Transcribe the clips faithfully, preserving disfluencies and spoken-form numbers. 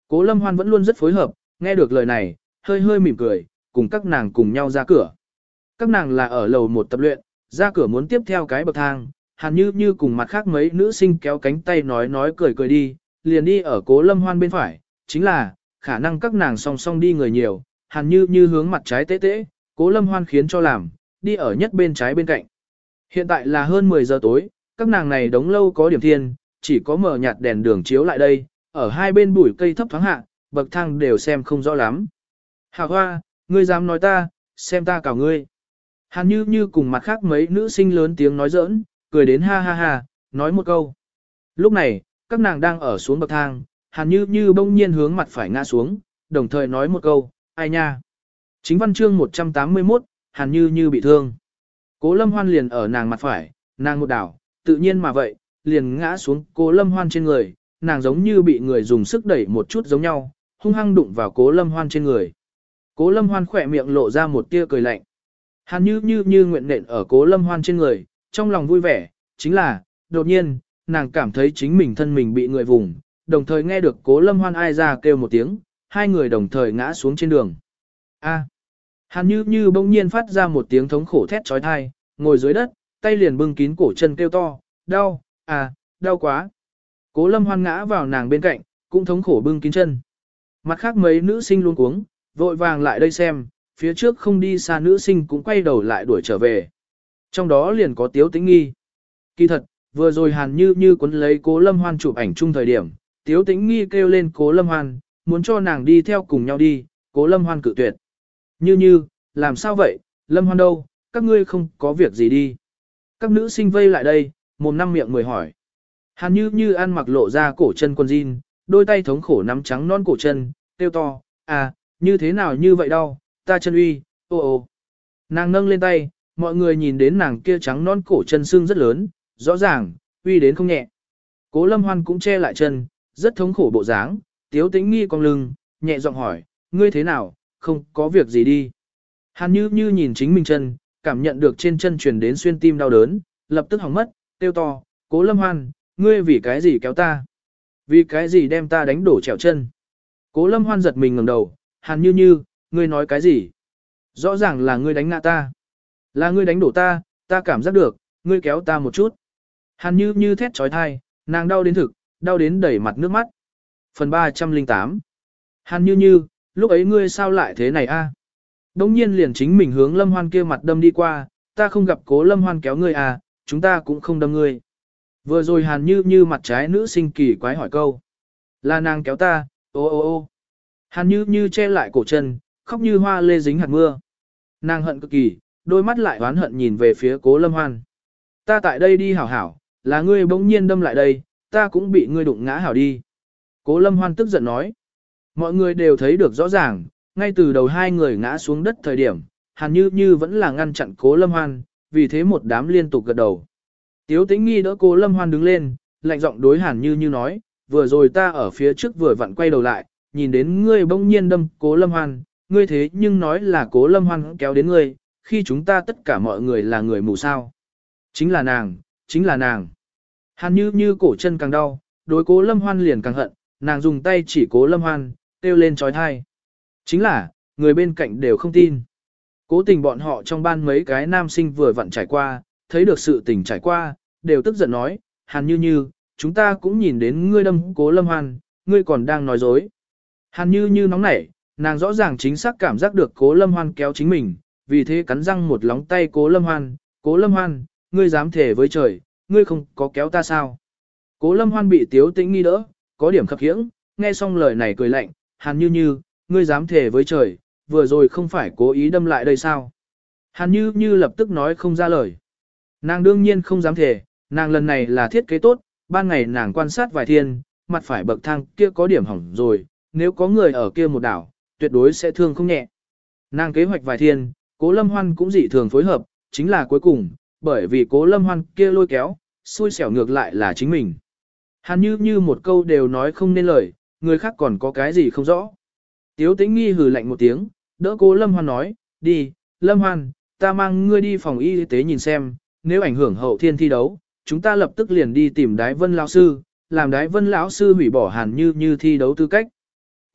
Cố Lâm Hoan vẫn luôn rất phối hợp, nghe được lời này, hơi hơi mỉm cười, cùng các nàng cùng nhau ra cửa. Các nàng là ở lầu một tập luyện, ra cửa muốn tiếp theo cái bậc thang, Hàn Như Như cùng mặt khác mấy nữ sinh kéo cánh tay nói nói cười cười đi, liền đi ở Cố Lâm Hoan bên phải, chính là, khả năng các nàng song song đi người nhiều, Hàn Như Như hướng mặt trái tế tế, Cố Lâm Hoan khiến cho làm, đi ở nhất bên trái bên cạnh. Hiện tại là hơn mười giờ tối, các nàng này đống lâu có điểm thiên, chỉ có mở nhạt đèn đường chiếu lại đây, ở hai bên bụi cây thấp thoáng hạ, bậc thang đều xem không rõ lắm. Hà Hoa, ngươi dám nói ta, xem ta cào ngươi. Hàn Như Như cùng mặt khác mấy nữ sinh lớn tiếng nói giỡn, cười đến ha ha ha, nói một câu. Lúc này, các nàng đang ở xuống bậc thang, Hàn Như Như bỗng nhiên hướng mặt phải ngã xuống, đồng thời nói một câu, ai nha. Chính văn chương một trăm tám mươi mốt, Hàn Như Như bị thương. Cố Lâm Hoan liền ở nàng mặt phải, nàng một đảo, tự nhiên mà vậy, liền ngã xuống Cố Lâm Hoan trên người, nàng giống như bị người dùng sức đẩy một chút giống nhau, hung hăng đụng vào Cố Lâm Hoan trên người. Cố Lâm Hoan khỏe miệng lộ ra một tia cười lạnh. Hàn Như Như như nguyện nện ở Cố Lâm Hoan trên người, trong lòng vui vẻ, chính là, đột nhiên, nàng cảm thấy chính mình thân mình bị người vùng, đồng thời nghe được Cố Lâm Hoan ai ra kêu một tiếng, hai người đồng thời ngã xuống trên đường. A. Hàn Như Như bỗng nhiên phát ra một tiếng thống khổ thét chói tai, ngồi dưới đất, tay liền bưng kín cổ chân kêu to, đau, à, đau quá. Cố Lâm Hoan ngã vào nàng bên cạnh, cũng thống khổ bưng kín chân. Mặt khác mấy nữ sinh luôn cuống, vội vàng lại đây xem, phía trước không đi xa nữ sinh cũng quay đầu lại đuổi trở về. Trong đó liền có Tiếu Tĩnh Nghi. Kỳ thật, vừa rồi Hàn Như Như quấn lấy Cố Lâm Hoan chụp ảnh chung thời điểm, Tiếu Tĩnh Nghi kêu lên Cố Lâm Hoan, muốn cho nàng đi theo cùng nhau đi, Cố Lâm Hoan cự tuyệt. Như Như, làm sao vậy, Lâm Hoan đâu, các ngươi không có việc gì đi. Các nữ sinh vây lại đây, mồm năm miệng mười hỏi. Hàn Như Như ăn mặc lộ ra cổ chân quần jean, đôi tay thống khổ nắm trắng non cổ chân, kêu to, à, như thế nào như vậy đâu, ta chân uy, ô ô. Nàng nâng lên tay, mọi người nhìn đến nàng kia trắng non cổ chân xương rất lớn, rõ ràng, uy đến không nhẹ. Cố Lâm Hoan cũng che lại chân, rất thống khổ bộ dáng, Tiếu Tĩnh Nghi cong lưng, nhẹ giọng hỏi, ngươi thế nào, không có việc gì đi. Hàn Như Như nhìn chính mình chân, cảm nhận được trên chân truyền đến xuyên tim đau đớn, lập tức hỏng mất, kêu to, Cố Lâm Hoan, ngươi vì cái gì kéo ta? Vì cái gì đem ta đánh đổ trèo chân? Cố Lâm Hoan giật mình ngẩng đầu, Hàn Như Như, ngươi nói cái gì? Rõ ràng là ngươi đánh ngã ta. Là ngươi đánh đổ ta, ta cảm giác được, ngươi kéo ta một chút. Hàn Như Như thét trói thai, nàng đau đến thực, đau đến đẩy mặt nước mắt. Phần ba trăm lẻ tám. Hàn Như Như, lúc ấy ngươi sao lại thế này a? Đông nhiên liền chính mình hướng Lâm Hoan kia mặt đâm đi qua, ta không gặp Cố Lâm Hoan kéo ngươi à, chúng ta cũng không đâm ngươi. Vừa rồi Hàn Như Như mặt trái nữ sinh kỳ quái hỏi câu. Là nàng kéo ta, ô ô ô. Hàn Như Như che lại cổ chân, khóc như hoa lê dính hạt mưa. Nàng hận cực kỳ, đôi mắt lại oán hận nhìn về phía Cố Lâm Hoan. Ta tại đây đi hảo hảo, là ngươi bỗng nhiên đâm lại đây, ta cũng bị ngươi đụng ngã hảo đi. Cố Lâm Hoan tức giận nói. Mọi người đều thấy được rõ ràng, ngay từ đầu hai người ngã xuống đất thời điểm, Hàn Như Như vẫn là ngăn chặn Cố Lâm Hoan, vì thế một đám liên tục gật đầu. Tiếu Tĩnh Nghi đỡ Cố Lâm Hoan đứng lên, lạnh giọng đối Hàn Như Như nói, vừa rồi ta ở phía trước vừa vặn quay đầu lại, nhìn đến ngươi bỗng nhiên đâm Cố Lâm Hoan, ngươi thế nhưng nói là Cố Lâm Hoan kéo đến ngươi, khi chúng ta tất cả mọi người là người mù sao. Chính là nàng, chính là nàng. Hàn Như Như cổ chân càng đau, đối Cố Lâm Hoan liền càng hận, nàng dùng tay chỉ Cố Lâm Hoan, kêu lên trói thai. Chính là, người bên cạnh đều không tin. Cố tình bọn họ trong ban mấy cái nam sinh vừa vặn trải qua, thấy được sự tình trải qua, đều tức giận nói, Hàn Như Như, chúng ta cũng nhìn đến ngươi đâm Cố Lâm Hoan, ngươi còn đang nói dối. Hàn Như Như nóng nảy, nàng rõ ràng chính xác cảm giác được Cố Lâm Hoan kéo chính mình, vì thế cắn răng một lóng tay Cố Lâm Hoan, Cố Lâm Hoan, ngươi dám thề với trời, ngươi không có kéo ta sao. Cố Lâm Hoan bị Tiếu Tĩnh Nghi đỡ, có điểm khập khiễng, nghe xong lời này cười lạnh, Hàn Như Như, ngươi dám thề với trời, vừa rồi không phải cố ý đâm lại đây sao. Hàn Như Như lập tức nói không ra lời. Nàng đương nhiên không dám thề, nàng lần này là thiết kế tốt, ban ngày nàng quan sát vài thiên, mặt phải bậc thang kia có điểm hỏng rồi, nếu có người ở kia một đảo, tuyệt đối sẽ thương không nhẹ. Nàng kế hoạch vài thiên, Cố Lâm Hoan cũng dị thường phối hợp, chính là cuối cùng, bởi vì Cố Lâm Hoan kia lôi kéo, xui xẻo ngược lại là chính mình. Hàn Như Như một câu đều nói không nên lời, người khác còn có cái gì không rõ. Tiếu Tĩnh Nghi hừ lạnh một tiếng, đỡ Cố Lâm Hoan nói, đi, Lâm Hoan, ta mang ngươi đi phòng y tế nhìn xem, nếu ảnh hưởng hậu thiên thi đấu, chúng ta lập tức liền đi tìm Đái Vân lão sư, làm Đái Vân lão sư hủy bỏ Hàn Như Như thi đấu tư cách.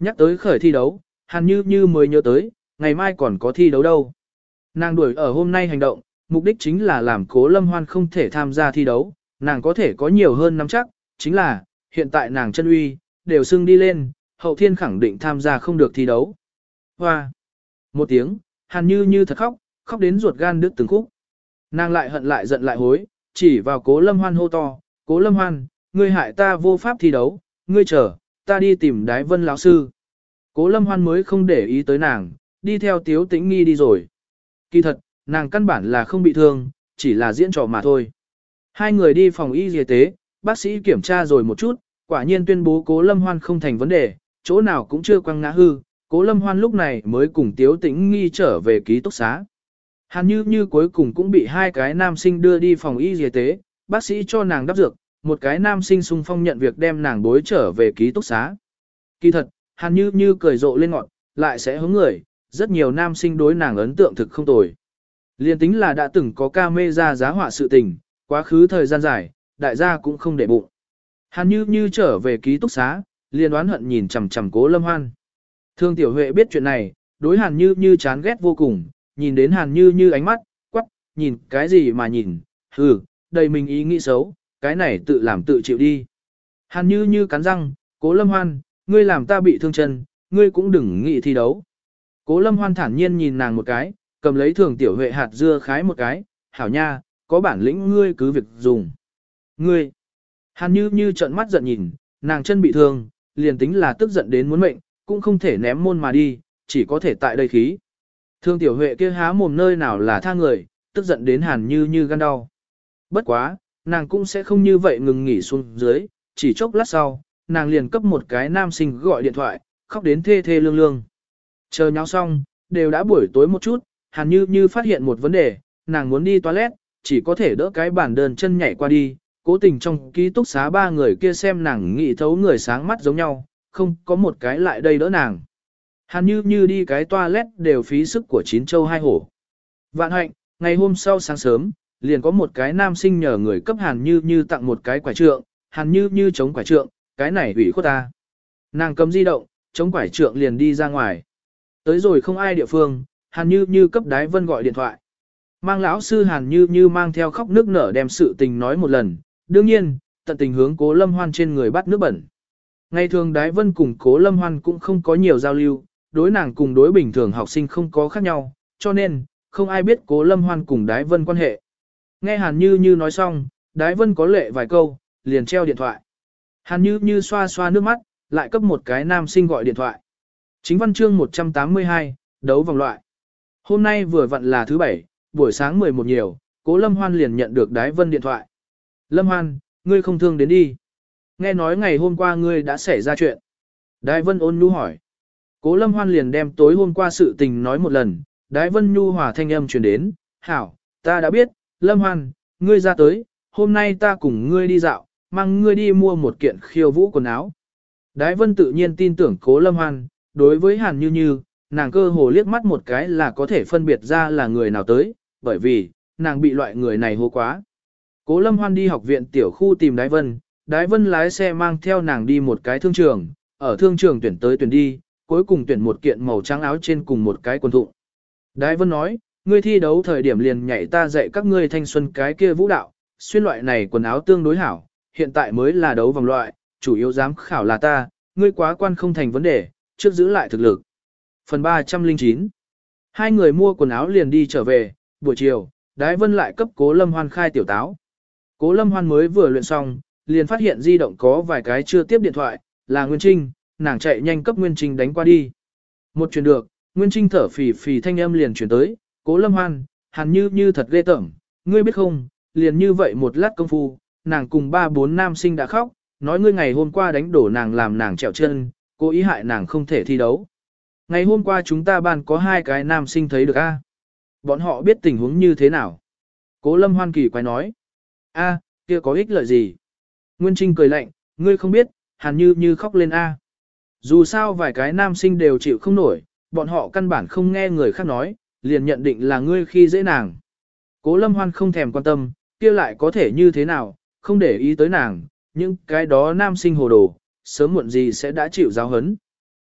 Nhắc tới khởi thi đấu, Hàn Như Như mới nhớ tới, ngày mai còn có thi đấu đâu. Nàng đuổi ở hôm nay hành động, mục đích chính là làm Cố Lâm Hoan không thể tham gia thi đấu, nàng có thể có nhiều hơn nắm chắc, chính là, hiện tại nàng chân uy, đều sưng đi lên, hậu thiên khẳng định tham gia không được thi đấu. Hoa! Một tiếng, Hàn Như Như thật khóc, khóc đến ruột gan đứt từng khúc. Nàng lại hận lại giận lại hối, chỉ vào Cố Lâm Hoan hô to, Cố Lâm Hoan, ngươi hại ta vô pháp thi đấu, ngươi chờ, ta đi tìm Đái Vân lão sư. Cố Lâm Hoan mới không để ý tới nàng, đi theo Tiếu Tĩnh Nghi đi rồi. Kỳ thật, nàng căn bản là không bị thương, chỉ là diễn trò mà thôi. Hai người đi phòng y y tế, bác sĩ kiểm tra rồi một chút, quả nhiên tuyên bố Cố Lâm Hoan không thành vấn đề, chỗ nào cũng chưa quăng ngã hư. Cố Lâm Hoan lúc này mới cùng Tiếu Tĩnh Nghi trở về ký túc xá. Hàn Như Như cuối cùng cũng bị hai cái nam sinh đưa đi phòng y y tế, bác sĩ cho nàng đắp dược, một cái nam sinh xung phong nhận việc đem nàng bối trở về ký túc xá. Kỳ thật, Hàn Như Như cười rộ lên ngọn, lại sẽ hướng người, rất nhiều nam sinh đối nàng ấn tượng thực không tồi. Liên tính là đã từng có ca mê ra giá họa sự tình, quá khứ thời gian dài, đại gia cũng không để bụng. Hàn Như Như trở về ký túc xá, liền oán hận nhìn chằm chằm Cố Lâm Hoan. Thương Tiểu Huệ biết chuyện này, đối Hàn Như Như chán ghét vô cùng, nhìn đến Hàn Như Như ánh mắt, quắc, nhìn cái gì mà nhìn, hừ, đầy mình ý nghĩ xấu, cái này tự làm tự chịu đi. Hàn Như Như cắn răng, Cố Lâm Hoan, ngươi làm ta bị thương chân, ngươi cũng đừng nghĩ thi đấu. Cố Lâm Hoan thản nhiên nhìn nàng một cái, cầm lấy Thường Tiểu Huệ hạt dưa khái một cái, hảo nha, có bản lĩnh ngươi cứ việc dùng. Ngươi, Hàn Như Như trợn mắt giận nhìn, nàng chân bị thương, liền tính là tức giận đến muốn mệnh, cũng không thể ném môn mà đi, chỉ có thể tại đây khí. Thương Tiểu Huệ kia há mồm nơi nào là tha người, tức giận đến Hàn Như Như gan đau. Bất quá, nàng cũng sẽ không như vậy ngừng nghỉ xuống dưới, chỉ chốc lát sau, nàng liền cấp một cái nam sinh gọi điện thoại, khóc đến thê thê lương lương. Chờ nháo xong, đều đã buổi tối một chút, Hàn Như Như phát hiện một vấn đề, nàng muốn đi toilet, chỉ có thể đỡ cái bàn đơn chân nhảy qua đi, cố tình trong ký túc xá ba người kia xem nàng nghĩ thấu người sáng mắt giống nhau, không có một cái lại đây đỡ nàng. Hàn Như Như đi cái toilet đều phí sức của chín châu hai hổ. Vạn hạnh, ngày hôm sau sáng sớm, liền có một cái nam sinh nhờ người cấp Hàn Như Như tặng một cái quả trượng, Hàn Như Như chống quả trượng, cái này ủy khuất ta. Nàng cầm di động, chống quả trượng liền đi ra ngoài. Tới rồi không ai địa phương, Hàn Như Như cấp Đái Vân gọi điện thoại. Mang lão sư Hàn Như Như mang theo khóc nước nở đem sự tình nói một lần, đương nhiên, tận tình hướng Cố Lâm Hoan trên người bắt nước bẩn. Ngày thường Đái Vân cùng Cố Lâm Hoan cũng không có nhiều giao lưu, đối nàng cùng đối bình thường học sinh không có khác nhau, cho nên, không ai biết Cố Lâm Hoan cùng Đái Vân quan hệ. Nghe Hàn Như Như nói xong, Đái Vân có lệ vài câu, liền treo điện thoại. Hàn Như Như xoa xoa nước mắt, lại cấp một cái nam sinh gọi điện thoại. Chính văn chương một trăm tám mươi hai, đấu vòng loại. Hôm nay vừa vặn là thứ bảy, buổi sáng mười một nhiều, Cố Lâm Hoan liền nhận được Đái Vân điện thoại. Lâm Hoan, ngươi không thương đến đi. Nghe nói ngày hôm qua ngươi đã xảy ra chuyện. Đái Vân ôn nhu hỏi. Cố Lâm Hoan liền đem tối hôm qua sự tình nói một lần, Đái Vân nhu hòa thanh âm truyền đến. Hảo, ta đã biết, Lâm Hoan, ngươi ra tới, hôm nay ta cùng ngươi đi dạo, mang ngươi đi mua một kiện khiêu vũ quần áo. Đái Vân tự nhiên tin tưởng Cố Lâm Hoan, đối với Hàn Như Như, nàng cơ hồ liếc mắt một cái là có thể phân biệt ra là người nào tới, bởi vì, nàng bị loại người này hô quá. Cố Lâm Hoan đi học viện tiểu khu tìm Đái Vân, Đái Vân lái xe mang theo nàng đi một cái thương trường, ở thương trường tuyển tới tuyển đi, cuối cùng tuyển một kiện màu trắng áo trên cùng một cái quần thụng. Đái Vân nói, ngươi thi đấu thời điểm liền nhảy ta dạy các ngươi thanh xuân cái kia vũ đạo, xuyên loại này quần áo tương đối hảo, hiện tại mới là đấu vòng loại, chủ yếu giám khảo là ta, ngươi quá quan không thành vấn đề, trước giữ lại thực lực. Phần ba trăm lẻ chín. Hai người mua quần áo liền đi trở về, buổi chiều, Đái Vân lại cấp Cố Lâm Hoan khai tiểu táo. Cố Lâm Hoan mới vừa luyện xong, liền phát hiện di động có vài cái chưa tiếp điện thoại, là Nguyên Trinh, nàng chạy nhanh cấp Nguyên Trinh đánh qua đi. Một chuyển được, Nguyên Trinh thở phì phì thanh âm liền chuyển tới, Cố Lâm Hoan, Hàn Như Như thật ghê tởm, ngươi biết không, liền như vậy một lát công phu, nàng cùng ba bốn nam sinh đã khóc, nói ngươi ngày hôm qua đánh đổ nàng làm nàng trèo chân, cố ý hại nàng không thể thi đấu. Ngày hôm qua chúng ta ban có hai cái nam sinh thấy được a, bọn họ biết tình huống như thế nào. Cố Lâm Hoan kỳ quái nói, a, kia có ích lợi gì? Nguyên Trinh cười lạnh, ngươi không biết, Hàn Như Như khóc lên a. Dù sao vài cái nam sinh đều chịu không nổi, bọn họ căn bản không nghe người khác nói, liền nhận định là ngươi khi dễ nàng. Cố Lâm Hoan không thèm quan tâm, kia lại có thể như thế nào, không để ý tới nàng, những cái đó nam sinh hồ đồ, sớm muộn gì sẽ đã chịu giáo hấn.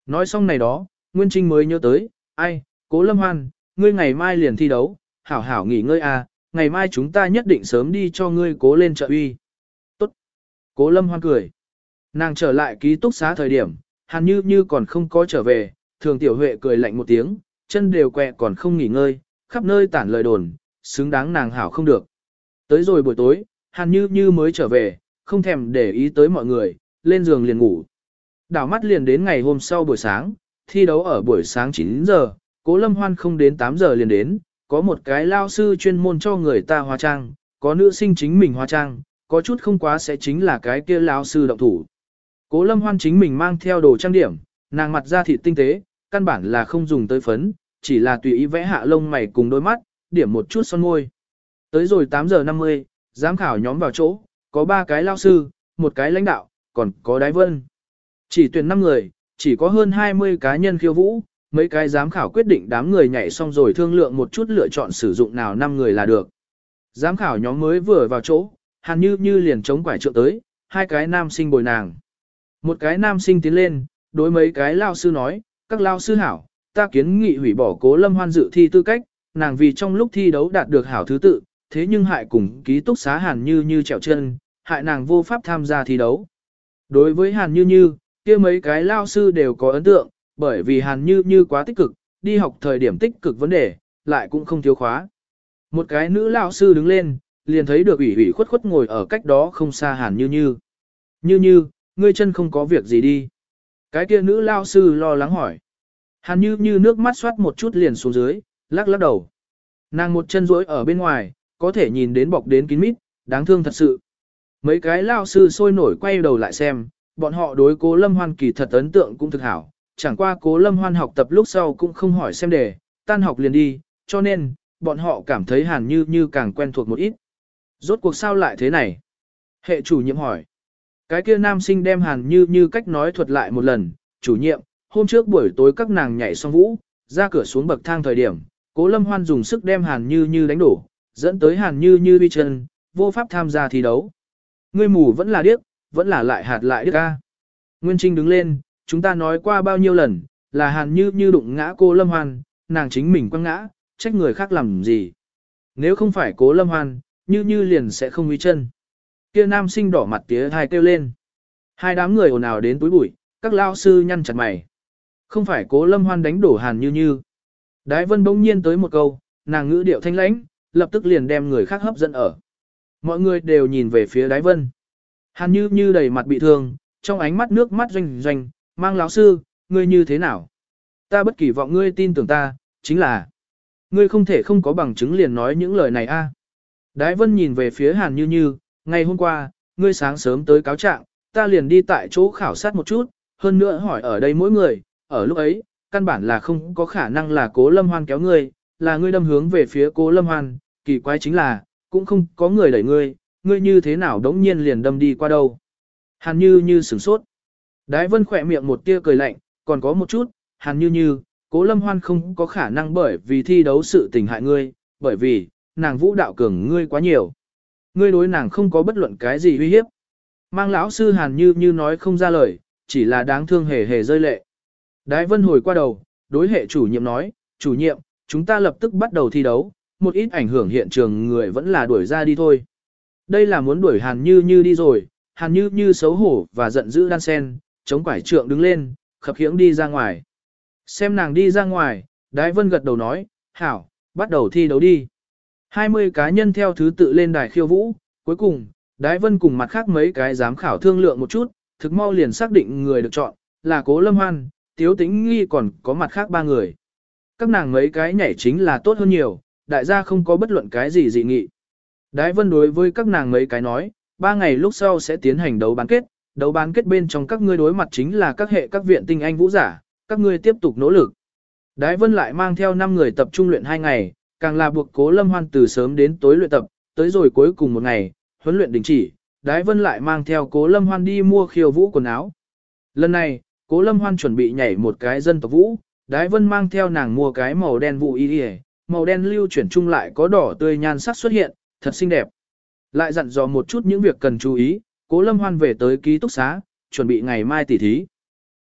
Nói xong này đó, Nguyên Trinh mới nhớ tới, ai, Cố Lâm Hoan, ngươi ngày mai liền thi đấu, hảo hảo nghỉ ngơi à, ngày mai chúng ta nhất định sớm đi cho ngươi cố lên trợ uy. Tốt. Cố Lâm Hoan cười. Nàng trở lại ký túc xá thời điểm, Hàn Như Như còn không có trở về, Thường Tiểu Huệ cười lạnh một tiếng, chân đều quẹ còn không nghỉ ngơi, khắp nơi tản lời đồn, xứng đáng nàng hảo không được. Tới rồi buổi tối, Hàn Như Như mới trở về, không thèm để ý tới mọi người, lên giường liền ngủ. Đảo mắt liền đến ngày hôm sau buổi sáng, thi đấu ở buổi sáng chín giờ, Cố Lâm Hoan không đến tám giờ liền đến, có một cái lao sư chuyên môn cho người ta hóa trang, có nữ sinh chính mình hóa trang, có chút không quá sẽ chính là cái kia lao sư động thủ. Cố Lâm Hoan chính mình mang theo đồ trang điểm, nàng mặt da thịt tinh tế, căn bản là không dùng tới phấn, chỉ là tùy ý vẽ hạ lông mày cùng đôi mắt, điểm một chút son môi. Tới rồi tám giờ năm mươi, giám khảo nhóm vào chỗ, có ba cái lao sư, một cái lãnh đạo, còn có Đái Vân. Chỉ tuyển năm người, chỉ có hơn hai mươi cá nhân khiêu vũ, mấy cái giám khảo quyết định đám người nhảy xong rồi thương lượng một chút lựa chọn sử dụng nào năm người là được. Giám khảo nhóm mới vừa vào chỗ, Hàn Như Như liền chống quải trượng tới, hai cái nam sinh bồi nàng. Một cái nam sinh tiến lên, đối mấy cái lao sư nói, các lao sư hảo, ta kiến nghị hủy bỏ Cố Lâm Hoan dự thi tư cách, nàng vì trong lúc thi đấu đạt được hảo thứ tự, thế nhưng hại cùng ký túc xá Hàn Như Như trèo chân, hại nàng vô pháp tham gia thi đấu. Đối với Hàn Như Như, kia mấy cái lao sư đều có ấn tượng, bởi vì Hàn Như Như quá tích cực, đi học thời điểm tích cực vấn đề, lại cũng không thiếu khóa. Một cái nữ lao sư đứng lên, liền thấy được ủy ủy khuất khuất ngồi ở cách đó không xa Hàn Như Như. Như Như, ngươi chân không có việc gì đi. Cái kia nữ lao sư lo lắng hỏi. Hàn Như Như nước mắt xoát một chút liền xuống dưới, lắc lắc đầu. Nàng một chân duỗi ở bên ngoài, có thể nhìn đến bọc đến kín mít, đáng thương thật sự. Mấy cái lao sư sôi nổi quay đầu lại xem, bọn họ đối Cố Lâm Hoan kỳ thật ấn tượng cũng thực hảo, chẳng qua Cố Lâm Hoan học tập lúc sau cũng không hỏi xem đề, tan học liền đi, cho nên, bọn họ cảm thấy Hàn Như Như càng quen thuộc một ít. Rốt cuộc sao lại thế này? Hệ chủ nhiệm hỏi. Cái kia nam sinh đem Hàn Như Như cách nói thuật lại một lần, chủ nhiệm, hôm trước buổi tối các nàng nhảy xong vũ, ra cửa xuống bậc thang thời điểm, Cố Lâm Hoan dùng sức đem Hàn Như Như đánh đổ, dẫn tới Hàn Như Như bị chân, vô pháp tham gia thi đấu. Ngươi mù vẫn là điếc, vẫn là lại hạt lại điếc ca. Nguyên Trinh đứng lên, chúng ta nói qua bao nhiêu lần, là Hàn Như Như đụng ngã Cố Lâm Hoan, nàng chính mình quăng ngã, trách người khác làm gì. Nếu không phải Cố Lâm Hoan, Như Như liền sẽ không uy chân. Kia nam sinh đỏ mặt tía thai kêu lên. Hai đám người ồn ào đến túi bụi, các lao sư nhăn chặt mày. Không phải Cố Lâm Hoan đánh đổ Hàn Như Như. Đái Vân bỗng nhiên tới một câu, nàng ngữ điệu thanh lãnh, lập tức liền đem người khác hấp dẫn ở. Mọi người đều nhìn về phía Đái Vân. Hàn Như Như đầy mặt bị thương, trong ánh mắt nước mắt doanh doanh, mang lão sư, ngươi như thế nào? Ta bất kỳ vọng ngươi tin tưởng ta, chính là ngươi không thể không có bằng chứng liền nói những lời này a. Đái Vân nhìn về phía Hàn Như Như, ngày hôm qua, ngươi sáng sớm tới cáo trạng, ta liền đi tại chỗ khảo sát một chút, hơn nữa hỏi ở đây mỗi người, ở lúc ấy, căn bản là không có khả năng là Cố Lâm Hoan kéo ngươi, là ngươi đâm hướng về phía Cố Lâm Hoan, kỳ quái chính là, cũng không có người đẩy ngươi, ngươi như thế nào đống nhiên liền đâm đi qua đâu. Hàn Như Như sửng sốt. Đái Vân khỏe miệng một tia cười lạnh, còn có một chút, Hàn Như Như, Cố Lâm Hoan không có khả năng bởi vì thi đấu sự tình hại ngươi, bởi vì, nàng vũ đạo cường ngươi quá nhiều. Ngươi đối nàng không có bất luận cái gì uy hiếp. Mang lão sư Hàn Như Như nói không ra lời, chỉ là đáng thương hề hề rơi lệ. Đái Vân hồi qua đầu, đối hệ chủ nhiệm nói, chủ nhiệm, chúng ta lập tức bắt đầu thi đấu, một ít ảnh hưởng hiện trường người vẫn là đuổi ra đi thôi. Đây là muốn đuổi Hàn Như Như đi rồi, Hàn Như Như xấu hổ và giận dữ đan sen, chống quải trượng đứng lên, khập khiễng đi ra ngoài. Xem nàng đi ra ngoài, Đái Vân gật đầu nói, hảo, bắt đầu thi đấu đi. hai mươi cá nhân theo thứ tự lên đài khiêu vũ, cuối cùng, Đái Vân cùng mặt khác mấy cái giám khảo thương lượng một chút, thực mau liền xác định người được chọn, là Cố Lâm Hoan, Tiếu Tĩnh Nghi còn có mặt khác ba người. Các nàng mấy cái nhảy chính là tốt hơn nhiều, đại gia không có bất luận cái gì dị nghị. Đái Vân đối với các nàng mấy cái nói, ba ngày lúc sau sẽ tiến hành đấu bán kết, đấu bán kết bên trong các ngươi đối mặt chính là các hệ các viện tinh anh vũ giả, các ngươi tiếp tục nỗ lực. Đái Vân lại mang theo năm người tập trung luyện hai ngày, càng là buộc Cố Lâm Hoan từ sớm đến tối luyện tập, tới rồi cuối cùng một ngày, huấn luyện đình chỉ, Đái Vân lại mang theo Cố Lâm Hoan đi mua khiêu vũ quần áo. Lần này, Cố Lâm Hoan chuẩn bị nhảy một cái dân tộc vũ, Đái Vân mang theo nàng mua cái màu đen vũ y, màu đen lưu chuyển chung lại có đỏ tươi nhan sắc xuất hiện, thật xinh đẹp. Lại dặn dò một chút những việc cần chú ý, Cố Lâm Hoan về tới ký túc xá, chuẩn bị ngày mai tỉ thí.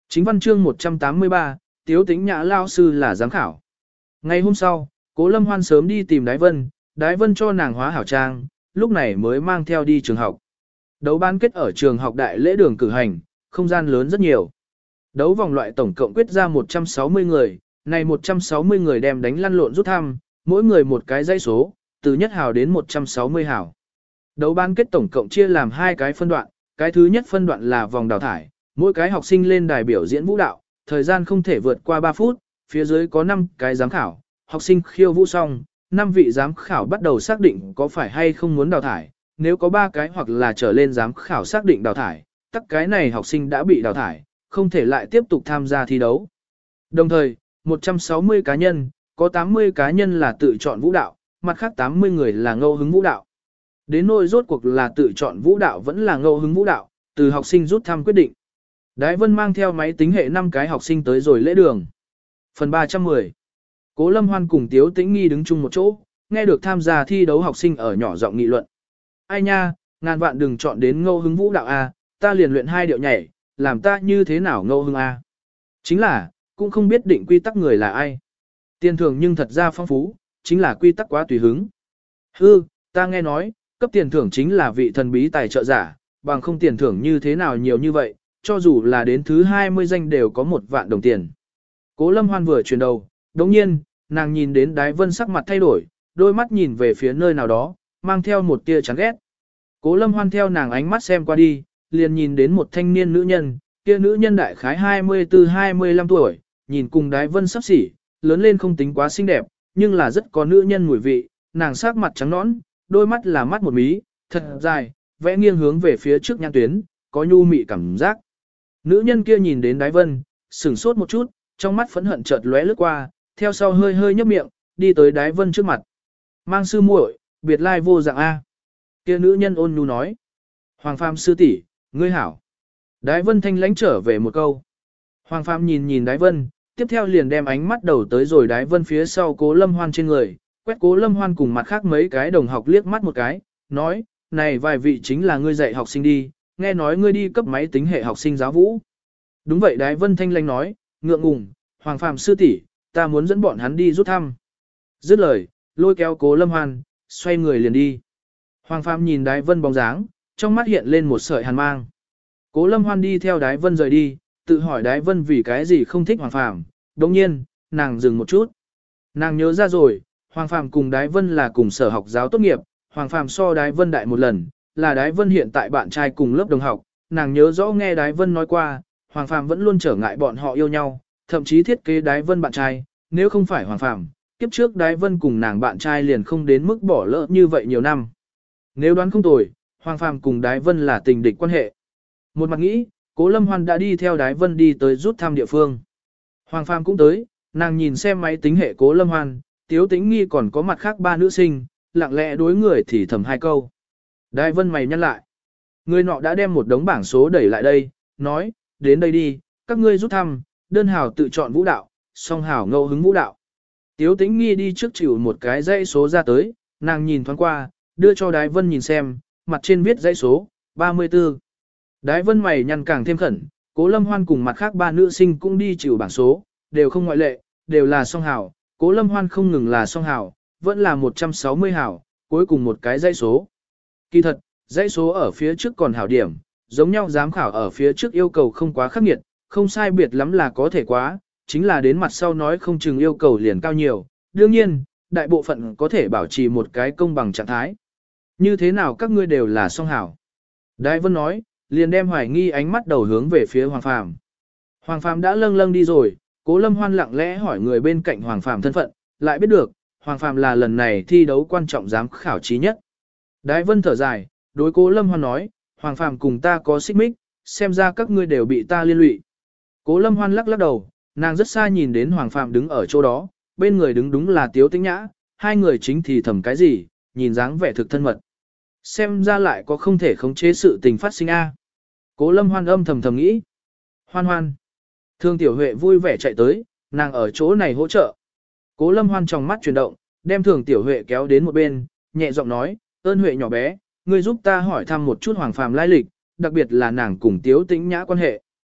Chính văn chương một trăm tám mươi ba, Tiếu Tĩnh Nhã lao sư là giám khảo. Ngày hôm sau, Cố Lâm Hoan sớm đi tìm Đái Vân, Đái Vân cho nàng hóa hảo trang, lúc này mới mang theo đi trường học. Đấu bán kết ở trường học đại lễ đường cử hành, không gian lớn rất nhiều. Đấu vòng loại tổng cộng quyết ra một trăm sáu mươi người, này một trăm sáu mươi người đem đánh lăn lộn rút thăm, mỗi người một cái dãy số, từ nhất hào đến một trăm sáu mươi hào. Đấu bán kết tổng cộng chia làm hai cái phân đoạn, cái thứ nhất phân đoạn là vòng đào thải, mỗi cái học sinh lên đài biểu diễn vũ đạo, thời gian không thể vượt qua ba phút, phía dưới có năm cái giám khảo, học sinh khiêu vũ xong, năm vị giám khảo bắt đầu xác định có phải hay không muốn đào thải, nếu có ba cái hoặc là trở lên giám khảo xác định đào thải, tất cái này học sinh đã bị đào thải, không thể lại tiếp tục tham gia thi đấu. Đồng thời, một trăm sáu mươi cá nhân, có tám mươi cá nhân là tự chọn vũ đạo, mặt khác tám mươi người là ngẫu hứng vũ đạo. Đến nỗi rốt cuộc là tự chọn vũ đạo vẫn là ngẫu hứng vũ đạo, từ học sinh rút thăm quyết định. Đái Vân mang theo máy tính hệ năm cái học sinh tới rồi lễ đường. Phần ba trăm mười. Cố Lâm Hoan cùng Tiếu Tĩnh Nghi đứng chung một chỗ, nghe được tham gia thi đấu học sinh ở nhỏ giọng nghị luận. Ai nha, ngàn vạn đừng chọn đến ngẫu hứng vũ đạo A, ta liền luyện hai điệu nhảy, làm ta như thế nào ngẫu hứng A. Chính là, cũng không biết định quy tắc người là ai. Tiền thưởng nhưng thật ra phong phú, chính là quy tắc quá tùy hứng. Hư, ta nghe nói, cấp tiền thưởng chính là vị thần bí tài trợ giả, bằng không tiền thưởng như thế nào nhiều như vậy, cho dù là đến thứ hai mươi danh đều có một vạn đồng tiền. Cố Lâm Hoan vừa chuyển đầu, đồng nhiên, nàng nhìn đến Đái Vân sắc mặt thay đổi, đôi mắt nhìn về phía nơi nào đó, mang theo một tia chán ghét. Cố Lâm Hoan theo nàng ánh mắt xem qua đi, liền nhìn đến một thanh niên nữ nhân, kia nữ nhân đại khái hai mươi tư hai mươi lăm tuổi, nhìn cùng Đái Vân sắp xỉ, lớn lên không tính quá xinh đẹp, nhưng là rất có nữ nhân mùi vị, nàng sắc mặt trắng nõn, đôi mắt là mắt một mí, thật dài, vẽ nghiêng hướng về phía trước nhãn tuyến, có nhu mị cảm giác. Nữ nhân kia nhìn đến Đái Vân, sửng sốt một chút, trong mắt phẫn hận chợt lóe lướt qua, theo sau hơi hơi nhấp miệng, đi tới Đái Vân trước mặt. Mang sư muội, biệt lai vô dạng A. Kia nữ nhân ôn nhu nói. Hoàng Phàm sư tỷ, ngươi hảo. Đái Vân thanh lãnh trở về một câu. Hoàng Phàm nhìn nhìn Đái Vân, tiếp theo liền đem ánh mắt đầu tới rồi Đái Vân phía sau Cố Lâm Hoan trên người, quét Cố Lâm Hoan cùng mặt khác mấy cái đồng học liếc mắt một cái, nói, này vài vị chính là ngươi dạy học sinh đi, nghe nói ngươi đi cấp máy tính hệ học sinh giáo vũ. Đúng vậy Đái Vân thanh lãnh nói, ngượng ngùng, Hoàng Phàm sư tỷ, ta muốn dẫn bọn hắn đi rút thăm. Dứt lời, lôi kéo Cố Lâm Hoan, xoay người liền đi. Hoàng Phàm nhìn Đái Vân bóng dáng, trong mắt hiện lên một sợi hàn mang. Cố Lâm Hoan đi theo Đái Vân rời đi, tự hỏi Đái Vân vì cái gì không thích Hoàng Phàm. Đồng nhiên, nàng dừng một chút. Nàng nhớ ra rồi, Hoàng Phàm cùng Đái Vân là cùng sở học giáo tốt nghiệp, Hoàng Phàm so Đái Vân đại một lần, là Đái Vân hiện tại bạn trai cùng lớp đồng học. Nàng nhớ rõ nghe Đái Vân nói qua, Hoàng Phàm vẫn luôn trở ngại bọn họ yêu nhau, thậm chí thiết kế Đái Vân bạn trai, nếu không phải Hoàng Phàm, kiếp trước Đái Vân cùng nàng bạn trai liền không đến mức bỏ lỡ như vậy nhiều năm. Nếu đoán không tồi, Hoàng Phàm cùng Đái Vân là tình địch quan hệ. Một mặt nghĩ, Cố Lâm Hoan đã đi theo Đái Vân đi tới rút thăm địa phương. Hoàng Phàm cũng tới, nàng nhìn xem máy tính hệ Cố Lâm Hoan, Tiếu Tĩnh Nghi còn có mặt khác ba nữ sinh, lặng lẽ đối người thì thầm hai câu. Đái Vân mày nhăn lại. Người nọ đã đem một đống bảng số đẩy lại đây, nói, đến đây đi, các ngươi rút thăm, đơn hào tự chọn vũ đạo, song hào ngẫu hứng vũ đạo. Tiếu Tĩnh Nghi đi trước chịu một cái dãy số ra tới, nàng nhìn thoáng qua, đưa cho Đái Vân nhìn xem, mặt trên viết dãy số, ba mươi tư. Đái Vân mày nhăn càng thêm khẩn, Cố Lâm Hoan cùng mặt khác ba nữ sinh cũng đi chịu bảng số, đều không ngoại lệ, đều là song hào, Cố Lâm Hoan không ngừng là song hào, vẫn là một trăm sáu mươi hào, cuối cùng một cái dãy số. Kỳ thật, dãy số ở phía trước còn hảo điểm, giống nhau giám khảo ở phía trước yêu cầu không quá khắc nghiệt, không sai biệt lắm là có thể quá, chính là đến mặt sau nói không chừng yêu cầu liền cao nhiều, đương nhiên, đại bộ phận có thể bảo trì một cái công bằng trạng thái. Như thế nào các ngươi đều là song hảo? Đái Vân nói, liền đem hoài nghi ánh mắt đầu hướng về phía Hoàng Phàm. Hoàng Phàm đã lâng lâng đi rồi, Cố Lâm Hoan lặng lẽ hỏi người bên cạnh Hoàng Phàm thân phận, lại biết được, Hoàng Phàm là lần này thi đấu quan trọng giám khảo trí nhất. Đái Vân thở dài, đối Cố Lâm Hoan nói, Hoàng Phàm cùng ta có xích mích, xem ra các ngươi đều bị ta liên lụy. Cố Lâm Hoan lắc lắc đầu, nàng rất xa nhìn đến Hoàng Phàm đứng ở chỗ đó, bên người đứng đúng là Tiếu Tĩnh Nhã, hai người chính thì thầm cái gì, nhìn dáng vẻ thực thân mật. Xem ra lại có không thể khống chế sự tình phát sinh a. Cố Lâm Hoan âm thầm thầm nghĩ. Hoan Hoan. Thương Tiểu Huệ vui vẻ chạy tới, nàng ở chỗ này hỗ trợ. Cố Lâm Hoan trong mắt chuyển động, đem Thường Tiểu Huệ kéo đến một bên, nhẹ giọng nói, ơn Huệ nhỏ bé, ngươi giúp ta hỏi thăm một chút Hoàng Phàm lai lịch, đặc biệt là nàng cùng Tiếu Tĩnh Nhã quan hệ.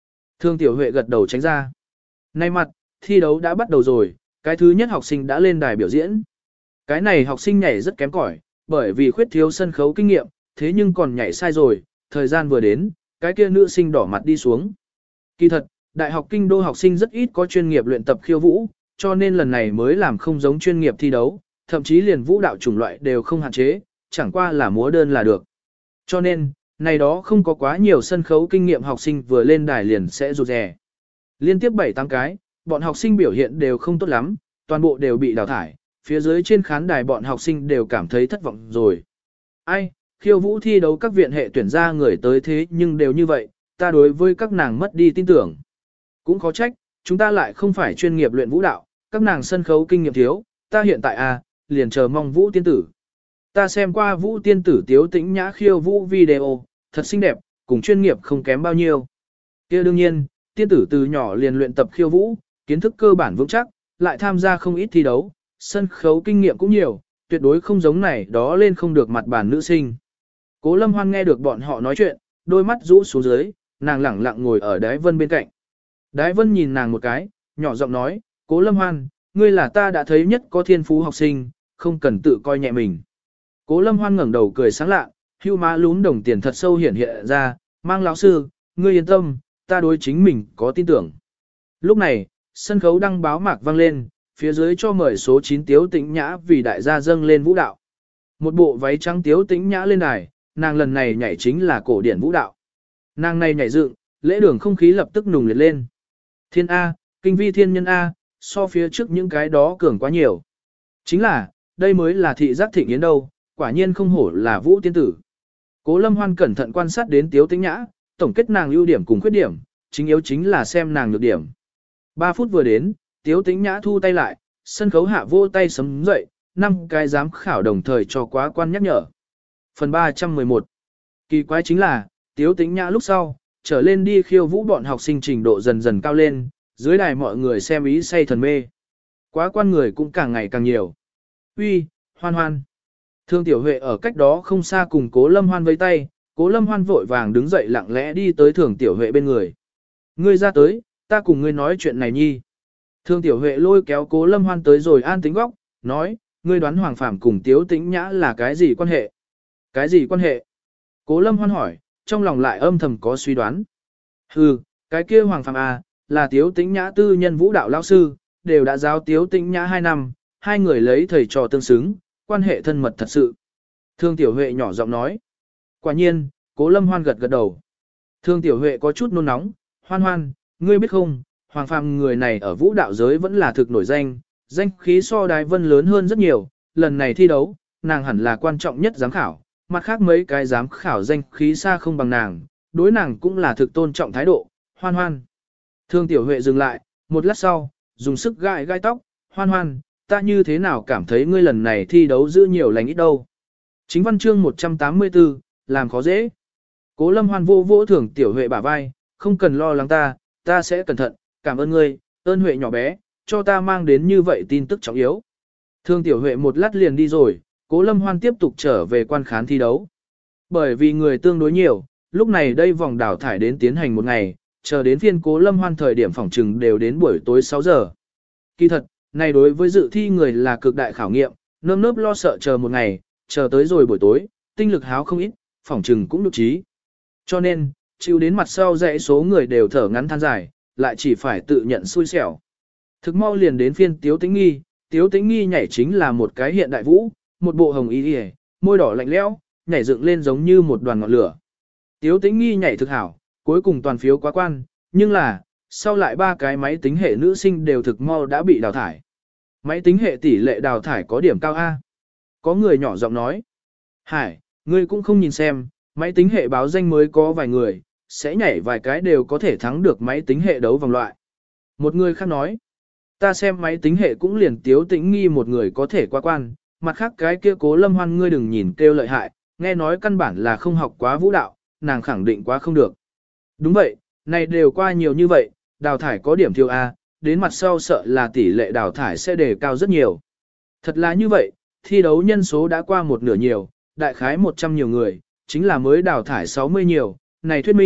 Thương Tiểu Huệ gật đầu tránh ra. Nay mặt, thi đấu đã bắt đầu rồi, cái thứ nhất học sinh đã lên đài biểu diễn. Cái này học sinh nhảy rất kém cỏi, bởi vì khuyết thiếu sân khấu kinh nghiệm, thế nhưng còn nhảy sai rồi, thời gian vừa đến, cái kia nữ sinh đỏ mặt đi xuống. Kỳ thật, đại học kinh đô học sinh rất ít có chuyên nghiệp luyện tập khiêu vũ, cho nên lần này mới làm không giống chuyên nghiệp thi đấu, thậm chí liền vũ đạo chủng loại đều không hạn chế, chẳng qua là múa đơn là được. Cho nên, này đó không có quá nhiều sân khấu kinh nghiệm học sinh vừa lên đài liền sẽ rụt rè. Liên tiếp bảy tám cái, bọn học sinh biểu hiện đều không tốt lắm, toàn bộ đều bị đào thải, phía dưới trên khán đài bọn học sinh đều cảm thấy thất vọng rồi. Ai, khiêu vũ thi đấu các viện hệ tuyển ra người tới thế nhưng đều như vậy, ta đối với các nàng mất đi tin tưởng. Cũng khó trách, chúng ta lại không phải chuyên nghiệp luyện vũ đạo, các nàng sân khấu kinh nghiệm thiếu, ta hiện tại à, liền chờ mong vũ tiên tử. Ta xem qua vũ tiên tử Tiếu Tĩnh Nhã khiêu vũ video, thật xinh đẹp, cùng chuyên nghiệp không kém bao nhiêu. Kia đương nhiên, tiên tử từ nhỏ liền luyện tập khiêu vũ, kiến thức cơ bản vững chắc, lại tham gia không ít thi đấu, sân khấu kinh nghiệm cũng nhiều, tuyệt đối không giống này đó lên không được mặt bàn nữ sinh. Cố Lâm Hoan nghe được bọn họ nói chuyện, đôi mắt rũ xuống dưới, nàng lẳng lặng ngồi ở Đái Vân bên cạnh. Đái Vân nhìn nàng một cái, nhỏ giọng nói, Cố Lâm Hoan, ngươi là ta đã thấy nhất có thiên phú học sinh, không cần tự coi nhẹ mình. Cố Lâm Hoan ngẩng đầu cười sáng lạ, hưu má lún đồng tiền thật sâu hiển hiện ra, mang lão sư, ngươi yên tâm, ta đối chính mình có tin tưởng. Lúc này, sân khấu đăng báo mạc vang lên, phía dưới cho mời số chín Tiếu Tĩnh Nhã vì đại gia dâng lên vũ đạo. Một bộ váy trắng Tiếu Tĩnh Nhã lên đài, nàng lần này nhảy chính là cổ điển vũ đạo. Nàng này nhảy dựng, lễ đường không khí lập tức nùng liệt lên. Thiên A, kinh vi thiên nhân A, so phía trước những cái đó cường quá nhiều. Chính là, đây mới là thị giác thịnh yến đâu, quả nhiên không hổ là vũ tiên tử. Cố Lâm Hoan cẩn thận quan sát đến Tiếu Tĩnh Nhã, tổng kết nàng ưu điểm cùng khuyết điểm, chính yếu chính là xem nàng nhược điểm. Ba phút vừa đến, Tiếu Tĩnh Nhã thu tay lại, sân khấu hạ vô tay sấm dậy, năm cái giám khảo đồng thời cho quá quan nhắc nhở. Phần ba trăm mười một. Kỳ quái chính là, Tiếu Tĩnh Nhã lúc sau, trở lên đi khiêu vũ bọn học sinh trình độ dần dần cao lên, dưới đài mọi người xem ý say thần mê. Quá quan người cũng càng ngày càng nhiều. Uy, Hoan Hoan. Thương Tiểu Huệ ở cách đó không xa cùng Cố Lâm Hoan vẫy tay, Cố Lâm Hoan vội vàng đứng dậy lặng lẽ đi tới Thương Tiểu Huệ bên người. Ngươi ra tới, ta cùng ngươi nói chuyện này nhi. Thương Tiểu Huệ lôi kéo Cố Lâm Hoan tới rồi an tính góc, nói, ngươi đoán Hoàng Phàm cùng Tiếu Tĩnh Nhã là cái gì quan hệ? Cái gì quan hệ? Cố Lâm Hoan hỏi, trong lòng lại âm thầm có suy đoán. Hừ, cái kia Hoàng Phàm à, là Tiếu Tĩnh Nhã tư nhân vũ đạo lão sư, đều đã giáo Tiếu Tĩnh Nhã hai năm, hai người lấy thầy trò tương xứng, quan hệ thân mật thật sự. Thương Tiểu Huệ nhỏ giọng nói. Quả nhiên, Cố Lâm Hoan gật gật đầu. Thương Tiểu Huệ có chút nôn nóng, Hoan Hoan, ngươi biết không, Hoàng Phàm người này ở vũ đạo giới vẫn là thực nổi danh, danh khí so Đái Vân lớn hơn rất nhiều, lần này thi đấu, nàng hẳn là quan trọng nhất giám khảo, mặt khác mấy cái giám khảo danh khí xa không bằng nàng, đối nàng cũng là thực tôn trọng thái độ, Hoan Hoan. Thương Tiểu Huệ dừng lại, một lát sau, dùng sức gãi gai tóc, Hoan Hoan, ta như thế nào cảm thấy ngươi lần này thi đấu giữ nhiều lành ít đâu. Chính văn chương một trăm tám mươi tư, làm khó dễ. Cố Lâm Hoan vô vỗ Thương Tiểu Huệ bả vai, không cần lo lắng ta, ta sẽ cẩn thận, cảm ơn ngươi, ơn Huệ nhỏ bé, cho ta mang đến như vậy tin tức trọng yếu. Thương Tiểu Huệ một lát liền đi rồi, Cố Lâm Hoan tiếp tục trở về quan khán thi đấu. Bởi vì người tương đối nhiều, lúc này đây vòng đào thải đến tiến hành một ngày, chờ đến phiên Cố Lâm Hoan thời điểm phỏng trừng đều đến buổi tối sáu giờ. Kỳ thật, này đối với dự thi người là cực đại khảo nghiệm, nơm nớp lo sợ chờ một ngày, chờ tới rồi buổi tối, tinh lực háo không ít, phỏng trừng cũng nhục trí. Cho nên, chịu đến mặt sau dãy số người đều thở ngắn than dài, lại chỉ phải tự nhận xui xẻo. Thực mau liền đến phiên Tiếu Tĩnh Nghi, Tiếu Tĩnh Nghi nhảy chính là một cái hiện đại vũ, một bộ hồng y y, môi đỏ lạnh lẽo, nhảy dựng lên giống như một đoàn ngọn lửa. Tiếu Tĩnh Nghi nhảy thực hảo, cuối cùng toàn phiếu quá quan, nhưng là, sau lại ba cái máy tính hệ nữ sinh đều thực mau đã bị đào thải. Máy tính hệ tỷ lệ đào thải có điểm cao A. Có người nhỏ giọng nói. Hải, ngươi cũng không nhìn xem, máy tính hệ báo danh mới có vài người, sẽ nhảy vài cái đều có thể thắng được máy tính hệ đấu vòng loại. Một người khác nói. Ta xem máy tính hệ cũng liền Tiếu Tĩnh Nghi một người có thể qua quan, mặt khác cái kia Cố Lâm Hoan ngươi đừng nhìn kêu lợi hại, nghe nói căn bản là không học quá vũ đạo, nàng khẳng định quá không được. Đúng vậy, này đều qua nhiều như vậy, đào thải có điểm thiếu A, đến mặt sau sợ là tỷ lệ đào thải sẽ đề cao rất nhiều. Thật là như vậy, thi đấu nhân số đã qua một nửa nhiều, đại khái một trăm nhiều người, chính là mới đào thải sáu mươi nhiều, này thuyết minh,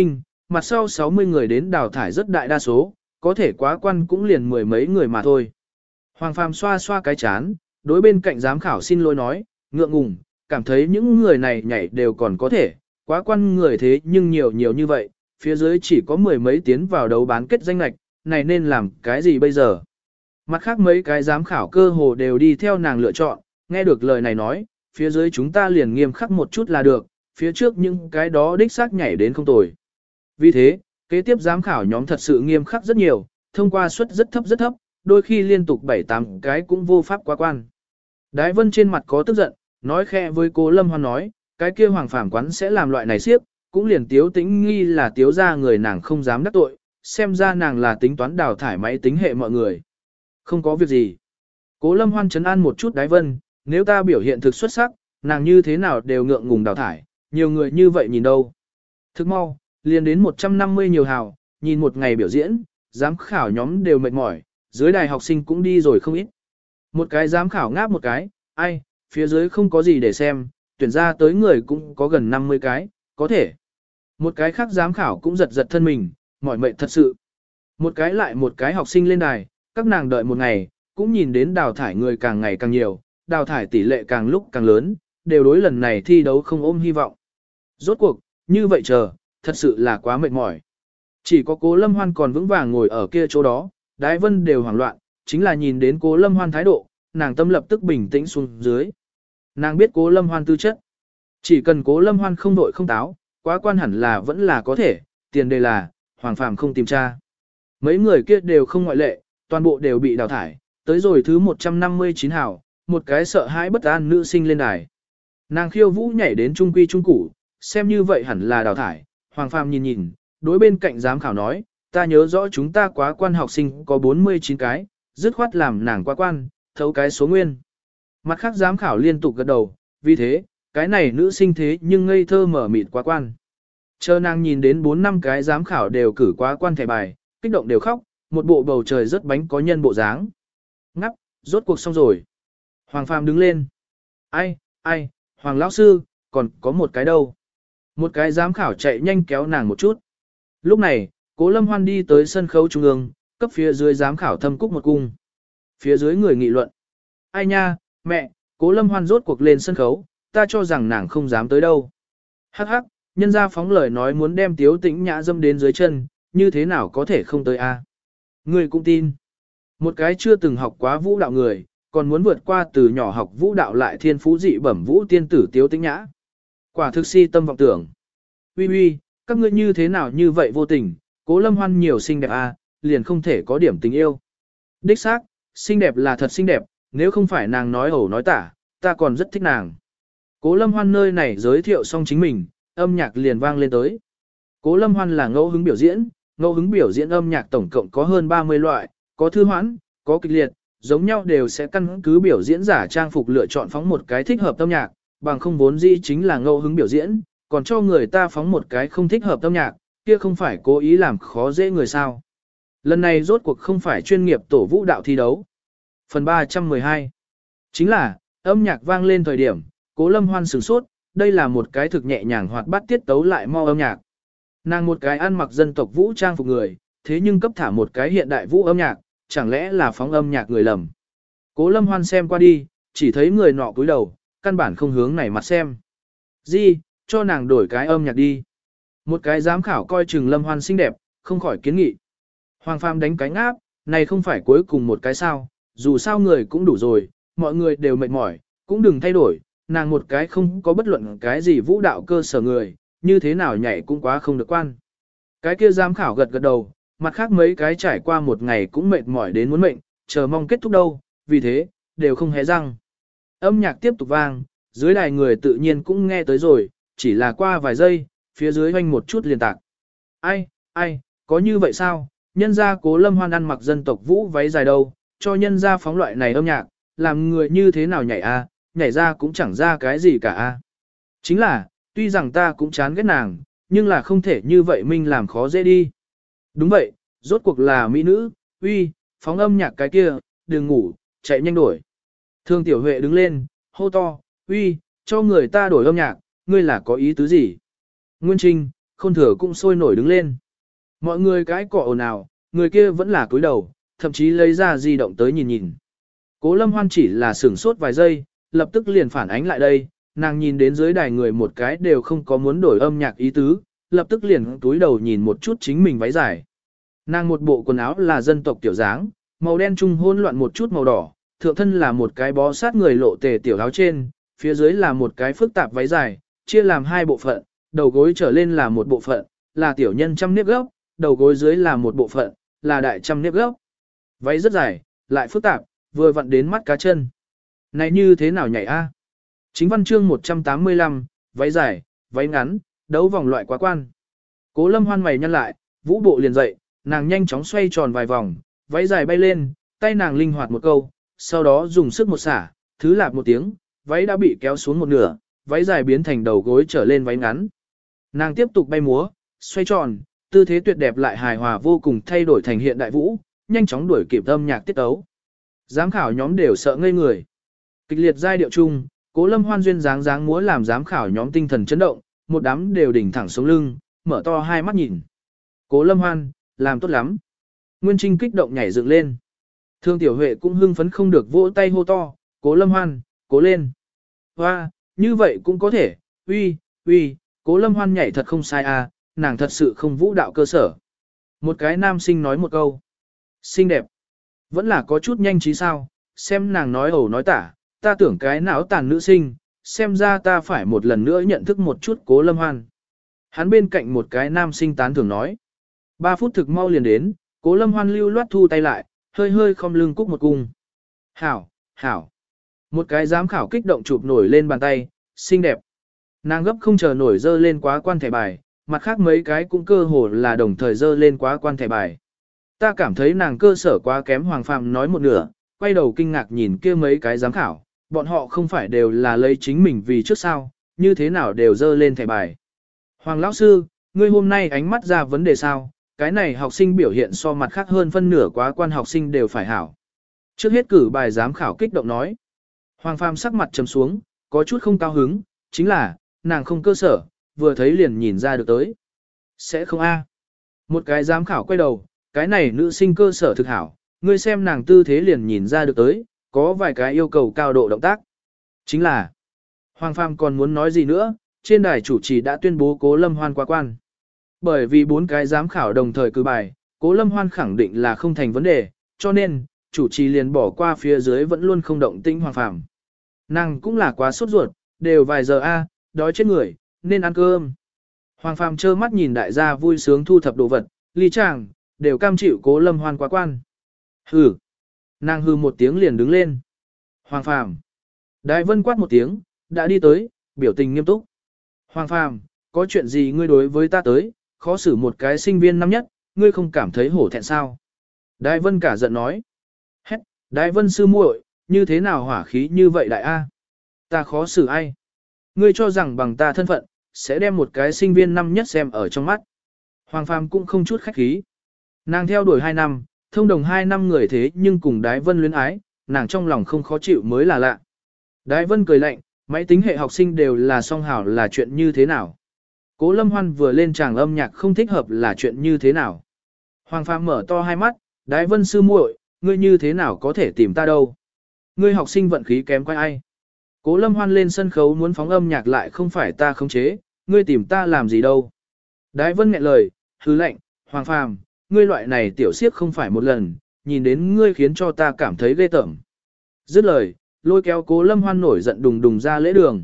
mặt sau sáu mươi người đến đào thải rất đại đa số, có thể quá quan cũng liền mười mấy người mà thôi. Hoàng Phàm xoa xoa cái chán, đối bên cạnh giám khảo xin lỗi nói, ngượng ngùng, cảm thấy những người này nhảy đều còn có thể, quá quan người thế nhưng nhiều nhiều như vậy, phía dưới chỉ có mười mấy tiến vào đấu bán kết danh lạch, này nên làm cái gì bây giờ? Mặt khác mấy cái giám khảo cơ hồ đều đi theo nàng lựa chọn, nghe được lời này nói, phía dưới chúng ta liền nghiêm khắc một chút là được, phía trước những cái đó đích xác nhảy đến không tồi. Vì thế, kế tiếp giám khảo nhóm thật sự nghiêm khắc rất nhiều, thông qua suất rất thấp rất thấp, đôi khi liên tục bảy tám cái cũng vô pháp quá quan. Đái Vân trên mặt có tức giận, nói khẽ với Cố Lâm Hoan nói, cái kia Hoàng Phàm quán sẽ làm loại này siếp, cũng liền Tiếu Tĩnh nghi là Tiếu ra người nàng không dám đắc tội, xem ra nàng là tính toán đào thải máy tính hệ mọi người. Không có việc gì. Cố Lâm Hoan trấn an một chút Đái Vân, nếu ta biểu hiện thực xuất sắc, nàng như thế nào đều ngượng ngùng đào thải, nhiều người như vậy nhìn đâu. Thức mau, liền đến một trăm năm mươi nhiều hào, nhìn một ngày biểu diễn, giám khảo nhóm đều mệt mỏi, dưới đài học sinh cũng đi rồi không ít. Một cái giám khảo ngáp một cái, ai, phía dưới không có gì để xem, tuyển ra tới người cũng có gần năm mươi cái, có thể. Một cái khác giám khảo cũng giật giật thân mình, mỏi mệt thật sự. Một cái lại một cái học sinh lên đài, các nàng đợi một ngày, cũng nhìn đến đào thải người càng ngày càng nhiều, đào thải tỷ lệ càng lúc càng lớn, đều đối lần này thi đấu không ôm hy vọng. Rốt cuộc, như vậy chờ, thật sự là quá mệt mỏi. Chỉ có Cố Lâm Hoan còn vững vàng ngồi ở kia chỗ đó, Đái Vân đều hoảng loạn, chính là nhìn đến Cố Lâm Hoan thái độ, nàng tâm lập tức bình tĩnh xuống dưới. Nàng biết Cố Lâm Hoan tư chất. Chỉ cần Cố Lâm Hoan không đội không táo, quá quan hẳn là vẫn là có thể, tiền đề là, Hoàng Phàm không tìm tra. Mấy người kia đều không ngoại lệ, toàn bộ đều bị đào thải, tới rồi thứ một trăm năm mươi chín hào, một cái sợ hãi bất an nữ sinh lên đài. Nàng khiêu vũ nhảy đến trung quy trung củ, xem như vậy hẳn là đào thải, Hoàng Phàm nhìn nhìn, đối bên cạnh giám khảo nói, ta nhớ rõ chúng ta quá quan học sinh có bốn mươi chín cái, dứt khoát làm nàng quá quan, thấu cái số nguyên. Mặt khác giám khảo liên tục gật đầu, vì thế, cái này nữ sinh thế nhưng ngây thơ mở mịt quá quan. Chờ nàng nhìn đến bốn năm cái giám khảo đều cử quá quan thẻ bài, kích động đều khóc, một bộ bầu trời rất bánh có nhân bộ dáng. Ngắp, rốt cuộc xong rồi. Hoàng Phàm đứng lên. Ai, ai, Hoàng lão sư, còn có một cái đâu. Một cái giám khảo chạy nhanh kéo nàng một chút. Lúc này, Cố Lâm Hoan đi tới sân khấu trung ương, cấp phía dưới giám khảo thâm cúc một cung. Phía dưới người nghị luận. Ai nha, mẹ, Cố Lâm Hoan rốt cuộc lên sân khấu, ta cho rằng nàng không dám tới đâu. Hắc hắc, nhân gia phóng lời nói muốn đem Tiếu Tĩnh Nhã dâm đến dưới chân, như thế nào có thể không tới a? Người cũng tin. Một cái chưa từng học quá vũ đạo người, còn muốn vượt qua từ nhỏ học vũ đạo lại thiên phú dị bẩm vũ tiên tử Tiếu Tĩnh Nhã. Quả thực si tâm vọng tưởng. Uy uy, các ngươi như thế nào như vậy vô tình, Cố Lâm Hoan nhiều xinh đẹp a, liền không thể có điểm tình yêu. Đích xác, xinh đẹp là thật xinh đẹp, nếu không phải nàng nói ẩu nói tả, ta còn rất thích nàng. Cố Lâm Hoan nơi này giới thiệu xong chính mình, âm nhạc liền vang lên tới. Cố Lâm Hoan là ngẫu hứng biểu diễn, ngẫu hứng biểu diễn âm nhạc tổng cộng có hơn ba mươi loại, có thư hoãn, có kịch liệt, giống nhau đều sẽ căn cứ biểu diễn giả trang phục lựa chọn phóng một cái thích hợp âm nhạc, bằng không vốn dĩ chính là ngẫu hứng biểu diễn, còn cho người ta phóng một cái không thích hợp âm nhạc, kia không phải cố ý làm khó dễ người sao. Lần này rốt cuộc không phải chuyên nghiệp tổ vũ đạo thi đấu. Phần ba trăm mười hai chính là, âm nhạc vang lên thời điểm, Cố Lâm Hoan sửng sốt, đây là một cái thực nhẹ nhàng hoạt bát tiết tấu lại mau âm nhạc. Nàng một cái ăn mặc dân tộc vũ trang phục người, thế nhưng cấp thả một cái hiện đại vũ âm nhạc, chẳng lẽ là phóng âm nhạc người lầm. Cố Lâm Hoan xem qua đi, chỉ thấy người nọ cúi đầu, căn bản không hướng này mặt xem. Di, cho nàng đổi cái âm nhạc đi. Một cái giám khảo coi chừng Lâm Hoan xinh đẹp, không khỏi kiến nghị. Hoàng Phàm đánh cánh áp, này không phải cuối cùng một cái sao, dù sao người cũng đủ rồi, mọi người đều mệt mỏi, cũng đừng thay đổi, nàng một cái không có bất luận cái gì vũ đạo cơ sở người, như thế nào nhảy cũng quá không được quan. Cái kia giám khảo gật gật đầu, mặt khác mấy cái trải qua một ngày cũng mệt mỏi đến muốn mệnh, chờ mong kết thúc đâu, vì thế, đều không hé răng. Âm nhạc tiếp tục vang, dưới đài người tự nhiên cũng nghe tới rồi, chỉ là qua vài giây, phía dưới hoanh một chút liền tạc. Ai, ai, có như vậy sao? Nhân gia Cố Lâm Hoan ăn mặc dân tộc vũ váy dài đâu, cho nhân gia phóng loại này âm nhạc, làm người như thế nào nhảy a, nhảy ra cũng chẳng ra cái gì cả a. Chính là, tuy rằng ta cũng chán ghét nàng, nhưng là không thể như vậy mình làm khó dễ đi. Đúng vậy, rốt cuộc là mỹ nữ, uy, phóng âm nhạc cái kia, đừng ngủ, chạy nhanh đổi. Thương Tiểu Huệ đứng lên, hô to, uy, cho người ta đổi âm nhạc, ngươi là có ý tứ gì? Nguyên Trinh, Khôn Thừa cũng sôi nổi đứng lên. Mọi người cái cọ ồn ào, người kia vẫn là cúi đầu, thậm chí lấy ra di động tới nhìn nhìn. Cố Lâm Hoan chỉ là sửng sốt vài giây, lập tức liền phản ánh lại đây, nàng nhìn đến dưới đài người một cái đều không có muốn đổi âm nhạc ý tứ, lập tức liền túi đầu nhìn một chút chính mình váy dài. Nàng một bộ quần áo là dân tộc tiểu dáng, màu đen trung hỗn loạn một chút màu đỏ, thượng thân là một cái bó sát người lộ tề tiểu áo trên, phía dưới là một cái phức tạp váy dài, chia làm hai bộ phận, đầu gối trở lên là một bộ phận, là tiểu nhân trăm nếp gốc, đầu gối dưới là một bộ phận, là đại trăm nếp gốc. Váy rất dài, lại phức tạp, vừa vặn đến mắt cá chân. Này như thế nào nhảy a? Chính văn chương một trăm tám mươi lăm, váy dài, váy ngắn, đấu vòng loại quá quan. Cố Lâm Hoan mày nhăn lại, vũ bộ liền dậy, nàng nhanh chóng xoay tròn vài vòng, váy dài bay lên, tay nàng linh hoạt một câu, sau đó dùng sức một xả, thứ lạp một tiếng, váy đã bị kéo xuống một nửa, váy dài biến thành đầu gối trở lên váy ngắn. Nàng tiếp tục bay múa, xoay tròn, tư thế tuyệt đẹp lại hài hòa vô cùng thay đổi thành hiện đại vũ, nhanh chóng đuổi kịp âm nhạc tiết tấu. Giám khảo nhóm đều sợ ngây người. Kịch liệt giai điệu chung, Cố Lâm Hoan duyên dáng dáng múa làm giám khảo nhóm tinh thần chấn động, một đám đều đỉnh thẳng sống lưng, mở to hai mắt nhìn. Cố Lâm Hoan, làm tốt lắm. Nguyên Trinh kích động nhảy dựng lên. Thương Tiểu Huệ cũng hưng phấn không được vỗ tay hô to, Cố Lâm Hoan, cố lên. Hoa, như vậy cũng có thể, uy, uy, Cố Lâm Hoan nhảy thật không sai à, nàng thật sự không vũ đạo cơ sở. Một cái nam sinh nói một câu. Xinh đẹp. Vẫn là có chút nhanh trí sao, xem nàng nói ẩu nói tả, ta tưởng cái não tàn nữ sinh, xem ra ta phải một lần nữa nhận thức một chút Cố Lâm Hoan. Hắn bên cạnh một cái nam sinh tán thưởng nói. Ba phút thực mau liền đến, Cố Lâm Hoan lưu loát thu tay lại, hơi hơi không lưng cúc một cung. Hảo, hảo. Một cái giám khảo kích động chụp nổi lên bàn tay, xinh đẹp. Nàng gấp không chờ nổi dơ lên quá quan thẻ bài, mặt khác mấy cái cũng cơ hồ là đồng thời dơ lên quá quan thẻ bài. Ta cảm thấy nàng cơ sở quá kém. Hoàng Phạm nói một nửa, quay đầu kinh ngạc nhìn kia mấy cái giám khảo, bọn họ không phải đều là lấy chính mình vì trước sao, như thế nào đều dơ lên thẻ bài. Hoàng lão sư, ngươi hôm nay ánh mắt ra vấn đề sao, cái này học sinh biểu hiện so mặt khác hơn phân nửa quá quan học sinh đều phải hảo. Trước hết cử bài giám khảo kích động nói. Hoàng Phàm sắc mặt trầm xuống, có chút không cao hứng, chính là, nàng không cơ sở, vừa thấy liền nhìn ra được tới. Sẽ không a. Một cái giám khảo quay đầu, cái này nữ sinh cơ sở thực hảo, ngươi xem nàng tư thế liền nhìn ra được tới, có vài cái yêu cầu cao độ động tác. Chính là, Hoàng Phàm còn muốn nói gì nữa, trên đài chủ trì đã tuyên bố Cố Lâm Hoan quá quan. Bởi vì bốn cái giám khảo đồng thời cử bài, Cố Lâm Hoan khẳng định là không thành vấn đề, cho nên, chủ trì liền bỏ qua phía dưới vẫn luôn không động tĩnh Hoàng Phàm. Nàng cũng là quá sốt ruột, đều vài giờ a, đói chết người, nên ăn cơm. Hoàng Phàm trơ mắt nhìn đại gia vui sướng thu thập đồ vật, ly chàng, đều cam chịu Cố Lâm Hoan quá quan. Hừ. Nàng hừ một tiếng liền đứng lên. Hoàng Phàm. Đại Vân quát một tiếng, đã đi tới, biểu tình nghiêm túc. Hoàng Phàm, có chuyện gì ngươi đối với ta tới, khó xử một cái sinh viên năm nhất, ngươi không cảm thấy hổ thẹn sao? Đại Vân cả giận nói. Hét, Đại Vân sư muội, như thế nào hỏa khí như vậy đại a? Ta khó xử ai? Ngươi cho rằng bằng ta thân phận, sẽ đem một cái sinh viên năm nhất xem ở trong mắt. Hoàng Phàm cũng không chút khách khí. Nàng theo đuổi hai năm, thông đồng hai năm người thế nhưng cùng Đái Vân luyến ái, nàng trong lòng không khó chịu mới là lạ. Đái Vân cười lạnh, máy tính hệ học sinh đều là song hảo là chuyện như thế nào? Cố Lâm Hoan vừa lên tràng âm nhạc không thích hợp là chuyện như thế nào? Hoàng Phàm mở to hai mắt, Đái Vân sư muội, ngươi như thế nào có thể tìm ta đâu? Ngươi học sinh vận khí kém quay ai? Cố Lâm Hoan lên sân khấu muốn phóng âm nhạc lại không phải ta khống chế, ngươi tìm ta làm gì đâu? Đái Vân nghẹn lời, hứ lạnh, Hoàng Phàm, ngươi loại này tiểu siếp không phải một lần, nhìn đến ngươi khiến cho ta cảm thấy ghê tởm. Dứt lời, lôi kéo Cố Lâm Hoan nổi giận đùng đùng ra lễ đường.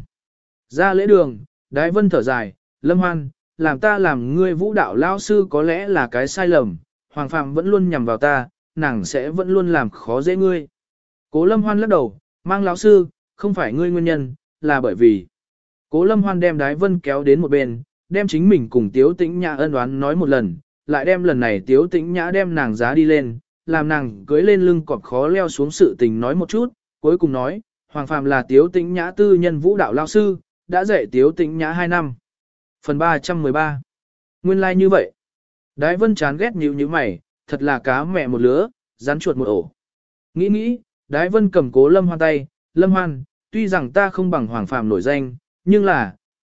Ra lễ đường, Đái Vân thở dài, Lâm Hoan, làm ta làm ngươi vũ đạo lao sư có lẽ là cái sai lầm, Hoàng Phàm vẫn luôn nhằm vào ta, nàng sẽ vẫn luôn làm khó dễ ngươi. Cố Lâm Hoan lắc đầu, mang lão sư, không phải ngươi nguyên nhân, là bởi vì. Cố Lâm Hoan đem Đái Vân kéo đến một bên, đem chính mình cùng Tiếu Tĩnh Nhã ân oán nói một lần, lại đem lần này Tiếu Tĩnh Nhã đem nàng giá đi lên, làm nàng cưới lên lưng cọp khó leo xuống sự tình nói một chút, cuối cùng nói, Hoàng Phàm là Tiếu Tĩnh Nhã tư nhân vũ đạo lao sư, đã dạy Tiếu Tĩnh Nhã hai năm. Phần ba trăm mười ba. Nguyên lai like như vậy. Đái Vân chán ghét nhíu nhíu mày, thật là cá mẹ một lứa, rắn chuột một ổ. Nghĩ nghĩ, Đái Vân cầm Cố Lâm Hoan tay, Lâm Hoan, tuy rằng ta không bằng Hoàng Phàm nổi danh, nhưng là,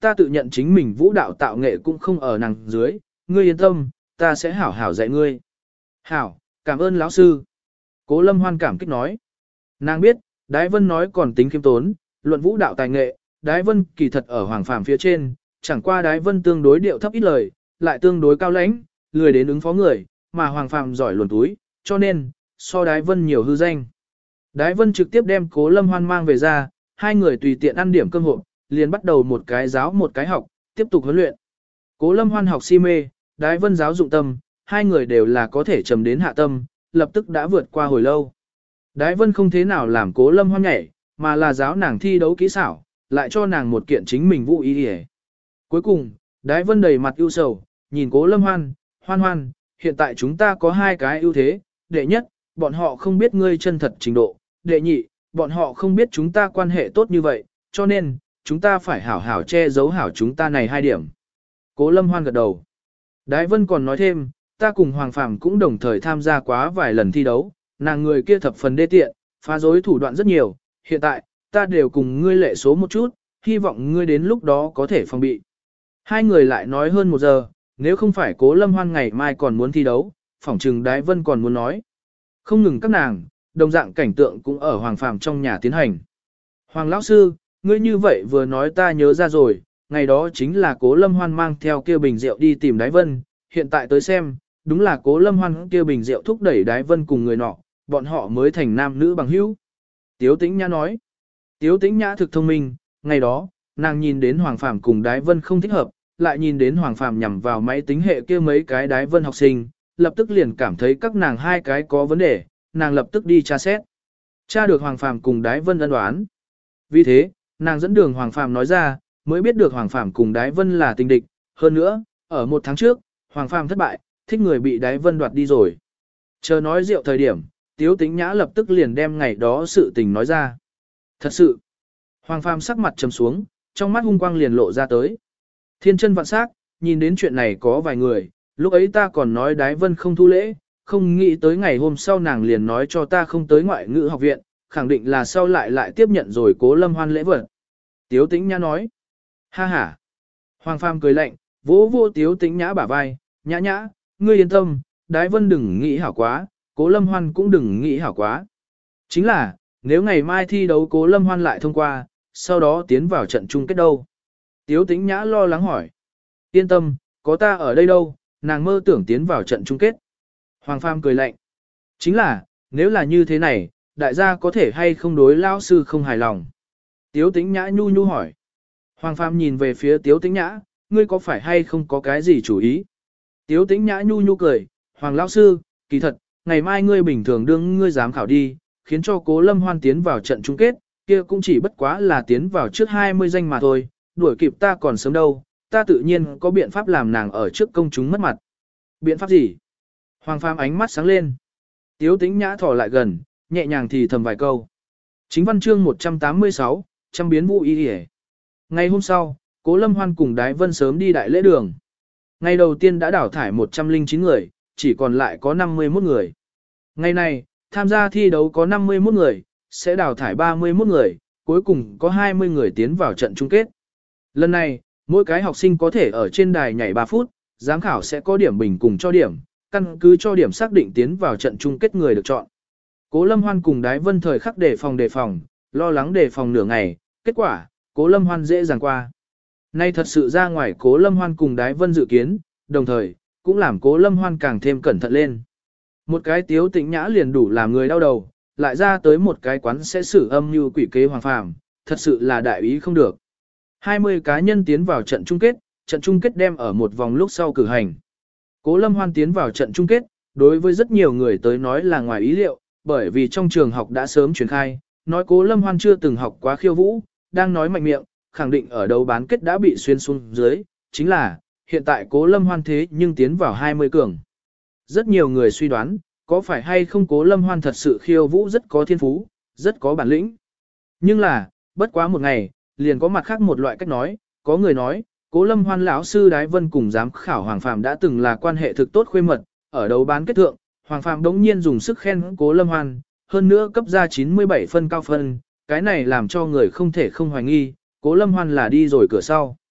ta tự nhận chính mình vũ đạo tạo nghệ cũng không ở nàng dưới, ngươi yên tâm, ta sẽ hảo hảo dạy ngươi. Hảo, cảm ơn lão sư. Cố Lâm Hoan cảm kích nói. Nàng biết, Đái Vân nói còn tính khiêm tốn, luận vũ đạo tài nghệ, Đái Vân kỳ thật ở Hoàng Phàm phía trên, chẳng qua Đái Vân tương đối điệu thấp ít lời, lại tương đối cao lãnh, lười đến ứng phó người, mà Hoàng Phàm giỏi luồn túi, cho nên, so Đái Vân nhiều hư danh. Đái Vân trực tiếp đem Cố Lâm Hoan mang về ra, hai người tùy tiện ăn điểm cơm hộp, liền bắt đầu một cái giáo một cái học, tiếp tục huấn luyện. Cố Lâm Hoan học si mê, Đái Vân giáo dụng tâm, hai người đều là có thể trầm đến hạ tâm, lập tức đã vượt qua hồi lâu. Đái Vân không thế nào làm Cố Lâm Hoan nhảy, mà là giáo nàng thi đấu kỹ xảo, lại cho nàng một kiện chính mình vũ ý đi. Cuối cùng, Đái Vân đầy mặt ưu sầu, nhìn Cố Lâm Hoan, Hoan Hoan, hiện tại chúng ta có hai cái ưu thế, đệ nhất, bọn họ không biết ngươi chân thật trình độ, đệ nhị, bọn họ không biết chúng ta quan hệ tốt như vậy, cho nên, chúng ta phải hảo hảo che giấu hảo chúng ta này hai điểm. Cố Lâm Hoan gật đầu. Đái Vân còn nói thêm, ta cùng Hoàng Phàm cũng đồng thời tham gia quá vài lần thi đấu, nàng người kia thập phần đê tiện, phá rối thủ đoạn rất nhiều, hiện tại, ta đều cùng ngươi lệ số một chút, hy vọng ngươi đến lúc đó có thể phòng bị. Hai người lại nói hơn một giờ, nếu không phải Cố Lâm Hoan ngày mai còn muốn thi đấu, phỏng chừng Đái Vân còn muốn nói. Không ngừng các nàng, đồng dạng cảnh tượng cũng ở Hoàng Phàm trong nhà tiến hành. Hoàng lão sư, ngươi như vậy vừa nói ta nhớ ra rồi, ngày đó chính là Cố Lâm Hoan mang theo kia bình rượu đi tìm Đái Vân, hiện tại tới xem, đúng là Cố Lâm Hoan kia bình rượu thúc đẩy Đái Vân cùng người nọ, bọn họ mới thành nam nữ bằng hữu. Tiếu Tĩnh Nhã nói, Tiếu Tĩnh Nhã thực thông minh, ngày đó, nàng nhìn đến Hoàng Phàm cùng Đái Vân không thích hợp, lại nhìn đến Hoàng Phàm nhằm vào máy tính hệ kia mấy cái Đái Vân học sinh, lập tức liền cảm thấy các nàng hai cái có vấn đề, nàng lập tức đi tra xét. Tra được Hoàng Phàm cùng Đái Vân ân oán. Vì thế, nàng dẫn đường Hoàng Phàm nói ra, mới biết được Hoàng Phàm cùng Đái Vân là tình địch, hơn nữa, ở một tháng trước, Hoàng Phàm thất bại, thích người bị Đái Vân đoạt đi rồi. Chờ nói rượu thời điểm, Tiếu Tĩnh Nhã lập tức liền đem ngày đó sự tình nói ra. Thật sự, Hoàng Phàm sắc mặt trầm xuống, trong mắt hung quang liền lộ ra tới. Thiên chân vạn sắc, nhìn đến chuyện này có vài người, lúc ấy ta còn nói Đái Vân không thu lễ, không nghĩ tới ngày hôm sau nàng liền nói cho ta không tới ngoại ngữ học viện, khẳng định là sau lại lại tiếp nhận rồi Cố Lâm Hoan lễ vật. Tiếu Tĩnh Nhã nói, ha ha. Hoàng Phàm cười lạnh, vỗ vỗ Tiếu Tĩnh Nhã bả vai, nhã nhã, ngươi yên tâm, Đái Vân đừng nghĩ hảo quá, Cố Lâm Hoan cũng đừng nghĩ hảo quá. Chính là, nếu ngày mai thi đấu Cố Lâm Hoan lại thông qua, sau đó tiến vào trận chung kết đâu? Tiếu Tĩnh Nhã lo lắng hỏi. Yên tâm, có ta ở đây đâu, nàng mơ tưởng tiến vào trận chung kết. Hoàng Phàm cười lạnh. Chính là, nếu là như thế này, đại gia có thể hay không đối lão sư không hài lòng? Tiếu Tĩnh Nhã nhu nhu hỏi. Hoàng Phàm nhìn về phía Tiếu Tĩnh Nhã, ngươi có phải hay không có cái gì chủ ý? Tiếu Tĩnh Nhã nhu nhu cười, Hoàng lão sư, kỳ thật, ngày mai ngươi bình thường đương ngươi dám khảo đi, khiến cho Cố Lâm Hoan tiến vào trận chung kết, kia cũng chỉ bất quá là tiến vào trước hai mươi danh mà thôi, đuổi kịp ta còn sớm đâu, ta tự nhiên có biện pháp làm nàng ở trước công chúng mất mặt. Biện pháp gì? Hoàng Phàm ánh mắt sáng lên. Tiếu Tĩnh Nhã thỏ lại gần, nhẹ nhàng thì thầm vài câu. Chính văn chương một trăm tám mươi sáu, trăm biến vũ y hề. Ngày hôm sau, Cố Lâm Hoan cùng Đái Vân sớm đi đại lễ đường. Ngày đầu tiên đã đào thải một trăm lẻ chín người, chỉ còn lại có năm mươi mốt người. Ngày này, tham gia thi đấu có năm mươi mốt người, sẽ đào thải ba mươi mốt người, cuối cùng có hai mươi người tiến vào trận chung kết. Lần này, mỗi cái học sinh có thể ở trên đài nhảy ba phút, giám khảo sẽ có điểm bình cùng cho điểm, căn cứ cho điểm xác định tiến vào trận chung kết người được chọn. Cố Lâm Hoan cùng Đái Vân thời khắc đề phòng đề phòng, lo lắng đề phòng nửa ngày, kết quả, Cố Lâm Hoan dễ dàng qua. Nay thật sự ra ngoài Cố Lâm Hoan cùng Đái Vân dự kiến, đồng thời, cũng làm Cố Lâm Hoan càng thêm cẩn thận lên. Một cái Tiếu Tĩnh Nhã liền đủ làm người đau đầu, lại ra tới một cái quán sẽ xử âm như quỷ kế Hoàng Phàm, thật sự là đại ý không được. hai mươi cá nhân tiến vào trận chung kết, trận chung kết đem ở một vòng lúc sau cử hành. Cố Lâm Hoan tiến vào trận chung kết, đối với rất nhiều người tới nói là ngoài ý liệu, bởi vì trong trường học đã sớm truyền khai, nói Cố Lâm Hoan chưa từng học quá khiêu vũ, đang nói mạnh miệng, khẳng định ở đấu bán kết đã bị xuyên xuống dưới, chính là, hiện tại Cố Lâm Hoan thế nhưng tiến vào hai mươi cường. Rất nhiều người suy đoán, có phải hay không Cố Lâm Hoan thật sự khiêu vũ rất có thiên phú, rất có bản lĩnh. Nhưng là, bất quá một ngày, liền có mặt khác một loại cách nói, có người nói, Cố Lâm Hoan lão sư Đái Vân cùng giám khảo Hoàng Phàm đã từng là quan hệ thực tốt khuê mật, ở đấu bán kết thượng, Hoàng Phàm đống nhiên dùng sức khen Cố Lâm Hoan, hơn nữa cấp ra chín mươi bảy phân cao phân, cái này làm cho người không thể không hoài nghi, Cố Lâm Hoan là đi rồi cửa sau.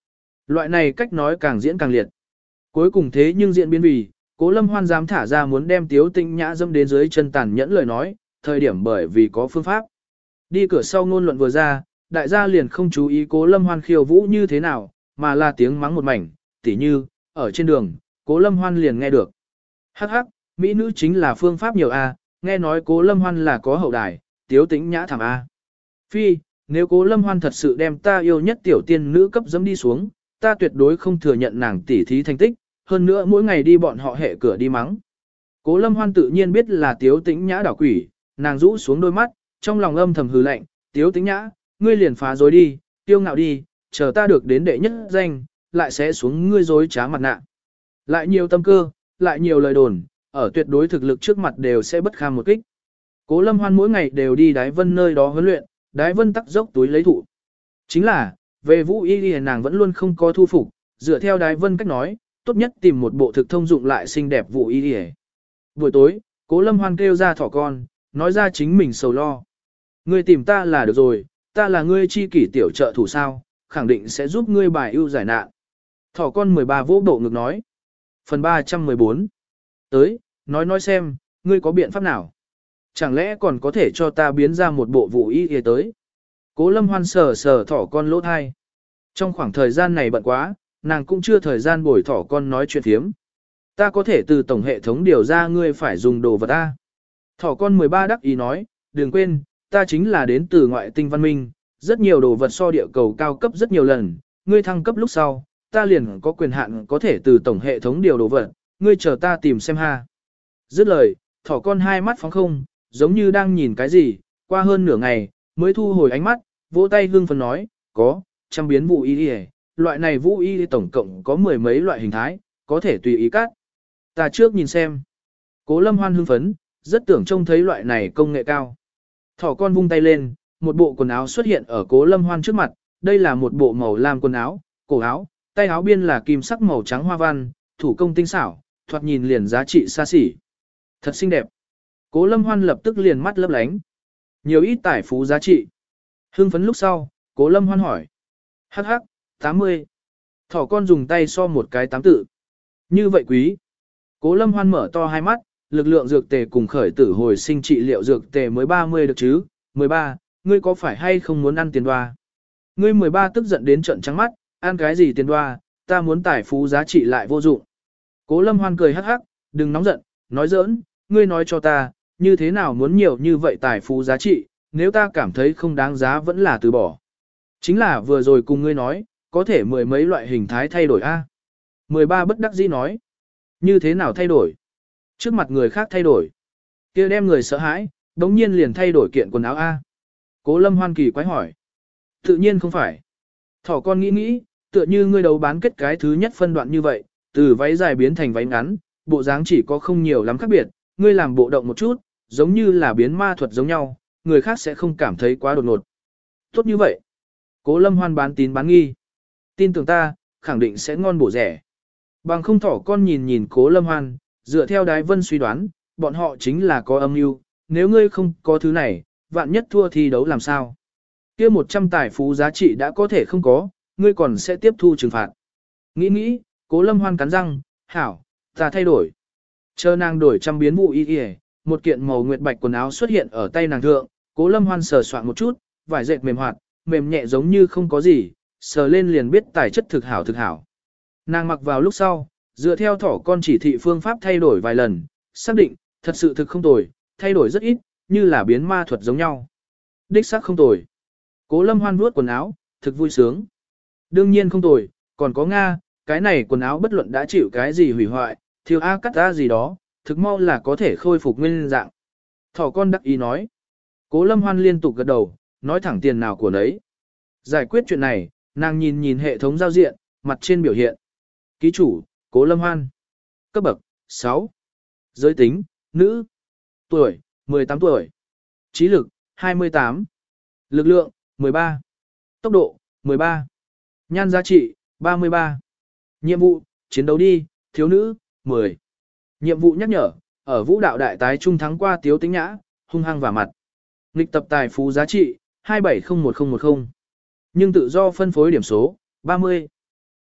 Loại này cách nói càng diễn càng liệt. Cuối cùng thế nhưng diễn biến vì, Cố Lâm Hoan dám thả ra muốn đem Tiếu Tĩnh Nhã dâm đến dưới chân tàn nhẫn lời nói, thời điểm bởi vì có phương pháp. Đi cửa sau ngôn luận vừa ra, đại gia liền không chú ý Cố Lâm Hoan khiêu vũ như thế nào, mà là tiếng mắng một mảnh, tỉ như, ở trên đường, Cố Lâm Hoan liền nghe được. Hắc hắc, mỹ nữ chính là phương pháp nhiều a, nghe nói Cố Lâm Hoan là có hậu đài, Tiếu Tĩnh Nhã thảm a. Phi, nếu Cố Lâm Hoan thật sự đem ta yêu nhất tiểu tiên nữ cấp dẫm đi xuống, ta tuyệt đối không thừa nhận nàng tỉ thí thành tích, hơn nữa mỗi ngày đi bọn họ hệ cửa đi mắng. Cố Lâm Hoan tự nhiên biết là Tiếu Tĩnh Nhã đảo quỷ, nàng rũ xuống đôi mắt, trong lòng âm thầm hừ lạnh, Tiếu Tĩnh Nhã, ngươi liền phá dối đi, tiêu ngạo đi, chờ ta được đến đệ nhất danh, lại sẽ xuống ngươi dối trá mặt nạ. Lại nhiều tâm cơ, lại nhiều lời đồn, ở tuyệt đối thực lực trước mặt đều sẽ bất kham một kích. Cố Lâm Hoan mỗi ngày đều đi Đái Vân nơi đó huấn luyện, Đái Vân tắc dốc túi lấy thụ. Chính là, về Vũ Y Y nàng vẫn luôn không có thu phục, dựa theo Đái Vân cách nói, tốt nhất tìm một bộ thực thông dụng lại xinh đẹp Vũ Y Y. Buổi tối, Cố Lâm Hoan kêu ra thỏ con, nói ra chính mình sầu lo. Ngươi tìm ta là được rồi, ta là ngươi chi kỷ tiểu trợ thủ sao, khẳng định sẽ giúp ngươi bài ưu giải nạn. Thỏ con mười ba vỗ bộ ngực nói. Phần ba trăm mười bốn. Tới, nói nói xem, ngươi có biện pháp nào? Chẳng lẽ còn có thể cho ta biến ra một bộ Vũ Y Y tới? Cố Lâm Hoan sờ sờ thỏ con lỗ thai. Trong khoảng thời gian này bận quá, nàng cũng chưa thời gian bồi thỏ con nói chuyện thiếm. Ta có thể từ tổng hệ thống điều ra ngươi phải dùng đồ vật ta. Thỏ con mười ba đắc ý nói, đừng quên, ta chính là đến từ ngoại tinh văn minh, rất nhiều đồ vật so địa cầu cao cấp rất nhiều lần, ngươi thăng cấp lúc sau, ta liền có quyền hạn có thể từ tổng hệ thống điều đồ vật, ngươi chờ ta tìm xem ha. Dứt lời, thỏ con hai mắt phóng không, giống như đang nhìn cái gì, qua hơn nửa ngày, mới thu hồi ánh mắt, vỗ tay hương phấn nói, có, trăm biến Vũ Y Y, loại này Vũ Y Y tổng cộng có mười mấy loại hình thái, có thể tùy ý cắt. Ta trước nhìn xem. Cố Lâm Hoan hưng phấn, rất tưởng trông thấy loại này công nghệ cao. Thỏ con vung tay lên, một bộ quần áo xuất hiện ở Cố Lâm Hoan trước mặt, đây là một bộ màu lam quần áo, cổ áo, tay áo biên là kim sắc màu trắng hoa văn, thủ công tinh xảo, thoạt nhìn liền giá trị xa xỉ. Thật xinh đẹp. Cố Lâm Hoan lập tức liền mắt lấp lánh. Nhiều ít tài phú giá trị. Hưng phấn lúc sau, Cố Lâm Hoan hỏi. Hắc hắc, tám mươi. Thỏ con dùng tay so một cái tám tự. Như vậy quý. Cố Lâm Hoan mở to hai mắt, lực lượng dược tề cùng khởi tử hồi sinh trị liệu dược tề mới ba mươi được chứ. mười ba, ngươi có phải hay không muốn ăn tiền đoa? Ngươi mười ba tức giận đến trận trắng mắt, ăn cái gì tiền đoa, ta muốn tài phú giá trị lại vô dụng. Cố Lâm Hoan cười hắc hắc, đừng nóng giận, nói giỡn, ngươi nói cho ta, như thế nào muốn nhiều như vậy tài phú giá trị, nếu ta cảm thấy không đáng giá vẫn là từ bỏ. Chính là vừa rồi cùng ngươi nói, có thể mười mấy loại hình thái thay đổi a. mười ba bất đắc dĩ nói, như thế nào thay đổi? Trước mặt người khác thay đổi. Kia đem người sợ hãi, đống nhiên liền thay đổi kiện quần áo a. Cố Lâm Hoan kỳ quái hỏi. Tự nhiên không phải. Thỏ con nghĩ nghĩ, tựa như ngươi đấu bán kết cái thứ nhất phân đoạn như vậy, từ váy dài biến thành váy ngắn, bộ dáng chỉ có không nhiều lắm khác biệt, ngươi làm bộ động một chút, giống như là biến ma thuật giống nhau, người khác sẽ không cảm thấy quá đột ngột. Tốt như vậy. Cố Lâm Hoan bán tín bán nghi. Tin tưởng ta, khẳng định sẽ ngon bổ rẻ. Bằng không thỏ con nhìn nhìn Cố Lâm Hoan, dựa theo Đái Vân suy đoán, bọn họ chính là có âm mưu, nếu ngươi không có thứ này, vạn nhất thua thi đấu làm sao? Kia một trăm tài phú giá trị đã có thể không có, ngươi còn sẽ tiếp thu trừng phạt. Nghĩ nghĩ, Cố Lâm Hoan cắn răng, hảo, ta thay đổi. Chờ nàng đổi trăm biến Vũ Y Y, một kiện màu nguyệt bạch quần áo xuất hiện ở tay nàng thượng, Cố Lâm Hoan sờ soạn một chút, vải dệt mềm hoạt, mềm nhẹ giống như không có gì, sờ lên liền biết tài chất thực hảo thực hảo. Nàng mặc vào lúc sau, dựa theo thỏ con chỉ thị phương pháp thay đổi vài lần, xác định, thật sự thực không tồi, thay đổi rất ít, như là biến ma thuật giống nhau. Đích xác không tồi. Cố Lâm Hoan vuốt quần áo, thực vui sướng. Đương nhiên không tồi, còn có Nga, cái này quần áo bất luận đã chịu cái gì hủy hoại, thiếu A cắt A gì đó, thực mau là có thể khôi phục nguyên dạng. Thỏ con đắc ý nói. Cố Lâm Hoan liên tục gật đầu, nói thẳng tiền nào của nấy. Giải quyết chuyện này, nàng nhìn nhìn hệ thống giao diện, mặt trên biểu hiện. Ký chủ, Cố Lâm Hoan. Cấp bậc, sáu. Giới tính, nữ. Tuổi, mười tám tuổi. Trí lực, hai mươi tám. Lực lượng, mười ba. Tốc độ, mười ba. Nhan giá trị, ba mươi ba. Nhiệm vụ, chiến đấu đi, thiếu nữ, mười. Nhiệm vụ nhắc nhở, ở vũ đạo đại tái trung thắng qua Tiếu Tĩnh Nhã, hung hăng vào mặt. Nghịch tập tài phú giá trị, hai bảy không một không một không. Nhưng tự do phân phối điểm số, ba mươi.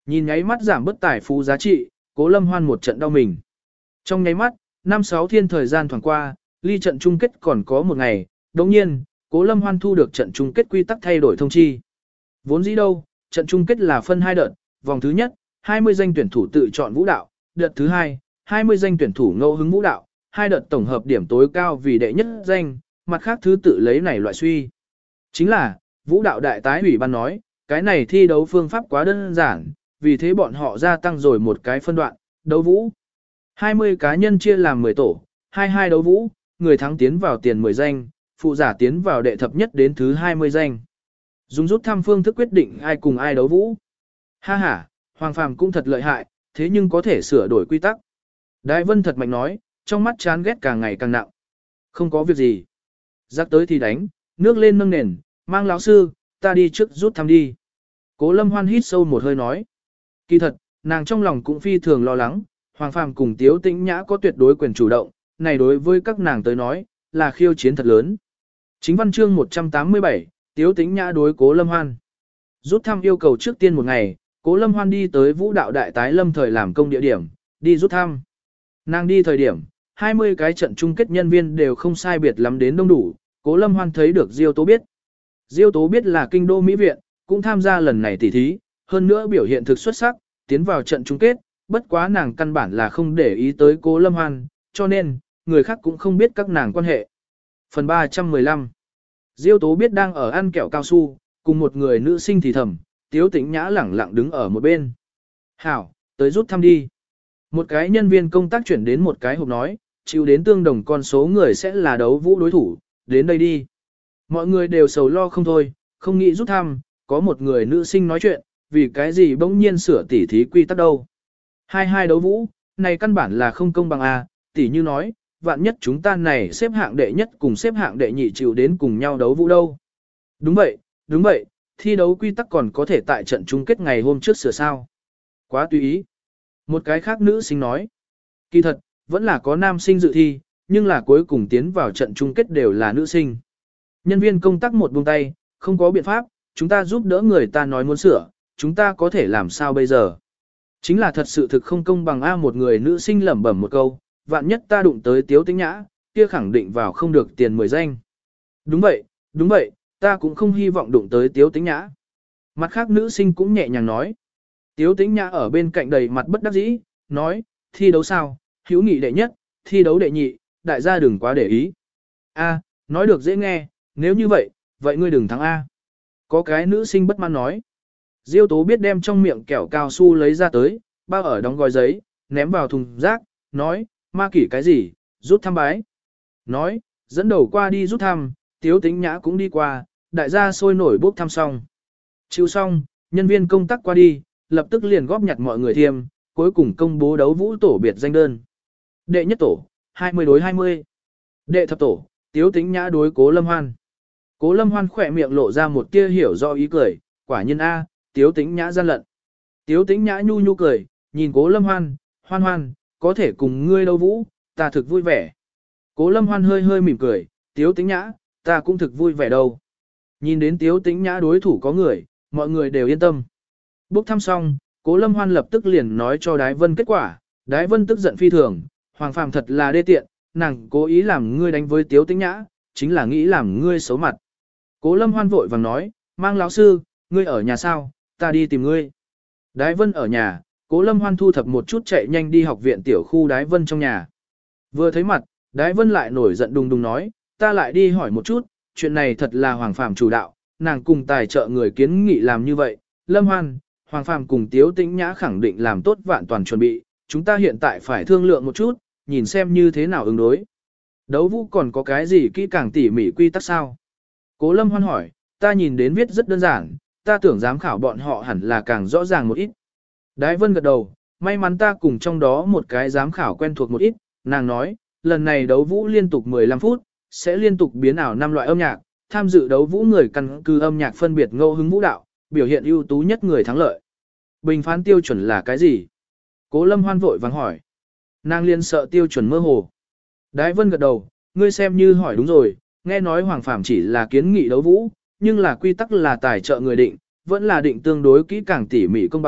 Nhìn nháy mắt giảm bất tài phú giá trị, Cố Lâm Hoan một trận đau mình. Trong nháy mắt, năm sáu thiên thời gian thoảng qua, ly trận chung kết còn có một ngày, đồng nhiên, Cố Lâm Hoan thu được trận chung kết quy tắc thay đổi thông chi. Vốn dĩ đâu, trận chung kết là phân hai đợt, vòng thứ nhất, hai mươi danh tuyển thủ tự chọn vũ đạo, đợt thứ hai, hai mươi danh tuyển thủ ngẫu hứng vũ đạo, hai đợt tổng hợp điểm tối cao vì đệ nhất danh, mặt khác thứ tự lấy này loại suy. Chính là, vũ đạo đại tái ủy ban nói, cái này thi đấu phương pháp quá đơn giản, vì thế bọn họ gia tăng rồi một cái phân đoạn, đấu vũ. hai mươi cá nhân chia làm mười tổ, hai hai đấu vũ, người thắng tiến vào tiền mười danh, phụ giả tiến vào đệ thập nhất đến thứ hai mươi danh. Dùng rút thăm phương thức quyết định ai cùng ai đấu vũ. Ha ha, Hoàng Phàm cũng thật lợi hại, thế nhưng có thể sửa đổi quy tắc. Đại Vân thật mạnh nói, trong mắt chán ghét càng ngày càng nặng. Không có việc gì. Giặc tới thì đánh, nước lên nâng nền, mang lão sư, ta đi trước rút thăm đi. Cố Lâm Hoan hít sâu một hơi nói. Kỳ thật, nàng trong lòng cũng phi thường lo lắng, Hoàng Phàm cùng Tiếu Tĩnh Nhã có tuyệt đối quyền chủ động, này đối với các nàng tới nói, là khiêu chiến thật lớn. Chính văn chương một trăm tám mươi bảy, Tiếu Tĩnh Nhã đối Cố Lâm Hoan. Rút thăm yêu cầu trước tiên một ngày, Cố Lâm Hoan đi tới vũ đạo đại tái lâm thời làm công địa điểm, đi rút thăm. Nàng đi thời điểm, hai mươi cái trận chung kết nhân viên đều không sai biệt lắm đến đông đủ, Cố Lâm Hoan thấy được Diêu Tố Biết. Diêu Tố Biết là kinh đô Mỹ viện, cũng tham gia lần này tỉ thí, hơn nữa biểu hiện thực xuất sắc, tiến vào trận chung kết, bất quá nàng căn bản là không để ý tới Cố Lâm Hoan, cho nên, người khác cũng không biết các nàng quan hệ. Phần ba trăm mười lăm. Diêu Tố Biết đang ở ăn kẹo cao su, cùng một người nữ sinh thì thầm, Tiếu Tĩnh Nhã lẳng lặng đứng ở một bên. Hảo, tới rút thăm đi. Một cái nhân viên công tác chuyển đến một cái hộp nói, chịu đến tương đồng con số người sẽ là đấu vũ đối thủ, đến đây đi. Mọi người đều sầu lo không thôi, không nghĩ rút thăm, có một người nữ sinh nói chuyện, vì cái gì bỗng nhiên sửa tỉ thí quy tắc đâu. Hai hai đấu vũ, này căn bản là không công bằng a, tỉ như nói, vạn nhất chúng ta này xếp hạng đệ nhất cùng xếp hạng đệ nhị chịu đến cùng nhau đấu vũ đâu. Đúng vậy, đúng vậy, thi đấu quy tắc còn có thể tại trận chung kết ngày hôm trước sửa sao. Quá tùy ý. Một cái khác nữ sinh nói, kỳ thật, vẫn là có nam sinh dự thi, nhưng là cuối cùng tiến vào trận chung kết đều là nữ sinh. Nhân viên công tác một buông tay, không có biện pháp, chúng ta giúp đỡ người ta nói muốn sửa, chúng ta có thể làm sao bây giờ. Chính là thật sự thực không công bằng a, một người nữ sinh lẩm bẩm một câu, vạn nhất ta đụng tới Tiếu Tĩnh Nhã, kia khẳng định vào không được tiền mười danh. Đúng vậy, đúng vậy, ta cũng không hy vọng đụng tới Tiếu Tĩnh Nhã. Mặt khác nữ sinh cũng nhẹ nhàng nói. Tiếu Tĩnh Nhã ở bên cạnh đầy mặt bất đắc dĩ, nói, thi đấu sao, hữu nghị đệ nhất, thi đấu đệ nhị, đại gia đừng quá để ý. A, nói được dễ nghe, nếu như vậy, vậy ngươi đừng thắng A. Có cái nữ sinh bất mãn nói. Diêu Tố Biết đem trong miệng kẹo cao su lấy ra tới, bao ở đóng gói giấy, ném vào thùng rác, nói, ma kỷ cái gì, rút thăm bái. Nói, dẫn đầu qua đi rút thăm, Tiếu Tĩnh Nhã cũng đi qua, đại gia sôi nổi bốc thăm xong. Chịu xong, nhân viên công tác qua đi, lập tức liền góp nhặt mọi người thiêm, cuối cùng công bố đấu vũ tổ biệt danh đơn. Đệ nhất tổ, hai mươi đối hai mươi. Đệ thập tổ, Tiếu Tĩnh Nhã đối Cố Lâm Hoan. Cố Lâm Hoan khỏe miệng lộ ra một tia hiểu rõ ý cười, quả nhiên A, Tiếu Tĩnh Nhã gian lận. Tiếu Tĩnh Nhã nhu nhu cười, nhìn Cố Lâm Hoan, Hoan Hoan, có thể cùng ngươi đấu vũ, ta thực vui vẻ. Cố Lâm Hoan hơi hơi mỉm cười, Tiếu Tĩnh Nhã, ta cũng thực vui vẻ đâu. Nhìn đến Tiếu Tĩnh Nhã đối thủ có người, mọi người đều yên tâm. Bốc thăm xong, Cố Lâm Hoan lập tức liền nói cho Đái Vân kết quả, Đái Vân tức giận phi thường, Hoàng Phàm thật là đê tiện, nàng cố ý làm ngươi đánh với Tiếu Tĩnh Nhã, chính là nghĩ làm ngươi xấu mặt. Cố Lâm Hoan vội vàng nói, mang lão sư, ngươi ở nhà sao, ta đi tìm ngươi. Đái Vân ở nhà, Cố Lâm Hoan thu thập một chút chạy nhanh đi học viện tiểu khu Đái Vân trong nhà. Vừa thấy mặt, Đái Vân lại nổi giận đùng đùng nói, ta lại đi hỏi một chút, chuyện này thật là Hoàng Phàm chủ đạo, nàng cùng tài trợ người kiến nghị làm như vậy, Lâm Hoan, Hoàng Phàm cùng Tiếu Tĩnh Nhã khẳng định làm tốt vạn toàn chuẩn bị, chúng ta hiện tại phải thương lượng một chút, nhìn xem như thế nào ứng đối. Đấu vũ còn có cái gì kỹ càng tỉ mỉ quy tắc sao? Cố Lâm Hoan hỏi, ta nhìn đến viết rất đơn giản, ta tưởng giám khảo bọn họ hẳn là càng rõ ràng một ít. Đái Vân gật đầu, may mắn ta cùng trong đó một cái giám khảo quen thuộc một ít, nàng nói, lần này đấu vũ liên tục mười lăm phút, sẽ liên tục biến ảo năm loại âm nhạc, tham dự đấu vũ người căn cứ âm nhạc phân biệt ngẫu hứng vũ đạo, biểu hiện ưu tú nhất người thắng lợi. Bình phán tiêu chuẩn là cái gì? Cố Lâm Hoan vội vàng hỏi. Nàng liên sợ tiêu chuẩn mơ hồ. Đái Vân gật đầu, ngươi xem như hỏi đúng rồi, nghe nói Hoàng Phàm chỉ là kiến nghị đấu vũ, nhưng là quy tắc là tài trợ người định, vẫn là định tương đối kỹ càng tỉ mỉ công bằng,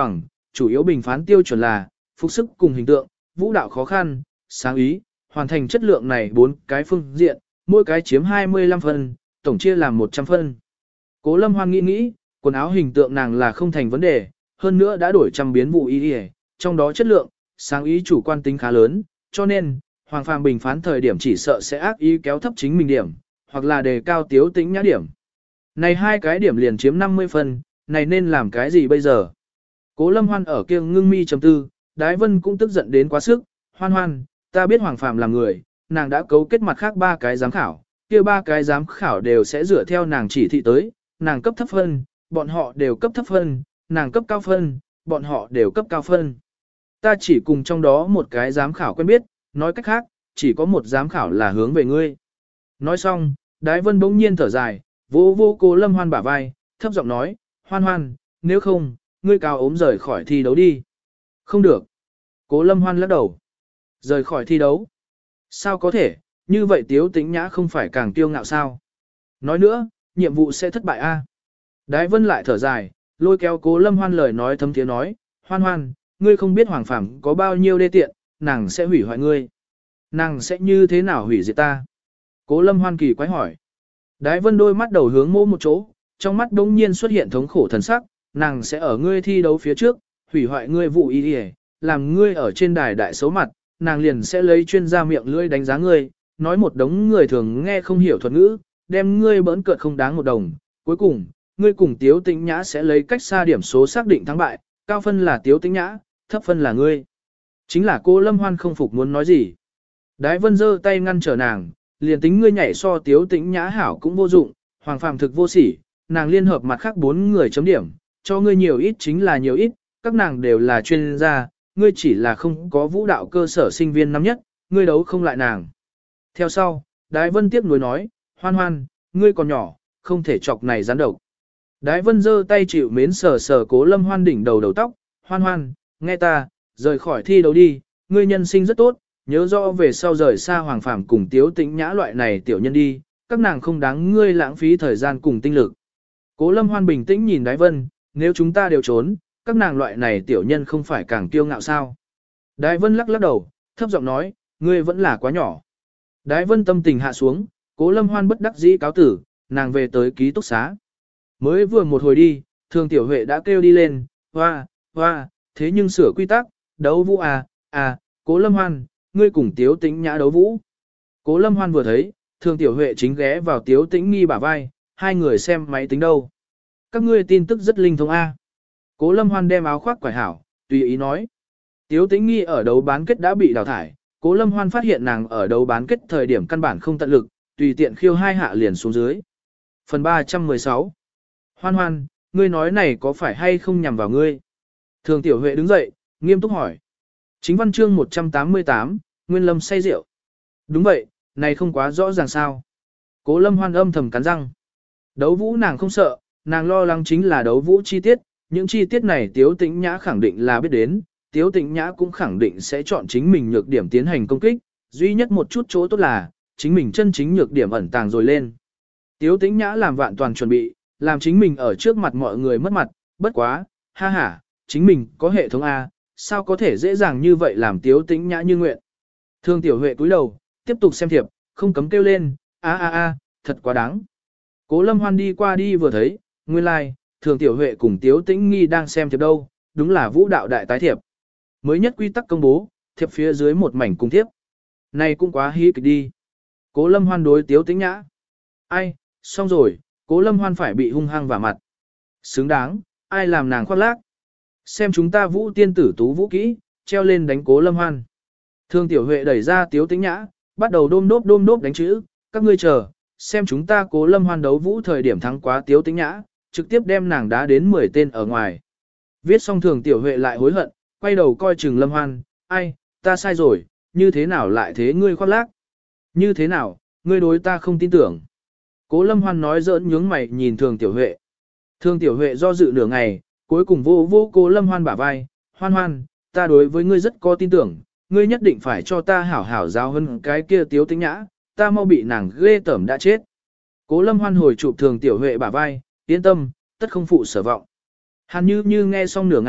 chủ yếu bình phán tiêu chuẩn là phục sức cùng hình tượng, vũ đạo khó khăn, sáng ý, hoàn thành chất lượng này bốn cái phương diện, mỗi cái chiếm hai mươi lăm phân, tổng chia làm một trăm phân. Cố Lâm Hoan nghĩ nghĩ, quần áo hình tượng nàng là không thành vấn đề, hơn nữa đã đổi trăm biến vụ ý đi, trong đó chất lượng, sáng ý chủ quan tính khá lớn, cho nên, Hoàng Phàm bình phán thời điểm chỉ sợ sẽ ác ý kéo thấp chính mình điểm, hoặc là đề cao Tiếu Tĩnh Nhã điểm. Này hai cái điểm liền chiếm năm mươi phân, này nên làm cái gì bây giờ? Cố Lâm Hoan ở kia ngưng mi chấm tư, Đái Vân cũng tức giận đến quá sức, Hoan Hoan, ta biết Hoàng Phàm là người, nàng đã cấu kết mặt khác ba cái giám khảo, kia ba cái giám khảo đều sẽ dựa theo nàng chỉ thị tới, nàng cấp thấp phân, bọn họ đều cấp thấp phân, nàng cấp cao phân, bọn họ đều cấp cao phân. Ta chỉ cùng trong đó một cái giám khảo quen biết, nói cách khác, chỉ có một giám khảo là hướng về ngươi. Nói xong, Đái Vân bỗng nhiên thở dài, vô vô Cố Lâm Hoan bả vai, thấp giọng nói, Hoan Hoan, nếu không, ngươi cao ốm rời khỏi thi đấu đi. Không được. Cố Lâm Hoan lắc đầu. Rời khỏi thi đấu. Sao có thể, như vậy Tiếu Tĩnh Nhã không phải càng kiêu ngạo sao? Nói nữa, nhiệm vụ sẽ thất bại a. Đái Vân lại thở dài, lôi kéo Cố Lâm Hoan lời nói thấm tiếng nói, Hoan Hoan, ngươi không biết Hoàng Phàm có bao nhiêu đê tiện, nàng sẽ hủy hoại ngươi. Nàng sẽ như thế nào hủy diệt ta? Cố Lâm Hoan kỳ quái hỏi. Đái Vân đôi mắt đầu hướng mỗ một chỗ, trong mắt đống nhiên xuất hiện thống khổ thần sắc, nàng sẽ ở ngươi thi đấu phía trước, hủy hoại ngươi vụ ý đi, làm ngươi ở trên đài đại xấu mặt, nàng liền sẽ lấy chuyên gia miệng lưỡi đánh giá ngươi, nói một đống người thường nghe không hiểu thuật ngữ, đem ngươi bỡn cợt không đáng một đồng. Cuối cùng, ngươi cùng Tiếu Tĩnh Nhã sẽ lấy cách xa điểm số xác định thắng bại, cao phân là Tiếu Tĩnh Nhã, thấp phân là ngươi. Chính là cô Lâm Hoan không phục muốn nói gì. Đái Vân giơ tay ngăn trở nàng, liền tính ngươi nhảy so Tiếu Tĩnh Nhã hảo cũng vô dụng, Hoàng Phàm thực vô sỉ, nàng liên hợp mặt khác bốn người chấm điểm, cho ngươi nhiều ít chính là nhiều ít, các nàng đều là chuyên gia, ngươi chỉ là không có vũ đạo cơ sở sinh viên năm nhất, ngươi đấu không lại nàng. Theo sau, Đái Vân tiếc nuối nói, Hoan Hoan, ngươi còn nhỏ, không thể chọc này gián độc. Đái Vân giơ tay chịu mến sờ sờ Cố Lâm Hoan đỉnh đầu đầu tóc, Hoan Hoan, nghe ta, rời khỏi thi đấu đi, ngươi nhân sinh rất tốt, nhớ rõ về sau rời xa Hoàng Phàm cùng Tiếu Tĩnh Nhã loại này tiểu nhân đi, các nàng không đáng ngươi lãng phí thời gian cùng tinh lực. Cố Lâm Hoan bình tĩnh nhìn Đái Vân, nếu chúng ta đều trốn, các nàng loại này tiểu nhân không phải càng kiêu ngạo sao? Đái Vân lắc lắc đầu, thấp giọng nói, ngươi vẫn là quá nhỏ. Đái Vân tâm tình hạ xuống, Cố Lâm Hoan bất đắc dĩ cáo tử, nàng về tới ký túc xá. Mới vừa một hồi đi, Thường Tiểu Huệ đã kêu đi lên, hoa, hoa, thế nhưng sửa quy tắc, đấu vũ à, à, Cố Lâm Hoan, ngươi cùng Tiếu Tĩnh Nhã đấu vũ. Cố Lâm Hoan vừa thấy, Thường Tiểu Huệ chính ghé vào Tiếu Tĩnh Nghi bả vai, hai người xem máy tính đâu. Các ngươi tin tức rất linh thông a. Cố Lâm Hoan đem áo khoác quải hảo, tùy ý nói. Tiếu Tĩnh Nghi ở đấu bán kết đã bị đào thải, Cố Lâm Hoan phát hiện nàng ở đấu bán kết thời điểm căn bản không tận lực, tùy tiện khiêu hai hạ liền xuống dưới. Phần ba trăm mười sáu. Hoan Hoan, ngươi nói này có phải hay không nhằm vào ngươi? Thường Tiểu Huệ đứng dậy, nghiêm túc hỏi. Chính văn chương một trăm tám mươi tám, Nguyên Lâm say rượu. Đúng vậy, này không quá rõ ràng sao. Cố Lâm Hoan âm thầm cắn răng. Đấu vũ nàng không sợ, nàng lo lắng chính là đấu vũ chi tiết, những chi tiết này Tiếu Tĩnh Nhã khẳng định là biết đến, Tiếu Tĩnh Nhã cũng khẳng định sẽ chọn chính mình nhược điểm tiến hành công kích, duy nhất một chút chỗ tốt là, chính mình chân chính nhược điểm ẩn tàng rồi lên. Tiếu Tĩnh Nhã làm vạn toàn chuẩn bị, làm chính mình ở trước mặt mọi người mất mặt, bất quá, ha ha, chính mình có hệ thống A, sao có thể dễ dàng như vậy làm Tiếu Tĩnh Nhã như nguyện. Thương Tiểu Huệ cúi đầu, tiếp tục xem thiệp, không cấm kêu lên, a a a, thật quá đáng. Cố Lâm Hoan đi qua đi vừa thấy, nguyên lai, like, Thường Tiểu Huệ cùng Tiếu Tĩnh Nghi đang xem thiệp đâu, đúng là vũ đạo đại tái thiệp. Mới nhất quy tắc công bố, thiệp phía dưới một mảnh cung thiếp. Này cũng quá hí kịch đi. Cố Lâm Hoan đối Tiếu Tĩnh Nhã. Ai, xong rồi, Cố Lâm Hoan phải bị hung hăng vả mặt. Xứng đáng, ai làm nàng khoác lác. Xem chúng ta vũ tiên tử tú vũ kỹ, treo lên đánh Cố Lâm Hoan. Thương Tiểu Huệ đẩy ra Tiếu Tĩnh Nhã, bắt đầu đôm đốp đôm đốp đánh chữ, các ngươi chờ, xem chúng ta Cố Lâm Hoan đấu vũ thời điểm thắng quá Tiếu Tĩnh Nhã, trực tiếp đem nàng đá đến mười tên ở ngoài. Viết xong Thường Tiểu Huệ lại hối hận, quay đầu coi chừng Lâm Hoan, ai, ta sai rồi, như thế nào lại thế ngươi khoác lác? Như thế nào, ngươi đối ta không tin tưởng? Cố Lâm Hoan nói giỡn nhướng mày nhìn Thường Tiểu Huệ. Thường Tiểu Huệ do dự nửa ngày, cuối cùng vô vô Cố Lâm Hoan bả vai, Hoan Hoan, ta đối với ngươi rất có tin tưởng, ngươi nhất định phải cho ta hảo hảo giáo hơn cái kia Tiếu Tĩnh Nhã, ta mau bị nàng ghê tởm đã chết. Cố Lâm Hoan hồi chụp Thường Tiểu Huệ bả vai, yên tâm, tất không phụ sở vọng. Hàn Như Như nghe xong nửa ngày,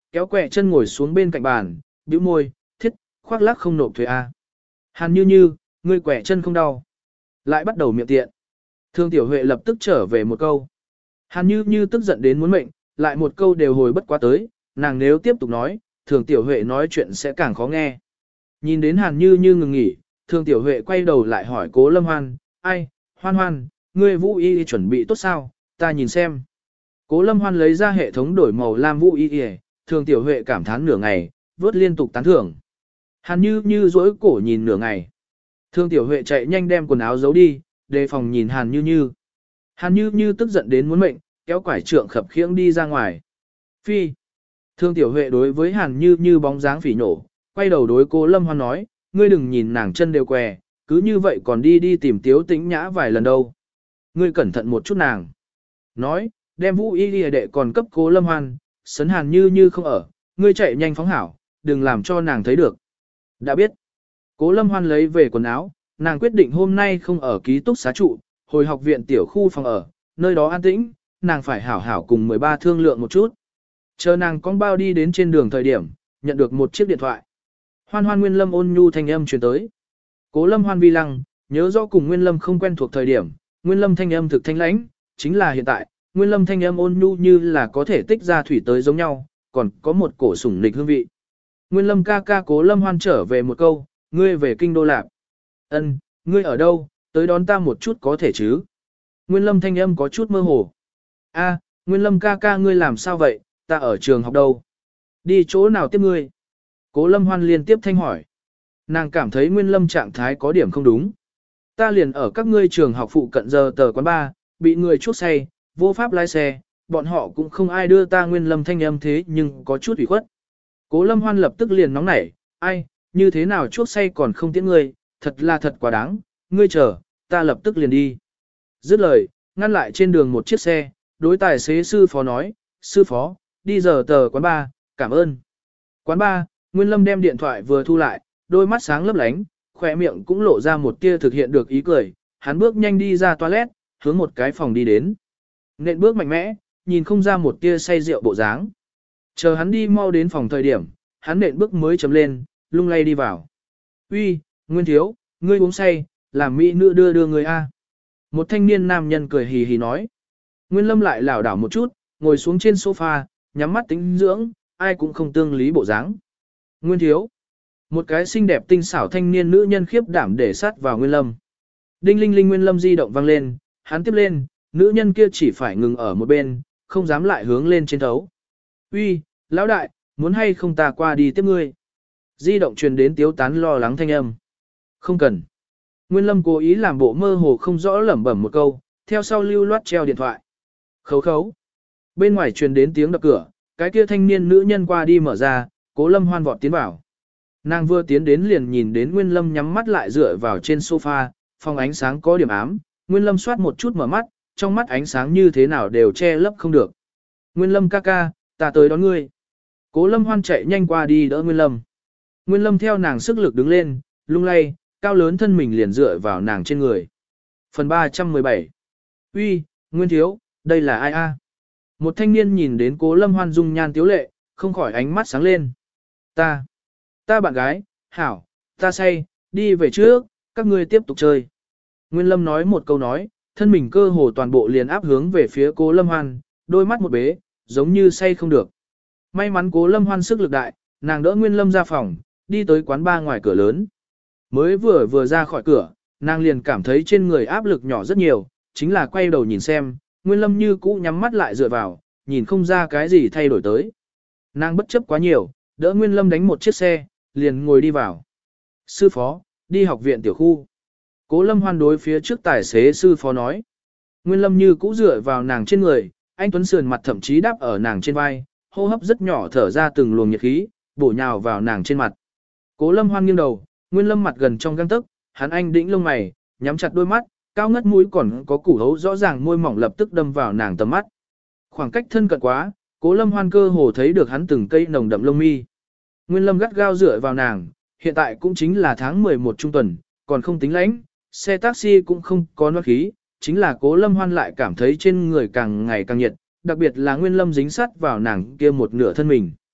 kéo quẹ chân ngồi xuống bên cạnh bàn, bĩu môi, thiết, khoác lác không nộp thuế A. Hàn Như Như, ngươi quẹ chân không đau. Lại bắt đầu miệng tiện. Thương Tiểu Huệ lập tức trở về một câu. Hàn Như Như tức giận đến muốn mệnh, lại một câu đều hồi bất quá tới, nàng nếu tiếp tục nói, Thường Tiểu Huệ nói chuyện sẽ càng khó nghe. Nhìn đến Hàn Như Như ngừng nghỉ, Thường Tiểu Huệ quay đầu lại hỏi Cố Lâm Hoan, ai, Hoan Hoan, ngươi vũ y chuẩn bị tốt sao, ta nhìn xem. Cố Lâm Hoan lấy ra hệ thống đổi màu lam vũ y, Thường Tiểu Huệ cảm thán nửa ngày, vớt liên tục tán thưởng. Hàn Như Như dối cổ nhìn nửa ngày. Thường Tiểu Huệ chạy nhanh đem quần áo giấu đi, đề phòng nhìn Hàn Như Như. Hàn Như Như tức giận đến muốn mệnh, kéo quải trượng khập khiễng đi ra ngoài. Phi. Thương Tiểu Huệ đối với Hàn Như Như bóng dáng phỉ nổ, quay đầu đối Cố Lâm Hoan nói, ngươi đừng nhìn nàng chân đều què, cứ như vậy còn đi đi tìm Tiếu Tĩnh Nhã vài lần đâu. Ngươi cẩn thận một chút nàng. Nói, đem vũ y lìa đệ còn cấp Cố Lâm Hoan, sấn Hàn Như Như không ở, ngươi chạy nhanh phóng hảo, đừng làm cho nàng thấy được. Đã biết. Cố Lâm Hoan lấy về quần áo, nàng quyết định hôm nay không ở ký túc xá trụ, hồi học viện tiểu khu phòng ở, nơi đó an tĩnh, nàng phải hảo hảo cùng mười ba thương lượng một chút. Chờ nàng con bao đi đến trên đường thời điểm, nhận được một chiếc điện thoại. Hoan Hoan Nguyên Lâm ôn nhu thanh âm truyền tới. Cố Lâm Hoan vi lăng, nhớ rõ cùng Nguyên Lâm không quen thuộc thời điểm, Nguyên Lâm thanh âm thực thanh lãnh, chính là hiện tại, Nguyên Lâm thanh âm ôn nhu như là có thể tích ra thủy tới giống nhau, còn có một cổ sủng nịch hương vị. Nguyên Lâm ca ca Cố Lâm Hoan trở về một câu, ngươi về kinh đô lạc. Ân, ngươi ở đâu, tới đón ta một chút có thể chứ? Nguyên Lâm thanh âm có chút mơ hồ. A, Nguyên Lâm ca ca ngươi làm sao vậy, ta ở trường học đâu? Đi chỗ nào tiếp ngươi? Cố Lâm Hoan liên tiếp thanh hỏi. Nàng cảm thấy Nguyên Lâm trạng thái có điểm không đúng. Ta liền ở các ngươi trường học phụ cận giờ tờ quán ba, bị người chuốc say, vô pháp lái xe, bọn họ cũng không ai đưa ta Nguyên Lâm thanh âm thế nhưng có chút ủy khuất. Cố Lâm Hoan lập tức liền nóng nảy, ai, như thế nào chuốc say còn không tiễn ngươi, thật là thật quá đáng, ngươi chờ, ta lập tức liền đi. Dứt lời, ngăn lại trên đường một chiếc xe, đối tài xế sư phó nói, sư phó, đi giờ tờ quán ba, cảm ơn. Quán ba, Nguyên Lâm đem điện thoại vừa thu lại, đôi mắt sáng lấp lánh, khỏe miệng cũng lộ ra một tia thực hiện được ý cười, hắn bước nhanh đi ra toilet, hướng một cái phòng đi đến. Nện bước mạnh mẽ, nhìn không ra một tia say rượu bộ dáng. Chờ hắn đi mau đến phòng thời điểm, hắn nện bước mới chấm lên, lung lay đi vào. Uy, Nguyên thiếu, ngươi uống say, làm mỹ nữ đưa đưa người A. Một thanh niên nam nhân cười hì hì nói. Nguyên Lâm lại lảo đảo một chút, ngồi xuống trên sofa, nhắm mắt tính dưỡng, ai cũng không tương lý bộ dáng. Nguyên thiếu. Một cái xinh đẹp tinh xảo thanh niên nữ nhân khiếp đảm để sát vào Nguyên Lâm. Đinh linh linh Nguyên Lâm di động vang lên, hắn tiếp lên, nữ nhân kia chỉ phải ngừng ở một bên, không dám lại hướng lên trên thấu. Uy, lão đại, muốn hay không ta qua đi tiếp ngươi? Di động truyền đến tiếu tán lo lắng thanh âm. Không cần. Nguyên Lâm cố ý làm bộ mơ hồ không rõ lẩm bẩm một câu, theo sau lưu loát treo điện thoại. Khấu khấu. Bên ngoài truyền đến tiếng đập cửa, cái kia thanh niên nữ nhân qua đi mở ra, Cố Lâm Hoan vọt tiến vào. Nàng vừa tiến đến liền nhìn đến Nguyên Lâm nhắm mắt lại dựa vào trên sofa, phòng ánh sáng có điểm ám, Nguyên Lâm soát một chút mở mắt, trong mắt ánh sáng như thế nào đều che lấp không được. Nguyên Lâm ca ca, ta tới đón ngươi. Cố Lâm Hoan chạy nhanh qua đi đỡ Nguyên Lâm. Nguyên Lâm theo nàng sức lực đứng lên, lung lay, cao lớn thân mình liền dựa vào nàng trên người. Phần ba trăm mười bảy. Uy, Nguyên thiếu, đây là ai a? Một thanh niên nhìn đến Cố Lâm Hoan dung nhan tiếu lệ, không khỏi ánh mắt sáng lên. Ta, ta bạn gái, hảo, ta say, đi về trước, các ngươi tiếp tục chơi. Nguyên Lâm nói một câu nói, thân mình cơ hồ toàn bộ liền áp hướng về phía Cố Lâm Hoan, đôi mắt một bế, giống như say không được. May mắn Cố Lâm Hoan sức lực đại, nàng đỡ Nguyên Lâm ra phòng, đi tới quán ba ngoài cửa lớn. Mới vừa vừa ra khỏi cửa, nàng liền cảm thấy trên người áp lực nhỏ rất nhiều, chính là quay đầu nhìn xem, Nguyên Lâm như cũ nhắm mắt lại dựa vào, nhìn không ra cái gì thay đổi tới. Nàng bất chấp quá nhiều, đỡ Nguyên Lâm đánh một chiếc xe, liền ngồi đi vào. Sư phó, đi học viện tiểu khu. Cố Lâm Hoan đối phía trước tài xế sư phó nói. Nguyên Lâm như cũ dựa vào nàng trên người, anh Tuấn sườn mặt thậm chí đáp ở nàng trên vai, hô hấp rất nhỏ thở ra từng luồng nhiệt khí, bổ nhào vào nàng trên mặt. Cố Lâm Hoan nghiêng đầu, Nguyên Lâm mặt gần trong gang tấc, hắn anh đĩnh lông mày, nhắm chặt đôi mắt, cao ngất mũi còn có củ hấu rõ ràng môi mỏng lập tức đâm vào nàng tầm mắt. Khoảng cách thân cận quá, Cố Lâm Hoan cơ hồ thấy được hắn từng cây nồng đậm lông mi. Nguyên Lâm gắt gao dựa vào nàng, hiện tại cũng chính là tháng mười một trung tuần, còn không tính lãnh, xe taxi cũng không có noát khí, chính là Cố Lâm Hoan lại cảm thấy trên người càng ngày càng nhiệt, đặc biệt là Nguyên Lâm dính sát vào nàng kia một nửa thân mình.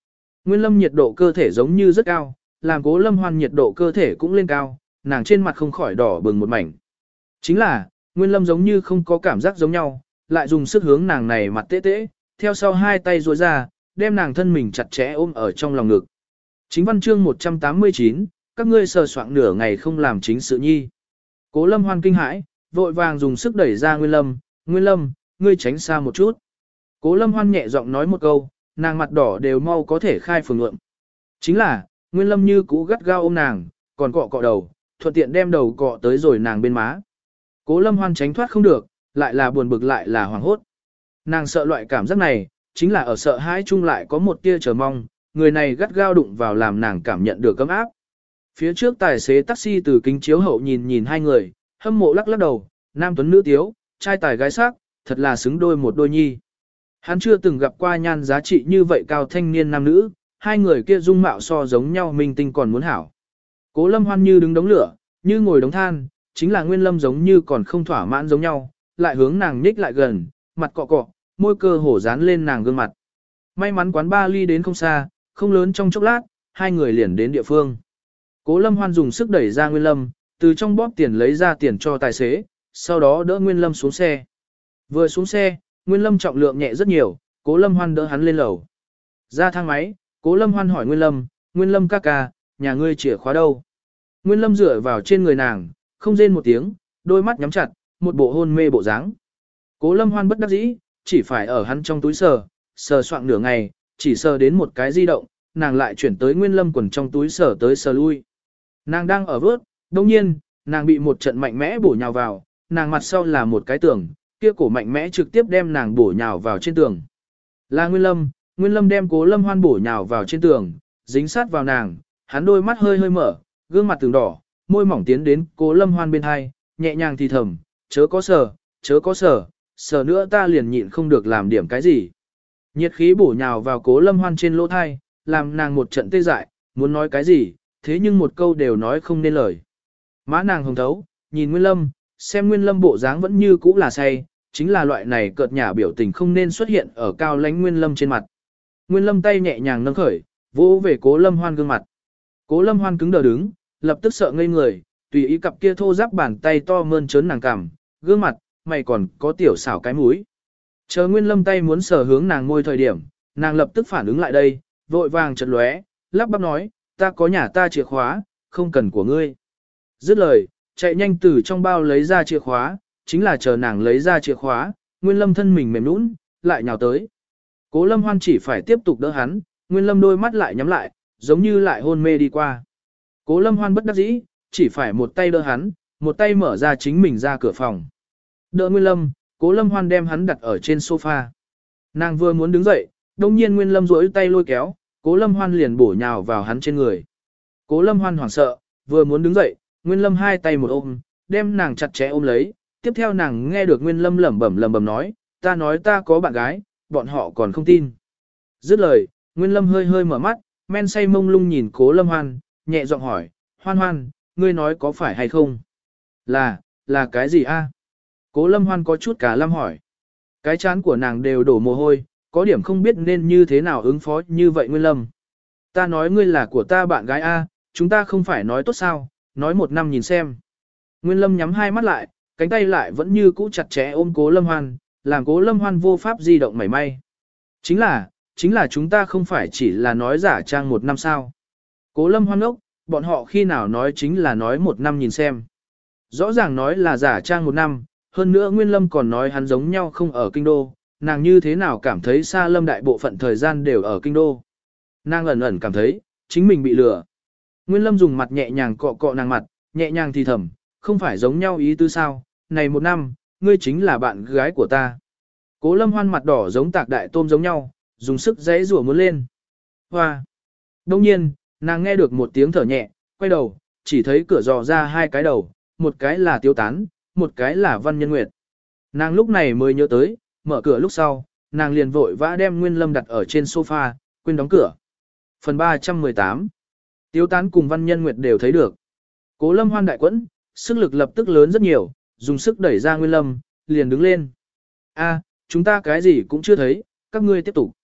Nguyên Lâm nhiệt độ cơ thể giống như rất cao, làm Cố Lâm Hoan nhiệt độ cơ thể cũng lên cao, nàng trên mặt không khỏi đỏ bừng một mảnh. Chính là, Nguyên Lâm giống như không có cảm giác giống nhau, lại dùng sức hướng nàng này mặt tê tê, theo sau hai tay duỗi ra, đem nàng thân mình chặt chẽ ôm ở trong lòng ngực. Chính văn chương một trăm tám mươi chín, các ngươi sờ soạng nửa ngày không làm chính sự nhi. Cố Lâm Hoan kinh hãi, vội vàng dùng sức đẩy ra Nguyên Lâm, Nguyên Lâm, ngươi tránh xa một chút. Cố Lâm Hoan nhẹ giọng nói một câu, nàng mặt đỏ đều mau có thể khai phường ngượng. Chính là, Nguyên Lâm như cũ gắt gao ôm nàng, còn cọ cọ đầu, thuận tiện đem đầu cọ tới rồi nàng bên má. Cố Lâm Hoan tránh thoát không được, lại là buồn bực lại là hoảng hốt. Nàng sợ loại cảm giác này, chính là ở sợ hãi chung lại có một tia chờ mong, người này gắt gao đụng vào làm nàng cảm nhận được cấm áp. Phía trước tài xế taxi từ kính chiếu hậu nhìn nhìn hai người, hâm mộ lắc lắc đầu, nam tuấn nữ tiếu, trai tài gái sắc, thật là xứng đôi một đôi nhi. Hắn chưa từng gặp qua nhan giá trị như vậy cao thanh niên nam nữ, hai người kia dung mạo so giống nhau minh tinh còn muốn hảo. Cố Lâm Hoan như đứng đống lửa, như ngồi đống than, chính là Nguyên Lâm giống như còn không thỏa mãn giống nhau, lại hướng nàng nhích lại gần, mặt cọ cọ, môi cơ hổ dán lên nàng gương mặt. May mắn quán ba ly đến không xa, không lớn trong chốc lát, hai người liền đến địa phương. Cố Lâm Hoan dùng sức đẩy ra Nguyên Lâm, từ trong bóp tiền lấy ra tiền cho tài xế, sau đó đỡ Nguyên Lâm xuống xe. Vừa xuống xe, Nguyên Lâm trọng lượng nhẹ rất nhiều, Cố Lâm Hoan đỡ hắn lên lầu. Ra thang máy, Cố Lâm Hoan hỏi Nguyên Lâm, Nguyên Lâm ca ca, nhà ngươi chìa khóa đâu? Nguyên Lâm dựa vào trên người nàng, không rên một tiếng, đôi mắt nhắm chặt, một bộ hôn mê bộ dáng. Cố Lâm Hoan bất đắc dĩ, chỉ phải ở hắn trong túi sờ, sờ soạng nửa ngày, chỉ sờ đến một cái di động, nàng lại chuyển tới Nguyên Lâm quần trong túi sờ tới sờ lui. Nàng đang ở vớt, đồng nhiên, nàng bị một trận mạnh mẽ bổ nhào vào, nàng mặt sau là một cái tường, kia cổ mạnh mẽ trực tiếp đem nàng bổ nhào vào trên tường. Là Nguyên Lâm, Nguyên Lâm đem Cố Lâm Hoan bổ nhào vào trên tường, dính sát vào nàng, hắn đôi mắt hơi hơi mở, gương mặt từng đỏ, môi mỏng tiến đến Cố Lâm Hoan bên hai, nhẹ nhàng thì thầm, chớ có sờ, chớ có sờ, sờ nữa ta liền nhịn không được làm điểm cái gì. Nhiệt khí bổ nhào vào Cố Lâm Hoan trên lỗ thai, làm nàng một trận tê dại, muốn nói cái gì, thế nhưng một câu đều nói không nên lời. Má nàng hồng thấu, nhìn Nguyên Lâm, xem Nguyên Lâm bộ dáng vẫn như cũ là say, chính là loại này cợt nhả biểu tình không nên xuất hiện ở cao lãnh Nguyên Lâm trên mặt. Nguyên Lâm tay nhẹ nhàng nâng khởi, vỗ về Cố Lâm Hoan gương mặt. Cố Lâm Hoan cứng đờ đứng, lập tức sợ ngây người, tùy ý cặp kia thô ráp bàn tay to mơn trớn nàng cằm, gương mặt, mày còn có tiểu xảo cái mũi. Chờ Nguyên Lâm tay muốn sờ hướng nàng môi thời điểm, nàng lập tức phản ứng lại đây, vội vàng chợt lóe, lắp bắp nói, ta có nhà ta chìa khóa, không cần của ngươi. Dứt lời, chạy nhanh từ trong bao lấy ra chìa khóa, chính là chờ nàng lấy ra chìa khóa, Nguyên Lâm thân mình mềm nũng, lại nhào tới. Cố Lâm Hoan chỉ phải tiếp tục đỡ hắn, Nguyên Lâm đôi mắt lại nhắm lại, giống như lại hôn mê đi qua. Cố Lâm Hoan bất đắc dĩ, chỉ phải một tay đỡ hắn, một tay mở ra chính mình ra cửa phòng. Đỡ Nguyên Lâm, Cố Lâm Hoan đem hắn đặt ở trên sofa. Nàng vừa muốn đứng dậy, đồng nhiên Nguyên Lâm duỗi tay lôi kéo, Cố Lâm Hoan liền bổ nhào vào hắn trên người. Cố Lâm Hoan hoảng sợ, vừa muốn đứng dậy, Nguyên Lâm hai tay một ôm, đem nàng chặt chẽ ôm lấy. Tiếp theo nàng nghe được Nguyên Lâm lẩm bẩm lẩm bẩm nói, ta nói ta có bạn gái, bọn họ còn không tin. Dứt lời, Nguyên Lâm hơi hơi mở mắt, men say mông lung nhìn Cố Lâm Hoan, nhẹ giọng hỏi, Hoan Hoan, ngươi nói có phải hay không? Là, là cái gì a? Cố Lâm Hoan có chút cả lâm hỏi. Cái chán của nàng đều đổ mồ hôi, có điểm không biết nên như thế nào ứng phó như vậy Nguyên Lâm. Ta nói ngươi là của ta bạn gái a, chúng ta không phải nói tốt sao, nói một năm nhìn xem. Nguyên Lâm nhắm hai mắt lại, cánh tay lại vẫn như cũ chặt chẽ ôm Cố Lâm Hoan, làm Cố Lâm Hoan vô pháp di động mảy may. Chính là, chính là chúng ta không phải chỉ là nói giả trang một năm sao. Cố Lâm Hoan ốc, bọn họ khi nào nói chính là nói một năm nhìn xem. Rõ ràng nói là giả trang một năm, hơn nữa Nguyên Lâm còn nói hắn giống nhau không ở kinh đô, nàng như thế nào cảm thấy Sa Lâm đại bộ phận thời gian đều ở kinh đô. Nàng ẩn ẩn cảm thấy, chính mình bị lừa. Nguyên Lâm dùng mặt nhẹ nhàng cọ cọ nàng mặt, nhẹ nhàng thì thầm, không phải giống nhau ý tứ sao, này một năm, ngươi chính là bạn gái của ta. Cố Lâm Hoan mặt đỏ giống tạc đại tôm giống nhau, dùng sức giãy rủa muốn lên. Hoa! Đông nhiên, nàng nghe được một tiếng thở nhẹ, quay đầu, chỉ thấy cửa dò ra hai cái đầu, một cái là Tiêu Tán, một cái là Văn Nhân Nguyệt. Nàng lúc này mới nhớ tới, mở cửa lúc sau, nàng liền vội vã đem Nguyên Lâm đặt ở trên sofa, quên đóng cửa. Phần ba trăm mười tám. Tiêu Tán cùng Văn Nhân Nguyệt đều thấy được. Cố Lâm Hoan đại quẫn, sức lực lập tức lớn rất nhiều, dùng sức đẩy ra Nguyên Lâm, liền đứng lên. A, chúng ta cái gì cũng chưa thấy, các ngươi tiếp tục.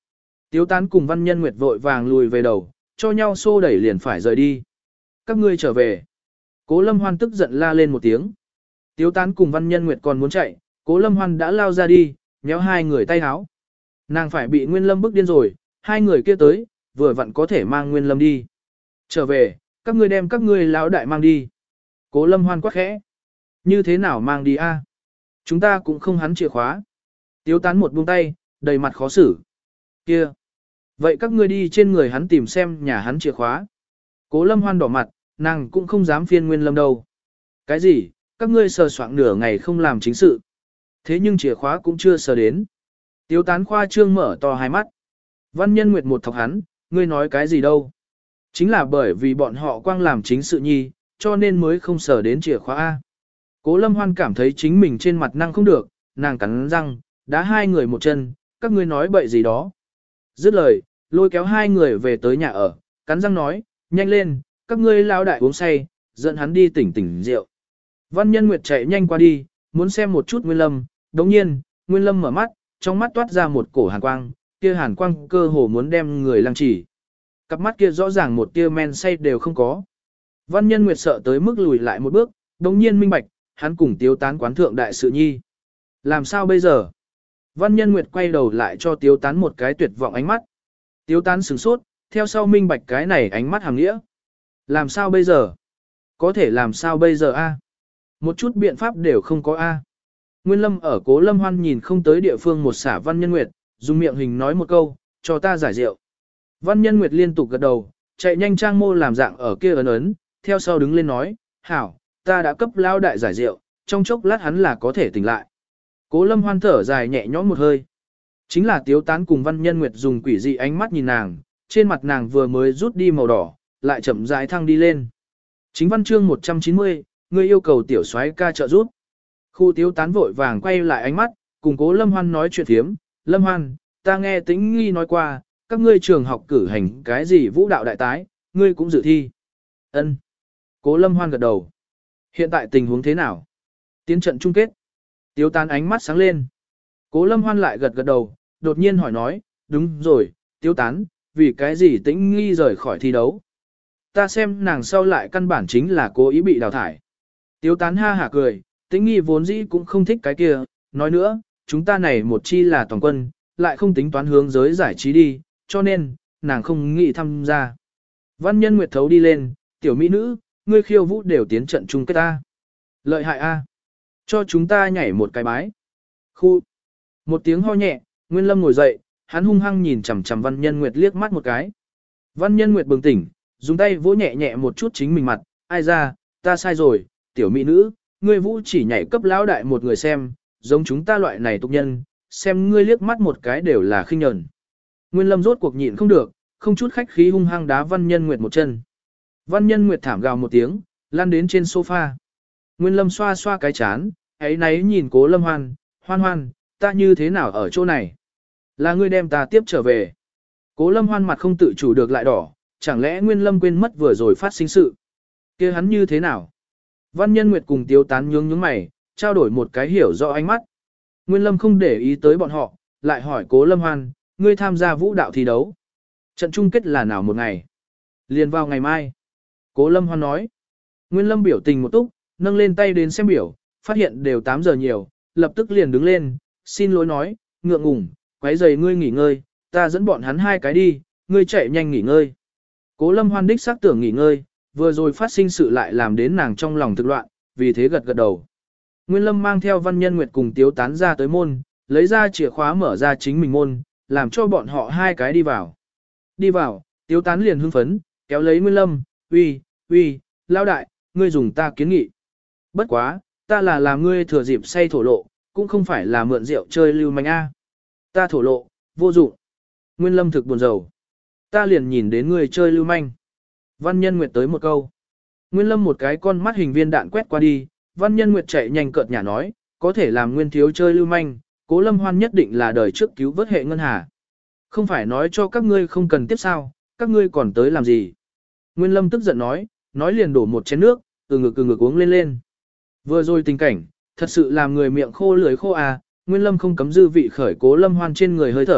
Tiếu Tán cùng Văn Nhân Nguyệt vội vàng lùi về đầu, cho nhau xô đẩy liền phải rời đi. Các ngươi trở về. Cố Lâm Hoan tức giận la lên một tiếng. Tiếu Tán cùng Văn Nhân Nguyệt còn muốn chạy, Cố Lâm Hoan đã lao ra đi, nhéo hai người tay háo. Nàng phải bị Nguyên Lâm bức điên rồi, hai người kia tới, vừa vặn có thể mang Nguyên Lâm đi. Trở về, các ngươi đem các ngươi lão đại mang đi. Cố Lâm Hoan quát khẽ. Như thế nào mang đi a? Chúng ta cũng không hắn chìa khóa. Tiếu Tán một buông tay, đầy mặt khó xử. Kia. Vậy các ngươi đi trên người hắn tìm xem nhà hắn chìa khóa. Cố Lâm Hoan đỏ mặt, nàng cũng không dám phiên Nguyên Lâm đâu. Cái gì, các ngươi sờ soạng nửa ngày không làm chính sự. Thế nhưng chìa khóa cũng chưa sờ đến. Tiếu Tán khoa trương mở to hai mắt. Văn Nhân Nguyệt một thọc hắn, ngươi nói cái gì đâu. Chính là bởi vì bọn họ quang làm chính sự nhi, cho nên mới không sờ đến chìa khóa A. Cố Lâm Hoan cảm thấy chính mình trên mặt năng không được, nàng cắn răng, đá hai người một chân, các ngươi nói bậy gì đó. Dứt lời, lôi kéo hai người về tới nhà ở, cắn răng nói, nhanh lên, các ngươi lao đại uống say, dẫn hắn đi tỉnh tỉnh rượu. Văn Nhân Nguyệt chạy nhanh qua đi, muốn xem một chút Nguyên Lâm, đồng nhiên, Nguyên Lâm mở mắt, trong mắt toát ra một cổ hàn quang, kia hàn quang cơ hồ muốn đem người lăng trì. Cặp mắt kia rõ ràng một tia men say đều không có. Văn Nhân Nguyệt sợ tới mức lùi lại một bước, đồng nhiên minh bạch, hắn cùng Tiếu Tán quán thượng đại sự nhi. Làm sao bây giờ? Văn Nhân Nguyệt quay đầu lại cho Tiếu Tán một cái tuyệt vọng ánh mắt. Tiếu Tán sửng sốt, theo sau minh bạch cái này ánh mắt hàm nghĩa. Làm sao bây giờ? Có thể làm sao bây giờ a? Một chút biện pháp đều không có a. Nguyên Lâm ở Cố Lâm Hoan nhìn không tới địa phương một xả Văn Nhân Nguyệt, dùng miệng hình nói một câu, cho ta giải rượu. Văn Nhân Nguyệt liên tục gật đầu, chạy nhanh trang mô làm dạng ở kia ấn ấn, theo sau đứng lên nói, hảo, ta đã cấp lao đại giải rượu, trong chốc lát hắn là có thể tỉnh lại. Cố Lâm Hoan thở dài nhẹ nhõm một hơi. Chính là Tiếu Tán cùng Văn Nhân Nguyệt dùng quỷ dị ánh mắt nhìn nàng, trên mặt nàng vừa mới rút đi màu đỏ, lại chậm rãi thăng đi lên. Chính văn chương một trăm chín mươi, ngươi yêu cầu tiểu soái ca trợ giúp. Khu Tiếu Tán vội vàng quay lại ánh mắt, cùng Cố Lâm Hoan nói chuyện thiếm, Lâm Hoan, ta nghe Tĩnh Nghi nói qua, các ngươi trường học cử hành cái gì vũ đạo đại tái, ngươi cũng dự thi. Ân. Cố Lâm Hoan gật đầu. Hiện tại tình huống thế nào? Tiến trận chung kết. Tiếu Tán ánh mắt sáng lên. Cố Lâm Hoan lại gật gật đầu, đột nhiên hỏi nói, đúng rồi, Tiếu Tán, vì cái gì Tĩnh Nghi rời khỏi thi đấu? Ta xem nàng sau lại căn bản chính là cố ý bị đào thải. Tiếu Tán ha hả cười, Tĩnh Nghi vốn dĩ cũng không thích cái kia, nói nữa, chúng ta này một chi là toàn quân, lại không tính toán hướng giới giải trí đi, cho nên, nàng không nghĩ tham gia. Văn Nhân Nguyệt thấu đi lên, tiểu mỹ nữ, ngươi khiêu vũ đều tiến trận chung kết ta. Lợi hại a, cho chúng ta nhảy một cái bái. Khu. Một tiếng ho nhẹ, Nguyên Lâm ngồi dậy, hắn hung hăng nhìn chằm chằm Văn Nhân Nguyệt liếc mắt một cái. Văn Nhân Nguyệt bừng tỉnh, dùng tay vỗ nhẹ nhẹ một chút chính mình mặt, ai ra, ta sai rồi, tiểu mỹ nữ, ngươi vũ chỉ nhảy cấp lão đại một người xem, giống chúng ta loại này tục nhân, xem ngươi liếc mắt một cái đều là khinh nhẫn. Nguyên Lâm rốt cuộc nhịn không được, không chút khách khí hung hăng đá Văn Nhân Nguyệt một chân. Văn Nhân Nguyệt thảm gào một tiếng, lăn đến trên sofa. Nguyên Lâm xoa xoa cái chán, ấy náy nhìn Cố Lâm Hoan, Hoan Hoan, ta như thế nào ở chỗ này? Là ngươi đem ta tiếp trở về. Cố Lâm Hoan mặt không tự chủ được lại đỏ, chẳng lẽ Nguyên Lâm quên mất vừa rồi phát sinh sự? Kia hắn như thế nào? Văn Nhân Nguyệt cùng Tiếu Tán nhướng nhướng mày, trao đổi một cái hiểu rõ ánh mắt. Nguyên Lâm không để ý tới bọn họ, lại hỏi Cố Lâm Hoan, ngươi tham gia vũ đạo thi đấu. Trận chung kết là nào một ngày? Liền vào ngày mai. Cố Lâm Hoan nói. Nguyên Lâm biểu tình một túc, nâng lên tay đến xem biểu, phát hiện đều tám giờ nhiều, lập tức liền đứng lên, xin lỗi nói, ngượng ngùng, quấy rầy ngươi nghỉ ngơi, ta dẫn bọn hắn hai cái đi, ngươi chạy nhanh nghỉ ngơi. Cố Lâm Hoan đích xác tưởng nghỉ ngơi, vừa rồi phát sinh sự lại làm đến nàng trong lòng thực loạn, vì thế gật gật đầu. Nguyên Lâm mang theo Văn Nhân Nguyệt cùng Tiếu Tán ra tới môn, lấy ra chìa khóa mở ra chính mình môn, làm cho bọn họ hai cái đi vào. Đi vào, Tiếu Tán liền hưng phấn, kéo lấy Nguyên Lâm, uy, uy, lao đại, ngươi dùng ta kiến nghị. Bất quá, ta là làm ngươi thừa dịp say thổ lộ, cũng không phải là mượn rượu chơi lưu manh a. Ta thổ lộ, vô dụng. Nguyên Lâm thực buồn rầu. Ta liền nhìn đến ngươi chơi lưu manh. Văn Nhân Nguyệt tới một câu. Nguyên Lâm một cái con mắt hình viên đạn quét qua đi, Văn Nhân Nguyệt chạy nhanh cợt nhả nói, có thể làm Nguyên thiếu chơi lưu manh, Cố Lâm Hoan nhất định là đời trước cứu vớt hệ ngân hà. Không phải nói cho các ngươi không cần tiếp sao, các ngươi còn tới làm gì. Nguyên Lâm tức giận nói, nói liền đổ một chén nước, từ ngực từ ngực uống lên lên. Vừa rồi tình cảnh, thật sự làm người miệng khô lưỡi khô à, Nguyên Lâm không cấm dư vị khởi Cố Lâm Hoan trên người hơi thở,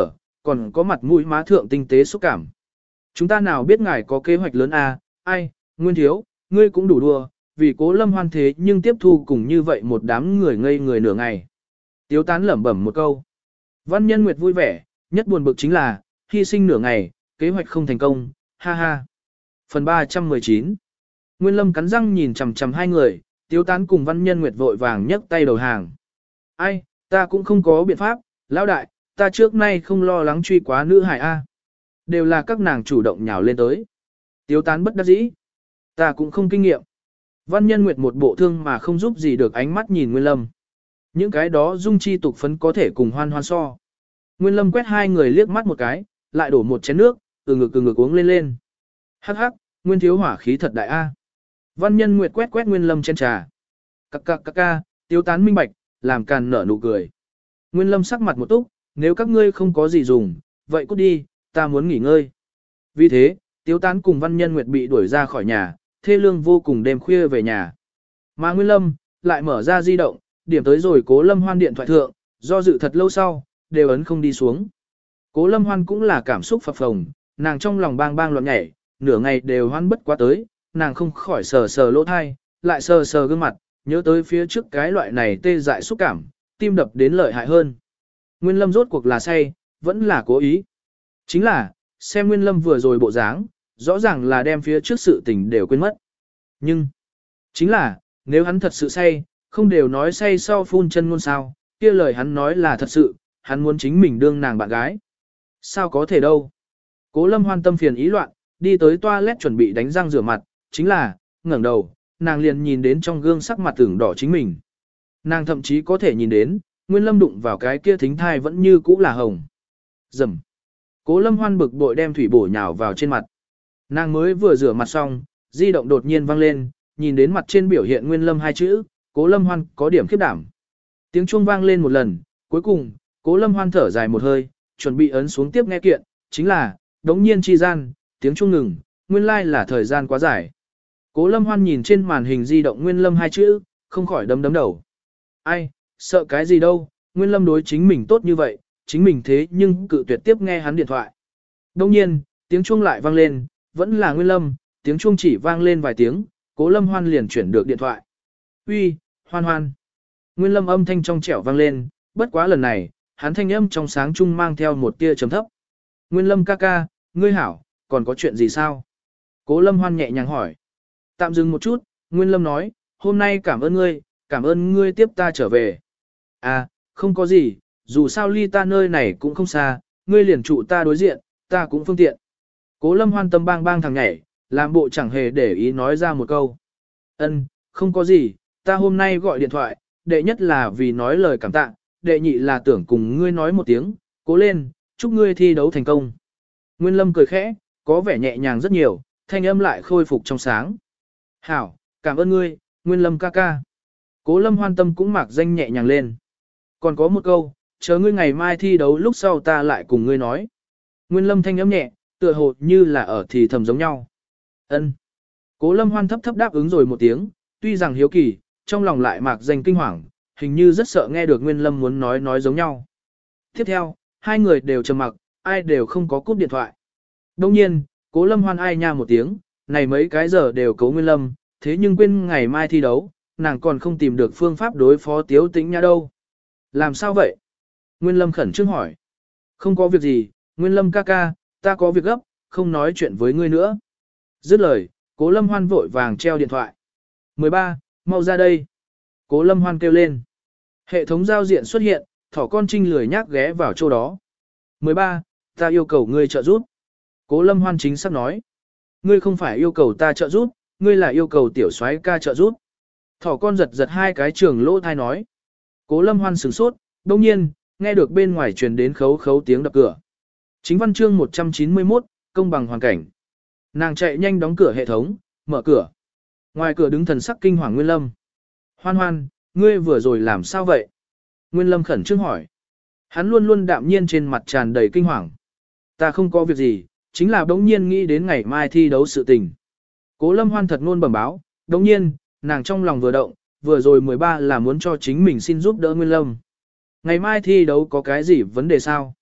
còn có mặt mũi má thượng tinh tế xúc cảm. Chúng ta nào biết ngài có kế hoạch lớn à, ai, Nguyên Thiếu, ngươi cũng đủ đùa, vì Cố Lâm Hoan thế nhưng tiếp thu cùng như vậy một đám người ngây người nửa ngày. Tiếu Tán lẩm bẩm một câu. Văn Nhân Nguyệt vui vẻ, nhất buồn bực chính là, hy sinh nửa ngày, kế hoạch không thành công, ha ha. Phần ba trăm mười chín. Nguyên Lâm cắn răng nhìn chằm chằm hai người, Tiếu Tán cùng Văn Nhân Nguyệt vội vàng nhấc tay đầu hàng. Ai, ta cũng không có biện pháp, lão đại, ta trước nay không lo lắng truy quá nữ hải A. Đều là các nàng chủ động nhào lên tới. Tiếu Tán bất đắc dĩ. Ta cũng không kinh nghiệm. Văn Nhân Nguyệt một bộ thương mà không giúp gì được ánh mắt nhìn Nguyên Lâm. Những cái đó dung chi tục phấn có thể cùng hoan hoan so. Nguyên Lâm quét hai người liếc mắt một cái, lại đổ một chén nước, từ ngực từ ngực uống lên lên. Hắc hắc, Nguyên Thiếu hỏa khí thật đại A. Văn Nhân Nguyệt quét quét Nguyên Lâm chén trà. Cắc cắc cắc ca, Tiếu Tán minh bạch, làm càn nở nụ cười. Nguyên Lâm sắc mặt một túc, nếu các ngươi không có gì dùng, vậy cút đi, ta muốn nghỉ ngơi. Vì thế, Tiếu Tán cùng Văn Nhân Nguyệt bị đuổi ra khỏi nhà, thê lương vô cùng đêm khuya về nhà. Mà Nguyên Lâm, lại mở ra di động, điểm tới rồi Cố Lâm Hoan điện thoại thượng, do dự thật lâu sau, đều ấn không đi xuống. Cố Lâm Hoan cũng là cảm xúc phập phồng, nàng trong lòng bang bang loạn nhảy, nửa ngày đều hoan bất quá tới, nàng không khỏi sờ sờ lỗ thai, lại sờ sờ gương mặt, nhớ tới phía trước cái loại này tê dại xúc cảm, tim đập đến lợi hại hơn. Nguyên Lâm rốt cuộc là say, vẫn là cố ý. Chính là, xem Nguyên Lâm vừa rồi bộ dáng, rõ ràng là đem phía trước sự tình đều quên mất. Nhưng, chính là, nếu hắn thật sự say, không đều nói say sau phun chân ngôn sao, kia lời hắn nói là thật sự, hắn muốn chính mình đương nàng bạn gái. Sao có thể đâu. Cố Lâm Hoan tâm phiền ý loạn, đi tới toilet chuẩn bị đánh răng rửa mặt, chính là, ngẩng đầu, nàng liền nhìn đến trong gương sắc mặt tưởng đỏ chính mình. Nàng thậm chí có thể nhìn đến, Nguyên Lâm đụng vào cái kia thính thai vẫn như cũ là hồng. Dầm. Cố Lâm Hoan bực bội đem thủy bổ nhào vào trên mặt. Nàng mới vừa rửa mặt xong, di động đột nhiên vang lên, nhìn đến mặt trên biểu hiện Nguyên Lâm hai chữ, Cố Lâm Hoan có điểm khiếp đảm. Tiếng chuông vang lên một lần, cuối cùng, Cố Lâm Hoan thở dài một hơi, chuẩn bị ấn xuống tiếp nghe kiện, chính là, đống nhiên chi gian, tiếng chuông ngừng, nguyên lai like là thời gian quá dài. Cố Lâm Hoan nhìn trên màn hình di động Nguyên Lâm hai chữ, không khỏi đấm đấm đầu. Ai, sợ cái gì đâu, Nguyên Lâm đối chính mình tốt như vậy, chính mình thế nhưng cự tuyệt tiếp nghe hắn điện thoại. Đồng nhiên, tiếng chuông lại vang lên, vẫn là Nguyên Lâm, tiếng chuông chỉ vang lên vài tiếng, Cố Lâm Hoan liền chuyển được điện thoại. Uy, Hoan Hoan. Nguyên Lâm âm thanh trong trẻo vang lên, bất quá lần này, hắn thanh âm trong sáng trung mang theo một tia trầm thấp. Nguyên Lâm ca ca, ngươi hảo, còn có chuyện gì sao? Cố Lâm Hoan nhẹ nhàng hỏi. Tạm dừng một chút, Nguyên Lâm nói, hôm nay cảm ơn ngươi, cảm ơn ngươi tiếp ta trở về. À, không có gì, dù sao ly ta nơi này cũng không xa, ngươi liền trụ ta đối diện, ta cũng phương tiện. Cố Lâm Hoan tâm bang bang thằng nhảy, làm bộ chẳng hề để ý nói ra một câu. Ân, không có gì, ta hôm nay gọi điện thoại, đệ nhất là vì nói lời cảm tạ, đệ nhị là tưởng cùng ngươi nói một tiếng, cố lên, chúc ngươi thi đấu thành công. Nguyên Lâm cười khẽ, có vẻ nhẹ nhàng rất nhiều, thanh âm lại khôi phục trong sáng. Hảo, cảm ơn ngươi, Nguyên Lâm ca ca. Cố Lâm Hoan tâm cũng mạc danh nhẹ nhàng lên. Còn có một câu, chờ ngươi ngày mai thi đấu lúc sau ta lại cùng ngươi nói. Nguyên Lâm thanh âm nhẹ, tựa hồ như là ở thì thầm giống nhau. Ân. Cố Lâm Hoan thấp thấp đáp ứng rồi một tiếng, tuy rằng hiếu kỳ, trong lòng lại mạc danh kinh hoàng, hình như rất sợ nghe được Nguyên Lâm muốn nói nói giống nhau. Tiếp theo, hai người đều trầm mặc, ai đều không có cúp điện thoại. Đồng nhiên, Cố Lâm Hoan ai nha một tiếng, này mấy cái giờ đều cấu Nguyên Lâm, thế nhưng quên ngày mai thi đấu, nàng còn không tìm được phương pháp đối phó Tiếu Tĩnh Nhã đâu. Làm sao vậy? Nguyên Lâm khẩn trương hỏi. Không có việc gì, Nguyên Lâm ca ca, ta có việc gấp, không nói chuyện với ngươi nữa. Dứt lời, Cố Lâm Hoan vội vàng treo điện thoại. mười ba, mau ra đây. Cố Lâm Hoan kêu lên. Hệ thống giao diện xuất hiện, thỏ con trinh lười nhác ghé vào chỗ đó. mười ba, ta yêu cầu ngươi trợ giúp. Cố Lâm Hoan chính xác nói. Ngươi không phải yêu cầu ta trợ giúp, ngươi là yêu cầu tiểu soái ca trợ giúp. Thỏ con giật giật hai cái trường lỗ thai nói. Cố Lâm Hoan sửng sốt, đồng nhiên, nghe được bên ngoài truyền đến khấu khấu tiếng đập cửa. Chính văn chương một trăm chín mươi mốt, công bằng hoàn cảnh. Nàng chạy nhanh đóng cửa hệ thống, mở cửa. Ngoài cửa đứng thần sắc kinh hoàng Nguyên Lâm. Hoan Hoan, ngươi vừa rồi làm sao vậy? Nguyên Lâm khẩn trương hỏi. Hắn luôn luôn đạm nhiên trên mặt tràn đầy kinh hoàng. Ta không có việc gì, chính là đống nhiên nghĩ đến ngày mai thi đấu sự tình. Cố Lâm Hoan thật ngôn bẩm báo, đống nhiên, nàng trong lòng vừa động, vừa rồi mười ba là muốn cho chính mình xin giúp đỡ Nguyên Lâm. Ngày mai thi đấu có cái gì vấn đề sao?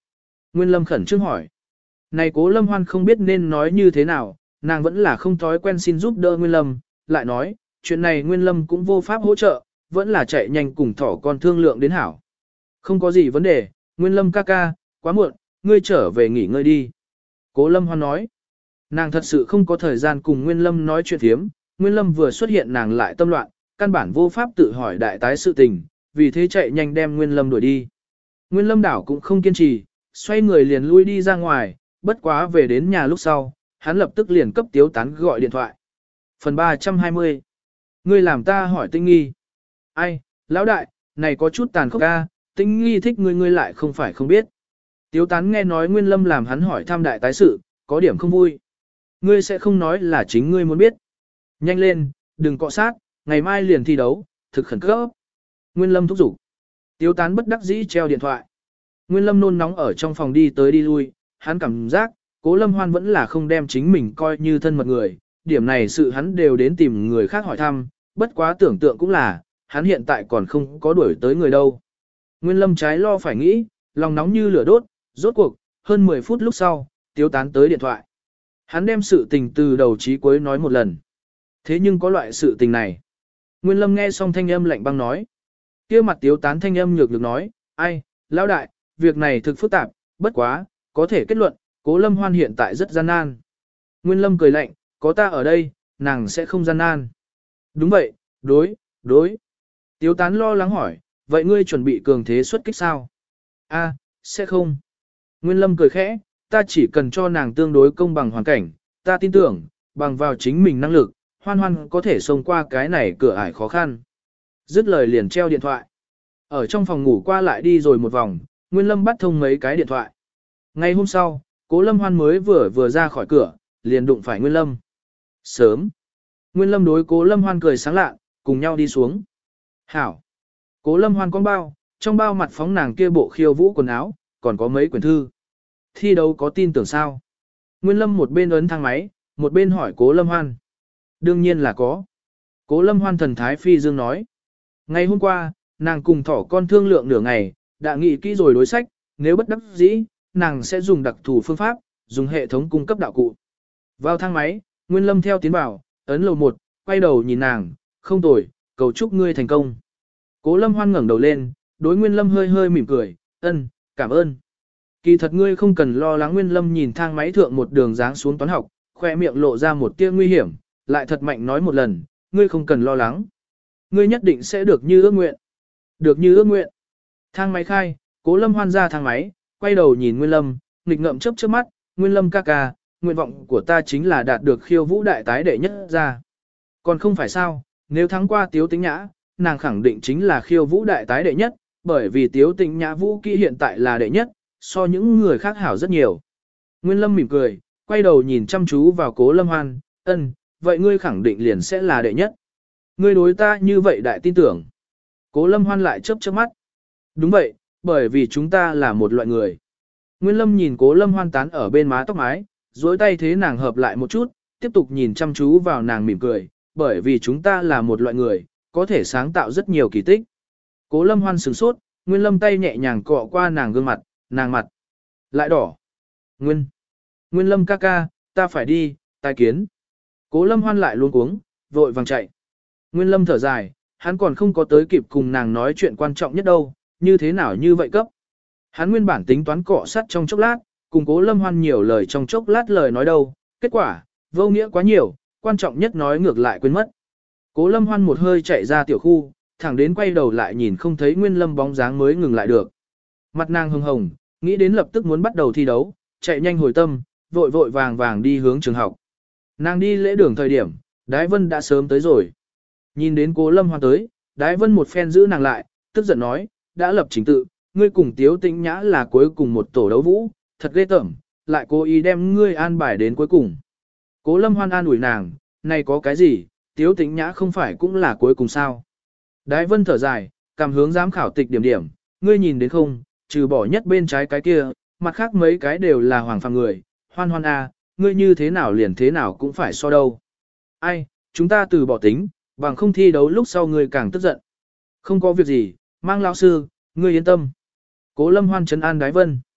Nguyên Lâm khẩn trương hỏi. Này Cố Lâm Hoan không biết nên nói như thế nào, nàng vẫn là không thói quen xin giúp đỡ Nguyên Lâm, lại nói, chuyện này Nguyên Lâm cũng vô pháp hỗ trợ, vẫn là chạy nhanh cùng thỏ con thương lượng đến hảo. Không có gì vấn đề, Nguyên Lâm ca ca, quá muộn, ngươi trở về nghỉ ngơi đi. Cố Lâm Hoan nói, nàng thật sự không có thời gian cùng Nguyên Lâm nói chuyện thiếm, Nguyên Lâm vừa xuất hiện nàng lại tâm loạn, căn bản vô pháp tự hỏi đại tái sự tình, vì thế chạy nhanh đem Nguyên Lâm đuổi đi. Nguyên Lâm đảo cũng không kiên trì, xoay người liền lui đi ra ngoài, bất quá về đến nhà lúc sau, hắn lập tức liền cấp Tiếu Tán gọi điện thoại. Phần ba trăm hai mươi. Ngươi làm ta hỏi Tinh Nghi. Ai, lão đại, này có chút tàn khốc ca, Tinh Nghi thích ngươi ngươi lại không phải không biết. Tiếu Tán nghe nói Nguyên Lâm làm hắn hỏi thăm đại tái sự, có điểm không vui. Ngươi sẽ không nói là chính ngươi muốn biết. Nhanh lên, đừng cọ sát, ngày mai liền thi đấu, thực khẩn cấp. Nguyên Lâm thúc giục. Tiếu Tán bất đắc dĩ treo điện thoại. Nguyên Lâm nôn nóng ở trong phòng đi tới đi lui, hắn cảm giác, Cố Lâm Hoan vẫn là không đem chính mình coi như thân mật người, điểm này sự hắn đều đến tìm người khác hỏi thăm, bất quá tưởng tượng cũng là, hắn hiện tại còn không có đuổi tới người đâu. Nguyên Lâm trái lo phải nghĩ, lòng nóng như lửa đốt, rốt cuộc, hơn mười phút lúc sau, Tiếu Tán tới điện thoại. Hắn đem sự tình từ đầu chí cuối nói một lần. Thế nhưng có loại sự tình này. Nguyên Lâm nghe xong thanh âm lạnh băng nói. Kia mặt Tiếu Tán thanh âm nhược được nói, ai, lão đại, việc này thực phức tạp, bất quá, có thể kết luận, Cố Lâm Hoan hiện tại rất gian nan. Nguyên Lâm cười lạnh, có ta ở đây, nàng sẽ không gian nan. Đúng vậy, đối, đối. Tiếu Tán lo lắng hỏi, vậy ngươi chuẩn bị cường thế xuất kích sao? A, sẽ không. Nguyên Lâm cười khẽ, ta chỉ cần cho nàng tương đối công bằng hoàn cảnh, ta tin tưởng, bằng vào chính mình năng lực, Hoan Hoan có thể xông qua cái này cửa ải khó khăn. Dứt lời liền treo điện thoại. Ở trong phòng ngủ qua lại đi rồi một vòng, Nguyên Lâm bắt thông mấy cái điện thoại. Ngày hôm sau, Cố Lâm Hoan mới vừa vừa ra khỏi cửa, liền đụng phải Nguyên Lâm. Sớm. Nguyên Lâm đối Cố Lâm Hoan cười sáng lạ, cùng nhau đi xuống. Hảo. Cố Lâm Hoan con bao, trong bao mặt phóng nàng kia bộ khiêu vũ quần áo, còn có mấy quyển thư. Thi đấu có tin tưởng sao? Nguyên Lâm một bên ấn thang máy, một bên hỏi Cố Lâm Hoan. Đương nhiên là có. Cố Lâm Hoan thần thái phi dương nói. Ngày hôm qua, nàng cùng thỏ con thương lượng nửa ngày, đã nghĩ kỹ rồi đối sách, nếu bất đắc dĩ, nàng sẽ dùng đặc thù phương pháp, dùng hệ thống cung cấp đạo cụ. Vào thang máy, Nguyên Lâm theo tiến vào, ấn lầu một, quay đầu nhìn nàng, không tồi, cầu chúc ngươi thành công. Cố Lâm Hoan ngẩng đầu lên, đối Nguyên Lâm hơi hơi mỉm cười, ân, cảm ơn. Kỳ thật ngươi không cần lo lắng. Nguyên Lâm nhìn thang máy thượng một đường dáng xuống toán học, khoe miệng lộ ra một tia nguy hiểm, lại thật mạnh nói một lần, ngươi không cần lo lắng. Ngươi nhất định sẽ được như ước nguyện. Được như ước nguyện. Thang máy khai, Cố Lâm Hoan ra thang máy, quay đầu nhìn Nguyên Lâm, nghịch ngậm chớp chớp mắt, Nguyên Lâm ca ca, nguyện vọng của ta chính là đạt được khiêu vũ đại tái đệ nhất ra. Còn không phải sao, nếu thắng qua Tiếu Tĩnh Nhã, nàng khẳng định chính là khiêu vũ đại tái đệ nhất, bởi vì Tiếu Tĩnh Nhã vũ kỹ hiện tại là đệ nhất, so những người khác hảo rất nhiều. Nguyên Lâm mỉm cười, quay đầu nhìn chăm chú vào Cố Lâm Hoan, ân, vậy ngươi khẳng định liền sẽ là đệ nhất. Ngươi đối ta như vậy đại tin tưởng. Cố Lâm Hoan lại chớp chớp mắt. Đúng vậy, bởi vì chúng ta là một loại người. Nguyên Lâm nhìn Cố Lâm Hoan tán ở bên má tóc mái, duỗi tay thế nàng hợp lại một chút, tiếp tục nhìn chăm chú vào nàng mỉm cười, bởi vì chúng ta là một loại người, có thể sáng tạo rất nhiều kỳ tích. Cố Lâm Hoan sửng sốt, Nguyên Lâm tay nhẹ nhàng cọ qua nàng gương mặt, nàng mặt lại đỏ. Nguyên, Nguyên Lâm ca ca, ta phải đi, tai kiến. Cố Lâm Hoan lại luống cuống, vội vàng chạy. Nguyên Lâm thở dài, hắn còn không có tới kịp cùng nàng nói chuyện quan trọng nhất đâu, như thế nào như vậy cấp. Hắn nguyên bản tính toán cọ sắt trong chốc lát, cùng Cố Lâm Hoan nhiều lời trong chốc lát lời nói đâu, kết quả, vô nghĩa quá nhiều, quan trọng nhất nói ngược lại quên mất. Cố Lâm Hoan một hơi chạy ra tiểu khu, thẳng đến quay đầu lại nhìn không thấy Nguyên Lâm bóng dáng mới ngừng lại được. Mặt nàng hồng hồng, nghĩ đến lập tức muốn bắt đầu thi đấu, chạy nhanh hồi tâm, vội vội vàng vàng đi hướng trường học. Nàng đi lễ đường thời điểm, Đái Vân đã sớm tới rồi. Nhìn đến Cố Lâm Hoan tới, Đái Vân một phen giữ nàng lại, tức giận nói, đã lập trình tự, ngươi cùng Tiếu Tĩnh Nhã là cuối cùng một tổ đấu vũ, thật ghê tởm, lại cố ý đem ngươi an bài đến cuối cùng. Cố Lâm Hoan an ủi nàng, này có cái gì, Tiếu Tĩnh Nhã không phải cũng là cuối cùng sao. Đái Vân thở dài, cầm hướng giám khảo tịch điểm điểm, ngươi nhìn đến không, trừ bỏ nhất bên trái cái kia, mặt khác mấy cái đều là hoàng phàm người, Hoan Hoan à, ngươi như thế nào liền thế nào cũng phải so đâu. Ai, chúng ta từ bỏ tính, bằng không thi đấu lúc sau ngươi càng tức giận. Không có việc gì, mang lão sư, ngươi yên tâm. Cố Lâm Hoan trấn an Đái Vân.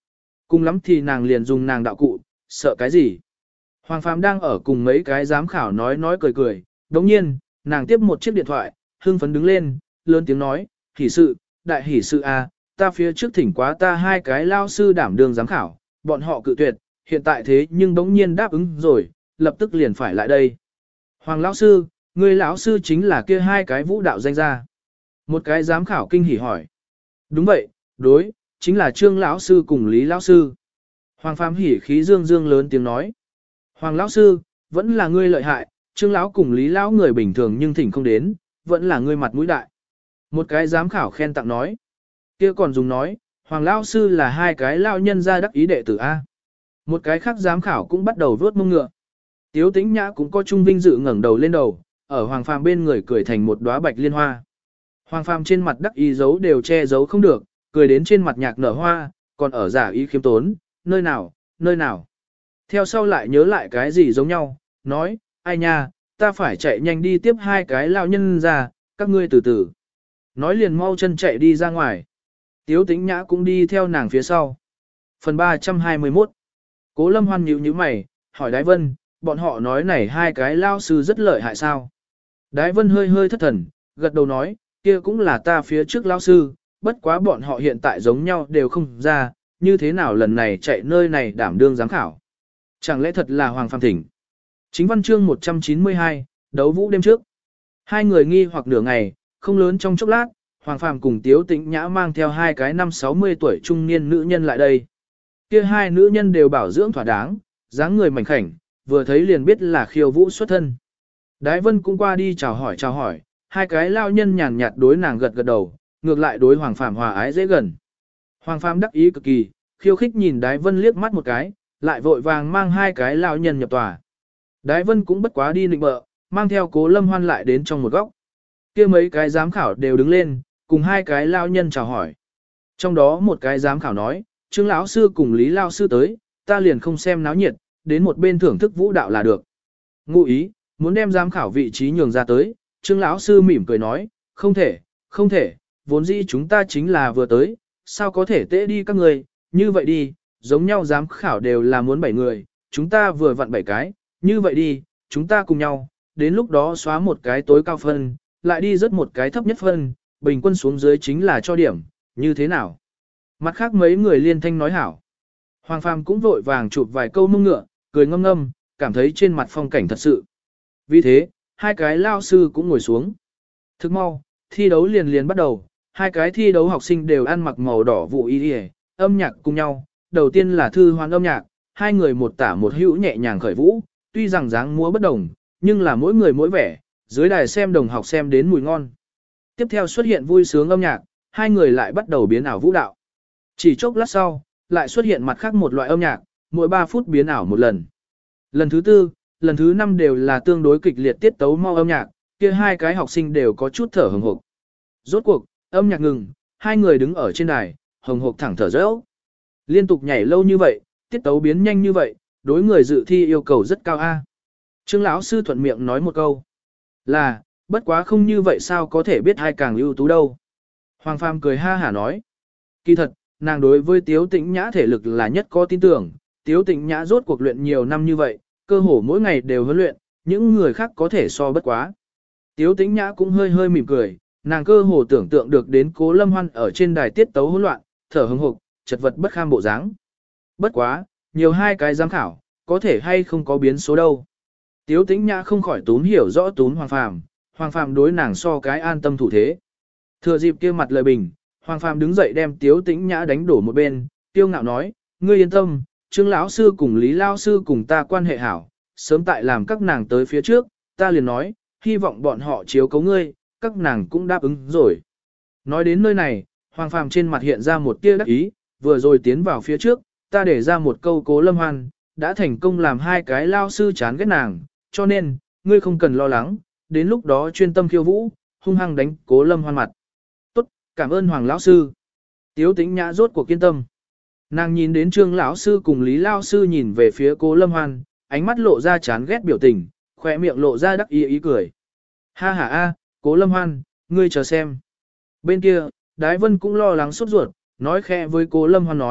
Cùng lắm thì nàng liền dùng nàng đạo cụ, sợ cái gì. Hoàng Phàm đang ở cùng mấy cái giám khảo nói nói cười cười, đồng nhiên, nàng tiếp một chiếc điện thoại, hưng phấn đứng lên, lớn tiếng nói, hỷ sự, đại hỷ sự a, ta phía trước thỉnh quá ta hai cái lao sư đảm đương giám khảo, bọn họ cự tuyệt, hiện tại thế nhưng bỗng nhiên đáp ứng rồi, lập tức liền phải lại đây. Hoàng lão sư, người lão sư chính là kia hai cái vũ đạo danh gia. Một cái giám khảo kinh hỉ hỏi. Đúng vậy, đối, chính là Trương lão sư cùng Lý lão sư. Hoàng Phàm hỉ khí dương dương lớn tiếng nói. Hoàng lão sư, vẫn là ngươi lợi hại, Trương lão cùng Lý lão người bình thường nhưng thỉnh không đến, vẫn là ngươi mặt mũi đại. Một cái giám khảo khen tặng nói. Kia còn dùng nói, Hoàng lão sư là hai cái lão nhân gia đắc ý đệ tử A. Một cái khác giám khảo cũng bắt đầu vớt mông ngựa. Tiếu Tĩnh Nhã cũng có trung vinh dự ngẩng đầu lên đầu, ở Hoàng Phàm bên người cười thành một đóa bạch liên hoa. Hoàng Phàm trên mặt đắc ý giấu đều che giấu không được, cười đến trên mặt nhạc nở hoa, còn ở giả ý khiêm tốn, nơi nào, nơi nào. Theo sau lại nhớ lại cái gì giống nhau, nói, ai nha, ta phải chạy nhanh đi tiếp hai cái lão nhân ra, các ngươi từ từ. Nói liền mau chân chạy đi ra ngoài. Tiếu Tĩnh Nhã cũng đi theo nàng phía sau. Phần ba trăm hai mươi mốt. Cố Lâm Hoan nhíu nhíu mày, hỏi Đái Vân, bọn họ nói này hai cái lao sư rất lợi hại sao? Đái Vân hơi hơi thất thần, gật đầu nói, kia cũng là ta phía trước lao sư, bất quá bọn họ hiện tại giống nhau đều không ra, như thế nào lần này chạy nơi này đảm đương giám khảo. Chẳng lẽ thật là Hoàng Phàm thỉnh? Chính văn chương một trăm chín mươi hai, đấu vũ đêm trước. Hai người nghi hoặc nửa ngày, không lớn trong chốc lát, Hoàng Phàm cùng Tiếu Tĩnh Nhã mang theo hai cái năm sáu mươi tuổi trung niên nữ nhân lại đây. Kia hai nữ nhân đều bảo dưỡng thỏa đáng, dáng người mảnh khảnh, vừa thấy liền biết là khiêu vũ xuất thân. Đái Vân cũng qua đi chào hỏi chào hỏi, hai cái lao nhân nhàn nhạt đối nàng gật gật đầu, ngược lại đối Hoàng Phàm hòa ái dễ gần. Hoàng Phàm đắc ý cực kỳ, khiêu khích nhìn Đái Vân liếc mắt một cái, lại vội vàng mang hai cái lao nhân nhập tòa. Đái Vân cũng bất quá đi nịnh bợ, mang theo Cố Lâm Hoan lại đến trong một góc. Kia mấy cái giám khảo đều đứng lên, cùng hai cái lao nhân chào hỏi. Trong đó một cái giám khảo nói, Trương lão sư cùng Lý lão sư tới, ta liền không xem náo nhiệt, đến một bên thưởng thức vũ đạo là được. Ngụ ý, muốn đem giám khảo vị trí nhường ra tới, Trương lão sư mỉm cười nói, không thể, không thể, vốn dĩ chúng ta chính là vừa tới, sao có thể tễ đi các người, như vậy đi, giống nhau giám khảo đều là muốn bảy người, chúng ta vừa vặn bảy cái, như vậy đi, chúng ta cùng nhau, đến lúc đó xóa một cái tối cao phân, lại đi rất một cái thấp nhất phân, bình quân xuống dưới chính là cho điểm, như thế nào? Mặt khác mấy người liên thanh nói hảo. Hoàng Phàm cũng vội vàng chụp vài câu mông ngựa, cười ngâm ngâm, cảm thấy trên mặt phong cảnh thật sự. Vì thế, hai cái lao sư cũng ngồi xuống. Thức mau, thi đấu liền liền bắt đầu, hai cái thi đấu học sinh đều ăn mặc màu đỏ vụ y y, âm nhạc cùng nhau. Đầu tiên là thư hoan âm nhạc, hai người một tả một hữu nhẹ nhàng khởi vũ, tuy rằng dáng múa bất đồng, nhưng là mỗi người mỗi vẻ, dưới đài xem đồng học xem đến mùi ngon. Tiếp theo xuất hiện vui sướng âm nhạc, hai người lại bắt đầu biến ảo vũ đạo. Chỉ chốc lát sau, lại xuất hiện mặt khác một loại âm nhạc, mỗi ba phút biến ảo một lần. Lần thứ tư, lần thứ năm đều là tương đối kịch liệt tiết tấu mau âm nhạc, kia hai cái học sinh đều có chút thở hừng hực. Rốt cuộc, âm nhạc ngừng, hai người đứng ở trên đài, hừng hực thẳng thở dốc. Liên tục nhảy lâu như vậy, tiết tấu biến nhanh như vậy, đối người dự thi yêu cầu rất cao a. Trương lão sư thuận miệng nói một câu. Là, bất quá không như vậy sao có thể biết hai càng ưu tú đâu. Hoàng Phàm cười ha hả nói. Kỳ thật, nàng đối với Tiếu Tĩnh Nhã thể lực là nhất có tin tưởng, Tiếu Tĩnh Nhã rốt cuộc luyện nhiều năm như vậy, cơ hồ mỗi ngày đều huấn luyện, những người khác có thể so bất quá. Tiếu Tĩnh Nhã cũng hơi hơi mỉm cười, nàng cơ hồ tưởng tượng được đến Cố Lâm Hoan ở trên đài tiết tấu hỗn loạn, thở hững hộc, chật vật bất kham bộ dáng. Bất quá, nhiều hai cái giám khảo, có thể hay không có biến số đâu. Tiếu Tĩnh Nhã không khỏi tún hiểu rõ tún Hoàng Phàm, Hoàng Phàm đối nàng so cái an tâm thủ thế. Thừa dịp kia mặt lời bình, Hoàng Phàm đứng dậy đem Tiếu Tĩnh Nhã đánh đổ một bên, tiêu ngạo nói, ngươi yên tâm, Trương lão sư cùng Lý lão sư cùng ta quan hệ hảo, sớm tại làm các nàng tới phía trước, ta liền nói, hy vọng bọn họ chiếu cố ngươi, các nàng cũng đáp ứng rồi. Nói đến nơi này, Hoàng Phàm trên mặt hiện ra một tia đắc ý, vừa rồi tiến vào phía trước, ta để ra một câu Cố Lâm Hoan, đã thành công làm hai cái lao sư chán ghét nàng, cho nên, ngươi không cần lo lắng, đến lúc đó chuyên tâm khiêu vũ, hung hăng đánh Cố Lâm Hoan mặt. Tốt, cảm ơn Hoàng lão sư. Tiếu Tĩnh Nhã rốt cuộc kiên tâm. Nàng nhìn đến Trương lão sư cùng Lý lão sư nhìn về phía Cố Lâm Hoan, ánh mắt lộ ra chán ghét biểu tình, khóe miệng lộ ra đắc ý ý cười. Ha ha a, Cố Lâm Hoan, ngươi chờ xem. Bên kia, Đái Vân cũng lo lắng sốt ruột, nói khẽ với Cố Lâm Hoan nói,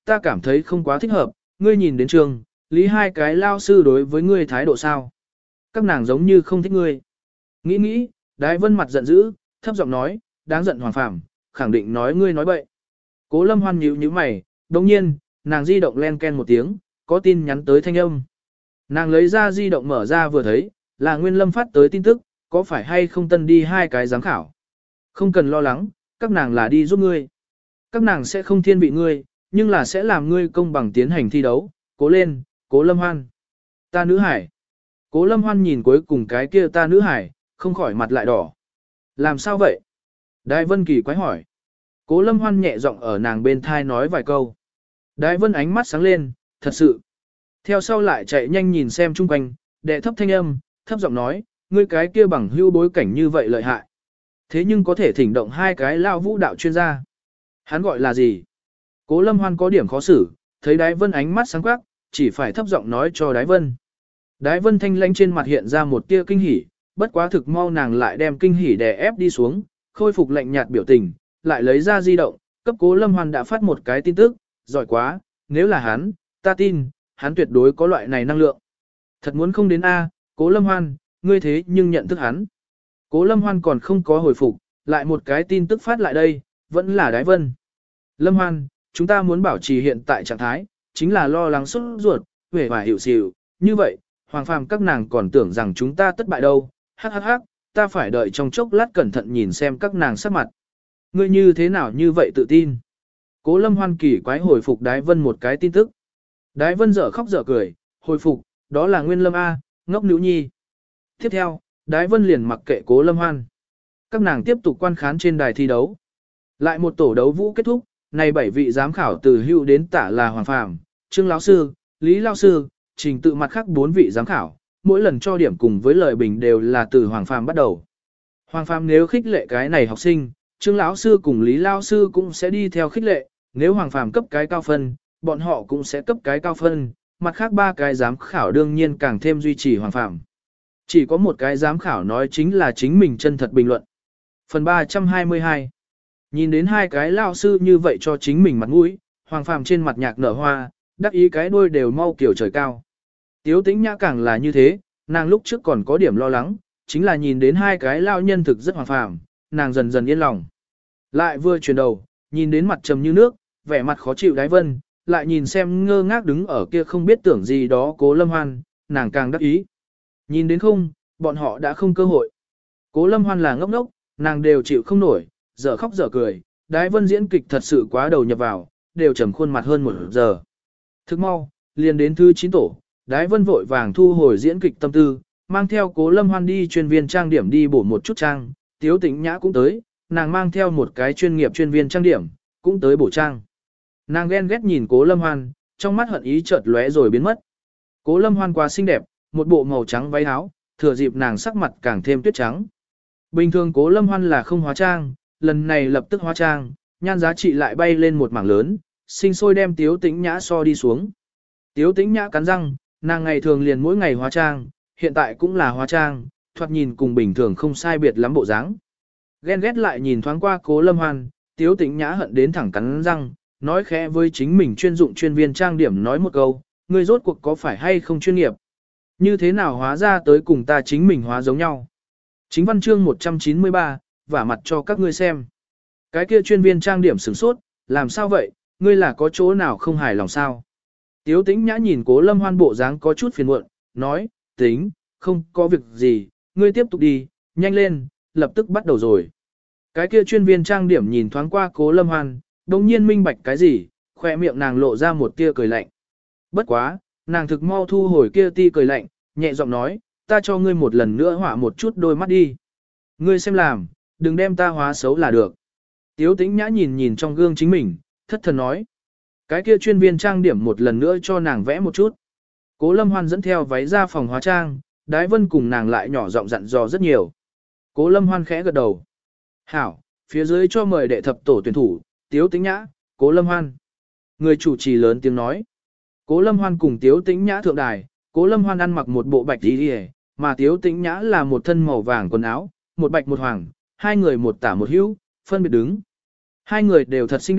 ta cảm thấy không quá thích hợp, ngươi nhìn đến trường, lý hai cái lao sư đối với ngươi thái độ sao. Các nàng giống như không thích ngươi. Nghĩ nghĩ, Đái Vân mặt giận dữ, thấp giọng nói, đáng giận Hoàng Phàm, khẳng định nói ngươi nói bậy. Cố Lâm Hoan nhíu nhíu mày, đồng nhiên, nàng di động len ken một tiếng, có tin nhắn tới thanh âm. Nàng lấy ra di động mở ra vừa thấy, là Nguyên Lâm phát tới tin tức, có phải hay không tân đi hai cái giám khảo. Không cần lo lắng, các nàng là đi giúp ngươi. Các nàng sẽ không thiên vị ngươi, nhưng là sẽ làm ngươi công bằng tiến hành thi đấu, cố lên, Cố Lâm Hoan. Ta nữ hải. Cố Lâm Hoan nhìn cuối cùng cái kia ta nữ hải, không khỏi mặt lại đỏ. Làm sao vậy? Đái Vân kỳ quái hỏi. Cố Lâm Hoan nhẹ giọng ở nàng bên thai nói vài câu. Đái Vân ánh mắt sáng lên, thật sự. Theo sau lại chạy nhanh nhìn xem chung quanh, đệ thấp thanh âm, thấp giọng nói, ngươi cái kia bằng hưu bối cảnh như vậy lợi hại. Thế nhưng có thể thỉnh động hai cái lao vũ đạo chuyên gia. Hắn gọi là gì? Cố Lâm Hoan có điểm khó xử, thấy Đái Vân ánh mắt sáng quắc, chỉ phải thấp giọng nói cho Đái Vân. Đái Vân thanh lãnh trên mặt hiện ra một tia kinh hỉ, bất quá thực mau nàng lại đem kinh hỉ đè ép đi xuống, khôi phục lạnh nhạt biểu tình, lại lấy ra di động, cấp Cố Lâm Hoan đã phát một cái tin tức, giỏi quá, nếu là hắn, ta tin, hắn tuyệt đối có loại này năng lượng. Thật muốn không đến A, Cố Lâm Hoan, ngươi thế nhưng nhận thức hắn. Cố Lâm Hoan còn không có hồi phục, lại một cái tin tức phát lại đây, vẫn là Đái Vân. Lâm Hoan, chúng ta muốn bảo trì hiện tại trạng thái, chính là lo lắng sốt ruột, vẻ vải hiểu xỉu, như vậy, Hoàng Phàm các nàng còn tưởng rằng chúng ta thất bại đâu, hắc hắc hắc, ta phải đợi trong chốc lát cẩn thận nhìn xem các nàng sắc mặt. Ngươi như thế nào như vậy tự tin? Cố Lâm Hoan kỳ quái hồi phục Đái Vân một cái tin tức. Đái Vân dở khóc dở cười, hồi phục, đó là Nguyên Lâm A, ngốc nữ nhi. Tiếp theo, Đái Vân liền mặc kệ Cố Lâm Hoan. Các nàng tiếp tục quan khán trên đài thi đấu. Lại một tổ đấu vũ kết thúc, này bảy vị giám khảo từ hưu đến tả là Hoàng Phàm, Trương lão sư, Lý lão sư, trình tự mặt khác bốn vị giám khảo, mỗi lần cho điểm cùng với lời bình đều là từ Hoàng Phàm bắt đầu. Hoàng Phàm nếu khích lệ cái này học sinh, Trương lão sư cùng Lý lão sư cũng sẽ đi theo khích lệ, nếu Hoàng Phàm cấp cái cao phân, bọn họ cũng sẽ cấp cái cao phân, mặt khác ba cái giám khảo đương nhiên càng thêm duy trì Hoàng Phàm. Chỉ có một cái giám khảo nói chính là chính mình chân thật bình luận. Phần ba trăm hai mươi hai. Nhìn đến hai cái lão sư như vậy cho chính mình mặt mũi, Hoàng Phàm trên mặt nhạc nở hoa, đắc ý cái đuôi đều mau kiểu trời cao. Tiếu Tĩnh Nhã càng là như thế, nàng lúc trước còn có điểm lo lắng, chính là nhìn đến hai cái lão nhân thực rất Hoàng Phàm, nàng dần dần yên lòng. Lại vừa chuyển đầu, nhìn đến mặt trầm như nước, vẻ mặt khó chịu Đái Vân, lại nhìn xem ngơ ngác đứng ở kia không biết tưởng gì đó Cố Lâm Hoan, nàng càng đắc ý. Nhìn đến không, bọn họ đã không cơ hội. Cố Lâm Hoan là ngốc ngốc, nàng đều chịu không nổi, dở khóc dở cười, Đái Vân diễn kịch thật sự quá đầu nhập vào, đều trầm khuôn mặt hơn một giờ. Thức mau, liền đến thứ chín tổ, Đái Vân vội vàng thu hồi diễn kịch tâm tư, mang theo Cố Lâm Hoan đi chuyên viên trang điểm đi bổ một chút trang, Tiếu Tĩnh Nhã cũng tới, nàng mang theo một cái chuyên nghiệp chuyên viên trang điểm, cũng tới bổ trang. Nàng ghen ghét nhìn Cố Lâm Hoan, trong mắt hận ý chợt lóe rồi biến mất. Cố Lâm Hoan quá xinh đẹp, một bộ màu trắng váy áo, thừa dịp nàng sắc mặt càng thêm tuyết trắng. Bình thường Cố Lâm Hoan là không hóa trang, lần này lập tức hóa trang, nhan giá trị lại bay lên một mảng lớn, sinh sôi đem Tiếu Tĩnh Nhã so đi xuống. Tiếu Tĩnh Nhã cắn răng, nàng ngày thường liền mỗi ngày hóa trang, hiện tại cũng là hóa trang, thoạt nhìn cùng bình thường không sai biệt lắm bộ dáng. Ghen ghét lại nhìn thoáng qua Cố Lâm Hoan, Tiếu Tĩnh Nhã hận đến thẳng cắn răng, nói khẽ với chính mình chuyên dụng chuyên viên trang điểm nói một câu, ngươi rốt cuộc có phải hay không chuyên nghiệp? Như thế nào hóa ra tới cùng ta chính mình hóa giống nhau? Chính văn chương một trăm chín mươi ba, vả mặt cho các ngươi xem. Cái kia chuyên viên trang điểm sửng sốt, làm sao vậy, ngươi là có chỗ nào không hài lòng sao? Tiếu Tĩnh Nhã nhìn Cố Lâm Hoan bộ dáng có chút phiền muộn, nói, tính, không có việc gì, ngươi tiếp tục đi, nhanh lên, lập tức bắt đầu rồi. Cái kia chuyên viên trang điểm nhìn thoáng qua Cố Lâm Hoan, đồng nhiên minh bạch cái gì, khoe miệng nàng lộ ra một tia cười lạnh. Bất quá, nàng thực mau thu hồi kia ti cười lạnh, nhẹ giọng nói, ta cho ngươi một lần nữa họa một chút đôi mắt đi. Ngươi xem làm, đừng đem ta hóa xấu là được. Tiếu Tĩnh Nhã nhìn nhìn trong gương chính mình, thất thần nói. Cái kia chuyên viên trang điểm một lần nữa cho nàng vẽ một chút. Cố Lâm Hoan dẫn theo váy ra phòng hóa trang, Đái Vân cùng nàng lại nhỏ giọng dặn dò rất nhiều. Cố Lâm Hoan khẽ gật đầu. Hảo, phía dưới cho mời đệ thập tổ tuyển thủ, Tiếu Tĩnh Nhã, Cố Lâm Hoan. Người chủ trì lớn tiếng nói. Cố Lâm Hoan cùng Tiếu Tĩnh Nhã thượng đài, Cố Lâm Hoan ăn mặc một bộ bạch y, mà Tiếu Tĩnh Nhã là một thân màu vàng quần áo, một bạch một hoàng, hai người một tả một hữu, phân biệt đứng. Hai người đều thật xinh đẹp,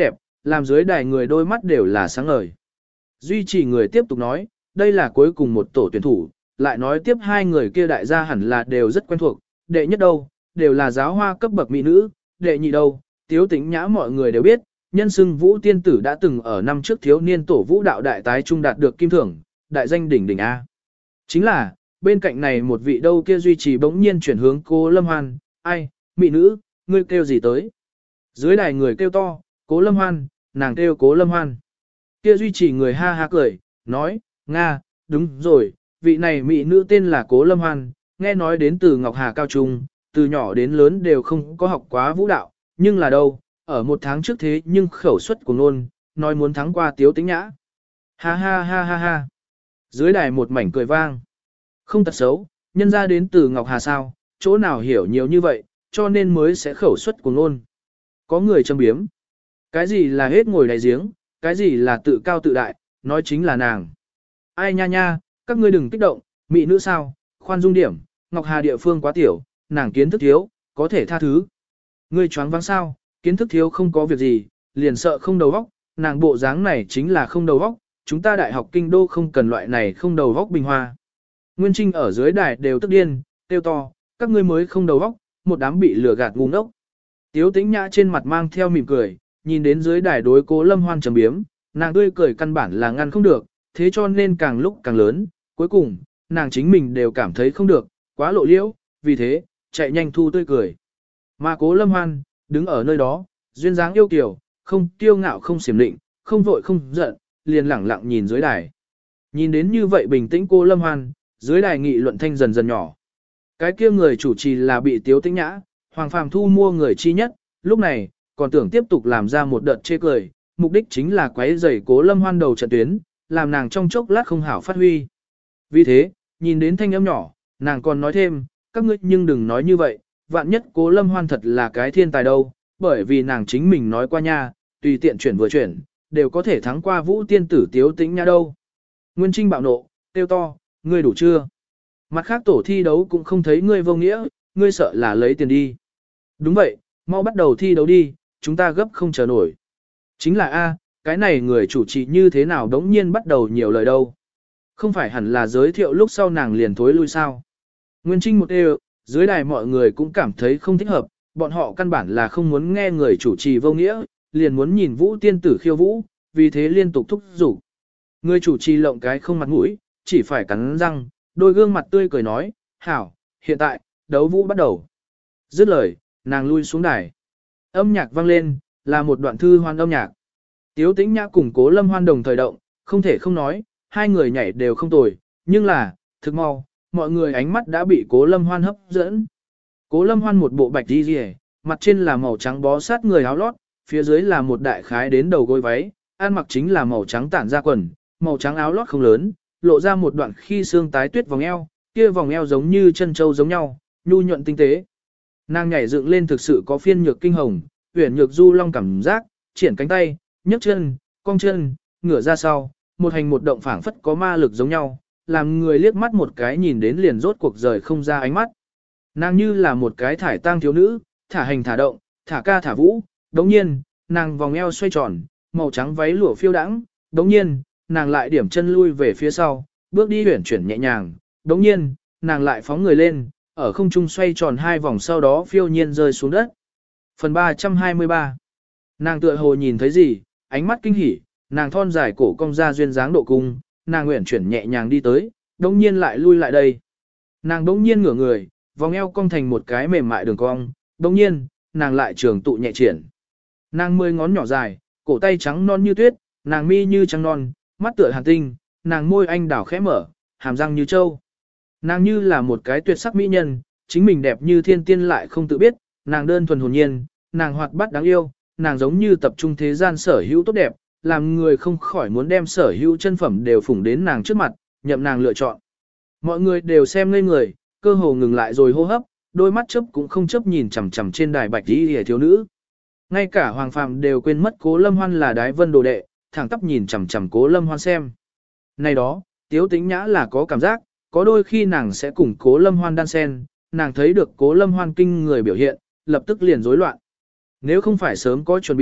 làm dưới đài người đôi mắt đều là sáng ngời. Duy trì người tiếp tục nói, đây là cuối cùng một tổ tuyển thủ, lại nói tiếp hai người kia đại gia hẳn là đều rất quen thuộc, đệ nhất đâu, đều là giáo hoa cấp bậc mỹ nữ, đệ nhị đâu, Tiếu Tĩnh Nhã mọi người đều biết, nhân xưng Vũ tiên tử đã từng ở năm trước thiếu niên tổ vũ đạo đại tái trung đạt được kim thưởng, đại danh đỉnh đỉnh A. Chính là, bên cạnh này một vị đâu kia duy trì bỗng nhiên chuyển hướng cô Lâm Hoan, ai, mỹ nữ, ngươi kêu gì tới? Dưới đài người kêu to, Cố Lâm Hoan, nàng kêu Cố Lâm Hoan. Kia duy trì người ha ha cười, nói, Nga, đúng rồi, vị này mỹ nữ tên là Cố Lâm Hoan, nghe nói đến từ Ngọc Hà Cao Trung, từ nhỏ đến lớn đều không có học quá vũ đạo, nhưng là đâu, ở một tháng trước thế nhưng khẩu suất của nôn, nói muốn thắng qua Tiếu Tĩnh Nhã. Ha ha ha ha ha. Dưới đài một mảnh cười vang. Không tật xấu, nhân ra đến từ Ngọc Hà sao, chỗ nào hiểu nhiều như vậy, cho nên mới sẽ khẩu suất của nôn. Có người châm biếm. Cái gì là hết ngồi đáy giếng, cái gì là tự cao tự đại, nói chính là nàng. Ai nha nha, các ngươi đừng kích động, mỹ nữ sao, khoan dung điểm, Ngọc Hà địa phương quá tiểu, nàng kiến thức thiếu, có thể tha thứ. Ngươi choáng váng sao, kiến thức thiếu không có việc gì, liền sợ không đầu óc, nàng bộ dáng này chính là không đầu óc, chúng ta đại học kinh đô không cần loại này không đầu óc bình hoa. Nguyên Trinh ở dưới đài đều tức điên, tiêu to, các ngươi mới không đầu óc, một đám bị lừa gạt ngu ngốc. Tiếu Tĩnh Nhã trên mặt mang theo mỉm cười, nhìn đến dưới đài đối Cố Lâm Hoan trầm biếm, nàng tươi cười căn bản là ngăn không được, thế cho nên càng lúc càng lớn, cuối cùng, nàng chính mình đều cảm thấy không được, quá lộ liễu, vì thế, chạy nhanh thu tươi cười. Mà Cố Lâm Hoan, đứng ở nơi đó, duyên dáng yêu kiều, không kiêu ngạo không xiểm định, không vội không giận, liền lẳng lặng nhìn dưới đài. Nhìn đến như vậy bình tĩnh Cố Lâm Hoan, dưới đài nghị luận thanh dần dần nhỏ. Cái kia người chủ trì là bị Tiếu Tĩnh Nhã, Hoàng Phàm thu mua người chi nhất, lúc này, còn tưởng tiếp tục làm ra một đợt chê cười, mục đích chính là quấy rầy Cố Lâm Hoan đầu trận tuyến, làm nàng trong chốc lát không hảo phát huy. Vì thế, nhìn đến thanh âm nhỏ, nàng còn nói thêm, các ngươi nhưng đừng nói như vậy, vạn nhất Cố Lâm Hoan thật là cái thiên tài đâu, bởi vì nàng chính mình nói qua nha, tùy tiện chuyển vừa chuyển, đều có thể thắng qua Vũ tiên tử Tiếu Tĩnh Nhã đâu. Nguyên Trinh bạo nộ, kêu to, ngươi đủ chưa? Mặt khác tổ thi đấu cũng không thấy ngươi vô nghĩa, ngươi sợ là lấy tiền đi. Đúng vậy, mau bắt đầu thi đấu đi, chúng ta gấp không chờ nổi. Chính là A, cái này người chủ trì như thế nào đống nhiên bắt đầu nhiều lời đâu. Không phải hẳn là giới thiệu lúc sau nàng liền thối lui sao. Nguyên Trinh một đều, dưới đài mọi người cũng cảm thấy không thích hợp, bọn họ căn bản là không muốn nghe người chủ trì vô nghĩa, liền muốn nhìn Vũ tiên tử khiêu vũ, vì thế liên tục thúc giục. Người chủ trì lộng cái không mặt mũi, chỉ phải cắn răng, đôi gương mặt tươi cười nói, hảo, hiện tại, đấu vũ bắt đầu. Dứt lời, nàng lui xuống đài. Âm nhạc vang lên, là một đoạn thư hoan âm nhạc. Tiếu Tĩnh Nhã cùng Cố Lâm Hoan đồng thời động, không thể không nói, hai người nhảy đều không tồi, nhưng là, thực mau, mọi người ánh mắt đã bị Cố Lâm Hoan hấp dẫn. Cố Lâm Hoan một bộ bạch đi rìa, mặt trên là màu trắng bó sát người áo lót, phía dưới là một đại khái đến đầu gối váy, ăn mặc chính là màu trắng tản ra quần, màu trắng áo lót không lớn, lộ ra một đoạn khi xương tái tuyết vòng eo, kia vòng eo giống như chân châu giống nhau, nhu nhuận tinh tế. Nàng nhảy dựng lên thực sự có phiên nhược kinh hồng, uyển nhược du long cảm giác, triển cánh tay, nhấc chân, cong chân, ngửa ra sau, một hành một động phảng phất có ma lực giống nhau, làm người liếc mắt một cái nhìn đến liền rốt cuộc rời không ra ánh mắt. Nàng như là một cái thải tang thiếu nữ, thả hành thả động, thả ca thả vũ, đống nhiên, nàng vòng eo xoay tròn, màu trắng váy lụa phiêu đãng, đống nhiên, nàng lại điểm chân lui về phía sau, bước đi huyển chuyển nhẹ nhàng, đống nhiên, nàng lại phóng người lên, ở không trung xoay tròn hai vòng sau đó phiêu nhiên rơi xuống đất. Phần ba trăm hai mươi ba. Nàng tựa hồ nhìn thấy gì, ánh mắt kinh hỉ, nàng thon dài cổ cong ra duyên dáng độ cung, nàng nguyện chuyển nhẹ nhàng đi tới, đống nhiên lại lui lại đây. Nàng đống nhiên ngửa người, vòng eo cong thành một cái mềm mại đường cong, đống nhiên, nàng lại trường tụ nhẹ triển. Nàng mười ngón nhỏ dài, cổ tay trắng non như tuyết, nàng mi như trắng non, mắt tựa hàn tinh, nàng môi anh đảo khẽ mở, hàm răng như châu. Nàng như là một cái tuyệt sắc mỹ nhân, chính mình đẹp như thiên tiên lại không tự biết, nàng đơn thuần hồn nhiên, nàng hoạt bát đáng yêu, nàng giống như tập trung thế gian sở hữu tốt đẹp, làm người không khỏi muốn đem sở hữu chân phẩm đều phủng đến nàng trước mặt, nhậm nàng lựa chọn. Mọi người đều xem ngây người, cơ hồ ngừng lại rồi hô hấp, đôi mắt chớp cũng không chớp nhìn chằm chằm trên đài bạch y hề thiếu nữ. Ngay cả Hoàng Phàm đều quên mất Cố Lâm Hoan là đái vân đồ đệ, thẳng tắp nhìn chằm chằm Cố Lâm Hoan xem. Này đó, Tiếu Tĩnh Nhã là có cảm giác, có đôi khi nàng sẽ cùng Cố Lâm Hoan đan sen, nàng thấy được Cố Lâm Hoan kinh người biểu hiện, lập tức liền rối loạn. Nếu không phải sớm có chuẩn bị,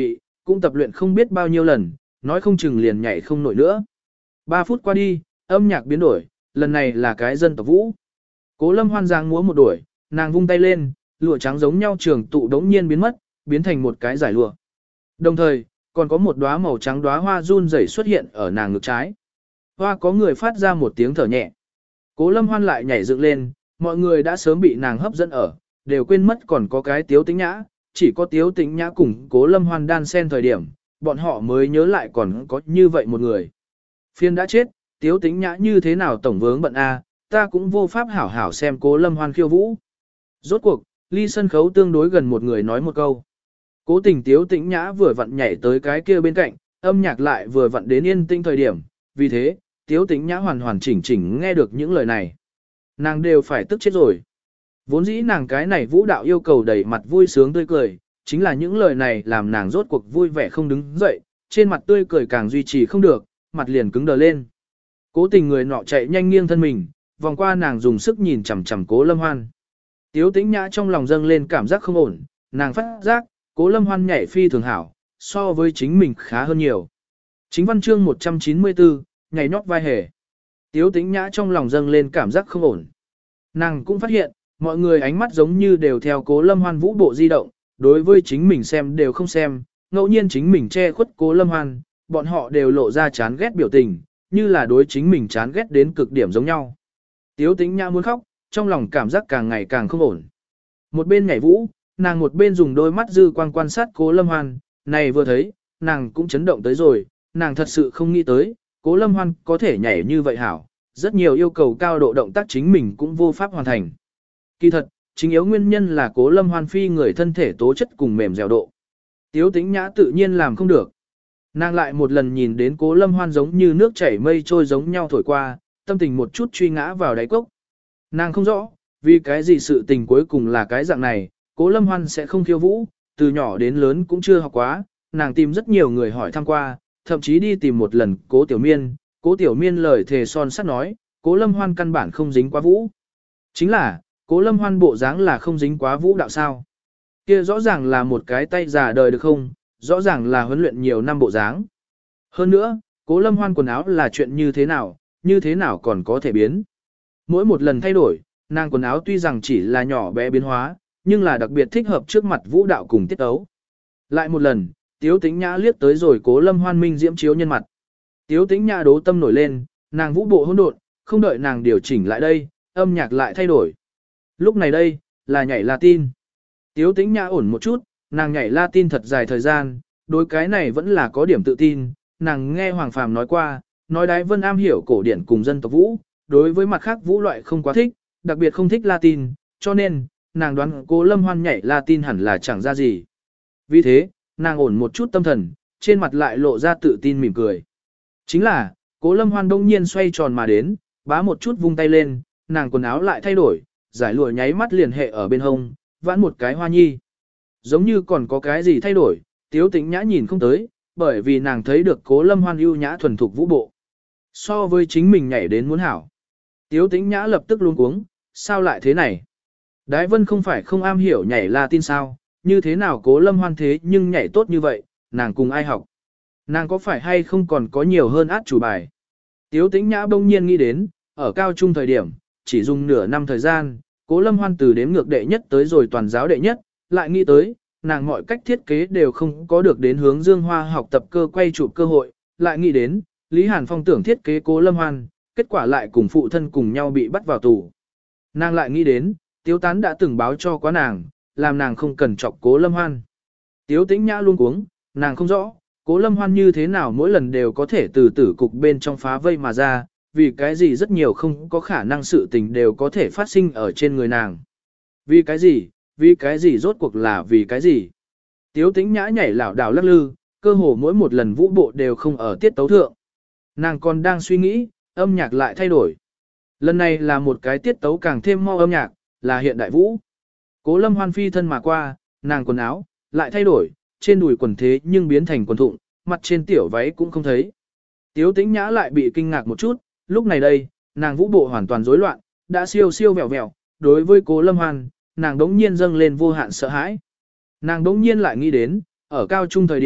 cũng tập luyện không biết bao nhiêu lần, nói không chừng liền nhảy không nổi nữa. Ba phút qua đi, âm nhạc biến đổi, lần này là cái dân tộc vũ. Cố Lâm Hoan giang múa một đuổi, nàng vung tay lên, lụa trắng giống nhau trường tụ đống nhiên biến mất, biến thành một cái giải lụa. Đồng thời, còn có một đóa màu trắng đóa hoa run rẩy xuất hiện ở nàng ngực trái. Hoa có người phát ra một tiếng thở nhẹ. Cố Lâm Hoan lại nhảy dựng lên, mọi người đã sớm bị nàng hấp dẫn ở, đều quên mất còn có cái Tiếu Tĩnh Nhã, chỉ có Tiếu Tĩnh Nhã cùng Cố Lâm Hoan đan xen thời điểm, bọn họ mới nhớ lại còn có như vậy một người. Phiên đã chết, Tiếu Tĩnh Nhã như thế nào tổng vướng bận a, ta cũng vô pháp hảo hảo xem Cố Lâm Hoan khiêu vũ. Rốt cuộc, ly sân khấu tương đối gần một người nói một câu. Cố Tình Tiếu Tĩnh Nhã vừa vặn nhảy tới cái kia bên cạnh, âm nhạc lại vừa vặn đến yên tĩnh thời điểm, vì thế, Tiếu Tĩnh Nhã hoàn hoàn chỉnh chỉnh nghe được những lời này. Nàng đều phải tức chết rồi. Vốn dĩ nàng cái này vũ đạo yêu cầu đầy mặt vui sướng tươi cười, chính là những lời này làm nàng rốt cuộc vui vẻ không đứng dậy, trên mặt tươi cười càng duy trì không được, mặt liền cứng đờ lên. Cố Tình người nọ chạy nhanh nghiêng thân mình, vòng qua nàng dùng sức nhìn chằm chằm Cố Lâm Hoan. Tiếu Tĩnh Nhã trong lòng dâng lên cảm giác không ổn, nàng phát giác, Cố Lâm Hoan nhảy phi thường hảo, so với chính mình khá hơn nhiều. Chính văn chương một trăm chín mươi tư, nhảy nhót vai hề. Tiếu Tĩnh Nhã trong lòng dâng lên cảm giác không ổn. Nàng cũng phát hiện, mọi người ánh mắt giống như đều theo Cố Lâm Hoan vũ bộ di động, đối với chính mình xem đều không xem, ngẫu nhiên chính mình che khuất Cố Lâm Hoan, bọn họ đều lộ ra chán ghét biểu tình, như là đối chính mình chán ghét đến cực điểm giống nhau. Tiếu Tĩnh Nhã muốn khóc, trong lòng cảm giác càng ngày càng không ổn. Một bên nhảy vũ, nàng một bên dùng đôi mắt dư quang quan sát Cố Lâm Hoan, này vừa thấy, nàng cũng chấn động tới rồi, nàng thật sự không nghĩ tới, Cố Lâm Hoan có thể nhảy như vậy hảo, rất nhiều yêu cầu cao độ động tác chính mình cũng vô pháp hoàn thành. Kỳ thật, chính yếu nguyên nhân là Cố Lâm Hoan phi người thân thể tố chất cùng mềm dẻo độ. Tiếu Tĩnh Nhã tự nhiên làm không được. Nàng lại một lần nhìn đến Cố Lâm Hoan giống như nước chảy mây trôi giống nhau thổi qua, tâm tình một chút truy ngã vào đáy cốc. Nàng không rõ, vì cái gì sự tình cuối cùng là cái dạng này, Cố Lâm Hoan sẽ không khiêu vũ, từ nhỏ đến lớn cũng chưa học quá, nàng tìm rất nhiều người hỏi thăm qua, thậm chí đi tìm một lần Cố Tiểu Miên, Cố Tiểu Miên lời thề son sắt nói, Cố Lâm Hoan căn bản không dính quá vũ. Chính là, Cố Lâm Hoan bộ dáng là không dính quá vũ đạo sao. Kia rõ ràng là một cái tay già đời được không, rõ ràng là huấn luyện nhiều năm bộ dáng. Hơn nữa, Cố Lâm Hoan quần áo là chuyện như thế nào, như thế nào còn có thể biến. Mỗi một lần thay đổi, nàng quần áo tuy rằng chỉ là nhỏ bé biến hóa, nhưng là đặc biệt thích hợp trước mặt vũ đạo cùng tiết ấu. Lại một lần, Tiếu Tĩnh Nhã liếc tới rồi Cố Lâm Hoan minh diễm chiếu nhân mặt. Tiếu Tĩnh Nhã đố tâm nổi lên, nàng vũ bộ hỗn độn, không đợi nàng điều chỉnh lại đây, âm nhạc lại thay đổi. Lúc này đây, là nhảy Latin. Tiếu Tĩnh Nhã ổn một chút, nàng nhảy Latin thật dài thời gian, đối cái này vẫn là có điểm tự tin, nàng nghe Hoàng Phàm nói qua, nói Đái Vân am hiểu cổ điển cùng dân tộc vũ, đối với mặt khác vũ loại không quá thích, đặc biệt không thích Latin, cho nên, nàng đoán Cố Lâm Hoan nhảy Latin hẳn là chẳng ra gì. Vì thế, nàng ổn một chút tâm thần, trên mặt lại lộ ra tự tin mỉm cười. Chính là, Cố Lâm Hoan đông nhiên xoay tròn mà đến, bá một chút vung tay lên, nàng quần áo lại thay đổi, giải lụa nháy mắt liền hệ ở bên hông, vãn một cái hoa nhi. Giống như còn có cái gì thay đổi, Tiếu Tĩnh Nhã nhìn không tới, bởi vì nàng thấy được Cố Lâm Hoan ưu nhã thuần thục vũ bộ. So với chính mình nhảy đến muốn hảo. Tiếu Tĩnh Nhã lập tức luống cuống, sao lại thế này? Đái Vân không phải không am hiểu nhảy Latin sao, như thế nào Cố Lâm Hoan thế nhưng nhảy tốt như vậy, nàng cùng ai học? Nàng có phải hay không còn có nhiều hơn át chủ bài? Tiếu Tĩnh Nhã bỗng nhiên nghĩ đến, ở cao trung thời điểm, chỉ dùng nửa năm thời gian, Cố Lâm Hoan từ đếm ngược đệ nhất tới rồi toàn giáo đệ nhất, lại nghĩ tới, nàng mọi cách thiết kế đều không có được đến hướng Dương Hoa học tập cơ quay chụp cơ hội, lại nghĩ đến, Lý Hàn Phong tưởng thiết kế Cố Lâm Hoan, kết quả lại cùng phụ thân cùng nhau bị bắt vào tù. Nàng lại nghĩ đến, Tiếu Tán đã từng báo cho quá nàng, làm nàng không cần chọc Cố Lâm Hoan. Tiếu Tĩnh Nhã luôn cuống, nàng không rõ, Cố Lâm Hoan như thế nào mỗi lần đều có thể từ tử cục bên trong phá vây mà ra, vì cái gì rất nhiều không có khả năng sự tình đều có thể phát sinh ở trên người nàng. Vì cái gì, vì cái gì rốt cuộc là vì cái gì. Tiếu Tĩnh Nhã nhảy lảo đảo lắc lư, cơ hồ mỗi một lần vũ bộ đều không ở tiết tấu thượng. Nàng còn đang suy nghĩ, âm nhạc lại thay đổi. Lần này là một cái tiết tấu càng thêm mau âm nhạc, là hiện đại vũ. Cố Lâm Hoan phi thân mà qua, nàng quần áo, lại thay đổi, trên đùi quần thế nhưng biến thành quần thụng, mặt trên tiểu váy cũng không thấy. Tiếu Tĩnh Nhã lại bị kinh ngạc một chút, lúc này đây, nàng vũ bộ hoàn toàn rối loạn, đã siêu siêu vẹo vẹo, đối với Cố Lâm Hoan, nàng đống nhiên dâng lên vô hạn sợ hãi. Nàng đống nhiên lại nghĩ đến, ở cao trung thời điểm,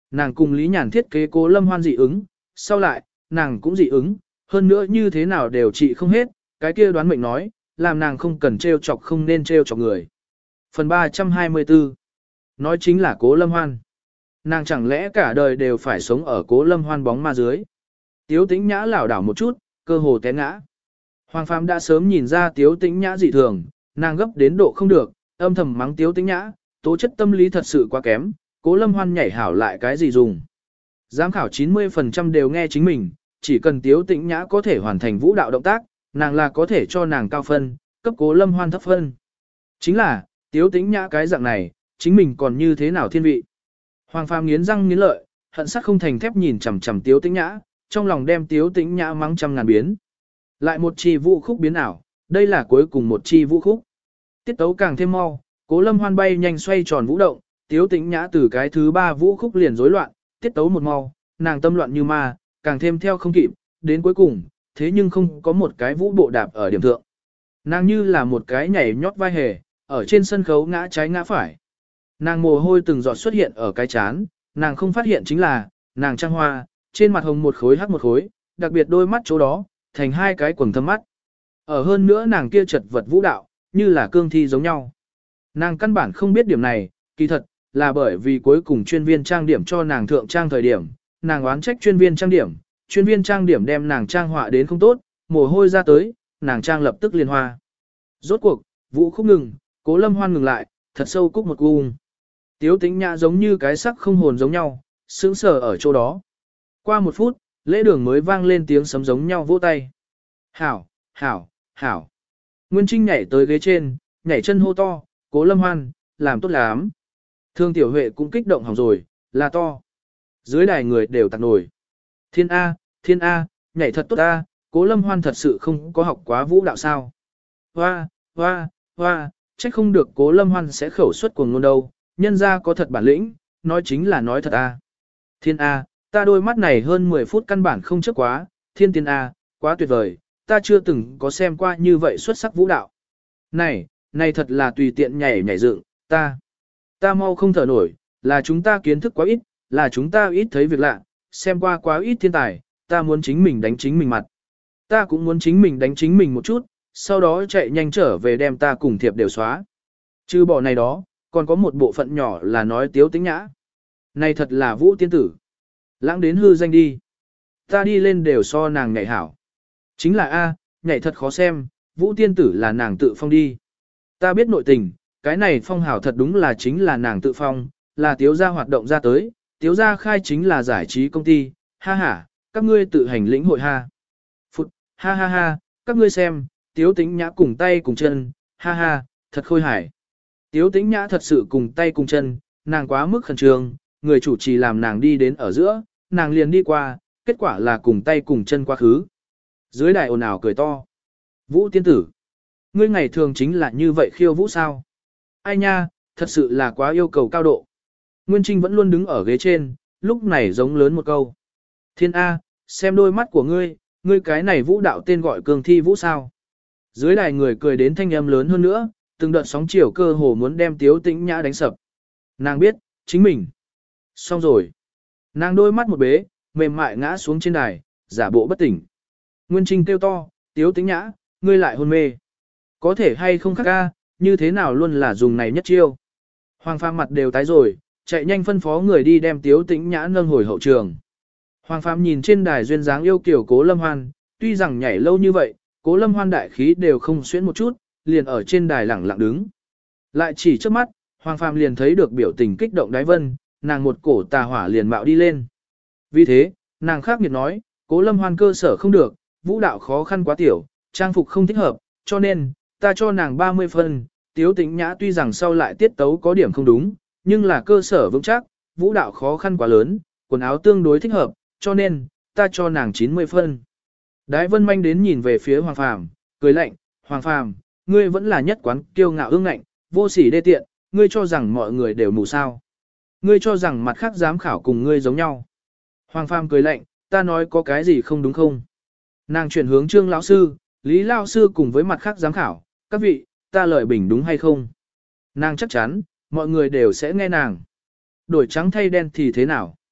nàng cùng Lý Nhàn thiết kế Cố Lâm Hoan dị ứng, sau lại, nàng cũng dị ứng, hơn nữa như thế nào đều trị không hết, cái kia đoán mệnh nói, làm nàng không cần trêu chọc không nên trêu chọc người. Phần ba trăm hai mươi tư nói chính là Cố Lâm Hoan. Nàng chẳng lẽ cả đời đều phải sống ở Cố Lâm Hoan bóng ma dưới. Tiếu Tĩnh Nhã lảo đảo một chút, cơ hồ té ngã. Hoàng Phàm đã sớm nhìn ra Tiếu Tĩnh Nhã dị thường, nàng gấp đến độ không được, âm thầm mắng Tiếu Tĩnh Nhã, tố chất tâm lý thật sự quá kém, Cố Lâm Hoan nhảy hảo lại cái gì dùng. Giám khảo chín mươi phần trăm đều nghe chính mình, chỉ cần Tiếu Tĩnh Nhã có thể hoàn thành vũ đạo động tác, nàng là có thể cho nàng cao phân, cấp Cố Lâm Hoan thấp phân. Chính là, Tiếu Tĩnh Nhã cái dạng này, chính mình còn như thế nào thiên vị. Hoàng Phàm nghiến răng nghiến lợi, hận sắt không thành thép nhìn chằm chằm Tiếu Tĩnh Nhã, trong lòng đem Tiếu Tĩnh Nhã mắng trăm ngàn biến. Lại một chi vũ khúc biến ảo, đây là cuối cùng một chi vũ khúc. Tiết tấu càng thêm mau, Cố Lâm Hoan bay nhanh xoay tròn vũ động, Tiếu Tĩnh Nhã từ cái thứ ba vũ khúc liền rối loạn, tiết tấu một mau, nàng tâm loạn như ma, càng thêm theo không kịp, đến cuối cùng, thế nhưng không có một cái vũ bộ đạp ở điểm thượng. Nàng như là một cái nhảy nhót vai hề, ở trên sân khấu ngã trái ngã phải. Nàng mồ hôi từng giọt xuất hiện ở cái chán, nàng không phát hiện chính là, nàng trang hoa, trên mặt hồng một khối hắc một khối, đặc biệt đôi mắt chỗ đó, thành hai cái quầng thâm mắt. Ở hơn nữa nàng kia chật vật vũ đạo, như là cương thi giống nhau. Nàng căn bản không biết điểm này, kỳ thật, là bởi vì cuối cùng chuyên viên trang điểm cho nàng thượng trang thời điểm, nàng oán trách chuyên viên trang điểm, chuyên viên trang điểm đem nàng trang họa đến không tốt, mồ hôi ra tới, nàng trang lập tức liền hoa. Rốt cuộc, vũ khúc ngừng, Cố Lâm Hoan ngừng lại, thật sâu cúc một cung. Tiếu Tĩnh Nhã giống như cái sắc không hồn giống nhau, sững sờ ở chỗ đó. Qua một phút, lễ đường mới vang lên tiếng sấm giống nhau vỗ tay. Hảo, hảo, hảo. Nguyên Trinh nhảy tới ghế trên, nhảy chân hô to, Cố Lâm Hoan, làm tốt lắm. Thương Tiểu Huệ cũng kích động hỏng rồi, là to. Dưới đài người đều tạc nổi. Thiên A, Thiên A, nhảy thật tốt A, Cố Lâm Hoan thật sự không có học quá vũ đạo sao. Hoa, hoa, hoa, trách không được Cố Lâm Hoan sẽ khẩu xuất cuồng ngôn đâu, nhân ra có thật bản lĩnh, nói chính là nói thật A. Thiên A, ta đôi mắt này hơn mười phút căn bản không chớp quá, Thiên Tiên A, quá tuyệt vời, ta chưa từng có xem qua như vậy xuất sắc vũ đạo. Này, này thật là tùy tiện nhảy nhảy dựng, ta, ta mau không thở nổi, là chúng ta kiến thức quá ít, là chúng ta ít thấy việc lạ, xem qua quá ít thiên tài, ta muốn chính mình đánh chính mình mặt. Ta cũng muốn chính mình đánh chính mình một chút, sau đó chạy nhanh trở về đem ta cùng thiệp đều xóa. Chứ bỏ này đó, còn có một bộ phận nhỏ là nói Tiếu Tĩnh Nhã. Này thật là Vũ tiên tử. Lãng đến hư danh đi. Ta đi lên đều so nàng nhảy hảo. Chính là A, nhảy thật khó xem, Vũ tiên tử là nàng tự phong đi. Ta biết nội tình, cái này phong hảo thật đúng là chính là nàng tự phong, là Tiếu gia hoạt động ra tới, Tiếu gia khai chính là giải trí công ty, ha ha, các ngươi tự hành lĩnh hội ha. Phụt, ha ha ha, các ngươi xem, Tiếu Tĩnh Nhã cùng tay cùng chân, ha ha, thật khôi hài. Tiếu Tĩnh Nhã thật sự cùng tay cùng chân, nàng quá mức khẩn trương, người chủ trì làm nàng đi đến ở giữa, nàng liền đi qua, kết quả là cùng tay cùng chân quá khứ. Dưới đài ồn ào cười to. Vũ tiên tử, ngươi ngày thường chính là như vậy khiêu vũ sao? Ai nha, thật sự là quá yêu cầu cao độ. Nguyên Trinh vẫn luôn đứng ở ghế trên, lúc này giống lớn một câu. Thiên A, xem đôi mắt của ngươi, ngươi cái này vũ đạo tên gọi cường thi vũ sao? Dưới đài người cười đến thanh âm lớn hơn nữa, từng đợt sóng chiều cơ hồ muốn đem Tiếu Tĩnh Nhã đánh sập. Nàng biết, chính mình. Xong rồi. Nàng đôi mắt một bế, mềm mại ngã xuống trên đài, giả bộ bất tỉnh. Nguyên Trinh kêu to, Tiếu Tĩnh Nhã, ngươi lại hôn mê. Có thể hay không khác ca, như thế nào luôn là dùng này nhất chiêu. Hoàng Phàm mặt đều tái rồi, chạy nhanh phân phó người đi đem Tiếu Tĩnh Nhã nâng hồi hậu trường. Hoàng Phàm nhìn trên đài duyên dáng yêu kiều Cố Lâm Hoan, tuy rằng nhảy lâu như vậy, Cố Lâm Hoan đại khí đều không xuyến một chút, liền ở trên đài lẳng lặng đứng. Lại chỉ trước mắt, Hoàng Phàm liền thấy được biểu tình kích động Đái Vân, nàng một cổ tà hỏa liền mạo đi lên. Vì thế, nàng khắc nghiệt nói, Cố Lâm Hoan cơ sở không được, vũ đạo khó khăn quá tiểu, trang phục không thích hợp, cho nên, ta cho nàng ba mươi phân, Tiếu Tĩnh Nhã tuy rằng sau lại tiết tấu có điểm không đúng, nhưng là cơ sở vững chắc, vũ đạo khó khăn quá lớn, quần áo tương đối thích hợp, cho nên, ta cho nàng chín mươi phân. Đái Vân manh đến nhìn về phía Hoàng Phàm, cười lạnh, Hoàng Phàm, ngươi vẫn là nhất quán kiêu ngạo ương ngạnh, vô sỉ đê tiện, ngươi cho rằng mọi người đều mù sao. Ngươi cho rằng mặt khác giám khảo cùng ngươi giống nhau. Hoàng Phàm cười lạnh, ta nói có cái gì không đúng không? Nàng chuyển hướng Trương lão sư, Lý lão sư cùng với mặt khác giám khảo, các vị, ta lời bình đúng hay không? Nàng chắc chắn, mọi người đều sẽ nghe nàng. Đổi trắng thay đen thì thế nào?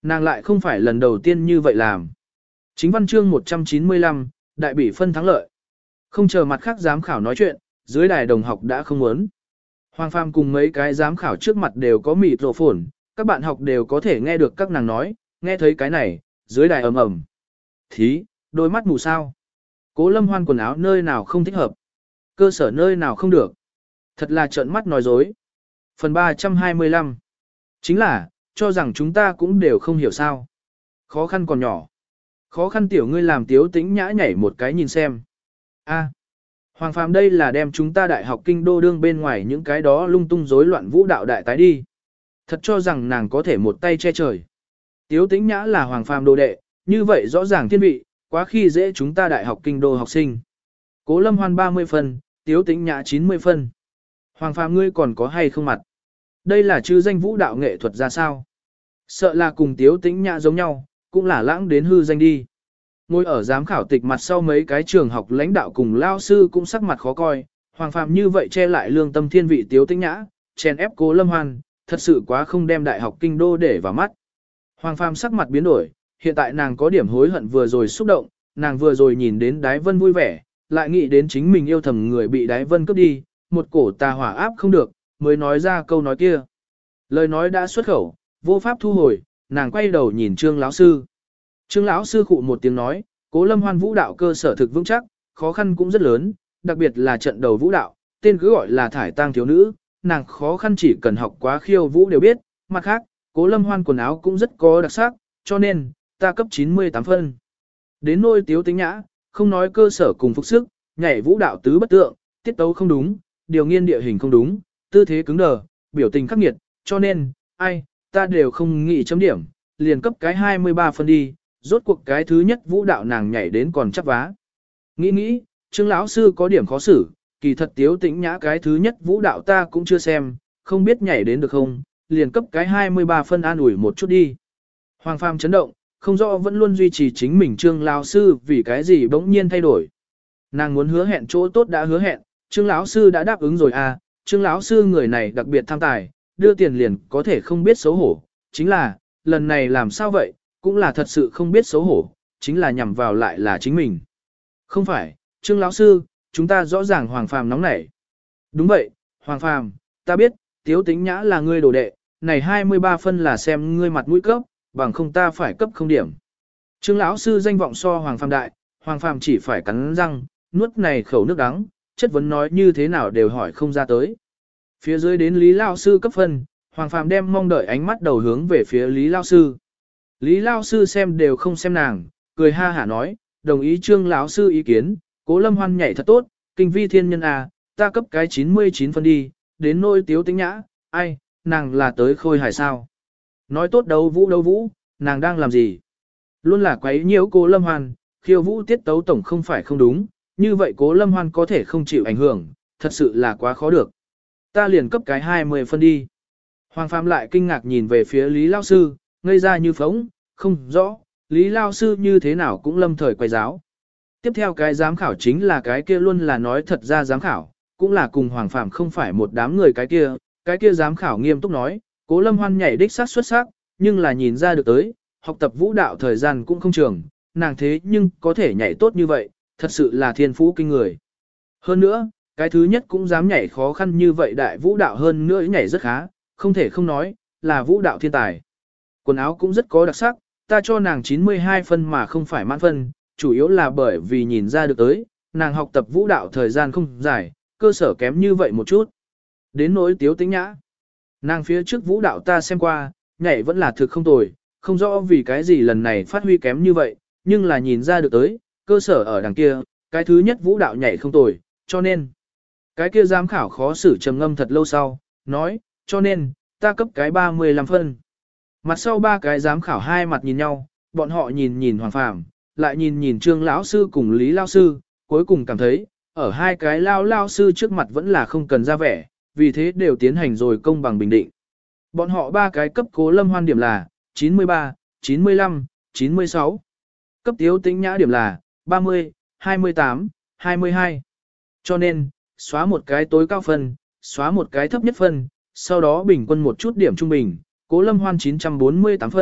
Nàng lại không phải lần đầu tiên như vậy làm. Chính văn chương một trăm chín mươi lăm, đại bỉ phân thắng lợi. Không chờ mặt khác giám khảo nói chuyện, dưới đài đồng học đã không muốn. Hoàng Phàm cùng mấy cái giám khảo trước mặt đều có mịt rộ phồn, các bạn học đều có thể nghe được các nàng nói, nghe thấy cái này, dưới đài ầm ầm. Thí, đôi mắt mù sao. Cố Lâm Hoan quần áo nơi nào không thích hợp. Cơ sở nơi nào không được. Thật là trợn mắt nói dối. Phần ba trăm hai mươi lăm. Chính là, cho rằng chúng ta cũng đều không hiểu sao. Khó khăn còn nhỏ. Khó khăn tiểu ngươi làm Tiếu Tĩnh Nhã nhảy một cái nhìn xem. A, Hoàng Phàm đây là đem chúng ta đại học kinh đô đương bên ngoài những cái đó lung tung rối loạn vũ đạo đại tái đi. Thật cho rằng nàng có thể một tay che trời. Tiếu Tĩnh Nhã là Hoàng Phàm đồ đệ, như vậy rõ ràng thiên vị, quá khi dễ chúng ta đại học kinh đô học sinh. Cố Lâm Hoan ba mươi phân, Tiếu Tĩnh Nhã chín mươi phân. Hoàng Phàm ngươi còn có hay không mặt? Đây là chữ danh vũ đạo nghệ thuật ra sao? Sợ là cùng Tiếu Tĩnh Nhã giống nhau, cũng là lãng đến hư danh đi. Ngồi ở giám khảo tịch mặt sau mấy cái trường học lãnh đạo cùng lao sư cũng sắc mặt khó coi, Hoàng Phàm như vậy che lại lương tâm thiên vị Tiếu Tĩnh Nhã, chèn ép Cố Lâm Hoan, thật sự quá không đem đại học kinh đô để vào mắt. Hoàng Phàm sắc mặt biến đổi, hiện tại nàng có điểm hối hận vừa rồi xúc động, nàng vừa rồi nhìn đến Đái Vân vui vẻ, lại nghĩ đến chính mình yêu thầm người bị Đái Vân cướp đi, một cổ tà hỏa áp không được, mới nói ra câu nói kia. Lời nói đã xuất khẩu, vô pháp thu hồi, nàng quay đầu nhìn Trương lão sư. Trương lão sư khụ một tiếng nói, Cố Lâm Hoan vũ đạo cơ sở thực vững chắc, khó khăn cũng rất lớn, đặc biệt là trận đầu vũ đạo, tên cứ gọi là thải tang thiếu nữ, nàng khó khăn chỉ cần học quá khiêu vũ đều biết, mặt khác, Cố Lâm Hoan quần áo cũng rất có đặc sắc, cho nên, ta cấp chín mươi tám phân. Đến nôi Tiếu Tĩnh Nhã, không nói cơ sở cùng phục sức, nhảy vũ đạo tứ bất tượng, tiết tấu không đúng, điều nghiên địa hình không đúng, tư thế cứng đờ, biểu tình khắc nghiệt, cho nên, ai, ta đều không nghĩ chấm điểm, liền cấp cái hai mươi ba phân đi, rốt cuộc cái thứ nhất vũ đạo nàng nhảy đến còn chắc vá. Nghĩ nghĩ, Trương lão sư có điểm khó xử, kỳ thật Tiếu Tĩnh Nhã cái thứ nhất vũ đạo ta cũng chưa xem, không biết nhảy đến được không, liền cấp cái hai mươi ba phân an ủi một chút đi. Hoàng Phàm chấn động, không rõ vẫn luôn duy trì chính mình Trương lão sư vì cái gì bỗng nhiên thay đổi. Nàng muốn hứa hẹn chỗ tốt đã hứa hẹn, Trương lão sư đã đáp ứng rồi à, Trương lão sư người này đặc biệt tham tài, đưa tiền liền có thể không biết xấu hổ, chính là, lần này làm sao vậy, cũng là thật sự không biết xấu hổ, chính là nhằm vào lại là chính mình. Không phải, Trương lão sư, chúng ta rõ ràng Hoàng Phàm nóng nảy. Đúng vậy, Hoàng Phàm, ta biết, Tiếu Tĩnh Nhã là ngươi đồ đệ, này hai mươi ba phân là xem ngươi mặt mũi cấp, bằng không ta phải cấp không điểm. Trương lão sư danh vọng so Hoàng Phàm đại, Hoàng Phàm chỉ phải cắn răng, nuốt này khẩu nước đắng, chất vấn nói như thế nào đều hỏi không ra tới. Phía dưới đến Lý lão sư cấp phân, Hoàng Phàm đem mong đợi ánh mắt đầu hướng về phía Lý lão sư. Lý lão sư xem đều không xem nàng, cười ha hả nói, đồng ý Trương lão sư ý kiến, Cố Lâm Hoan nhảy thật tốt, kinh vi thiên nhân à, ta cấp cái chín mươi chín phân đi, đến nôi Tiếu Tĩnh Nhã, ai, nàng là tới khôi hài sao. Nói tốt đấu vũ đấu vũ, nàng đang làm gì? Luôn là quấy nhiễu Cố Lâm Hoan, khiêu vũ tiết tấu tổng không phải không đúng, như vậy Cố Lâm Hoan có thể không chịu ảnh hưởng, thật sự là quá khó được. Ta liền cấp cái hai mươi phân đi. Hoàng Phàm lại kinh ngạc nhìn về phía Lý Lao Sư, ngây ra như phóng, không rõ, Lý Lao Sư như thế nào cũng lâm thời quay giáo. Tiếp theo cái giám khảo chính là cái kia luôn là nói thật ra giám khảo, cũng là cùng Hoàng Phàm không phải một đám người cái kia, cái kia giám khảo nghiêm túc nói, Cố Lâm Hoan nhảy đích xác xuất sắc, nhưng là nhìn ra được tới, học tập vũ đạo thời gian cũng không trường, nàng thế nhưng có thể nhảy tốt như vậy, thật sự là thiên phú kinh người. Hơn nữa, cái thứ nhất cũng dám nhảy khó khăn như vậy đại vũ đạo hơn nữa nhảy rất khá, không thể không nói, là vũ đạo thiên tài. Quần áo cũng rất có đặc sắc, ta cho nàng chín mươi hai phân mà không phải mãn phân, chủ yếu là bởi vì nhìn ra được tới, nàng học tập vũ đạo thời gian không dài, cơ sở kém như vậy một chút. Đến nỗi Tiếu Tĩnh Nhã, nàng phía trước vũ đạo ta xem qua, nhảy vẫn là thực không tồi, không rõ vì cái gì lần này phát huy kém như vậy, nhưng là nhìn ra được tới, cơ sở ở đằng kia, cái thứ nhất vũ đạo nhảy không tồi, cho nên, cái kia giám khảo khó xử trầm ngâm thật lâu sau, nói, cho nên, ta cấp cái ba mươi lăm phân. Mặt sau ba cái giám khảo hai mặt nhìn nhau, bọn họ nhìn nhìn Hoàng Phàm, lại nhìn nhìn Trương lão sư cùng Lý lão sư, cuối cùng cảm thấy, ở hai cái lao lao sư trước mặt vẫn là không cần ra vẻ, vì thế đều tiến hành rồi công bằng bình định. Bọn họ ba cái cấp Cố Lâm Hoan điểm là chín mươi ba, chín mươi lăm, chín mươi sáu. Cấp Tiếu Tĩnh Nhã điểm là ba mươi, hai mươi tám, hai mươi hai. Cho nên, xóa một cái tối cao phân, xóa một cái thấp nhất phân, sau đó bình quân một chút điểm trung bình, Cố Lâm Hoan chín trăm bốn mươi tám phân,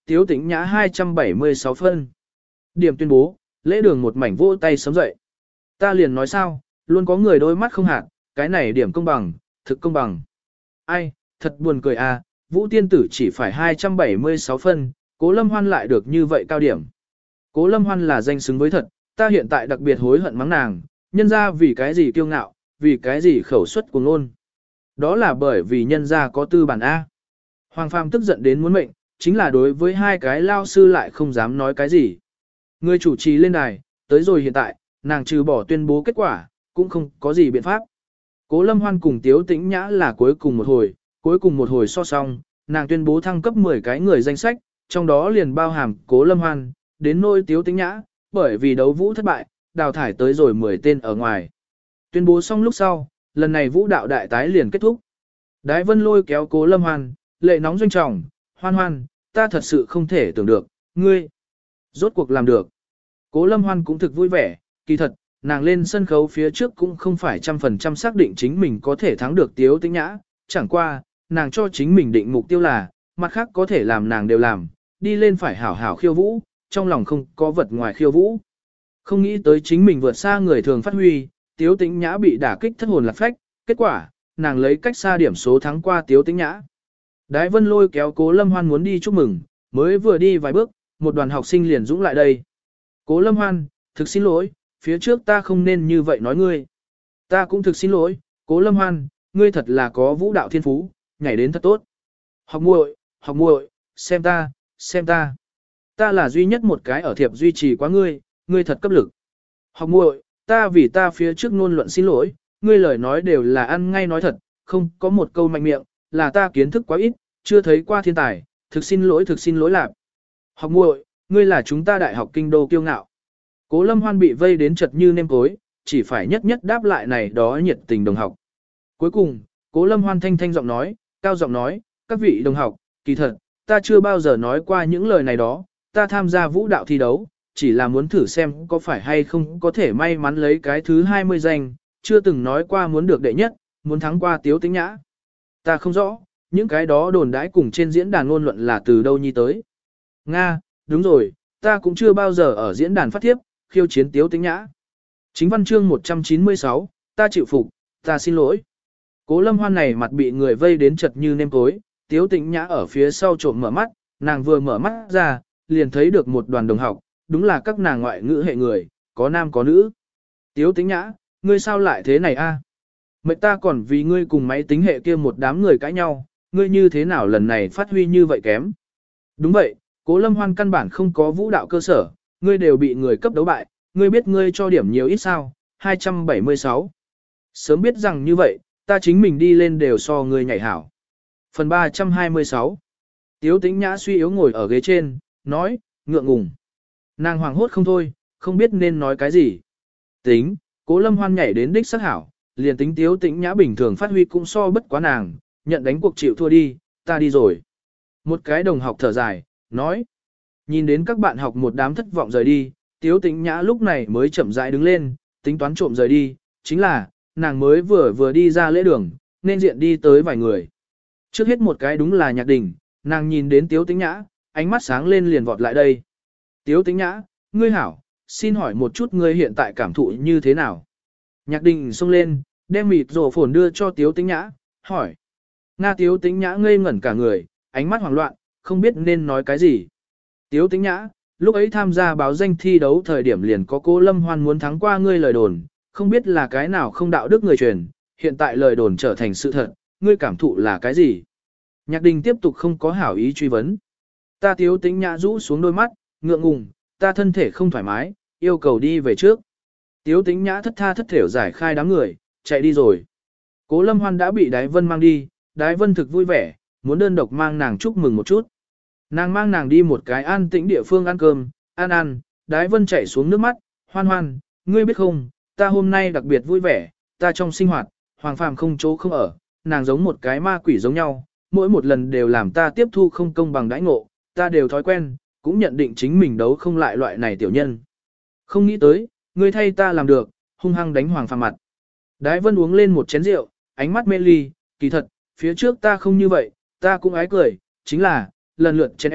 Tiếu Tĩnh Nhã hai trăm bảy mươi sáu phân. Điểm tuyên bố, lễ đường một mảnh vỗ tay sớm dậy. Ta liền nói sao, luôn có người đôi mắt không hạt, cái này điểm công bằng, thực công bằng. Ai, thật buồn cười à, Vũ Tiên Tử chỉ phải hai trăm bảy mươi sáu phân, Cố Lâm Hoan lại được như vậy cao điểm. Cố Lâm Hoan là danh xứng với thật, ta hiện tại đặc biệt hối hận mắng nàng, nhân ra vì cái gì kiêu ngạo, vì cái gì khẩu suất của ngôn. Đó là bởi vì nhân ra có tư bản A. Hoàng Phàm tức giận đến muốn mệnh, chính là đối với hai cái lao sư lại không dám nói cái gì. Người chủ trì lên đài, tới rồi hiện tại, nàng trừ bỏ tuyên bố kết quả, cũng không có gì biện pháp. Cố Lâm Hoan cùng Tiếu Tĩnh Nhã là cuối cùng một hồi, cuối cùng một hồi so xong, nàng tuyên bố thăng cấp mười cái người danh sách, trong đó liền bao hàm Cố Lâm Hoan, đến nôi Tiếu Tĩnh Nhã, bởi vì đấu vũ thất bại, đào thải tới rồi mười tên ở ngoài. Tuyên bố xong lúc sau, lần này vũ đạo đại tái liền kết thúc. Đái Vân lôi kéo Cố Lâm Hoan, lệ nóng doanh trọng, Hoan Hoan, ta thật sự không thể tưởng được, ngươi, rốt cuộc làm được. Cố Lâm Hoan cũng thực vui vẻ, kỳ thật, nàng lên sân khấu phía trước cũng không phải trăm phần trăm xác định chính mình có thể thắng được Tiếu Tĩnh Nhã, chẳng qua, nàng cho chính mình định mục tiêu là, mặt khác có thể làm nàng đều làm, đi lên phải hảo hảo khiêu vũ, trong lòng không có vật ngoài khiêu vũ. Không nghĩ tới chính mình vượt xa người thường phát huy, Tiếu Tĩnh Nhã bị đả kích thất hồn lạc phách, kết quả, nàng lấy cách xa điểm số thắng qua Tiếu Tĩnh Nhã. Đái Vân lôi kéo Cố Lâm Hoan muốn đi chúc mừng, mới vừa đi vài bước, một đoàn học sinh liền dũng lại đây. Cố Lâm Hoan, thực xin lỗi, phía trước ta không nên như vậy nói ngươi. Ta cũng thực xin lỗi, Cố Lâm Hoan, ngươi thật là có vũ đạo thiên phú, nhảy đến thật tốt. Học muội, học muội, xem ta, xem ta. Ta là duy nhất một cái ở thiệp duy trì quá ngươi, ngươi thật cấp lực. Học muội, ta vì ta phía trước ngôn luận xin lỗi, ngươi lời nói đều là ăn ngay nói thật, không có một câu mạnh miệng, là ta kiến thức quá ít, chưa thấy qua thiên tài, thực xin lỗi thực xin lỗi lạc. Học muội, ngươi là chúng ta đại học kinh đô kiêu ngạo. Cố Lâm Hoan bị vây đến chật như nêm cối, chỉ phải nhất nhất đáp lại này đó nhiệt tình đồng học. Cuối cùng, Cố Lâm Hoan thanh thanh giọng nói, cao giọng nói, các vị đồng học, kỳ thật, ta chưa bao giờ nói qua những lời này đó, ta tham gia vũ đạo thi đấu, chỉ là muốn thử xem có phải hay không có thể may mắn lấy cái thứ hai mươi danh, chưa từng nói qua muốn được đệ nhất, muốn thắng qua Tiếu Tĩnh Nhã. Ta không rõ, những cái đó đồn đãi cùng trên diễn đàn ngôn luận là từ đâu nhi tới. Nga, đúng rồi, ta cũng chưa bao giờ ở diễn đàn phát thiếp, khiêu chiến Tiếu Tĩnh Nhã. Chính văn chương một trăm chín mươi sáu, ta chịu phục, ta xin lỗi. Cố Lâm Hoan này mặt bị người vây đến chật như nêm cối, Tiếu Tĩnh Nhã ở phía sau trộm mở mắt, nàng vừa mở mắt ra, liền thấy được một đoàn đồng học, đúng là các nàng ngoại ngữ hệ người, có nam có nữ. Tiếu Tĩnh Nhã, ngươi sao lại thế này a? Mệnh ta còn vì ngươi cùng máy tính hệ kia một đám người cãi nhau, ngươi như thế nào lần này phát huy như vậy kém? Đúng vậy, Cố Lâm Hoan căn bản không có vũ đạo cơ sở, ngươi đều bị người cấp đấu bại, ngươi biết ngươi cho điểm nhiều ít sao, hai trăm bảy mươi sáu. Sớm biết rằng như vậy, ta chính mình đi lên đều so ngươi nhảy hảo. Phần ba trăm hai mươi sáu. Tiếu Tĩnh Nhã suy yếu ngồi ở ghế trên, nói, ngượng ngùng. Nàng hoảng hốt không thôi, không biết nên nói cái gì. Tính, Cố Lâm Hoan nhảy đến đích sắc hảo, liền tính Tiếu Tĩnh Nhã bình thường phát huy cũng so bất quá nàng, nhận đánh cuộc chịu thua đi, ta đi rồi. Một cái đồng học thở dài, nói. Nhìn đến các bạn học một đám thất vọng rời đi, Tiếu Tĩnh Nhã lúc này mới chậm rãi đứng lên, tính toán trộm rời đi, chính là, nàng mới vừa vừa đi ra lễ đường, nên diện đi tới vài người. Trước hết một cái đúng là Nhạc Đình, nàng nhìn đến Tiếu Tĩnh Nhã, ánh mắt sáng lên liền vọt lại đây. Tiếu Tĩnh Nhã, ngươi hảo, xin hỏi một chút ngươi hiện tại cảm thụ như thế nào? Nhạc Đình xông lên, đem mịt rổ phồn đưa cho Tiếu Tĩnh Nhã, hỏi. Nga Tiếu Tĩnh Nhã ngây ngẩn cả người, ánh mắt hoảng loạn, không biết nên nói cái gì. Tiếu Tĩnh Nhã, lúc ấy tham gia báo danh thi đấu thời điểm liền có Cố Lâm Hoan muốn thắng qua ngươi lời đồn, không biết là cái nào không đạo đức người truyền, hiện tại lời đồn trở thành sự thật, ngươi cảm thụ là cái gì? Nhạc Đình tiếp tục không có hảo ý truy vấn. Ta Tiếu Tĩnh Nhã rũ xuống đôi mắt, ngượng ngùng, ta thân thể không thoải mái, yêu cầu đi về trước. Tiếu Tĩnh Nhã thất tha thất thểu giải khai đám người, chạy đi rồi. Cố Lâm Hoan đã bị Đái Vân mang đi, Đái Vân thực vui vẻ, muốn đơn độc mang nàng chúc mừng một chút. Nàng mang nàng đi một cái an tĩnh địa phương ăn cơm, ăn ăn, Đái Vân chảy xuống nước mắt, Hoan Hoan, ngươi biết không, ta hôm nay đặc biệt vui vẻ, ta trong sinh hoạt, Hoàng Phàm không chỗ không ở, nàng giống một cái ma quỷ giống nhau, mỗi một lần đều làm ta tiếp thu không công bằng đãi ngộ, ta đều thói quen, cũng nhận định chính mình đấu không lại loại này tiểu nhân. Không nghĩ tới, ngươi thay ta làm được, hung hăng đánh Hoàng Phàm mặt. Đái Vân uống lên một chén rượu, ánh mắt mê ly, kỳ thật, phía trước ta không như vậy, ta cũng ái cười, chính là, lần lượt chèn ép,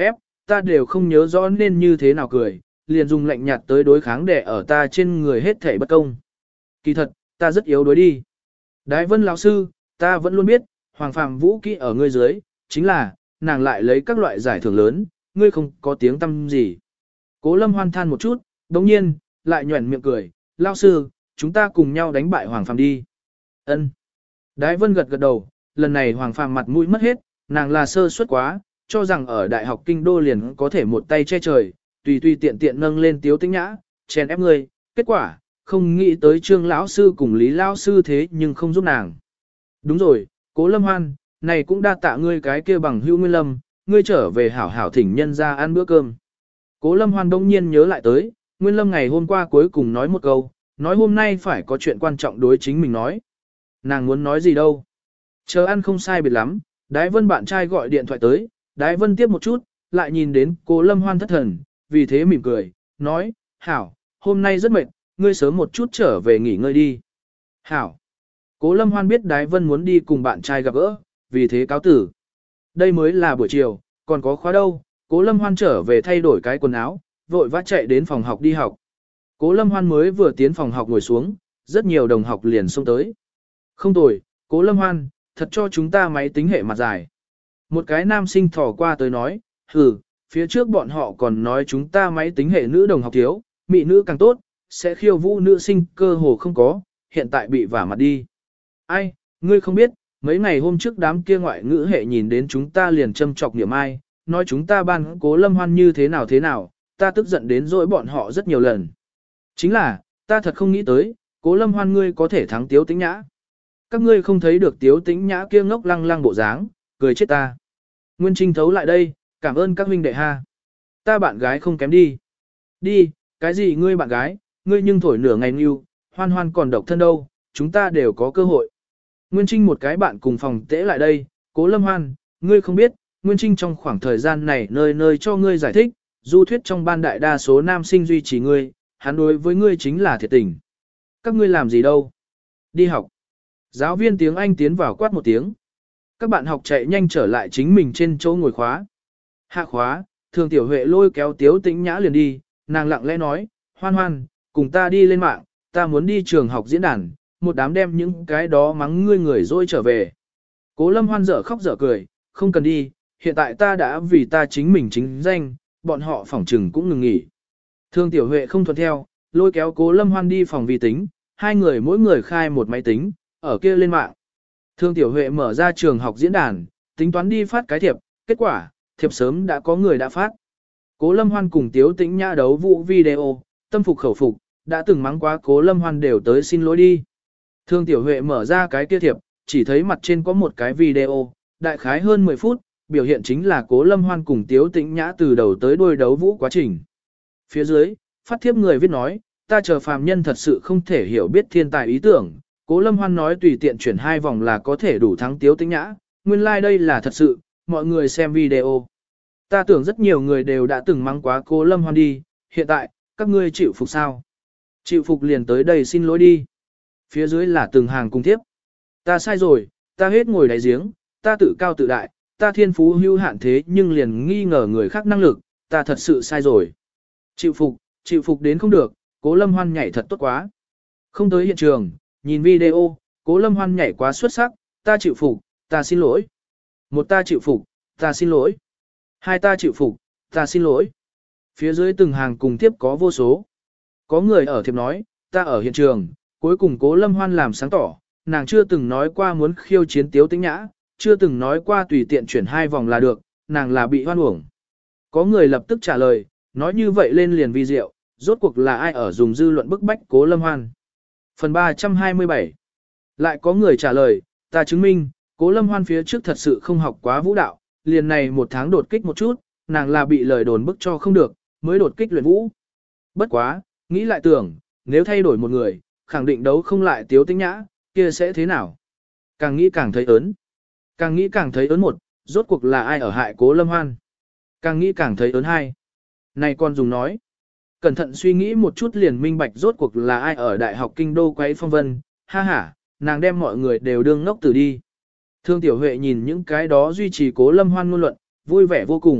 ta đều không nhớ rõ nên như thế nào cười, liền dùng lạnh nhạt tới đối kháng để ở ta trên người hết thảy bất công. Kỳ thật, ta rất yếu đuối đi. Đái Vân lão sư, ta vẫn luôn biết, Hoàng Phàm vũ kỹ ở ngươi dưới, chính là, nàng lại lấy các loại giải thưởng lớn, ngươi không có tiếng tâm gì. Cố Lâm Hoan than một chút, đồng nhiên, lại nhuẩn miệng cười, lão sư, chúng ta cùng nhau đánh bại Hoàng Phàm đi. Ân. Đái Vân gật gật đầu, lần này Hoàng Phàm mặt mũi mất hết, nàng là sơ suất quá, cho rằng ở Đại học Kinh Đô liền có thể một tay che trời, tùy tùy tiện tiện nâng lên Tiếu Tĩnh Nhã, chèn ép ngươi, kết quả, không nghĩ tới Trương lão sư cùng Lý lão sư thế nhưng không giúp nàng. Đúng rồi, Cố Lâm Hoan, này cũng đa tạ ngươi cái kia bằng hữu Nguyên Lâm, ngươi trở về hảo hảo thỉnh nhân ra ăn bữa cơm. Cố Lâm Hoan đông nhiên nhớ lại tới, Nguyên Lâm ngày hôm qua cuối cùng nói một câu, nói hôm nay phải có chuyện quan trọng đối chính mình nói. Nàng muốn nói gì đâu. Chờ ăn không sai biệt lắm, Đái Vân bạn trai gọi điện thoại tới, Đái Vân tiếp một chút, lại nhìn đến Cố Lâm Hoan thất thần, vì thế mỉm cười, nói, hảo, hôm nay rất mệt, ngươi sớm một chút trở về nghỉ ngơi đi. Hảo. Cố Lâm Hoan biết Đái Vân muốn đi cùng bạn trai gặp gỡ, vì thế cáo tử. Đây mới là buổi chiều, còn có khóa đâu, Cố Lâm Hoan trở về thay đổi cái quần áo, vội vã chạy đến phòng học đi học. Cố Lâm Hoan mới vừa tiến phòng học ngồi xuống, rất nhiều đồng học liền xông tới. Không tồi, Cố Lâm Hoan, thật cho chúng ta máy tính hệ mặt dài. Một cái nam sinh thò qua tới nói, hừ, phía trước bọn họ còn nói chúng ta máy tính hệ nữ đồng học thiếu, mị nữ càng tốt, sẽ khiêu vũ nữ sinh cơ hồ không có, hiện tại bị vả mặt đi. Ai, ngươi không biết, mấy ngày hôm trước đám kia ngoại ngữ hệ nhìn đến chúng ta liền châm chọc niệm ai, nói chúng ta ban Cố Lâm Hoan như thế nào thế nào, ta tức giận đến dỗi bọn họ rất nhiều lần. Chính là, ta thật không nghĩ tới, Cố Lâm Hoan ngươi có thể thắng Tiếu Tĩnh Nhã. Các ngươi không thấy được Tiếu Tĩnh Nhã kia ngốc lăng lăng bộ dáng, cười chết ta. Nguyên Trinh thấu lại đây, cảm ơn các huynh đệ ha. Ta bạn gái không kém đi. Đi, cái gì ngươi bạn gái, ngươi nhưng thổi nửa ngày nghiêu, Hoan Hoan còn độc thân đâu, chúng ta đều có cơ hội. Nguyên Trinh một cái bạn cùng phòng tễ lại đây, Cố Lâm Hoan, ngươi không biết, Nguyên Trinh trong khoảng thời gian này nơi nơi cho ngươi giải thích, du thuyết trong ban đại đa số nam sinh duy trì ngươi, hắn đối với ngươi chính là thiệt tình. Các ngươi làm gì đâu? Đi học. Giáo viên tiếng Anh tiến vào quát một tiếng. Các bạn học chạy nhanh trở lại chính mình trên chỗ ngồi khóa. Hạ khóa, Thường Tiểu Huệ lôi kéo Tiếu Tĩnh Nhã liền đi, nàng lặng lẽ nói, Hoan Hoan, cùng ta đi lên mạng, ta muốn đi trường học diễn đàn, một đám đem những cái đó mắng ngươi người dỗi trở về. Cố Lâm Hoan dở khóc dở cười, không cần đi, hiện tại ta đã vì ta chính mình chính danh, bọn họ phỏng trừng cũng ngừng nghỉ. Thường Tiểu Huệ không thuận theo, lôi kéo Cố Lâm Hoan đi phòng vi tính, hai người mỗi người khai một máy tính, ở kia lên mạng. Thường Tiểu Huệ mở ra trường học diễn đàn, tính toán đi phát cái thiệp, kết quả, thiệp sớm đã có người đã phát. Cố Lâm Hoan cùng Tiếu Tĩnh Nhã đấu vụ video, tâm phục khẩu phục, đã từng mắng quá Cố Lâm Hoan đều tới xin lỗi đi. Thường Tiểu Huệ mở ra cái kia thiệp, chỉ thấy mặt trên có một cái video, đại khái hơn mười phút, biểu hiện chính là Cố Lâm Hoan cùng Tiếu Tĩnh Nhã từ đầu tới đuôi đấu vũ quá trình. Phía dưới, phát thiếp người viết nói, ta chờ phàm nhân thật sự không thể hiểu biết thiên tài ý tưởng, Cố Lâm Hoan nói tùy tiện chuyển hai vòng là có thể đủ thắng Tiếu Tĩnh Nhã, nguyên lai like đây là thật sự, mọi người xem video. Ta tưởng rất nhiều người đều đã từng mắng quá Cố Lâm Hoan đi, hiện tại, các ngươi chịu phục sao? Chịu phục liền tới đây xin lỗi đi. Phía dưới là từng hàng cung tiếp. Ta sai rồi, ta hết ngồi đáy giếng, ta tự cao tự đại, ta thiên phú hưu hạn thế nhưng liền nghi ngờ người khác năng lực, ta thật sự sai rồi. Chịu phục, chịu phục đến không được, Cố Lâm Hoan nhảy thật tốt quá. Không tới hiện trường, nhìn video, Cố Lâm Hoan nhảy quá xuất sắc, ta chịu phục, ta xin lỗi. Một ta chịu phục, ta xin lỗi. Hai ta chịu phục, ta xin lỗi. Phía dưới từng hàng cùng tiếp có vô số. Có người ở thiệp nói, ta ở hiện trường, cuối cùng Cố Lâm Hoan làm sáng tỏ, nàng chưa từng nói qua muốn khiêu chiến Tiếu Tĩnh Nhã, chưa từng nói qua tùy tiện chuyển hai vòng là được, nàng là bị hoan uổng. Có người lập tức trả lời, nói như vậy lên liền vi diệu, rốt cuộc là ai ở dùng dư luận bức bách Cố Lâm Hoan. Phần ba trăm hai mươi bảy. Lại có người trả lời, ta chứng minh, Cố Lâm Hoan phía trước thật sự không học quá vũ đạo, liền này một tháng đột kích một chút, nàng là bị lời đồn bức cho không được, mới đột kích luyện vũ. Bất quá, nghĩ lại tưởng, nếu thay đổi một người, khẳng định đấu không lại Tiếu Tĩnh Nhã, kia sẽ thế nào? Càng nghĩ càng thấy ớn. Càng nghĩ càng thấy ớn một, rốt cuộc là ai ở hại Cố Lâm Hoan? Càng nghĩ càng thấy ớn hai. Này con dùng nói. Cẩn thận suy nghĩ một chút liền minh bạch rốt cuộc là ai ở Đại học Kinh Đô quấy phong vân, ha ha, nàng đem mọi người đều đương ngốc từ đi. Thương Tiểu Huệ nhìn những cái đó duy trì Cố Lâm Hoan ngôn luận, vui vẻ vô cùng,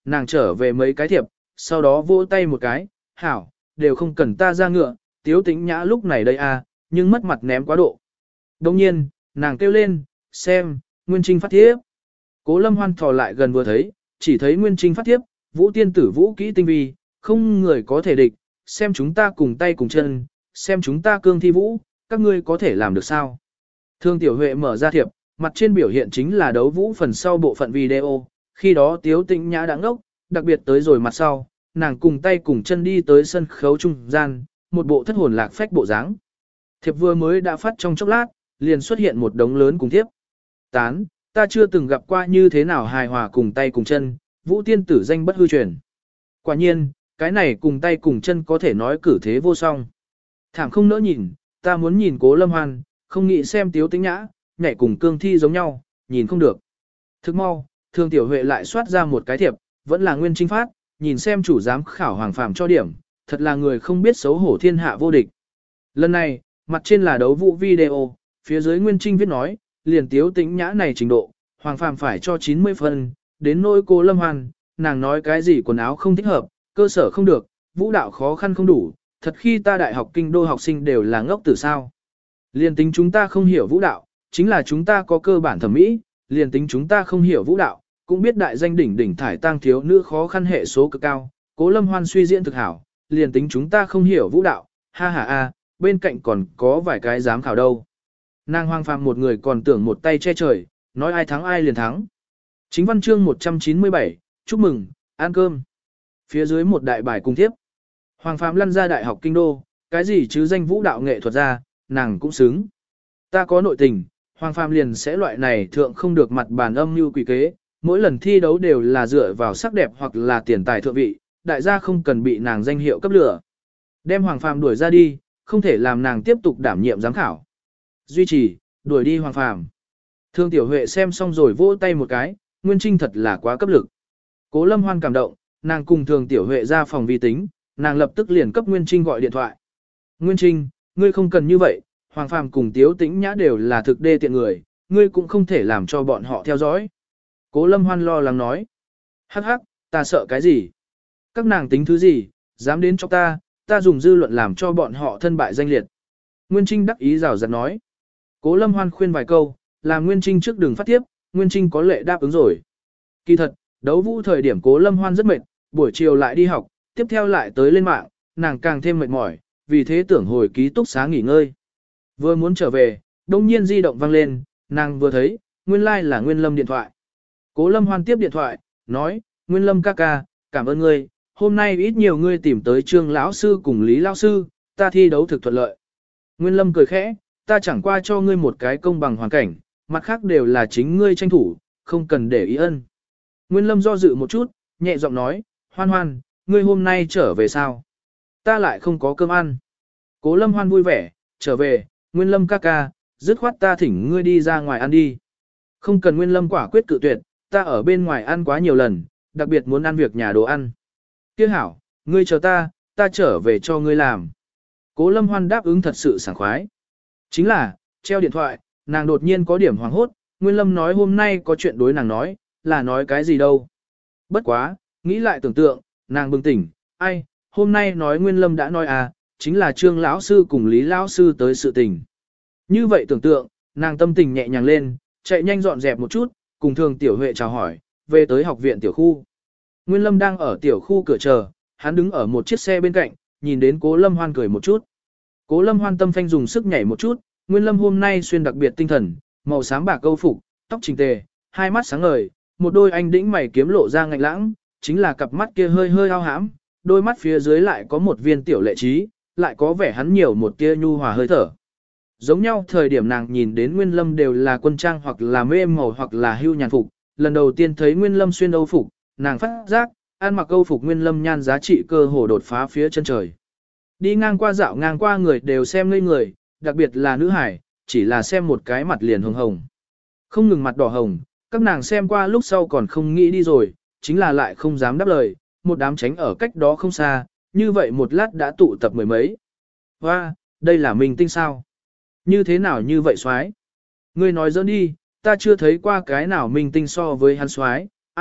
nàng trở về mấy cái thiệp, sau đó vỗ tay một cái, hảo, đều không cần ta ra ngựa, Tiếu Tĩnh Nhã lúc này đây à, nhưng mất mặt ném quá độ. Đồng nhiên, nàng kêu lên, xem, Nguyên Trinh phát thiếp. Cố Lâm Hoan thò lại gần vừa thấy, chỉ thấy Nguyên Trinh phát thiếp, Vũ tiên tử vũ kỹ tinh vi, không người có thể địch, xem chúng ta cùng tay cùng chân, xem chúng ta cương thi vũ, các ngươi có thể làm được sao? Thương Tiểu Huệ mở ra thiệp, mặt trên biểu hiện chính là đấu vũ phần sau bộ phận video, khi đó Tiếu Tĩnh Nhã đã ngốc, đặc biệt tới rồi mặt sau, nàng cùng tay cùng chân đi tới sân khấu trung gian, một bộ thất hồn lạc phách bộ dáng. Thiệp vừa mới đã phát trong chốc lát, liền xuất hiện một đống lớn cùng thiếp. Tán, ta chưa từng gặp qua như thế nào hài hòa cùng tay cùng chân, Vũ tiên tử danh bất hư truyền. Quả nhiên, cái này cùng tay cùng chân có thể nói cử thế vô song. Thảm không nỡ nhìn, ta muốn nhìn Cố Lâm Hoan, không nghĩ xem Tiếu Tĩnh Nhã, nhảy cùng cương thi giống nhau, nhìn không được. Thức mau, Thương Tiểu Huệ lại soát ra một cái thiệp, vẫn là Nguyên Trinh phát, nhìn xem chủ giám khảo Hoàng Phàm cho điểm, thật là người không biết xấu hổ thiên hạ vô địch. Lần này, mặt trên là đấu vụ video, phía dưới Nguyên Trinh viết nói, liền Tiếu Tĩnh Nhã này trình độ, Hoàng Phàm phải cho chín mươi phân, đến nỗi Cố Lâm Hoan, nàng nói cái gì quần áo không thích hợp, cơ sở không được, vũ đạo khó khăn không đủ, thật khi ta đại học kinh đô học sinh đều là ngốc tử sao. Liền tính chúng ta không hiểu vũ đạo, chính là chúng ta có cơ bản thẩm mỹ, liền tính chúng ta không hiểu vũ đạo, cũng biết đại danh đỉnh đỉnh thải tang thiếu nữ khó khăn hệ số cực cao, Cố Lâm Hoan suy diễn thực hảo, liền tính chúng ta không hiểu vũ đạo, ha ha a, bên cạnh còn có vài cái giám khảo đâu. Nàng Hoàng Phàm một người còn tưởng một tay che trời, nói ai thắng ai liền thắng. Chính văn chương một trăm chín mươi bảy, chúc mừng, ăn cơm. Phía dưới một đại bài cung tiếp. Hoàng Phàm lăn ra đại học kinh đô, cái gì chứ danh vũ đạo nghệ thuật ra, nàng cũng xứng. Ta có nội tình, Hoàng Phàm liền sẽ loại này thượng không được mặt bàn âm như quỷ kế, mỗi lần thi đấu đều là dựa vào sắc đẹp hoặc là tiền tài thượng vị, đại gia không cần bị nàng danh hiệu cấp lửa. Đem Hoàng Phàm đuổi ra đi, không thể làm nàng tiếp tục đảm nhiệm giám khảo. Duy trì, đuổi đi Hoàng Phàm. Thương Tiểu Huệ xem xong rồi vỗ tay một cái, Nguyên Trinh thật là quá cấp lực. Cố Lâm Hoan cảm động, nàng cùng Thường Tiểu Huệ ra phòng vi tính, nàng lập tức liền cấp Nguyên Trinh gọi điện thoại. Nguyên Trinh, ngươi không cần như vậy, Hoàng Phàm cùng Tiếu Tĩnh Nhã đều là thực đê tiện người, ngươi cũng không thể làm cho bọn họ theo dõi. Cố Lâm Hoan lo lắng nói. Hắc hắc, ta sợ cái gì? Các nàng tính thứ gì, dám đến cho ta, ta dùng dư luận làm cho bọn họ thân bại danh liệt. Nguyên Trinh đắc ý rào rạt nói. Cố Lâm Hoan khuyên vài câu, làm Nguyên Trinh trước đường phát tiếp, Nguyên Trinh có lệ đáp ứng rồi. Kỳ thật, đấu vũ thời điểm Cố Lâm Hoan rất mệt, buổi chiều lại đi học, tiếp theo lại tới lên mạng, nàng càng thêm mệt mỏi, vì thế tưởng hồi ký túc xá nghỉ ngơi. Vừa muốn trở về, đông nhiên di động vang lên, nàng vừa thấy, nguyên lai like là Nguyên Lâm điện thoại. Cố Lâm Hoan tiếp điện thoại, nói, Nguyên Lâm ca ca, cảm ơn ngươi, hôm nay ít nhiều ngươi tìm tới Trương lão sư cùng Lý lão sư, ta thi đấu thực thuận lợi. Nguyên Lâm cười khẽ, ta chẳng qua cho ngươi một cái công bằng hoàn cảnh, mặt khác đều là chính ngươi tranh thủ, không cần để ý ân. Nguyên Lâm do dự một chút, nhẹ giọng nói, Hoan Hoan, ngươi hôm nay trở về sao? Ta lại không có cơm ăn. Cố Lâm Hoan vui vẻ, trở về, Nguyên Lâm ca ca, dứt khoát ta thỉnh ngươi đi ra ngoài ăn đi. Không cần Nguyên Lâm quả quyết cự tuyệt, ta ở bên ngoài ăn quá nhiều lần, đặc biệt muốn ăn việc nhà đồ ăn. Tiếc hảo, ngươi chờ ta, ta trở về cho ngươi làm. Cố Lâm Hoan đáp ứng thật sự sảng khoái. Chính là, treo điện thoại, nàng đột nhiên có điểm hoảng hốt, Nguyên Lâm nói hôm nay có chuyện đối nàng nói, là nói cái gì đâu. Bất quá, nghĩ lại tưởng tượng, nàng bừng tỉnh, ai, hôm nay nói Nguyên Lâm đã nói à, chính là Trương lão sư cùng Lý lão sư tới sự tình. Như vậy tưởng tượng, nàng tâm tình nhẹ nhàng lên, chạy nhanh dọn dẹp một chút, cùng Thường Tiểu Huệ chào hỏi, về tới học viện tiểu khu. Nguyên Lâm đang ở tiểu khu cửa chờ, hắn đứng ở một chiếc xe bên cạnh, nhìn đến Cố Lâm Hoan cười một chút. Cố Lâm Hoan tâm phanh dùng sức nhảy một chút, Nguyên Lâm hôm nay xuyên đặc biệt tinh thần, màu xám bạc câu phục, tóc chỉnh tề, hai mắt sáng ngời, một đôi anh đĩnh mày kiếm lộ ra ngạnh lãng, chính là cặp mắt kia hơi hơi ao hãm, đôi mắt phía dưới lại có một viên tiểu lệ trí, lại có vẻ hắn nhiều một tia nhu hòa hơi thở. Giống nhau thời điểm nàng nhìn đến Nguyên Lâm đều là quân trang hoặc là mê màu hoặc là hưu nhàn phục, lần đầu tiên thấy Nguyên Lâm xuyên âu phục, nàng phát giác, ăn mặc âu phục Nguyên Lâm nhan giá trị cơ hồ đột phá phía chân trời. Đi ngang qua dạo ngang qua người đều xem ngây người, đặc biệt là nữ hải, chỉ là xem một cái mặt liền hồng hồng. Không ngừng mặt đỏ hồng, các nàng xem qua lúc sau còn không nghĩ đi rồi, chính là lại không dám đáp lời, một đám tránh ở cách đó không xa, như vậy một lát đã tụ tập mười mấy. Hoa, đây là minh tinh sao? Như thế nào như vậy soái? Ngươi nói giỡn đi, ta chưa thấy qua cái nào minh tinh so với hắn soái, ai,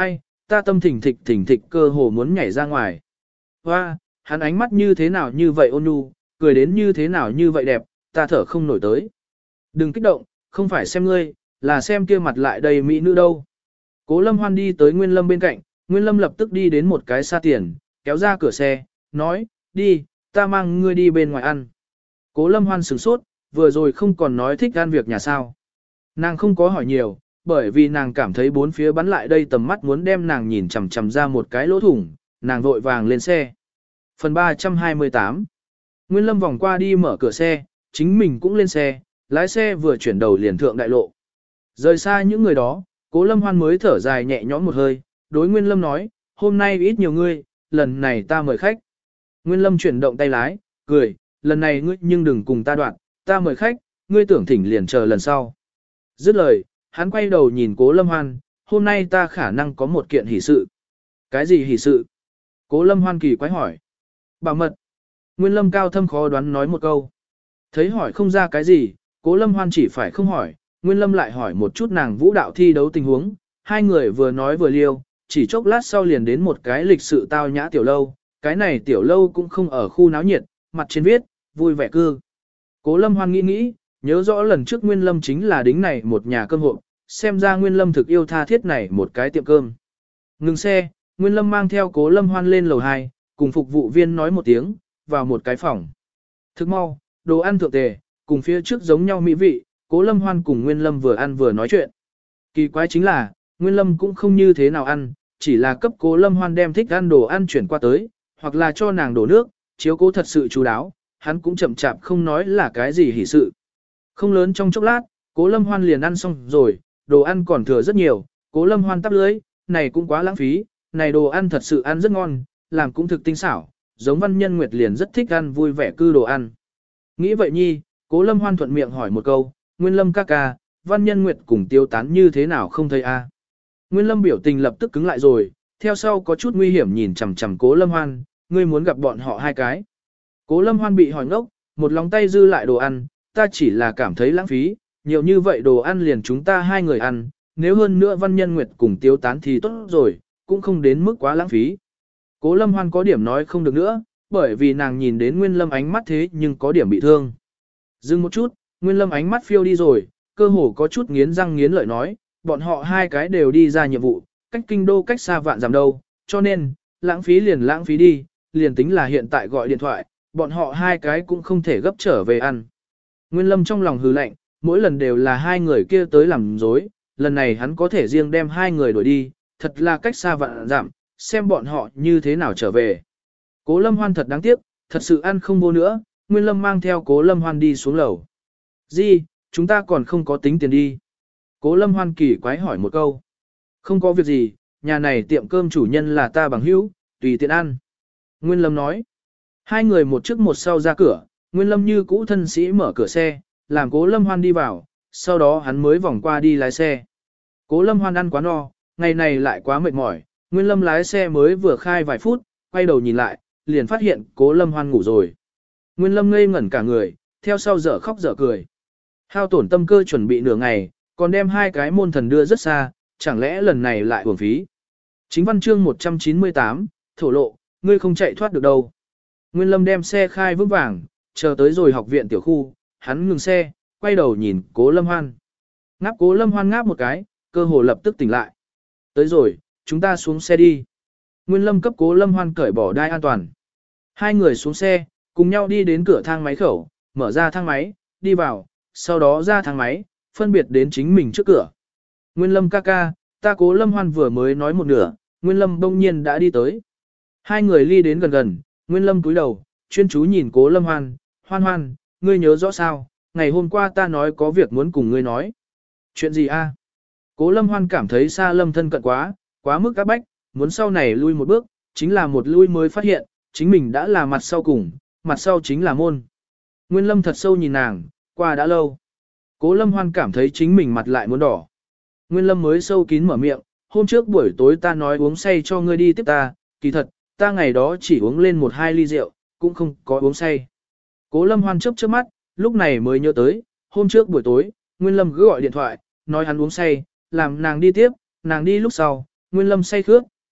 ta tâm thỉnh thịch thỉnh thịch cơ hồ muốn nhảy ra ngoài. Hoa, hắn ánh mắt như thế nào như vậy ôn nhu, cười đến như thế nào như vậy đẹp, ta thở không nổi tới. Đừng kích động, không phải xem ngươi, là xem kia mặt lại đầy mỹ nữ đâu. Cố Lâm Hoan đi tới Nguyên Lâm bên cạnh, Nguyên Lâm lập tức đi đến một cái xa tiền, kéo ra cửa xe, nói, đi, ta mang ngươi đi bên ngoài ăn. Cố Lâm Hoan sửng sốt, vừa rồi không còn nói thích ăn việc nhà sao. Nàng không có hỏi nhiều, bởi vì nàng cảm thấy bốn phía bắn lại đây tầm mắt muốn đem nàng nhìn chằm chằm ra một cái lỗ thủng, nàng vội vàng lên xe. Phần ba trăm hai mươi tám Nguyên Lâm vòng qua đi mở cửa xe, chính mình cũng lên xe, lái xe vừa chuyển đầu liền thượng đại lộ. Rời xa những người đó, Cố Lâm Hoan mới thở dài nhẹ nhõm một hơi, đối Nguyên Lâm nói, hôm nay ít nhiều ngươi, lần này ta mời khách. Nguyên Lâm chuyển động tay lái, cười, lần này ngươi nhưng đừng cùng ta đoạn, ta mời khách, ngươi tưởng thỉnh liền chờ lần sau. Dứt lời, hắn quay đầu nhìn Cố Lâm Hoan, hôm nay ta khả năng có một kiện hỷ sự. Cái gì hỷ sự? Cố Lâm Hoan kỳ quái hỏi. Bảo mật. Nguyên Lâm cao thâm khó đoán nói một câu. Thấy hỏi không ra cái gì, Cố Lâm Hoan chỉ phải không hỏi, Nguyên Lâm lại hỏi một chút nàng vũ đạo thi đấu tình huống, hai người vừa nói vừa liêu, chỉ chốc lát sau liền đến một cái lịch sự tao nhã tiểu lâu, cái này tiểu lâu cũng không ở khu náo nhiệt, mặt trên viết, vui vẻ cư. Cố Lâm Hoan nghĩ nghĩ, nhớ rõ lần trước Nguyên Lâm chính là đính này một nhà cơm hộp, xem ra Nguyên Lâm thực yêu tha thiết này một cái tiệm cơm. Ngừng xe, Nguyên Lâm mang theo Cố Lâm Hoan lên lầu hai, cùng phục vụ viên nói một tiếng, vào một cái phòng. Thức mau, đồ ăn thượng tề, cùng phía trước giống nhau mỹ vị, Cố Lâm Hoan cùng Nguyên Lâm vừa ăn vừa nói chuyện. Kỳ quái chính là, Nguyên Lâm cũng không như thế nào ăn, chỉ là cấp Cố Lâm Hoan đem thích ăn đồ ăn chuyển qua tới, hoặc là cho nàng đổ nước, chiếu cố thật sự chú đáo, hắn cũng chậm chạp không nói là cái gì hỉ sự. Không lớn trong chốc lát, Cố Lâm Hoan liền ăn xong rồi, đồ ăn còn thừa rất nhiều, Cố Lâm Hoan tắp lưới, này cũng quá lãng phí, này đồ ăn thật sự ăn rất ngon, làm cũng thực tinh xảo, giống Văn Nhân Nguyệt liền rất thích ăn vui vẻ cư đồ ăn. Nghĩ vậy nhi, Cố Lâm Hoan thuận miệng hỏi một câu, Nguyên Lâm ca ca, Văn Nhân Nguyệt cùng Tiêu Tán như thế nào không thấy a? Nguyên Lâm biểu tình lập tức cứng lại rồi, theo sau có chút nguy hiểm nhìn chằm chằm Cố Lâm Hoan, ngươi muốn gặp bọn họ hai cái. Cố Lâm Hoan bị hỏi ngốc, một lòng tay dư lại đồ ăn, ta chỉ là cảm thấy lãng phí, nhiều như vậy đồ ăn liền chúng ta hai người ăn, nếu hơn nữa Văn Nhân Nguyệt cùng Tiêu Tán thì tốt rồi, cũng không đến mức quá lãng phí. Cố Lâm Hoan có điểm nói không được nữa, bởi vì nàng nhìn đến Nguyên Lâm ánh mắt thế nhưng có điểm bị thương. Dừng một chút, Nguyên Lâm ánh mắt phiêu đi rồi, cơ hồ có chút nghiến răng nghiến lợi nói, bọn họ hai cái đều đi ra nhiệm vụ, cách kinh đô cách xa vạn dặm đâu, cho nên, lãng phí liền lãng phí đi, liền tính là hiện tại gọi điện thoại, bọn họ hai cái cũng không thể gấp trở về ăn. Nguyên Lâm trong lòng hừ lạnh, mỗi lần đều là hai người kia tới làm dối, lần này hắn có thể riêng đem hai người đuổi đi, thật là cách xa vạn dặm, xem bọn họ như thế nào trở về. Cố Lâm Hoan thật đáng tiếc, thật sự ăn không vô nữa, Nguyên Lâm mang theo Cố Lâm Hoan đi xuống lầu. Di, chúng ta còn không có tính tiền đi. Cố Lâm Hoan kỳ quái hỏi một câu. Không có việc gì, nhà này tiệm cơm chủ nhân là ta bằng hữu, tùy tiện ăn. Nguyên Lâm nói. Hai người một trước một sau ra cửa, Nguyên Lâm như cũ thân sĩ mở cửa xe, làm Cố Lâm Hoan đi vào, sau đó hắn mới vòng qua đi lái xe. Cố Lâm Hoan ăn quá no, ngày này lại quá mệt mỏi, Nguyên Lâm lái xe mới vừa khai vài phút, quay đầu nhìn lại, liền phát hiện Cố Lâm Hoan ngủ rồi. Nguyên Lâm ngây ngẩn cả người, theo sau dở khóc dở cười. Hao tổn tâm cơ chuẩn bị nửa ngày, còn đem hai cái môn thần đưa rất xa, chẳng lẽ lần này lại uổng phí. Chính văn chương một trăm chín mươi tám, thổ lộ, ngươi không chạy thoát được đâu. Nguyên Lâm đem xe khai vững vàng, chờ tới rồi học viện tiểu khu, hắn ngừng xe, quay đầu nhìn Cố Lâm Hoan. Ngáp Cố Lâm Hoan ngáp một cái, cơ hồ lập tức tỉnh lại. Tới rồi, chúng ta xuống xe đi. Nguyên Lâm cấp Cố Lâm Hoan cởi bỏ đai an toàn. Hai người xuống xe, cùng nhau đi đến cửa thang máy khẩu, mở ra thang máy, đi vào, sau đó ra thang máy, phân biệt đến chính mình trước cửa. Nguyên Lâm ca ca, ta Cố Lâm Hoan vừa mới nói một nửa, Nguyên Lâm đông nhiên đã đi tới. Hai người ly đến gần gần, Nguyên Lâm cúi đầu, chuyên chú nhìn Cố Lâm Hoan, Hoan Hoan, ngươi nhớ rõ sao, ngày hôm qua ta nói có việc muốn cùng ngươi nói. Chuyện gì a? Cố Lâm Hoan cảm thấy xa Lâm thân cận quá, quá mức áp bách, muốn sau này lui một bước, chính là một lui mới phát hiện, chính mình đã là mặt sau cùng, mặt sau chính là môn. Nguyên Lâm thật sâu nhìn nàng, qua đã lâu. Cố Lâm Hoan cảm thấy chính mình mặt lại muốn đỏ. Nguyên Lâm mới sâu kín mở miệng, hôm trước buổi tối ta nói uống say cho ngươi đi tiếp ta, kỳ thật, ta ngày đó chỉ uống lên một hai ly rượu, cũng không có uống say. Cố Lâm Hoan chớp chớp mắt, lúc này mới nhớ tới, hôm trước buổi tối, Nguyên Lâm cứ gọi điện thoại, nói hắn uống say, làm nàng đi tiếp, nàng đi lúc sau, Nguyên Lâm say khước,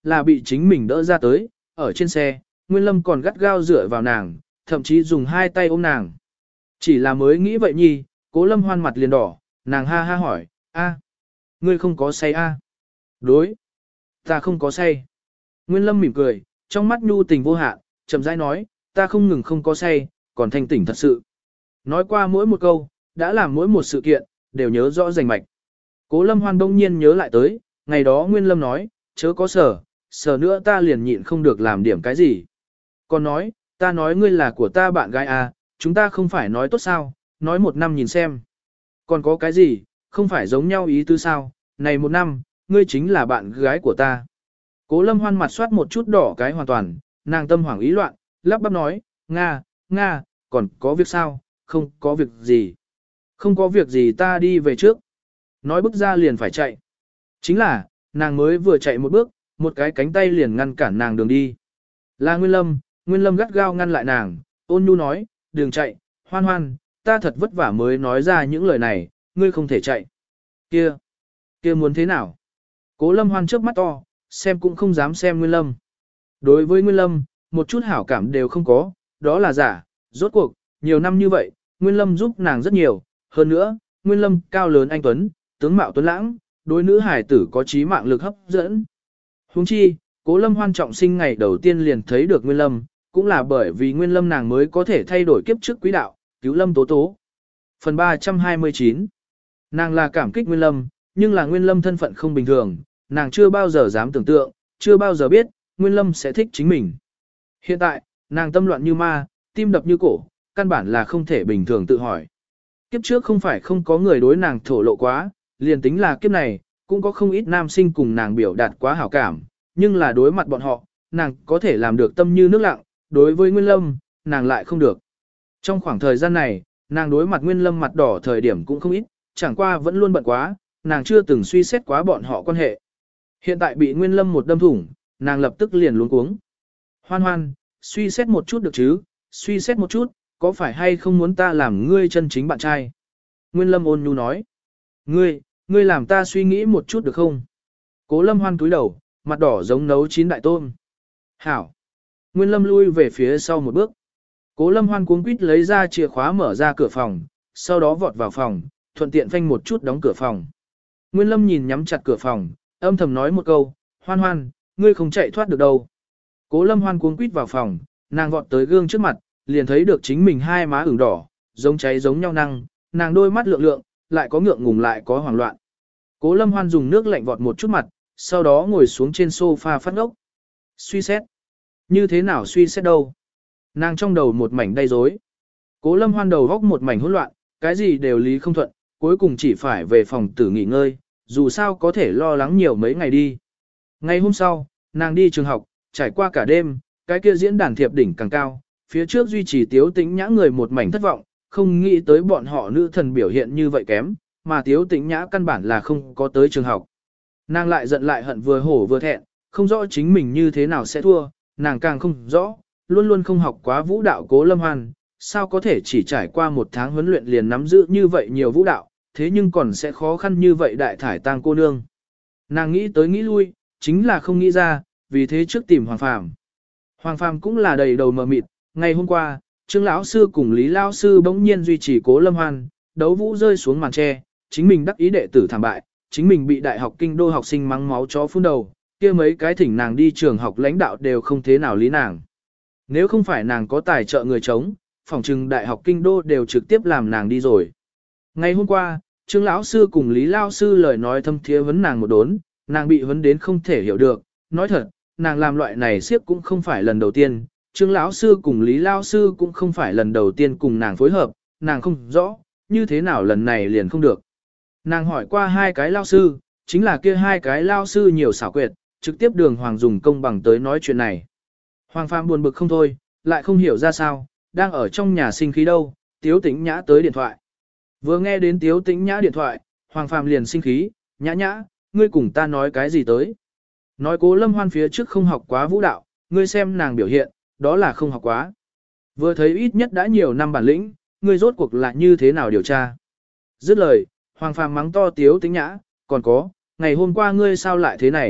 là bị chính mình đỡ ra tới, ở trên xe, Nguyên Lâm còn gắt gao dựa vào nàng, thậm chí dùng hai tay ôm nàng. Chỉ là mới nghĩ vậy nhi, Cố Lâm Hoan mặt liền đỏ, nàng ha ha hỏi, a, ngươi không có say a? Đối, ta không có say. Nguyên Lâm mỉm cười, trong mắt nhu tình vô hạn, chậm rãi nói, ta không ngừng không có say, còn thanh tỉnh thật sự. Nói qua mỗi một câu, đã làm mỗi một sự kiện, đều nhớ rõ rành mạch. Cố Lâm Hoan đông nhiên nhớ lại tới, ngày đó Nguyên Lâm nói, chớ có sở, sở nữa ta liền nhịn không được làm điểm cái gì. Còn nói, ta nói ngươi là của ta bạn gái à, chúng ta không phải nói tốt sao, nói một năm nhìn xem. Còn có cái gì, không phải giống nhau ý tứ sao, này một năm, ngươi chính là bạn gái của ta. Cố Lâm Hoan mặt soát một chút đỏ cái hoàn toàn, nàng tâm hoảng ý loạn, lắp bắp nói, Nga, Nga, còn có việc sao, không có việc gì. Không có việc gì ta đi về trước. Nói bước ra liền phải chạy. Chính là, nàng mới vừa chạy một bước, một cái cánh tay liền ngăn cản nàng đường đi. Là Nguyên Lâm, Nguyên Lâm gắt gao ngăn lại nàng, ôn nhu nói, đừng chạy, Hoan Hoan, ta thật vất vả mới nói ra những lời này, ngươi không thể chạy. Kia, kia muốn thế nào? Cố Lâm Hoan trước mắt to, xem cũng không dám xem Nguyên Lâm. Đối với Nguyên Lâm, một chút hảo cảm đều không có, đó là giả, rốt cuộc, nhiều năm như vậy, Nguyên Lâm giúp nàng rất nhiều, hơn nữa, Nguyên Lâm cao lớn anh tuấn, tướng mạo tuấn lãng, đối nữ hải tử có trí mạng lực hấp dẫn. Huống chi, Cố Lâm Hoan trọng sinh ngày đầu tiên liền thấy được Nguyên Lâm, cũng là bởi vì Nguyên Lâm nàng mới có thể thay đổi kiếp trước quý đạo, cứu Lâm Tố Tố. Phần ba trăm hai mươi chín. Nàng là cảm kích Nguyên Lâm, nhưng là Nguyên Lâm thân phận không bình thường, nàng chưa bao giờ dám tưởng tượng, chưa bao giờ biết, Nguyên Lâm sẽ thích chính mình. Hiện tại, nàng tâm loạn như ma, tim đập như cổ, căn bản là không thể bình thường tự hỏi. Kiếp trước không phải không có người đối nàng thổ lộ quá, liền tính là kiếp này, cũng có không ít nam sinh cùng nàng biểu đạt quá hảo cảm, nhưng là đối mặt bọn họ, nàng có thể làm được tâm như nước lặng, đối với Nguyên Lâm, nàng lại không được. Trong khoảng thời gian này, nàng đối mặt Nguyên Lâm mặt đỏ thời điểm cũng không ít, chẳng qua vẫn luôn bận quá, nàng chưa từng suy xét quá bọn họ quan hệ. Hiện tại bị Nguyên Lâm một đâm thủng, nàng lập tức liền luống cuống. Hoan Hoan, suy xét một chút được chứ, suy xét một chút, có phải hay không muốn ta làm ngươi chân chính bạn trai? Nguyên Lâm ôn nhu nói. Ngươi, ngươi làm ta suy nghĩ một chút được không? Cố Lâm Hoan cúi đầu, mặt đỏ giống nấu chín đại tôm. Hảo. Nguyên Lâm lui về phía sau một bước. Cố Lâm Hoan cuống quýt lấy ra chìa khóa mở ra cửa phòng, sau đó vọt vào phòng, thuận tiện phanh một chút đóng cửa phòng. Nguyên Lâm nhìn nhắm chặt cửa phòng, âm thầm nói một câu, Hoan Hoan, ngươi không chạy thoát được đâu. Cố Lâm Hoan cuống quýt vào phòng, nàng vọt tới gương trước mặt, liền thấy được chính mình hai má ửng đỏ, giống cháy giống nhau năng, nàng đôi mắt lượng lượng, lại có ngượng ngùng lại có hoảng loạn. Cố Lâm Hoan dùng nước lạnh vọt một chút mặt, sau đó ngồi xuống trên sofa phát ngốc. Suy xét. Như thế nào suy xét đâu? Nàng trong đầu một mảnh đầy rối. Cố Lâm Hoan đầu góc một mảnh hỗn loạn, cái gì đều lý không thuận, cuối cùng chỉ phải về phòng tử nghỉ ngơi, dù sao có thể lo lắng nhiều mấy ngày đi. Ngày hôm sau, nàng đi trường học, trải qua cả đêm, cái kia diễn đàn thiệp đỉnh càng cao, phía trước duy trì Tiếu Tĩnh Nhã người một mảnh thất vọng, không nghĩ tới bọn họ nữ thần biểu hiện như vậy kém, mà Tiếu Tĩnh Nhã căn bản là không có tới trường học. Nàng lại giận lại hận vừa hổ vừa thẹn, không rõ chính mình như thế nào sẽ thua, nàng càng không rõ, luôn luôn không học quá vũ đạo Cố Lâm Hoan, sao có thể chỉ trải qua một tháng huấn luyện liền nắm giữ như vậy nhiều vũ đạo, thế nhưng còn sẽ khó khăn như vậy đại thải tang cô nương. Nàng nghĩ tới nghĩ lui, chính là không nghĩ ra, vì thế trước tìm Hoàng Phàm. Hoàng Phàm cũng là đầy đầu mờ mịt, ngày hôm qua, Trương lão sư cùng Lý lão sư bỗng nhiên duy trì Cố Lâm Hoan, đấu vũ rơi xuống màn tre, chính mình đắc ý đệ tử thảm bại, chính mình bị đại học kinh đô học sinh mắng máu chó phun đầu, kia mấy cái thỉnh nàng đi trường học lãnh đạo đều không thế nào lý nàng. Nếu không phải nàng có tài trợ người chống, phòng trừng đại học kinh đô đều trực tiếp làm nàng đi rồi. Ngày hôm qua, Trương lão sư cùng Lý lão sư lời nói thâm thiế vấn nàng một đốn, nàng bị vấn đến không thể hiểu được, nói thật, nàng làm loại này siếp cũng không phải lần đầu tiên, Trương lão sư cùng Lý lão sư cũng không phải lần đầu tiên cùng nàng phối hợp, nàng không rõ, như thế nào lần này liền không được. Nàng hỏi qua hai cái lao sư, chính là kia hai cái lao sư nhiều xảo quyệt, trực tiếp đường Hoàng dùng công bằng tới nói chuyện này. Hoàng Phàm buồn bực không thôi, lại không hiểu ra sao, đang ở trong nhà sinh khí đâu, Tiếu Tĩnh Nhã tới điện thoại. Vừa nghe đến Tiếu Tĩnh Nhã điện thoại, Hoàng Phàm liền sinh khí, Nhã Nhã, ngươi cùng ta nói cái gì tới? Nói Cố Lâm Hoan phía trước không học quá vũ đạo, ngươi xem nàng biểu hiện, đó là không học quá. Vừa thấy ít nhất đã nhiều năm bản lĩnh, ngươi rốt cuộc là như thế nào điều tra? Dứt lời, Hoàng Phàm mắng to Tiếu Tĩnh Nhã, còn có, ngày hôm qua ngươi sao lại thế này,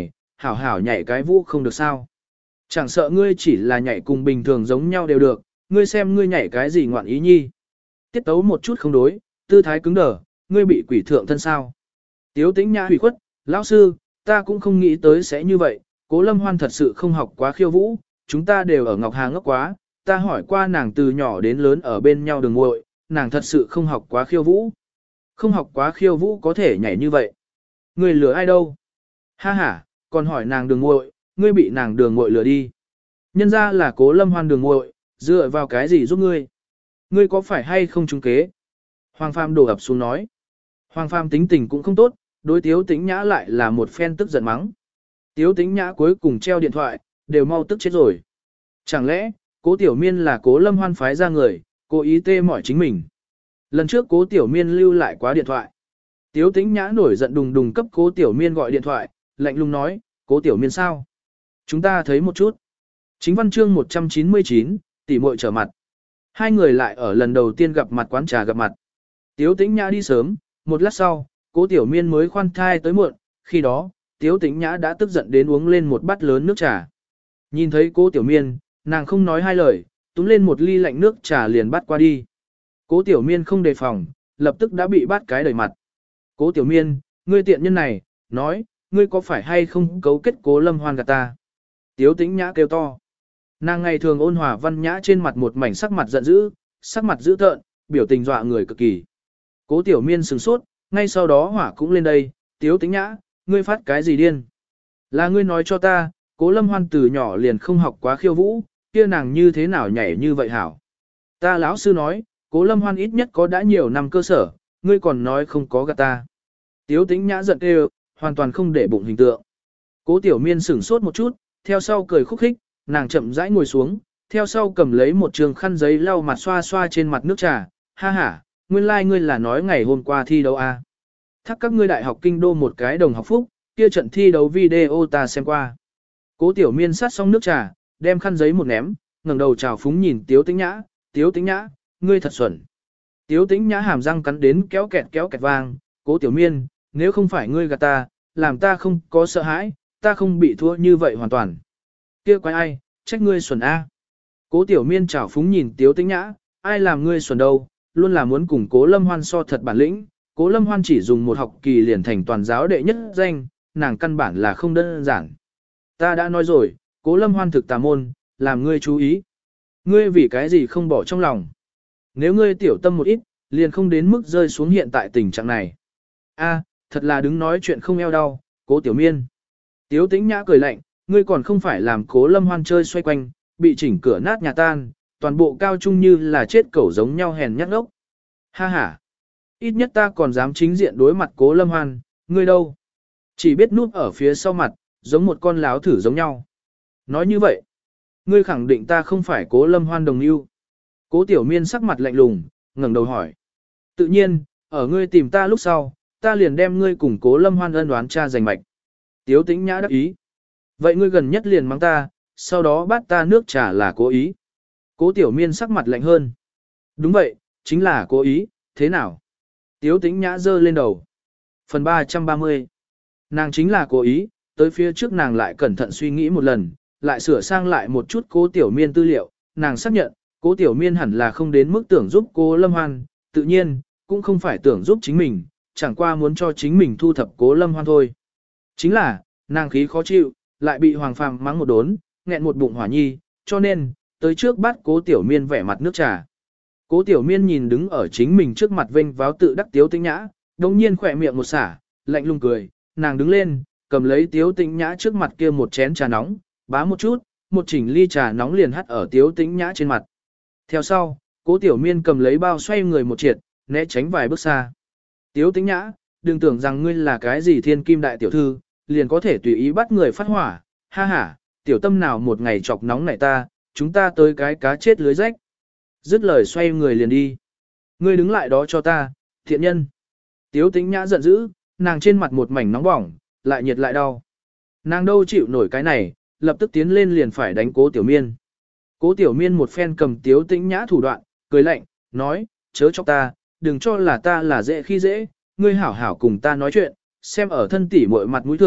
hảo hảo nhảy cái vũ không được sao. Chẳng sợ ngươi chỉ là nhảy cùng bình thường giống nhau đều được, ngươi xem ngươi nhảy cái gì ngoạn ý nhi. Tiết tấu một chút không đối, tư thái cứng đờ, ngươi bị quỷ thượng thân sao. Tiếu tĩnh nhã hủy khuất, lão sư, ta cũng không nghĩ tới sẽ như vậy, Cố Lâm Hoan thật sự không học quá khiêu vũ, chúng ta đều ở Ngọc Hà ngốc quá, ta hỏi qua nàng từ nhỏ đến lớn ở bên nhau đường muội, nàng thật sự không học quá khiêu vũ. Không học quá khiêu vũ có thể nhảy như vậy. Ngươi lừa ai đâu? Ha ha, còn hỏi nàng đường muội, ngươi bị nàng đường muội lừa đi. Nhân ra là Cố Lâm Hoan đường muội, dựa vào cái gì giúp ngươi? Ngươi có phải hay không trúng kế? Hoàng Phàm đổ ập xuống nói. Hoàng Phàm tính tình cũng không tốt, đối Tiếu Tĩnh Nhã lại là một phen tức giận mắng. Tiếu Tĩnh Nhã cuối cùng treo điện thoại, đều mau tức chết rồi. Chẳng lẽ, Cố Tiểu Miên là Cố Lâm Hoan phái ra người, cố ý tê mỏi chính mình. Lần trước Cố Tiểu Miên lưu lại quá điện thoại. Tiếu Tĩnh Nhã nổi giận đùng đùng cấp Cố Tiểu Miên gọi điện thoại, lạnh lùng nói, Cố Tiểu Miên sao? Chúng ta thấy một chút. Chính văn chương một trăm chín mươi chín, tỉ muội trở mặt. Hai người lại ở lần đầu tiên gặp mặt quán trà gặp mặt. Tiếu Tĩnh Nhã đi sớm, một lát sau, Cố Tiểu Miên mới khoan thai tới muộn, khi đó, Tiếu Tĩnh Nhã đã tức giận đến uống lên một bát lớn nước trà. Nhìn thấy Cố Tiểu Miên, nàng không nói hai lời, túm lên một ly lạnh nước trà liền bắt qua đi. Cố Tiểu Miên không đề phòng, lập tức đã bị bắt cái đầy mặt. Cố Tiểu Miên, ngươi tiện nhân này, nói, ngươi có phải hay không cấu kết Cố Lâm Hoan gạt ta? Tiếu Tĩnh Nhã kêu to. Nàng ngày thường ôn hòa văn nhã trên mặt một mảnh sắc mặt giận dữ, sắc mặt dữ tợn, biểu tình dọa người cực kỳ. Cố Tiểu Miên sửng sốt, ngay sau đó hỏa cũng lên đây, Tiếu Tĩnh Nhã, ngươi phát cái gì điên? Là ngươi nói cho ta, Cố Lâm Hoan từ nhỏ liền không học quá khiêu vũ, kia nàng như thế nào nhảy như vậy hảo? Ta lão sư nói, Cố Lâm Hoan ít nhất có đã nhiều năm cơ sở, ngươi còn nói không có gạt ta. Tiếu Tĩnh Nhã giận kêu, hoàn toàn không để bụng hình tượng. Cố Tiểu Miên sửng sốt một chút, theo sau cười khúc khích, nàng chậm rãi ngồi xuống, theo sau cầm lấy một trường khăn giấy lau mặt xoa xoa trên mặt nước trà, ha ha, nguyên lai like ngươi là nói ngày hôm qua thi đấu à. Thắc các ngươi đại học kinh đô một cái đồng học phúc, kia trận thi đấu video ta xem qua. Cố Tiểu Miên sát xong nước trà, đem khăn giấy một ném, ngẩng đầu chào phúng nhìn Tiếu Tĩnh Nhã, Tiếu Tĩnh Nhã, ngươi thật xuẩn. Tiếu Tĩnh Nhã hàm răng cắn đến kéo kẹt kéo kẹt vang, Cố Tiểu Miên, nếu không phải ngươi gạt ta, làm ta không có sợ hãi, ta không bị thua như vậy hoàn toàn. Kia quái ai, trách ngươi xuẩn a. Cố Tiểu Miên chào phúng nhìn Tiếu Tĩnh Nhã, ai làm ngươi xuẩn đâu, luôn là muốn cùng Cố Lâm Hoan so thật bản lĩnh, Cố Lâm Hoan chỉ dùng một học kỳ liền thành toàn giáo đệ nhất danh, nàng căn bản là không đơn giản. Ta đã nói rồi, Cố Lâm Hoan thực tà môn, làm ngươi chú ý. Ngươi vì cái gì không bỏ trong lòng. Nếu ngươi tiểu tâm một ít, liền không đến mức rơi xuống hiện tại tình trạng này. A, thật là đứng nói chuyện không eo đau, Cố Tiểu Miên. Tiếu Tĩnh Nhã cười lạnh, ngươi còn không phải làm Cố Lâm Hoan chơi xoay quanh, bị chỉnh cửa nát nhà tan, toàn bộ cao trung như là chết cẩu giống nhau hèn nhát ngốc. Ha ha. Ít nhất ta còn dám chính diện đối mặt Cố Lâm Hoan, ngươi đâu? Chỉ biết núp ở phía sau mặt, giống một con láo thử giống nhau. Nói như vậy, ngươi khẳng định ta không phải Cố Lâm Hoan đồng lưu. Cố Tiểu Miên sắc mặt lạnh lùng, ngẩng đầu hỏi. Tự nhiên, ở ngươi tìm ta lúc sau, ta liền đem ngươi cùng Cố Lâm Hoan ân đoán tra giành mạch. Tiếu Tĩnh Nhã đáp ý. Vậy ngươi gần nhất liền mắng ta, sau đó bắt ta nước trà là cố ý. Cố Tiểu Miên sắc mặt lạnh hơn. Đúng vậy, chính là cố ý, thế nào? Tiếu Tĩnh Nhã giơ lên đầu. Phần ba trăm ba mươi. Nàng chính là cố ý, tới phía trước nàng lại cẩn thận suy nghĩ một lần, lại sửa sang lại một chút Cố Tiểu Miên tư liệu, nàng xác nhận, Cố Tiểu Miên hẳn là không đến mức tưởng giúp Cố Lâm Hoan, tự nhiên, cũng không phải tưởng giúp chính mình, chẳng qua muốn cho chính mình thu thập Cố Lâm Hoan thôi. Chính là, nàng khí khó chịu, lại bị Hoàng Phàm mắng một đốn, nghẹn một bụng hỏa nhi, cho nên, tới trước bắt Cố Tiểu Miên vẻ mặt nước trà. Cố Tiểu Miên nhìn đứng ở chính mình trước mặt vênh váo tự đắc Tiếu Tĩnh Nhã, đồng nhiên khỏe miệng một xả, lạnh lùng cười, nàng đứng lên, cầm lấy Tiếu Tĩnh Nhã trước mặt kia một chén trà nóng, bá một chút, một chỉnh ly trà nóng liền hắt ở Tiếu Tĩnh Nhã trên mặt. Theo sau, Cố Tiểu Miên cầm lấy bao xoay người một triệt, né tránh vài bước xa. Tiếu Tĩnh Nhã, đừng tưởng rằng ngươi là cái gì thiên kim đại tiểu thư, liền có thể tùy ý bắt người phát hỏa, ha ha, tiểu tâm nào một ngày chọc nóng này ta, chúng ta tới cái cá chết lưới rách. Dứt lời xoay người liền đi. Ngươi đứng lại đó cho ta, thiện nhân. Tiếu Tĩnh Nhã giận dữ, nàng trên mặt một mảnh nóng bỏng, lại nhiệt lại đau. Nàng đâu chịu nổi cái này, lập tức tiến lên liền phải đánh Cố Tiểu Miên. Cố Tiểu Miên một phen cầm Tiếu Tĩnh Nhã thủ đoạn, cười lạnh, nói, chớ chọc ta, đừng cho là ta là dễ khi dễ, ngươi hảo hảo cùng ta nói chuyện, xem ở thân tỷ muội mặt mũi thượng,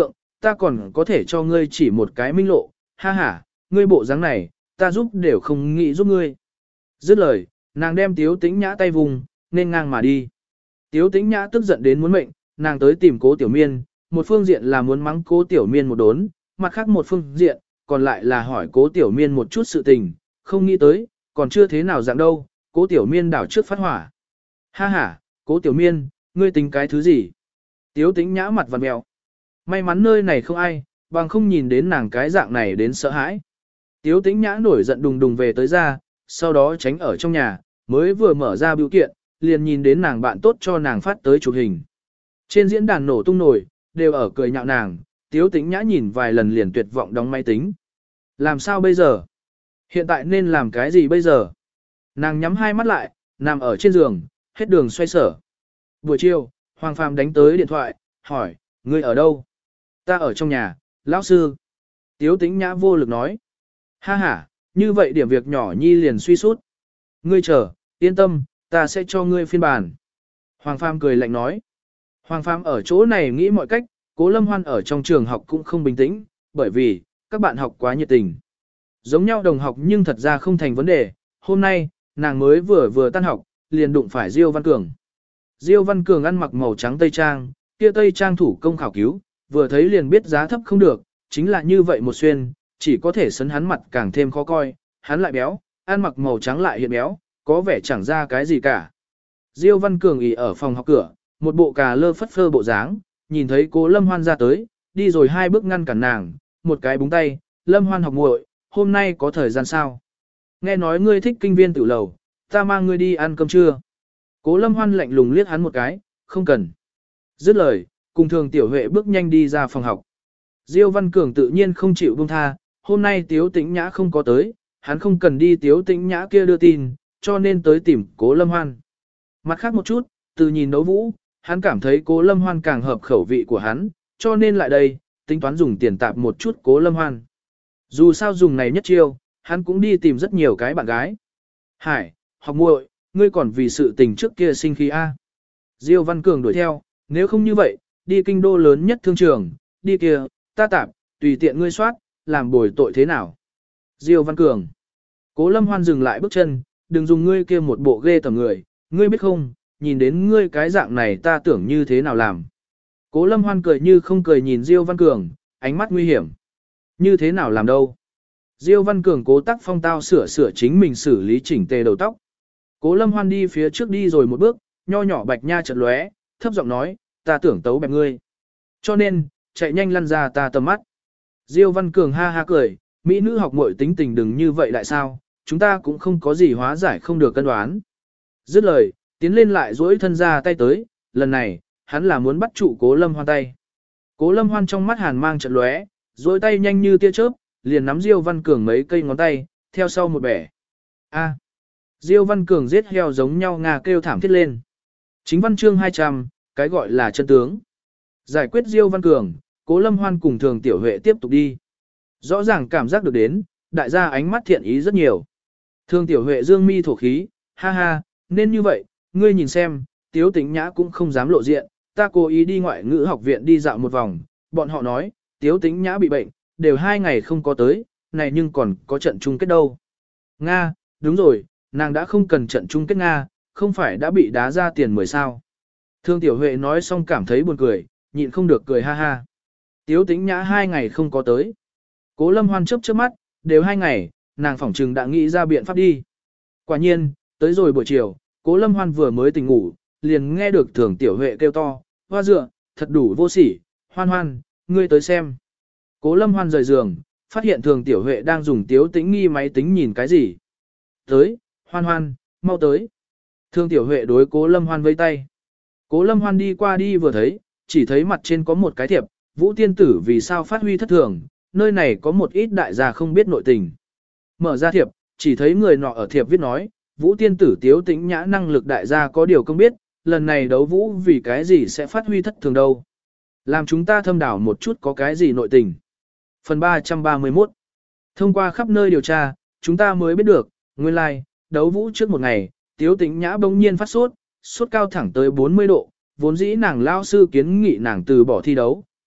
ta còn có thể cho ngươi chỉ một cái minh lộ, ha ha, ngươi bộ dáng này, ta giúp đều không nghĩ giúp ngươi. Dứt lời, nàng đem Tiếu Tĩnh Nhã tay vùng, nên ngang mà đi. Tiếu Tĩnh Nhã tức giận đến muốn mệnh, nàng tới tìm Cố Tiểu Miên, một phương diện là muốn mắng Cố Tiểu Miên một đốn, mặt khác một phương diện, còn lại là hỏi Cố Tiểu Miên một chút sự tình, không nghĩ tới, còn chưa thế nào dạng đâu, Cố Tiểu Miên đảo trước phát hỏa. Ha ha, Cố Tiểu Miên, ngươi tính cái thứ gì? Tiếu Tĩnh Nhã mặt vặn mèo. May mắn nơi này không ai, bằng không nhìn đến nàng cái dạng này đến sợ hãi. Tiếu Tĩnh Nhã nổi giận đùng đùng về tới ra, sau đó tránh ở trong nhà, mới vừa mở ra biểu kiện, liền nhìn đến nàng bạn tốt cho nàng phát tới chụp hình. Trên diễn đàn nổ tung nổi, đều ở cười nhạo nàng, Tiếu Tĩnh Nhã nhìn vài lần liền tuyệt vọng đóng máy tính. Làm sao bây giờ? Hiện tại nên làm cái gì bây giờ? Nàng nhắm hai mắt lại, nằm ở trên giường, hết đường xoay sở. Buổi chiều, Hoàng Phàm đánh tới điện thoại, hỏi, ngươi ở đâu? Ta ở trong nhà, lão sư. Tiếu Tĩnh Nhã vô lực nói. Ha ha, như vậy điểm việc nhỏ nhi liền suy sút. Ngươi chờ, yên tâm, ta sẽ cho ngươi phiên bản. Hoàng Phàm cười lạnh nói. Hoàng Phàm ở chỗ này nghĩ mọi cách, Cố Lâm Hoan ở trong trường học cũng không bình tĩnh, bởi vì, các bạn học quá nhiệt tình. Giống nhau đồng học nhưng thật ra không thành vấn đề, hôm nay, nàng mới vừa vừa tan học, liền đụng phải Diêu Văn Cường. Diêu Văn Cường ăn mặc màu trắng tây trang, kia tây trang thủ công khảo cứu, vừa thấy liền biết giá thấp không được, chính là như vậy một xuyên, chỉ có thể sấn hắn mặt càng thêm khó coi, hắn lại béo, ăn mặc màu trắng lại hiện béo, có vẻ chẳng ra cái gì cả. Diêu Văn Cường ỉ ở phòng học cửa, một bộ cà lơ phất phơ bộ dáng, nhìn thấy Cố Lâm Hoan ra tới, đi rồi hai bước ngăn cản nàng, một cái búng tay, Lâm Hoan học muội, hôm nay có thời gian sao? Nghe nói ngươi thích kinh viên tử lầu, ta mang ngươi đi ăn cơm trưa. Cố Lâm Hoan lạnh lùng liếc hắn một cái, không cần. Dứt lời, cùng Thường Tiểu Huệ bước nhanh đi ra phòng học. Diêu Văn Cường tự nhiên không chịu buông tha, hôm nay Tiếu Tĩnh Nhã không có tới, hắn không cần đi Tiếu Tĩnh Nhã kia đưa tin, cho nên tới tìm Cố Lâm Hoan. Mặt khác một chút, từ nhìn đấu vũ, hắn cảm thấy Cố Lâm Hoan càng hợp khẩu vị của hắn, cho nên lại đây, tính toán dùng tiền tạp một chút Cố Lâm Hoan. Dù sao dùng này nhất chiêu, hắn cũng đi tìm rất nhiều cái bạn gái. Hải, học muội, ngươi còn vì sự tình trước kia sinh khí A. Diêu Văn Cường đuổi theo, nếu không như vậy, đi kinh đô lớn nhất thương trường, đi kia, ta tạp, tùy tiện ngươi soát, làm bồi tội thế nào. Diêu Văn Cường. Cố Lâm Hoan dừng lại bước chân, đừng dùng ngươi kia một bộ ghê tởm người, ngươi biết không, nhìn đến ngươi cái dạng này ta tưởng như thế nào làm. Cố Lâm Hoan cười như không cười nhìn Diêu Văn Cường, ánh mắt nguy hiểm. Như thế nào làm đâu? Diêu Văn Cường cố tác phong tao sửa sửa chính mình xử lý chỉnh tề đầu tóc. Cố Lâm Hoan đi phía trước đi rồi một bước, nho nhỏ bạch nha chợt lóe, thấp giọng nói, ta tưởng tấu bẹp ngươi. Cho nên, chạy nhanh lăn ra ta tầm mắt. Diêu Văn Cường ha ha cười, mỹ nữ học muội tính tình đừng như vậy lại sao, chúng ta cũng không có gì hóa giải không được cân đoán. Dứt lời, tiến lên lại duỗi thân ra tay tới, lần này, hắn là muốn bắt trụ Cố Lâm Hoan tay. Cố Lâm Hoan trong mắt hàn mang chợt lóe, duỗi tay nhanh như tia chớp, liền nắm Diêu Văn Cường mấy cây ngón tay, theo sau một bẻ. A. Diêu Văn Cường giết heo giống nhau ngà kêu thảm thiết lên. Chính văn chương hai trăm, cái gọi là chân tướng. Giải quyết Diêu Văn Cường, Cố Lâm Hoan cùng Thường Tiểu Huệ tiếp tục đi. Rõ ràng cảm giác được đến, đại gia ánh mắt thiện ý rất nhiều. Thường Tiểu Huệ dương mi thổ khí, ha ha, nên như vậy, ngươi nhìn xem, Tiếu Tĩnh Nhã cũng không dám lộ diện, ta cố ý đi ngoại ngữ học viện đi dạo một vòng, bọn họ nói, Tiếu Tĩnh Nhã bị bệnh, đều hai ngày không có tới, này nhưng còn có trận chung kết đâu. Nga, đúng rồi, nàng đã không cần trận chung kết Nga, không phải đã bị đá ra tiền mười sao. Thương Tiểu Huệ nói xong cảm thấy buồn cười, nhịn không được cười ha ha. Tiếu Tĩnh Nhã hai ngày không có tới. Cố Lâm Hoan chớp chớp mắt, đều hai ngày, nàng phỏng trừng đã nghĩ ra biện pháp đi. Quả nhiên, tới rồi buổi chiều, Cố Lâm Hoan vừa mới tỉnh ngủ, liền nghe được Thường Tiểu Huệ kêu to, hoa dựa, thật đủ vô sỉ, Hoan Hoan, ngươi tới xem. Cố Lâm Hoan rời giường, phát hiện Thường Tiểu Huệ đang dùng Tiếu Tĩnh Nghi máy tính nhìn cái gì. Tới, Hoan Hoan, mau tới. Thường Tiểu Huệ đối Cố Lâm Hoan vẫy tay. Cố Lâm Hoan đi qua đi vừa thấy, chỉ thấy mặt trên có một cái thiệp, Vũ Tiên Tử vì sao phát huy thất thường, nơi này có một ít đại gia không biết nội tình. Mở ra thiệp, chỉ thấy người nọ ở thiệp viết nói, Vũ Tiên Tử Tiếu Tĩnh Nhã năng lực đại gia có điều không biết, lần này đấu vũ vì cái gì sẽ phát huy thất thường đâu. Làm chúng ta thâm đảo một chút có cái gì nội tình. Phần ba trăm ba mươi mốt. Thông qua khắp nơi điều tra, chúng ta mới biết được, nguyên lai, like, đấu vũ trước một ngày, Tiếu Tĩnh Nhã bỗng nhiên phát sốt, sốt cao thẳng tới bốn mươi độ, vốn dĩ nàng lao sư kiến nghị nàng từ bỏ thi đấu,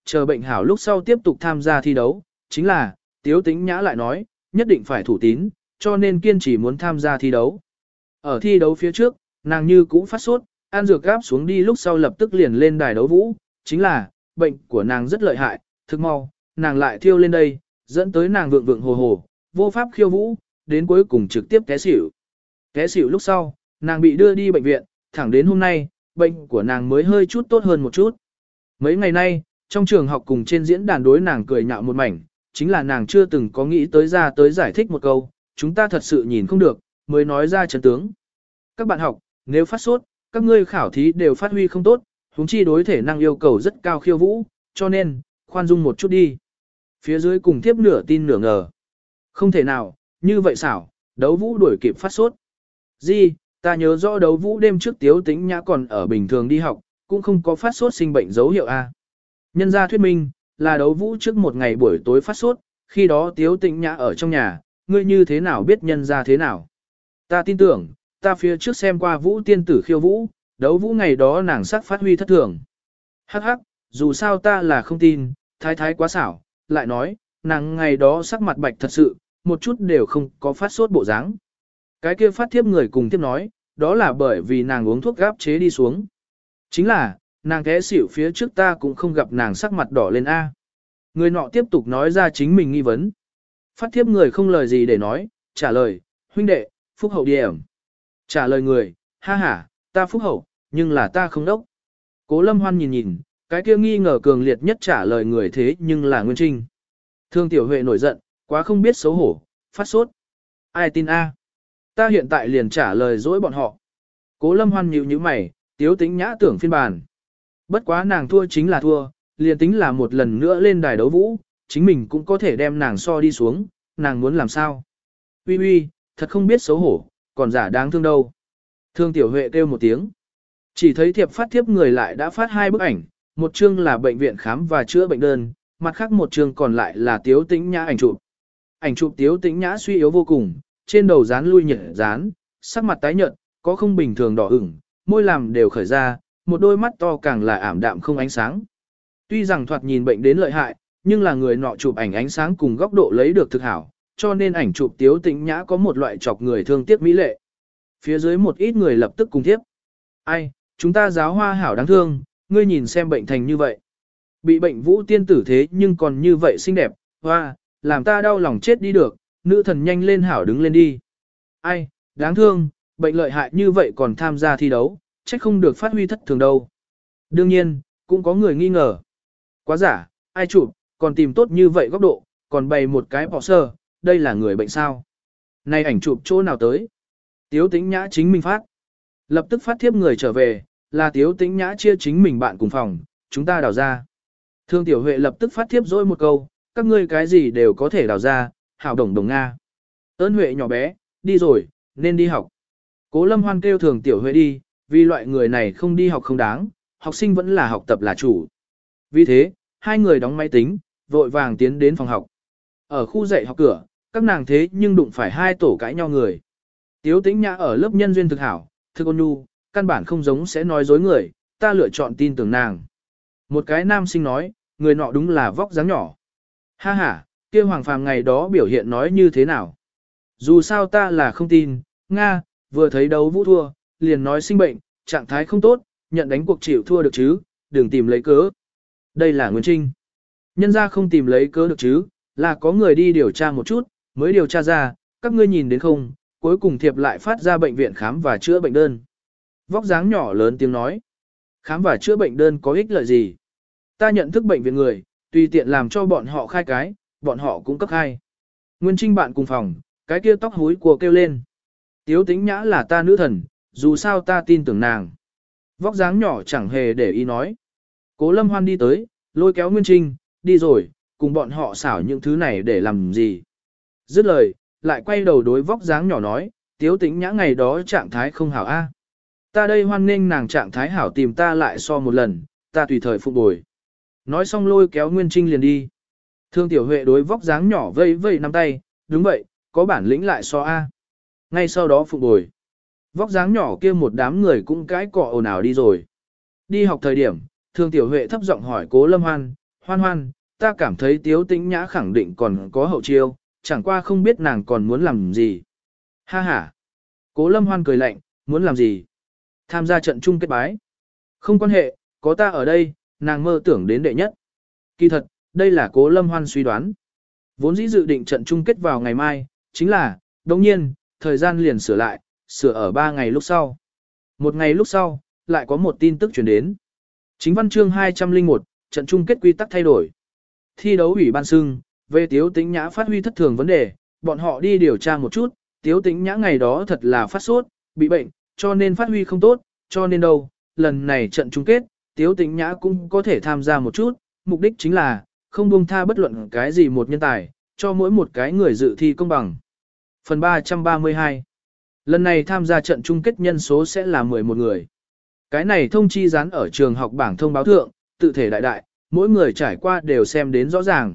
chờ bệnh hảo lúc sau tiếp tục tham gia thi đấu, chính là, Tiếu Tĩnh Nhã lại nói, nhất định phải thủ tín, cho nên kiên trì muốn tham gia thi đấu. Ở thi đấu phía trước, nàng như cũ phát sốt, ăn dược gáp xuống đi lúc sau lập tức liền lên đài đấu vũ, chính là, bệnh của nàng rất lợi hại, thực mau, nàng lại thiêu lên đây, dẫn tới nàng vượng vượng hồ hồ, vô pháp khiêu vũ, đến cuối cùng trực tiếp té xỉu. Té xỉu lúc sau, nàng bị đưa đi bệnh viện, thẳng đến hôm nay, bệnh của nàng mới hơi chút tốt hơn một chút. Mấy ngày nay, trong trường học cùng trên diễn đàn đối nàng cười nhạo một mảnh, chính là nàng chưa từng có nghĩ tới ra tới giải thích một câu, chúng ta thật sự nhìn không được, mới nói ra chân tướng. Các bạn học, nếu phát sốt, các ngươi khảo thí đều phát huy không tốt, huống chi đối thể năng yêu cầu rất cao khiêu vũ, cho nên, khoan dung một chút đi. Phía dưới cùng tiếp nửa tin nửa ngờ. Không thể nào, như vậy xảo, đấu vũ đuổi kịp phát sốt. Di, ta nhớ rõ đấu vũ đêm trước Tiếu Tĩnh Nhã còn ở bình thường đi học, cũng không có phát sốt sinh bệnh dấu hiệu A. Nhân gia thuyết minh, là đấu vũ trước một ngày buổi tối phát sốt, khi đó Tiếu Tĩnh Nhã ở trong nhà, ngươi như thế nào biết nhân gia thế nào. Ta tin tưởng, ta phía trước xem qua vũ tiên tử khiêu vũ, đấu vũ ngày đó nàng sắc phát huy thất thường. Hắc hắc, dù sao ta là không tin, thái thái quá xảo, lại nói, nàng ngày đó sắc mặt bạch thật sự, một chút đều không có phát sốt bộ dáng. Cái kia phát thiếp người cùng tiếp nói, đó là bởi vì nàng uống thuốc gáp chế đi xuống. Chính là, nàng té xỉu phía trước ta cũng không gặp nàng sắc mặt đỏ lên A. Người nọ tiếp tục nói ra chính mình nghi vấn. Phát thiếp người không lời gì để nói, trả lời, huynh đệ, phúc hậu điểm. Trả lời người, ha ha, ta phúc hậu, nhưng là ta không đốc. Cố Lâm Hoan nhìn nhìn, cái kia nghi ngờ cường liệt nhất trả lời người thế nhưng là Nguyên Trinh. Thương Tiểu Huệ nổi giận, quá không biết xấu hổ, phát sốt. Ai tin A? Ta hiện tại liền trả lời dối bọn họ. Cố Lâm Hoan nhíu nhíu mày, Tiếu Tĩnh Nhã tưởng phiên bản. Bất quá nàng thua chính là thua, liền tính là một lần nữa lên đài đấu vũ, chính mình cũng có thể đem nàng so đi xuống, nàng muốn làm sao? Uy uy, thật không biết xấu hổ, còn giả đáng thương đâu. Thương Tiểu Huệ kêu một tiếng. Chỉ thấy thiệp phát thiếp người lại đã phát hai bức ảnh, một chương là bệnh viện khám và chữa bệnh đơn, mặt khác một chương còn lại là Tiếu Tĩnh Nhã ảnh chụp. Ảnh chụp Tiếu Tĩnh Nhã suy yếu vô cùng, trên đầu dán lui nhiệt dán, sắc mặt tái nhợt, có không bình thường đỏ ửng, môi làm đều khởi ra, một đôi mắt to càng là ảm đạm không ánh sáng. Tuy rằng thoạt nhìn bệnh đến lợi hại, nhưng là người nọ chụp ảnh ánh sáng cùng góc độ lấy được thực hảo, cho nên ảnh chụp Tiếu Tĩnh Nhã có một loại chọc người thương tiếc mỹ lệ. Phía dưới một ít người lập tức cùng tiếp. Ai, chúng ta giáo hoa hảo đáng thương, ngươi nhìn xem bệnh thành như vậy. Bị bệnh vũ tiên tử thế nhưng còn như vậy xinh đẹp, hoa, làm ta đau lòng chết đi được, nữ thần nhanh lên hảo đứng lên đi. Ai, đáng thương, bệnh lợi hại như vậy còn tham gia thi đấu, chắc không được phát huy thất thường đâu. Đương nhiên, cũng có người nghi ngờ. Quá giả, ai chụp, còn tìm tốt như vậy góc độ, còn bày một cái bỏ sơ, đây là người bệnh sao. Này ảnh chụp chỗ nào tới? Tiếu Tĩnh Nhã chính mình phát. Lập tức phát thiếp người trở về, là Tiếu Tĩnh Nhã chia chính mình bạn cùng phòng, chúng ta đào ra. Thương Tiểu Huệ lập tức phát thiếp dỗi một câu, các ngươi cái gì đều có thể đào ra, hảo đồng đồng Nga. Ơn Huệ nhỏ bé, đi rồi, nên đi học. Cố Lâm Hoan kêu Thường Tiểu Huệ đi, vì loại người này không đi học không đáng, học sinh vẫn là học tập là chủ. Vì thế, hai người đóng máy tính, vội vàng tiến đến phòng học. Ở khu dạy học cửa, các nàng thế nhưng đụng phải hai tổ cãi nhau người. Tiếu Tĩnh Nhã ở lớp nhân duyên thực hảo, thực ôn nhu, căn bản không giống sẽ nói dối người, ta lựa chọn tin tưởng nàng. Một cái nam sinh nói, người nọ đúng là vóc dáng nhỏ. Ha ha, kia Hoàng Phàm ngày đó biểu hiện nói như thế nào? Dù sao ta là không tin, Nga, vừa thấy đấu vũ thua, liền nói sinh bệnh, trạng thái không tốt, nhận đánh cuộc chịu thua được chứ, đừng tìm lấy cớ. Đây là Nguyên Trinh. Nhân ra không tìm lấy cớ được chứ, là có người đi điều tra một chút, mới điều tra ra, các ngươi nhìn đến không, cuối cùng thiệp lại phát ra bệnh viện khám và chữa bệnh đơn. Vóc dáng nhỏ lớn tiếng nói. Khám và chữa bệnh đơn có ích lợi gì? Ta nhận thức bệnh viện người, tùy tiện làm cho bọn họ khai cái, bọn họ cũng cấp khai. Nguyên Trinh bạn cùng phòng, cái kia tóc húi của kêu lên. Tiếu Tĩnh Nhã là ta nữ thần, dù sao ta tin tưởng nàng. Vóc dáng nhỏ chẳng hề để ý nói. Cố Lâm Hoan đi tới, lôi kéo Nguyên Trinh, đi rồi, cùng bọn họ xảo những thứ này để làm gì. Dứt lời, lại quay đầu đối vóc dáng nhỏ nói, Tiếu Tĩnh Nhã ngày đó trạng thái không hảo a. Ta đây hoan nghênh nàng trạng thái hảo tìm ta lại so một lần, ta tùy thời phục bồi. Nói xong lôi kéo Nguyên Trinh liền đi. Thương Tiểu Huệ đối vóc dáng nhỏ vây vây nắm tay, đúng vậy, có bản lĩnh lại so a. Ngay sau đó phục bồi. Vóc dáng nhỏ kia một đám người cũng cãi cọ ồn ào đi rồi. Đi học thời điểm, Thương Tiểu Huệ thấp giọng hỏi Cố Lâm Hoan, Hoan hoan, ta cảm thấy Tiếu Tĩnh Nhã khẳng định còn có hậu chiêu, chẳng qua không biết nàng còn muốn làm gì. Ha ha. Cố Lâm Hoan cười lạnh, muốn làm gì? Tham gia trận chung kết bái. Không quan hệ, có ta ở đây, nàng mơ tưởng đến đệ nhất. Kỳ thật, đây là Cố Lâm Hoan suy đoán. Vốn dĩ dự định trận chung kết vào ngày mai, chính là, đồng nhiên, thời gian liền sửa lại, sửa ở ba ngày lúc sau. Một ngày lúc sau, lại có một tin tức chuyển đến. Chính văn chương hai trăm lẻ một, trận chung kết quy tắc thay đổi. Thi đấu ủy ban xưng, về Tiếu Tĩnh Nhã phát huy thất thường vấn đề, bọn họ đi điều tra một chút, Tiếu Tĩnh Nhã ngày đó thật là phát sốt, bị bệnh, cho nên phát huy không tốt, cho nên đâu, lần này trận chung kết, Tiếu Tĩnh Nhã cũng có thể tham gia một chút, mục đích chính là, không buông tha bất luận cái gì một nhân tài, cho mỗi một cái người dự thi công bằng. Phần ba trăm ba mươi hai. Lần này tham gia trận chung kết nhân số sẽ là mười một người. Cái này thông chi dán ở trường học bảng thông báo thượng, tự thể đại đại, mỗi người trải qua đều xem đến rõ ràng.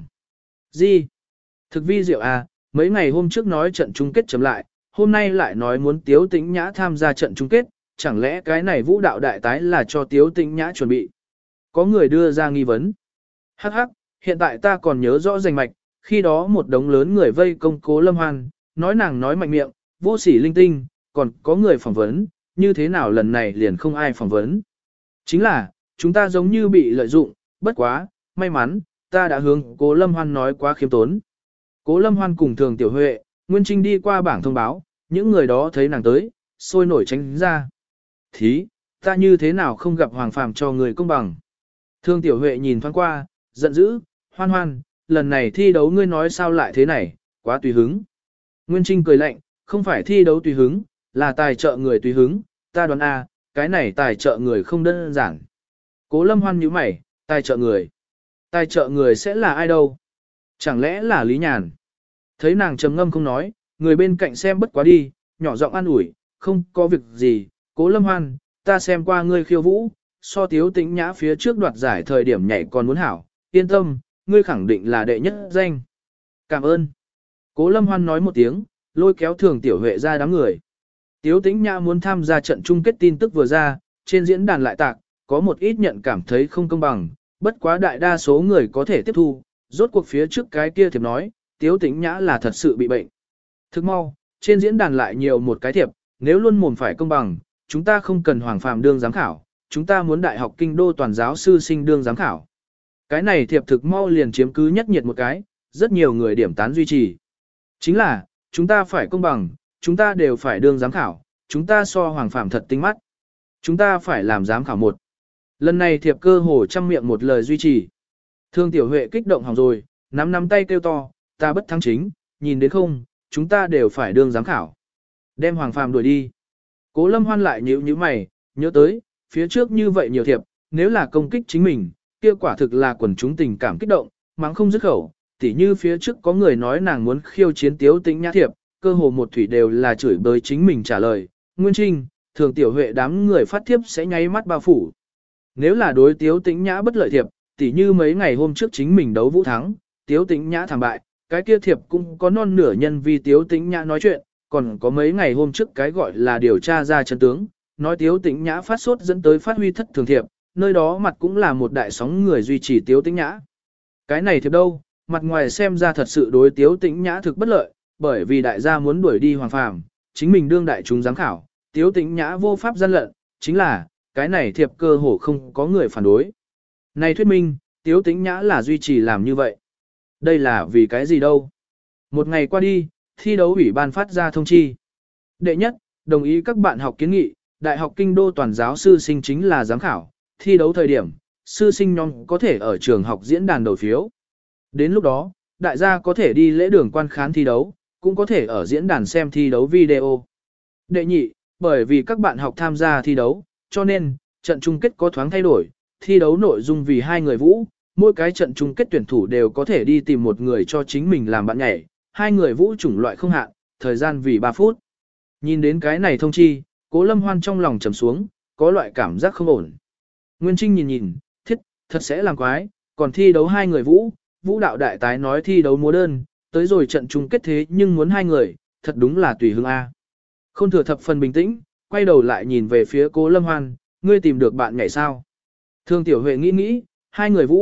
Gì? Thực vi diệu à, mấy ngày hôm trước nói trận chung kết chấm lại, hôm nay lại nói muốn Tiếu Tĩnh Nhã tham gia trận chung kết, chẳng lẽ cái này vũ đạo đại tái là cho Tiếu Tĩnh Nhã chuẩn bị? Có người đưa ra nghi vấn. Hắc hắc, hiện tại ta còn nhớ rõ rành mạch, khi đó một đống lớn người vây công Cố Lâm Hoan, nói nàng nói mạnh miệng, vô sỉ linh tinh, còn có người phỏng vấn, như thế nào lần này liền không ai phỏng vấn. Chính là, chúng ta giống như bị lợi dụng, bất quá, may mắn, ta đã hướng Cố Lâm Hoan nói quá khiêm tốn. Cố Lâm Hoan cùng Thường Tiểu Huệ, Nguyên Trinh đi qua bảng thông báo, những người đó thấy nàng tới, sôi nổi tránh ra. Thí, ta như thế nào không gặp Hoàng Phàm cho người công bằng. Thường Tiểu Huệ nhìn thoáng qua, giận dữ, Hoan Hoan, lần này thi đấu ngươi nói sao lại thế này, quá tùy hứng. Nguyên Trinh cười lạnh, không phải thi đấu tùy hứng, là tài trợ người tùy hứng, ta đoán a, cái này tài trợ người không đơn giản. Cố Lâm Hoan nhíu mày, tài trợ người. Tài trợ người sẽ là ai đâu? Chẳng lẽ là Lý Nhàn? Thấy nàng trầm ngâm không nói, người bên cạnh xem bất quá đi, nhỏ giọng an ủi, không có việc gì, Cố Lâm Hoan, ta xem qua ngươi khiêu vũ, so Tiếu Tĩnh Nhã phía trước đoạt giải thời điểm nhảy còn muốn hảo, yên tâm, ngươi khẳng định là đệ nhất danh. Cảm ơn. Cố Lâm Hoan nói một tiếng, lôi kéo Thường Tiểu Huệ ra đám người. Tiếu Tĩnh Nhã muốn tham gia trận chung kết tin tức vừa ra, trên diễn đàn lại tạc, có một ít nhận cảm thấy không công bằng, bất quá đại đa số người có thể tiếp thu, rốt cuộc phía trước cái kia thiệp nói, Tiếu Tĩnh Nhã là thật sự bị bệnh. Thức mau, trên diễn đàn lại nhiều một cái thiệp, nếu luôn mồm phải công bằng, chúng ta không cần Hoàng Phàm đương giám khảo, chúng ta muốn Đại học Kinh đô toàn giáo sư sinh đương giám khảo. Cái này thiệp thực mau liền chiếm cứ nhất nhiệt một cái, rất nhiều người điểm tán duy trì. Chính là, chúng ta phải công bằng, chúng ta đều phải đương giám khảo, chúng ta so Hoàng Phàm thật tinh mắt. Chúng ta phải làm giám khảo một. Lần này thiệp cơ hồ trăm miệng một lời duy trì. Thương Tiểu Huệ kích động hỏng rồi, nắm nắm tay kêu to, ta bất thắng chính, nhìn đến không, chúng ta đều phải đương giám khảo. Đem Hoàng Phàm đuổi đi. Cố Lâm Hoan lại nhíu nhíu mày, nhớ tới, phía trước như vậy nhiều thiệp, nếu là công kích chính mình, kia quả thực là quần chúng tình cảm kích động, mắng không dứt khẩu, tỉ như phía trước có người nói nàng muốn khiêu chiến Tiếu Tĩnh Nhã thiệp, cơ hồ một thủy đều là chửi bới chính mình trả lời, Nguyên Trinh, Thường Tiểu Huệ đám người phát thiếp sẽ nháy mắt bao phủ. Nếu là đối Tiếu Tĩnh Nhã bất lợi thiệp, tỉ như mấy ngày hôm trước chính mình đấu vũ thắng, Tiếu Tĩnh Nhã thảm bại, cái kia thiệp cũng có non nửa nhân vì Tiếu Tĩnh Nhã nói chuyện, còn có mấy ngày hôm trước cái gọi là điều tra ra chân tướng, nói Tiếu Tĩnh Nhã phát sốt dẫn tới phát huy thất thường thiệp, nơi đó mặt cũng là một đại sóng người duy trì Tiếu Tĩnh Nhã. Cái này thiệp đâu, mặt ngoài xem ra thật sự đối Tiếu Tĩnh Nhã thực bất lợi, bởi vì đại gia muốn đuổi đi Hoàng Phàm, chính mình đương đại chúng giám khảo, Tiếu Tĩnh Nhã vô pháp gian lận, chính là, cái này thiệp cơ hồ không có người phản đối. Này thuyết minh, Tiếu Tĩnh Nhã là duy trì làm như vậy. Đây là vì cái gì đâu? Một ngày qua đi, thi đấu ủy ban phát ra thông chi. Đệ nhất, đồng ý các bạn học kiến nghị, Đại học Kinh đô toàn giáo sư sinh chính là giám khảo, thi đấu thời điểm, sư sinh nhóm có thể ở trường học diễn đàn đầu phiếu. Đến lúc đó, đại gia có thể đi lễ đường quan khán thi đấu, cũng có thể ở diễn đàn xem thi đấu video. Đệ nhị, bởi vì các bạn học tham gia thi đấu, cho nên, trận chung kết có thoáng thay đổi, thi đấu nội dung vì hai người vũ, mỗi cái trận chung kết tuyển thủ đều có thể đi tìm một người cho chính mình làm bạn nhảy, hai người vũ chủng loại không hạn, thời gian vì ba phút. Nhìn đến cái này thông chi, Cố Lâm Hoan trong lòng trầm xuống, có loại cảm giác không ổn. Nguyên Trinh nhìn nhìn, thiết, thật sẽ làm quái, còn thi đấu hai người vũ, vũ đạo đại tái nói thi đấu múa đơn, tới rồi trận chung kết thế nhưng muốn hai người, thật đúng là tùy hứng A. Không thừa thập phần bình tĩnh, quay đầu lại nhìn về phía Cố Lâm Hoan, ngươi tìm được bạn nhảy sao? Thương Tiểu Huệ nghĩ nghĩ, hai người vũ,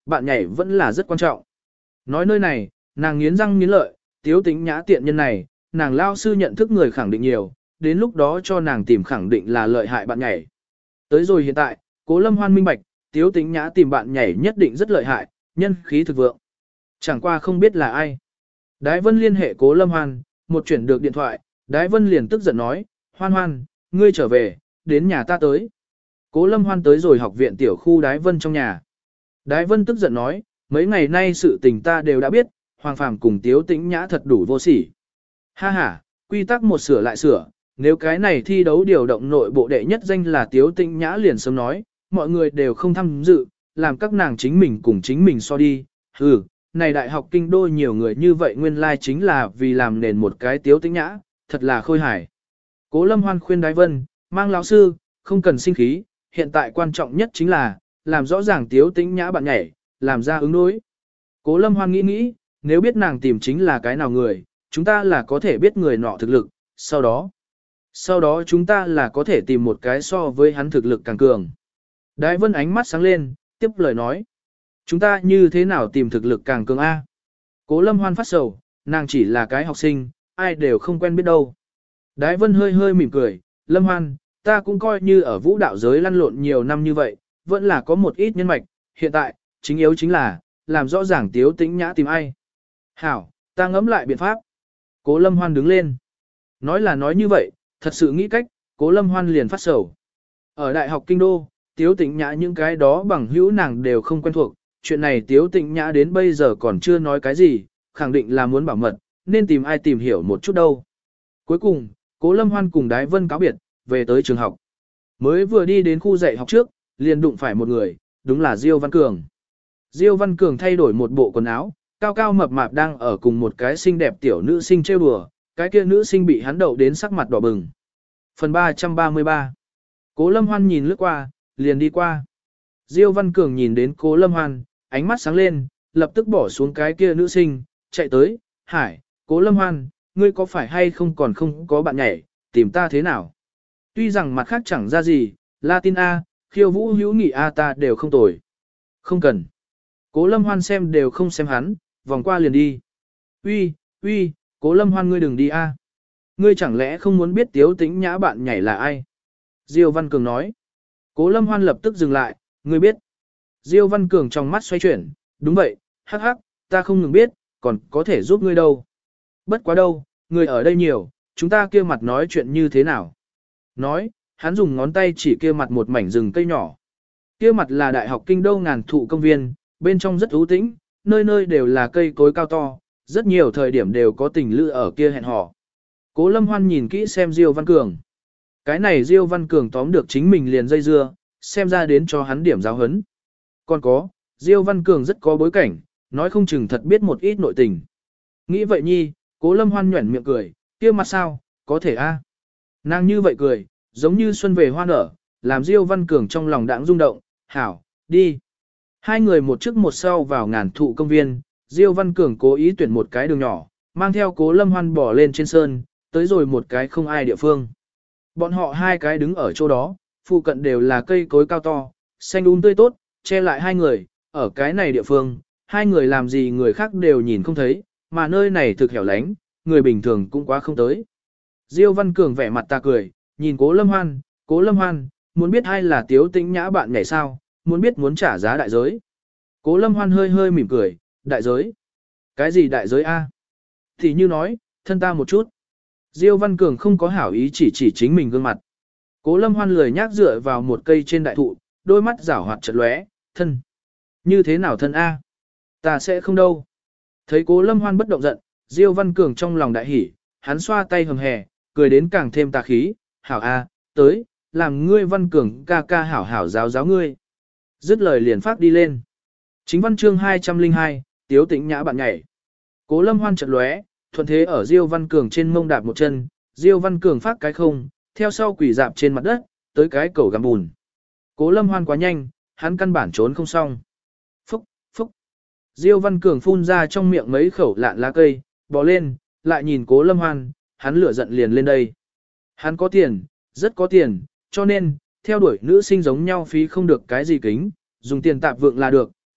bạn nhảy vẫn là rất quan trọng. Nói nơi này, nàng nghiến răng nghiến lợi, Tiếu Tĩnh Nhã tiện nhân này, nàng lao sư nhận thức người khẳng định nhiều, đến lúc đó cho nàng tìm khẳng định là lợi hại bạn nhảy. Tới rồi hiện tại, Cố Lâm Hoan minh bạch, Tiếu Tĩnh Nhã tìm bạn nhảy nhất định rất lợi hại, nhân khí thực vượng. Chẳng qua không biết là ai. Đái Vân liên hệ Cố Lâm Hoan, một chuyển được điện thoại, Đái Vân liền tức giận nói, Hoan Hoan, ngươi trở về, đến nhà ta tới. Cố Lâm Hoan tới rồi học viện tiểu khu Đái Vân trong nhà. Đái Vân tức giận nói, mấy ngày nay sự tình ta đều đã biết, Hoàng Phàm cùng Tiếu Tĩnh Nhã thật đủ vô sỉ. Ha ha, quy tắc một sửa lại sửa, nếu cái này thi đấu điều động nội bộ đệ nhất danh là Tiếu Tĩnh Nhã liền sớm nói, mọi người đều không tham dự, làm các nàng chính mình cùng chính mình so đi. Hừ, này đại học kinh đô nhiều người như vậy nguyên lai like chính là vì làm nền một cái Tiếu Tĩnh Nhã, thật là khôi hài. Cố Lâm Hoan khuyên Đái Vân, mang lão sư, không cần sinh khí, hiện tại quan trọng nhất chính là, làm rõ ràng Tiếu Tĩnh Nhã bạn nhảy, làm ra ứng đối. Cố Lâm Hoan nghĩ nghĩ, nếu biết nàng tìm chính là cái nào người, chúng ta là có thể biết người nọ thực lực, sau đó, sau đó chúng ta là có thể tìm một cái so với hắn thực lực càng cường. Đái Vân ánh mắt sáng lên, tiếp lời nói, chúng ta như thế nào tìm thực lực càng cường A? Cố Lâm Hoan phát sầu, nàng chỉ là cái học sinh, ai đều không quen biết đâu. Đái Vân hơi hơi mỉm cười, Lâm Hoan, ta cũng coi như ở vũ đạo giới lăn lộn nhiều năm như vậy, vẫn là có một ít nhân mạch, hiện tại, chính yếu chính là, làm rõ ràng Tiếu Tĩnh Nhã tìm ai. Hảo, ta ngẫm lại biện pháp. Cố Lâm Hoan đứng lên. Nói là nói như vậy, thật sự nghĩ cách, Cố Lâm Hoan liền phát sầu. Ở Đại học Kinh Đô, Tiếu Tĩnh Nhã những cái đó bằng hữu nàng đều không quen thuộc, chuyện này Tiếu Tĩnh Nhã đến bây giờ còn chưa nói cái gì, khẳng định là muốn bảo mật, nên tìm ai tìm hiểu một chút đâu. Cuối cùng, Cố Lâm Hoan cùng Đái Vân cáo biệt, về tới trường học. Mới vừa đi đến khu dạy học trước, liền đụng phải một người, đúng là Diêu Văn Cường. Diêu Văn Cường thay đổi một bộ quần áo, cao cao mập mạp đang ở cùng một cái xinh đẹp tiểu nữ sinh trêu đùa, cái kia nữ sinh bị hắn đậu đến sắc mặt đỏ bừng. Phần ba trăm ba mươi ba. Cố Lâm Hoan nhìn lướt qua, liền đi qua. Diêu Văn Cường nhìn đến Cố Lâm Hoan, ánh mắt sáng lên, lập tức bỏ xuống cái kia nữ sinh, chạy tới, "Hải, Cố Lâm Hoan, ngươi có phải hay không còn không có bạn nhảy, tìm ta thế nào?" Tuy rằng mặt khác chẳng ra gì, Latin A, khiêu vũ hữu nghị A ta đều không tồi. Không cần. Cố Lâm Hoan xem đều không xem hắn, vòng qua liền đi. Uy, uy, Cố Lâm Hoan ngươi đừng đi A. Ngươi chẳng lẽ không muốn biết Tiếu Tĩnh Nhã bạn nhảy là ai? Diêu Văn Cường nói. Cố Lâm Hoan lập tức dừng lại, ngươi biết. Diêu Văn Cường trong mắt xoay chuyển, đúng vậy, hắc hắc, ta không ngừng biết, còn có thể giúp ngươi đâu. Bất quá đâu, người ở đây nhiều, chúng ta kia mặt nói chuyện như thế nào? Nói, hắn dùng ngón tay chỉ kia mặt một mảnh rừng cây nhỏ. Kia mặt là Đại học Kinh Đô ngàn thụ công viên, bên trong rất ưu tĩnh, nơi nơi đều là cây cối cao to, rất nhiều thời điểm đều có tình lữ ở kia hẹn hò. Cố Lâm Hoan nhìn kỹ xem Diêu Văn Cường. Cái này Diêu Văn Cường tóm được chính mình liền dây dưa, xem ra đến cho hắn điểm giáo hấn. Còn có, Diêu Văn Cường rất có bối cảnh, nói không chừng thật biết một ít nội tình. Nghĩ vậy nhi, Cố Lâm Hoan nhuẩn miệng cười, kia mặt sao, có thể a. Nàng như vậy cười, giống như xuân về hoa nở, làm Diêu Văn Cường trong lòng đãng rung động, hảo, đi. Hai người một trước một sau vào ngàn thụ công viên, Diêu Văn Cường cố ý tuyển một cái đường nhỏ, mang theo Cố Lâm Hoan bỏ lên trên sơn, tới rồi một cái không ai địa phương. Bọn họ hai cái đứng ở chỗ đó, phụ cận đều là cây cối cao to, xanh um tươi tốt, che lại hai người, ở cái này địa phương, hai người làm gì người khác đều nhìn không thấy, mà nơi này thực hẻo lánh, người bình thường cũng quá không tới. Diêu Văn Cường vẻ mặt ta cười, nhìn Cố Lâm Hoan, Cố Lâm Hoan, muốn biết ai là Tiếu Tĩnh Nhã bạn nhảy sao, muốn biết muốn trả giá đại giới. Cố Lâm Hoan hơi hơi mỉm cười, đại giới? Cái gì đại giới a? Thì như nói, thân ta một chút. Diêu Văn Cường không có hảo ý chỉ chỉ chính mình gương mặt. Cố Lâm Hoan lười nhác dựa vào một cây trên đại thụ, đôi mắt rảo hoạt chật lóe, thân. Như thế nào thân a? Ta sẽ không đâu. Thấy Cố Lâm Hoan bất động giận, Diêu Văn Cường trong lòng đại hỉ, hắn xoa tay hầm hè, cười đến càng thêm tà khí, hảo a, tới, làm ngươi Văn Cường ca ca hảo hảo giáo giáo ngươi. Dứt lời liền phát đi lên. Chính văn chương hai trăm lẻ hai, Tiếu Tĩnh Nhã bạn nhảy. Cố Lâm Hoan chợt lóe, thuận thế ở Diêu Văn Cường trên mông đạp một chân, Diêu Văn Cường phát cái không, theo sau quỷ dạp trên mặt đất, tới cái cầu găm bùn. Cố Lâm Hoan quá nhanh, hắn căn bản trốn không xong. Phúc, phúc. Diêu Văn Cường phun ra trong miệng mấy khẩu lạn lá cây, bò lên, lại nhìn Cố Lâm Hoan, hắn lửa giận liền lên đây. Hắn có tiền, rất có tiền, cho nên, theo đuổi nữ sinh giống nhau phí không được cái gì kính, dùng tiền tạp vượng là được,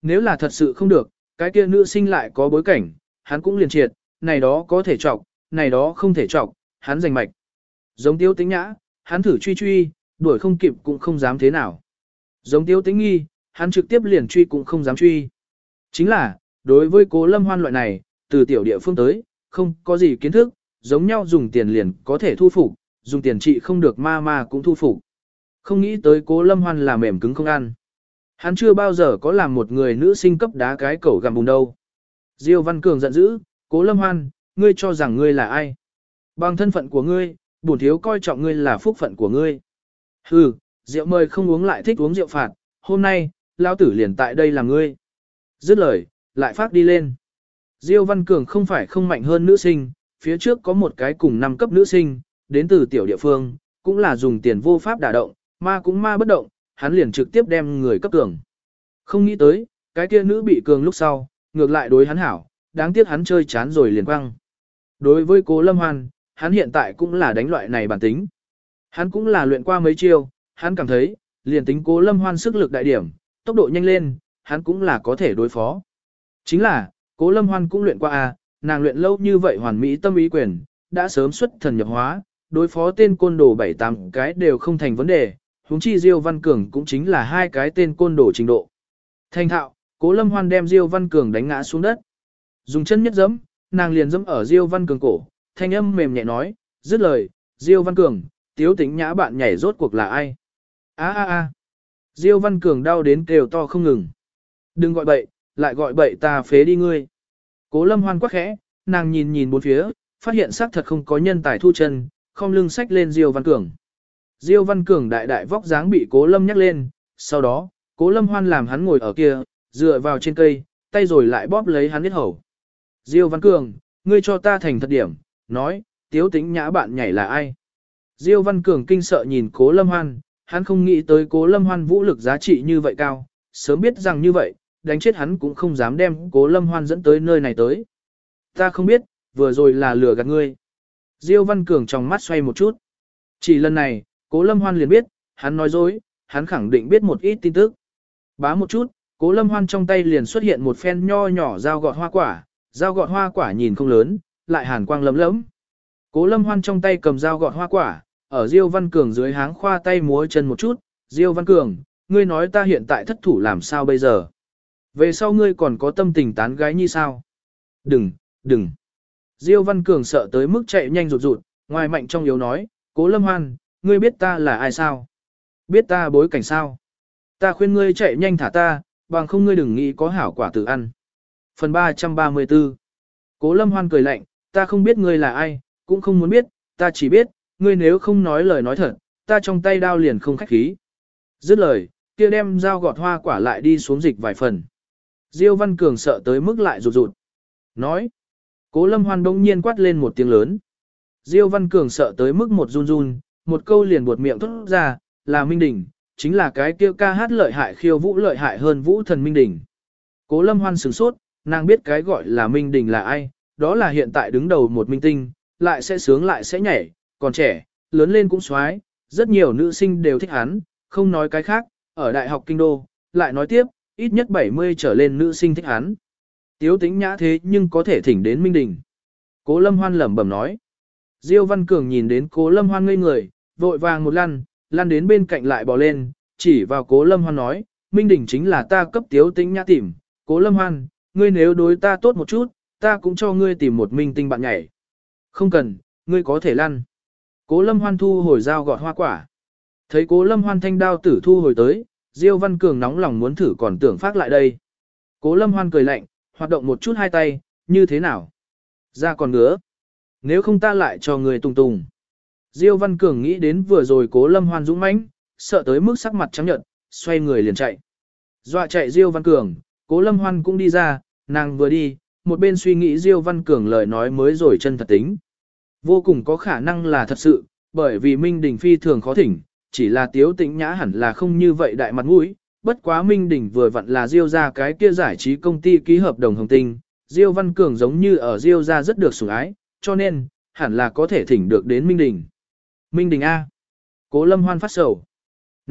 nếu là thật sự không được, cái kia nữ sinh lại có bối cảnh, hắn cũng liền triệt, này đó có thể chọc, này đó không thể chọc, hắn giành mạch. Giống Tiêu Tĩnh Nhã, hắn thử truy truy, đuổi không kịp cũng không dám thế nào. Giống Tiêu Tĩnh Nghi, hắn trực tiếp liền truy cũng không dám truy. Chính là, đối với Cố Lâm Hoan loại này, từ tiểu địa phương tới, không có gì kiến thức, giống nhau dùng tiền liền có thể thu phục, dùng tiền trị không được ma ma cũng thu phục. Không nghĩ tới Cố Lâm Hoan là mềm cứng không ăn. Hắn chưa bao giờ có làm một người nữ sinh cấp đá cái cẩu gặm bùn đâu. Diêu Văn Cường giận dữ, Cố Lâm Hoan, ngươi cho rằng ngươi là ai? Bằng thân phận của ngươi, bổn thiếu coi trọng ngươi là phúc phận của ngươi. Hừ, rượu mời không uống lại thích uống rượu phạt, hôm nay, lao tử liền tại đây làm ngươi. Dứt lời, lại phát đi lên. Diêu Văn Cường không phải không mạnh hơn nữ sinh, phía trước có một cái cùng năm cấp nữ sinh, đến từ tiểu địa phương, cũng là dùng tiền vô pháp đả động, ma cũng ma bất động, hắn liền trực tiếp đem người cấp cường. Không nghĩ tới, cái kia nữ bị cường lúc sau, ngược lại đối hắn hảo, đáng tiếc hắn chơi chán rồi liền quăng. Đối với Cố Lâm Hoan, hắn hiện tại cũng là đánh loại này bản tính. Hắn cũng là luyện qua mấy chiêu, hắn cảm thấy, liền tính Cố Lâm Hoan sức lực đại điểm, tốc độ nhanh lên, hắn cũng là có thể đối phó. Chính là, Cố Lâm Hoan cũng luyện qua à, nàng luyện lâu như vậy hoàn mỹ tâm ý quyền, đã sớm xuất thần nhập hóa, đối phó tên côn đồ bảy tám cái đều không thành vấn đề, huống chi Diêu Văn Cường cũng chính là hai cái tên côn đồ trình độ. Thành thạo, Cố Lâm Hoan đem Diêu Văn Cường đánh ngã xuống đất. Dùng chân nhất giẫm, nàng liền giẫm ở Diêu Văn Cường cổ, thanh âm mềm nhẹ nói, dứt lời, Diêu Văn Cường, Tiếu Tĩnh Nhã bạn nhảy rốt cuộc là ai? A a a. Diêu Văn Cường đau đến kêu to không ngừng. Đừng gọi bậy, lại gọi bậy ta phế đi ngươi. Cố Lâm Hoan quắc khẽ, nàng nhìn nhìn bốn phía, phát hiện xác thật không có nhân tài thu chân, không lưng sách lên Diêu Văn Cường. Diêu Văn Cường đại đại vóc dáng bị Cố Lâm nhắc lên, sau đó, Cố Lâm Hoan làm hắn ngồi ở kia, dựa vào trên cây, tay rồi lại bóp lấy hắn huyết hầu. Diêu Văn Cường, ngươi cho ta thành thật điểm, nói, Tiếu Tĩnh Nhã bạn nhảy là ai? Diêu Văn Cường kinh sợ nhìn Cố Lâm Hoan, hắn không nghĩ tới Cố Lâm Hoan vũ lực giá trị như vậy cao, sớm biết rằng như vậy, đánh chết hắn cũng không dám đem Cố Lâm Hoan dẫn tới nơi này tới. Ta không biết, vừa rồi là lừa gạt ngươi. Diêu Văn Cường trong mắt xoay một chút. Chỉ lần này, Cố Lâm Hoan liền biết, hắn nói dối, hắn khẳng định biết một ít tin tức. Bá một chút, Cố Lâm Hoan trong tay liền xuất hiện một phen nho nhỏ dao gọt hoa quả, dao gọt hoa quả nhìn không lớn, lại hàn quang lấm lấm. Cố Lâm Hoan trong tay cầm dao gọt hoa quả, ở Diêu Văn Cường dưới háng khoa tay múa chân một chút, Diêu Văn Cường, ngươi nói ta hiện tại thất thủ làm sao bây giờ? Về sau ngươi còn có tâm tình tán gái như sao? Đừng, đừng. Diêu Văn Cường sợ tới mức chạy nhanh rụt rụt, ngoài mạnh trong yếu nói, Cố Lâm Hoan, ngươi biết ta là ai sao? Biết ta bối cảnh sao? Ta khuyên ngươi chạy nhanh thả ta, bằng không ngươi đừng nghĩ có hảo quả tự ăn. Phần ba trăm ba mươi tư. Cố Lâm Hoan cười lạnh, ta không biết ngươi là ai, cũng không muốn biết, ta chỉ biết, ngươi nếu không nói lời nói thật, ta trong tay đao liền không khách khí. Dứt lời, kia đem dao gọt hoa quả lại đi xuống dịch vài phần. Diêu Văn Cường sợ tới mức lại rụt rụt. Nói. Cố Lâm Hoan đông nhiên quát lên một tiếng lớn. Diêu Văn Cường sợ tới mức một run run, một câu liền buột miệng thốt ra, là Minh Đình, chính là cái kia ca hát lợi hại khiêu vũ lợi hại hơn vũ thần Minh Đình. Cố Lâm Hoan sửng sốt, nàng biết cái gọi là Minh Đình là ai, đó là hiện tại đứng đầu một minh tinh, lại sẽ sướng lại sẽ nhảy, còn trẻ, lớn lên cũng xoái, rất nhiều nữ sinh đều thích hắn, không nói cái khác, ở Đại học Kinh Đô, lại nói tiếp, ít nhất bảy mươi trở lên nữ sinh thích hắn. Tiếu Tĩnh Nhã thế nhưng có thể thỉnh đến Minh Đình. Cố Lâm Hoan lẩm bẩm nói. Diêu Văn Cường nhìn đến Cố Lâm Hoan ngây người, vội vàng một lăn, lăn đến bên cạnh lại bò lên, chỉ vào Cố Lâm Hoan nói, Minh Đình chính là ta cấp Tiếu Tĩnh Nhã tìm, Cố Lâm Hoan, ngươi nếu đối ta tốt một chút, ta cũng cho ngươi tìm một minh tinh bạn nhảy. Không cần, ngươi có thể lăn. Cố Lâm Hoan thu hồi dao gọt hoa quả. Thấy Cố Lâm Hoan thanh đao tử thu hồi tới, Diêu Văn Cường nóng lòng muốn thử còn tưởng phát lại đây. Cố Lâm Hoan cười lạnh, hoạt động một chút hai tay, như thế nào? Ra còn ngứa. Nếu không ta lại cho người tùng tùng. Diêu Văn Cường nghĩ đến vừa rồi Cố Lâm Hoan dũng mãnh, sợ tới mức sắc mặt trắng nhợt, xoay người liền chạy. Dọa chạy Diêu Văn Cường, Cố Lâm Hoan cũng đi ra, nàng vừa đi, một bên suy nghĩ Diêu Văn Cường lời nói mới rồi chân thật tính. Vô cùng có khả năng là thật sự, bởi vì Minh Đình phi thường khó thỉnh, chỉ là Tiếu Tĩnh Nhã hẳn là không như vậy đại mặt mũi. Bất quá Minh Đình vừa vặn là Diêu ra cái kia giải trí công ty ký hợp đồng hồng tinh, Diêu Văn Cường giống như ở Diêu ra rất được sủng ái, cho nên, hẳn là có thể thỉnh được đến Minh Đình. Minh Đình A. Cố Lâm Hoan phát sầu.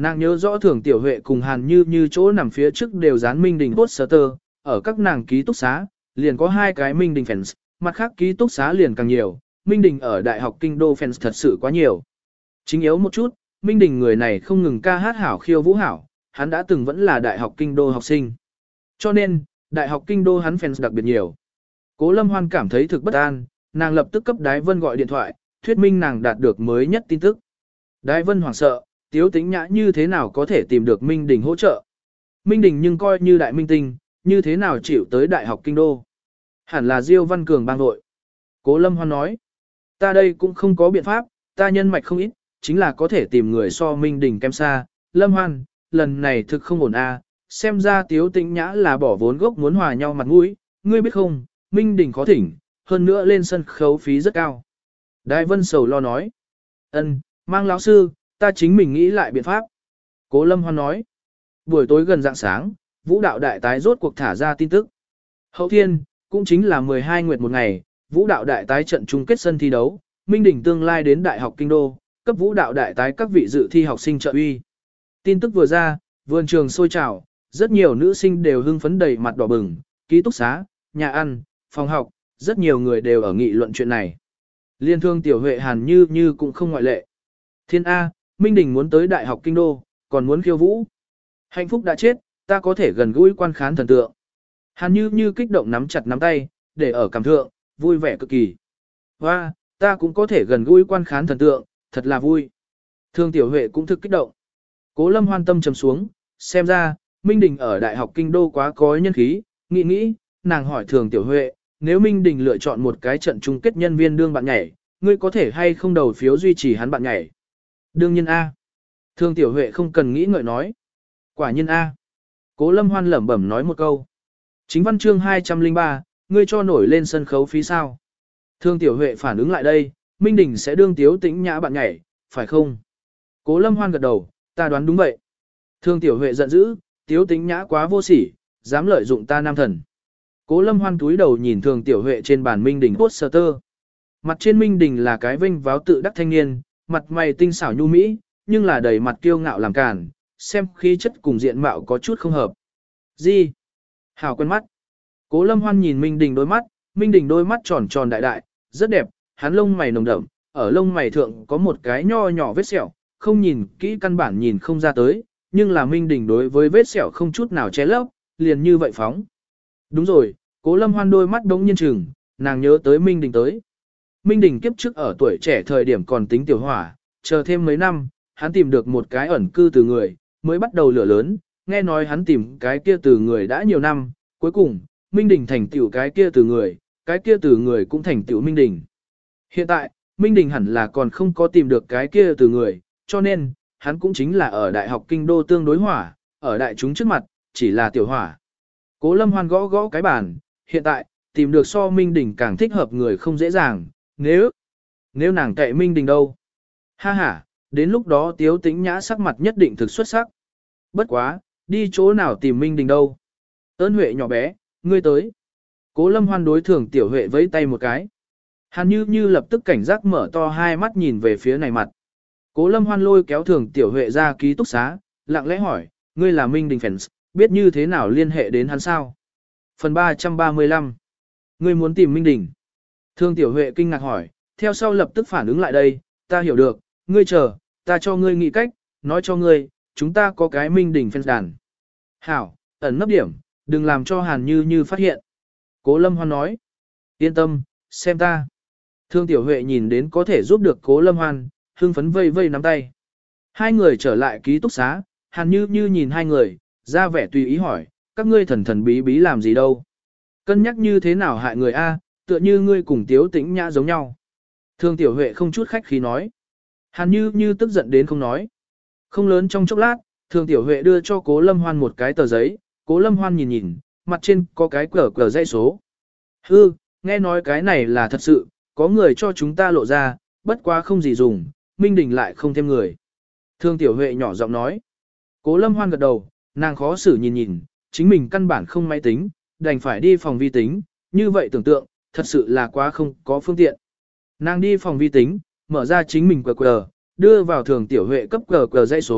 Nàng nhớ rõ thường tiểu huệ cùng Hàn Như Như chỗ nằm phía trước đều dán Minh Đình poster, ở các nàng ký túc xá, liền có hai cái Minh Đình fans, mặt khác ký túc xá liền càng nhiều, Minh Đình ở Đại học Kinh Đô fans thật sự quá nhiều. Chính yếu một chút, Minh Đình người này không ngừng ca hát hảo khiêu vũ hảo, hắn đã từng vẫn là Đại học Kinh Đô học sinh. Cho nên, Đại học Kinh Đô hắn fans đặc biệt nhiều. Cố Lâm Hoan cảm thấy thực bất an, nàng lập tức cấp Đái Vân gọi điện thoại, thuyết minh nàng đạt được mới nhất tin tức. Đái Vân hoảng sợ, Tiếu Tĩnh Nhã như thế nào có thể tìm được Minh Đình hỗ trợ. Minh Đình nhưng coi như đại minh tinh, như thế nào chịu tới Đại học Kinh Đô. Hẳn là Diêu Văn Cường bang đội. Cố Lâm Hoan nói, ta đây cũng không có biện pháp, ta nhân mạch không ít, chính là có thể tìm người so Minh Đình kém xa. Lâm Hoan, lần này thực không ổn a, xem ra Tiếu Tĩnh Nhã là bỏ vốn gốc muốn hòa nhau mặt mũi, ngươi biết không, Minh Đình khó thỉnh, hơn nữa lên sân khấu phí rất cao. Đái Vân sầu lo nói, ân, mang lão sư, ta chính mình nghĩ lại biện pháp. Cố Lâm Hoan nói, buổi tối gần rạng sáng, vũ đạo đại tái rốt cuộc thả ra tin tức. Hậu thiên, cũng chính là mười hai nguyệt một ngày, vũ đạo đại tái trận chung kết sân thi đấu, Minh Đình tương lai đến Đại học Kinh Đô, cấp vũ đạo đại tái các vị dự thi học sinh trợ uy. Tin tức vừa ra, vườn trường sôi trào, rất nhiều nữ sinh đều hưng phấn đầy mặt đỏ bừng, ký túc xá, nhà ăn, phòng học, rất nhiều người đều ở nghị luận chuyện này. Liên thương tiểu Huệ Hàn Như Như cũng không ngoại lệ. Thiên A, Minh Đình muốn tới Đại học Kinh Đô, còn muốn khiêu vũ. Hạnh phúc đã chết, ta có thể gần gũi quan khán thần tượng. Hàn Như Như kích động nắm chặt nắm tay, để ở cảm thượng, vui vẻ cực kỳ. Và, ta cũng có thể gần gũi quan khán thần tượng, thật là vui. Thương tiểu Huệ cũng thực kích động. Cố Lâm Hoan tâm trầm xuống, xem ra, Minh Đình ở Đại học Kinh Đô quá có nhân khí, nghĩ nghĩ, nàng hỏi Thường tiểu Huệ, nếu Minh Đình lựa chọn một cái trận chung kết nhân viên đương bạn nhảy, ngươi có thể hay không đầu phiếu duy trì hắn bạn nhảy? Đương nhiên A. Thương tiểu Huệ không cần nghĩ ngợi nói. Quả nhiên A. Cố Lâm Hoan lẩm bẩm nói một câu. Chính văn chương hai trăm lẻ ba, ngươi cho nổi lên sân khấu phí sao? Thương tiểu Huệ phản ứng lại đây, Minh Đình sẽ đương Tiếu Tĩnh Nhã bạn nhảy, phải không? Cố Lâm Hoan gật đầu, ta đoán đúng vậy. Thương tiểu Huệ giận dữ, Tiếu Tĩnh Nhã quá vô sỉ, dám lợi dụng ta nam thần. Cố Lâm Hoan túi đầu nhìn Thường tiểu Huệ trên bàn Minh Đình poster. Mặt trên Minh Đình là cái vênh váo tự đắc thanh niên, mặt mày tinh xảo nhu mỹ, nhưng là đầy mặt kiêu ngạo làm càn, xem khí chất cùng diện mạo có chút không hợp. Gì? Hảo quen mắt. Cố Lâm Hoan nhìn Minh Đình đôi mắt, Minh Đình đôi mắt tròn tròn đại đại, rất đẹp, hắn lông mày nồng đậm, ở lông mày thượng có một cái nho nhỏ vết sẹo, không nhìn kỹ căn bản nhìn không ra tới, nhưng là Minh Đình đối với vết sẹo không chút nào che lấp, liền như vậy phóng. Đúng rồi, Cố Lâm Hoan đôi mắt đống nhiên chừng, nàng nhớ tới Minh Đình tới. Minh Đình kiếp trước ở tuổi trẻ thời điểm còn tính tiểu hỏa, chờ thêm mấy năm, hắn tìm được một cái ẩn cư từ người, mới bắt đầu lửa lớn, nghe nói hắn tìm cái kia từ người đã nhiều năm, cuối cùng, Minh Đình thành tiểu cái kia từ người, cái kia từ người cũng thành tiểu Minh Đình. Hiện tại, Minh Đình hẳn là còn không có tìm được cái kia từ người, cho nên, hắn cũng chính là ở Đại học Kinh Đô tương đối hỏa, ở đại chúng trước mặt, chỉ là tiểu hỏa. Cố Lâm Hoan gõ gõ cái bàn, hiện tại, tìm được so Minh Đình càng thích hợp người không dễ dàng, nếu, nếu nàng cậy Minh Đình đâu. Ha ha, đến lúc đó Tiếu Tĩnh Nhã sắc mặt nhất định thực xuất sắc. Bất quá, đi chỗ nào tìm Minh Đình đâu. Ơn Huệ nhỏ bé, ngươi tới. Cố Lâm Hoan đối Thường tiểu Huệ vẫy tay một cái. Hàn Như Như lập tức cảnh giác mở to hai mắt nhìn về phía này mặt. Cố Lâm Hoan lôi kéo Thường tiểu Huệ ra ký túc xá, lặng lẽ hỏi, ngươi là Minh Đình fans, biết như thế nào liên hệ đến hắn sao? Phần ba trăm ba mươi lăm. Ngươi muốn tìm Minh Đình. Thường tiểu Huệ kinh ngạc hỏi, theo sau lập tức phản ứng lại đây, ta hiểu được, ngươi chờ, ta cho ngươi nghĩ cách, nói cho ngươi, chúng ta có cái Minh Đình fans đàn. Hảo, ẩn nấp điểm, đừng làm cho Hàn Như Như phát hiện. Cố Lâm Hoan nói, yên tâm, xem ta. Thương tiểu Huệ nhìn đến có thể giúp được Cố Lâm Hoan, hưng phấn vây vây nắm tay. Hai người trở lại ký túc xá, Hàn Như Như nhìn hai người, ra vẻ tùy ý hỏi, các ngươi thần thần bí bí làm gì đâu. Cân nhắc như thế nào hại người A, tựa như ngươi cùng Tiếu Tĩnh Nhã giống nhau. Thương tiểu Huệ không chút khách khí nói. Hàn Như Như tức giận đến không nói. Không lớn trong chốc lát, Thương tiểu Huệ đưa cho Cố Lâm Hoan một cái tờ giấy, Cố Lâm Hoan nhìn nhìn, mặt trên có cái cờ cờ dãy số. Hư, nghe nói cái này là thật sự, có người cho chúng ta lộ ra, bất quá không gì dùng, Minh Đình lại không thêm người. Thương tiểu Huệ nhỏ giọng nói. Cố Lâm Hoan gật đầu, nàng khó xử nhìn nhìn, chính mình căn bản không máy tính, đành phải đi phòng vi tính, như vậy tưởng tượng, thật sự là quá không có phương tiện. Nàng đi phòng vi tính, mở ra chính mình cờ cờ, đưa vào Thường tiểu Huệ cấp cờ cờ dãy số,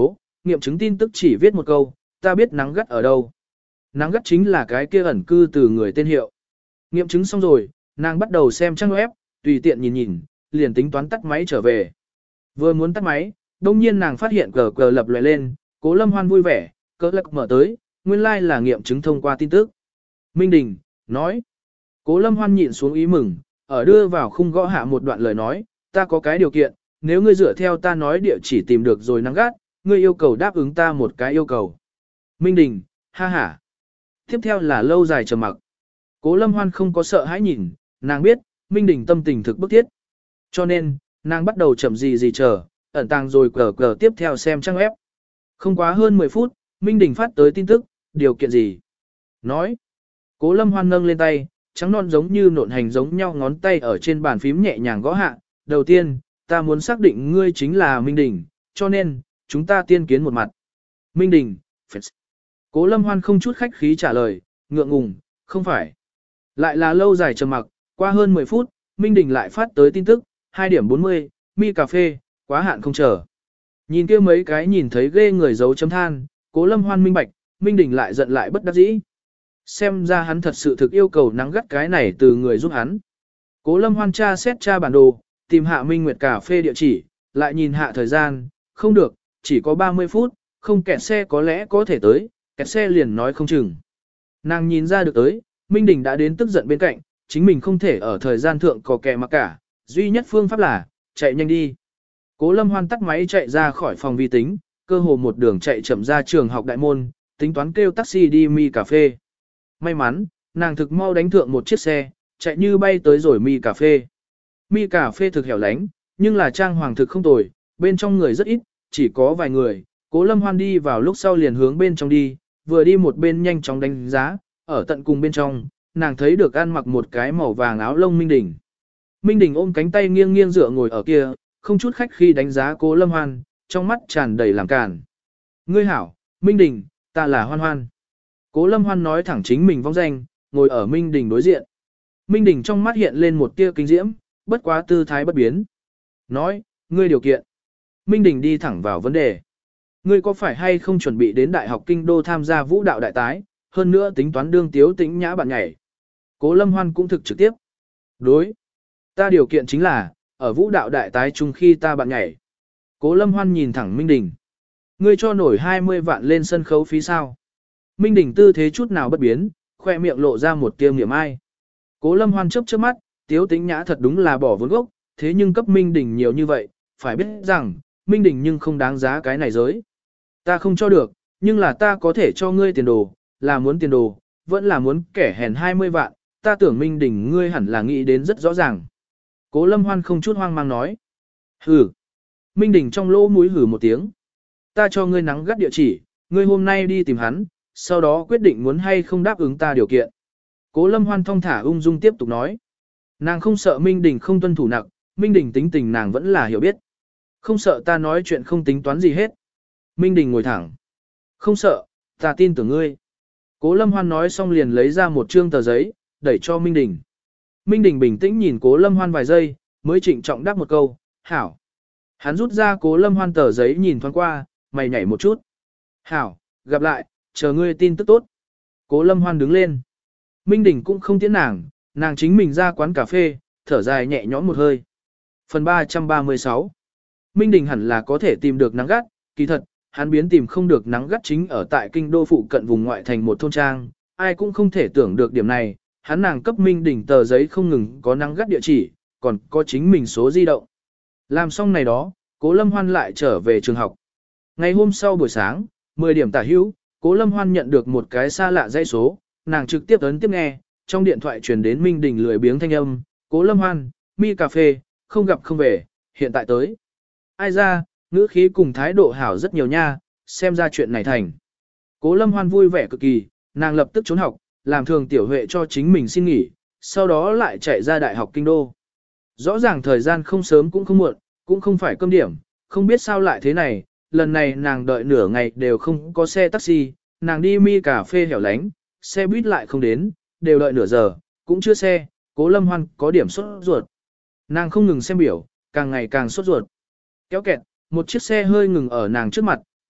nghiệm chứng tin tức chỉ viết một câu, ta biết nắng gắt ở đâu. Nắng gắt chính là cái kia ẩn cư từ người tên hiệu. Nghiệm chứng xong rồi, nàng bắt đầu xem trang web, tùy tiện nhìn nhìn, liền tính toán tắt máy trở về. Vừa muốn tắt máy, đông nhiên nàng phát hiện cờ cờ lập lòe lên, Cố Lâm Hoan vui vẻ, cờ lắc mở tới, nguyên lai like là nghiệm chứng thông qua tin tức. Minh Đình, nói. Cố Lâm Hoan nhịn xuống ý mừng, ở đưa vào khung gõ hạ một đoạn lời nói, ta có cái điều kiện, nếu ngươi dựa theo ta nói địa chỉ tìm được rồi nắng gắt, ngươi yêu cầu đáp ứng ta một cái yêu cầu. Minh Đình, ha ha. Tiếp theo là lâu dài trầm mặc. Cố Lâm Hoan không có sợ hãi nhìn, nàng biết, Minh Đình tâm tình thực bức thiết. Cho nên, nàng bắt đầu chậm gì gì chờ, ẩn tàng rồi cờ cờ tiếp theo xem trang web. Không quá hơn mười phút, Minh Đình phát tới tin tức, điều kiện gì? Nói. Cố Lâm Hoan nâng lên tay, trắng non giống như nộn hành giống nhau ngón tay ở trên bàn phím nhẹ nhàng gõ hạ. Đầu tiên, ta muốn xác định ngươi chính là Minh Đình, cho nên, chúng ta tiên kiến một mặt. Minh Đình, Phật. Cố Lâm Hoan không chút khách khí trả lời, ngượng ngùng, không phải. Lại là lâu dài trầm mặc, qua hơn mười phút, Minh Đình lại phát tới tin tức, hai điểm bốn mươi, mi cà phê, quá hạn không chờ. Nhìn kia mấy cái nhìn thấy ghê người giấu chấm than, Cố Lâm Hoan minh bạch, Minh Đình lại giận lại bất đắc dĩ. Xem ra hắn thật sự thực yêu cầu nắng gắt cái này từ người giúp hắn. Cố Lâm Hoan tra xét tra bản đồ, tìm hạ Minh Nguyệt cà phê địa chỉ, lại nhìn hạ thời gian, không được, chỉ có ba mươi phút, không kẹt xe có lẽ có thể tới, kẹt xe liền nói không chừng. Nàng nhìn ra được tới, Minh Đình đã đến tức giận bên cạnh, chính mình không thể ở thời gian thượng có kẻ mặc cả, duy nhất phương pháp là, chạy nhanh đi. Cố Lâm Hoan tắt máy chạy ra khỏi phòng vi tính, cơ hồ một đường chạy chậm ra trường học đại môn, tính toán kêu taxi đi mi cà phê. May mắn, nàng thực mau đánh thượng một chiếc xe, chạy như bay tới rồi mi cà phê. Mi cà phê thực hẻo lánh, nhưng là trang hoàng thực không tồi, bên trong người rất ít, chỉ có vài người. Cố Lâm Hoan đi vào lúc sau liền hướng bên trong đi, vừa đi một bên nhanh chóng đánh giá, ở tận cùng bên trong, nàng thấy được ăn mặc một cái màu vàng áo lông Minh Đình. Minh Đình ôm cánh tay nghiêng nghiêng dựa ngồi ở kia, không chút khách khi đánh giá Cố Lâm Hoan, trong mắt tràn đầy làm cản. Ngươi hảo, Minh Đình, ta là Hoan Hoan. Cố Lâm Hoan nói thẳng chính mình vong danh, ngồi ở Minh Đình đối diện. Minh Đình trong mắt hiện lên một tia kinh diễm, bất quá tư thái bất biến. Nói, ngươi điều kiện. Minh Đình đi thẳng vào vấn đề. Ngươi có phải hay không chuẩn bị đến Đại học Kinh Đô tham gia vũ đạo đại tái, hơn nữa tính toán đương tiếu tĩnh nhã bạn nhảy. Cố Lâm Hoan cũng thực trực tiếp. Đối. Ta điều kiện chính là, ở vũ đạo đại tái chung khi ta bạn nhảy. Cố Lâm Hoan nhìn thẳng Minh Đình. Ngươi cho nổi hai mươi vạn lên sân khấu phí sao. Minh Đình tư thế chút nào bất biến, khoe miệng lộ ra một tia niệm ai. Cố Lâm Hoan chớp chớp mắt, tiếu tĩnh nhã thật đúng là bỏ vốn gốc, thế nhưng cấp Minh Đình nhiều như vậy, phải biết rằng, Minh Đình nhưng không đáng giá cái này giới. Ta không cho được, nhưng là ta có thể cho ngươi tiền đồ, là muốn tiền đồ, vẫn là muốn kẻ hèn hai mươi vạn, ta tưởng Minh Đình ngươi hẳn là nghĩ đến rất rõ ràng. Cố Lâm Hoan không chút hoang mang nói. Hử. Minh Đình trong lỗ mũi hử một tiếng. Ta cho ngươi nắng gắt địa chỉ, ngươi hôm nay đi tìm hắn, sau đó quyết định muốn hay không đáp ứng ta điều kiện. Cố Lâm Hoan thong thả ung dung tiếp tục nói. Nàng không sợ Minh Đình không tuân thủ nặng, Minh Đình tính tình nàng vẫn là hiểu biết. Không sợ ta nói chuyện không tính toán gì hết. Minh Đình ngồi thẳng. Không sợ, ta tin tưởng ngươi. Cố Lâm Hoan nói xong liền lấy ra một trương tờ giấy, đẩy cho Minh Đình. Minh Đình bình tĩnh nhìn Cố Lâm Hoan vài giây, mới trịnh trọng đáp một câu, hảo. Hắn rút ra Cố Lâm Hoan tờ giấy nhìn thoáng qua, mày nhảy một chút. Hảo, gặp lại, chờ ngươi tin tức tốt. Cố Lâm Hoan đứng lên. Minh Đình cũng không tiễn nàng, nàng chính mình ra quán cà phê, thở dài nhẹ nhõm một hơi. Phần ba trăm ba mươi sáu. Minh Đình hẳn là có thể tìm được nắng gắt, kỳ thật, hắn biến tìm không được nắng gắt chính ở tại kinh đô phụ cận vùng ngoại thành một thôn trang, ai cũng không thể tưởng được điểm này, hắn nàng cấp Minh Đình tờ giấy không ngừng có nắng gắt địa chỉ, còn có chính mình số di động. Làm xong này đó, Cố Lâm Hoan lại trở về trường học. Ngày hôm sau buổi sáng, mười điểm tả hữu, Cố Lâm Hoan nhận được một cái xa lạ dãy số, nàng trực tiếp ấn tiếp nghe, trong điện thoại truyền đến Minh Đình lười biếng thanh âm, Cố Lâm Hoan, mi cà phê, không gặp không về, hiện tại tới. Ai ra, ngữ khí cùng thái độ hảo rất nhiều nha, xem ra chuyện này thành. Cố Lâm Hoan vui vẻ cực kỳ, nàng lập tức trốn học, làm thường tiểu huệ cho chính mình xin nghỉ, sau đó lại chạy ra đại học kinh đô. Rõ ràng thời gian không sớm cũng không muộn, cũng không phải cơm điểm, không biết sao lại thế này, lần này nàng đợi nửa ngày đều không có xe taxi, nàng đi mi cà phê hẻo lánh, xe buýt lại không đến, đều đợi nửa giờ, cũng chưa xe, Cố Lâm Hoan có điểm sốt ruột. Nàng không ngừng xem biểu, càng ngày càng sốt ruột. Kéo kẹt, một chiếc xe hơi ngừng ở nàng trước mặt,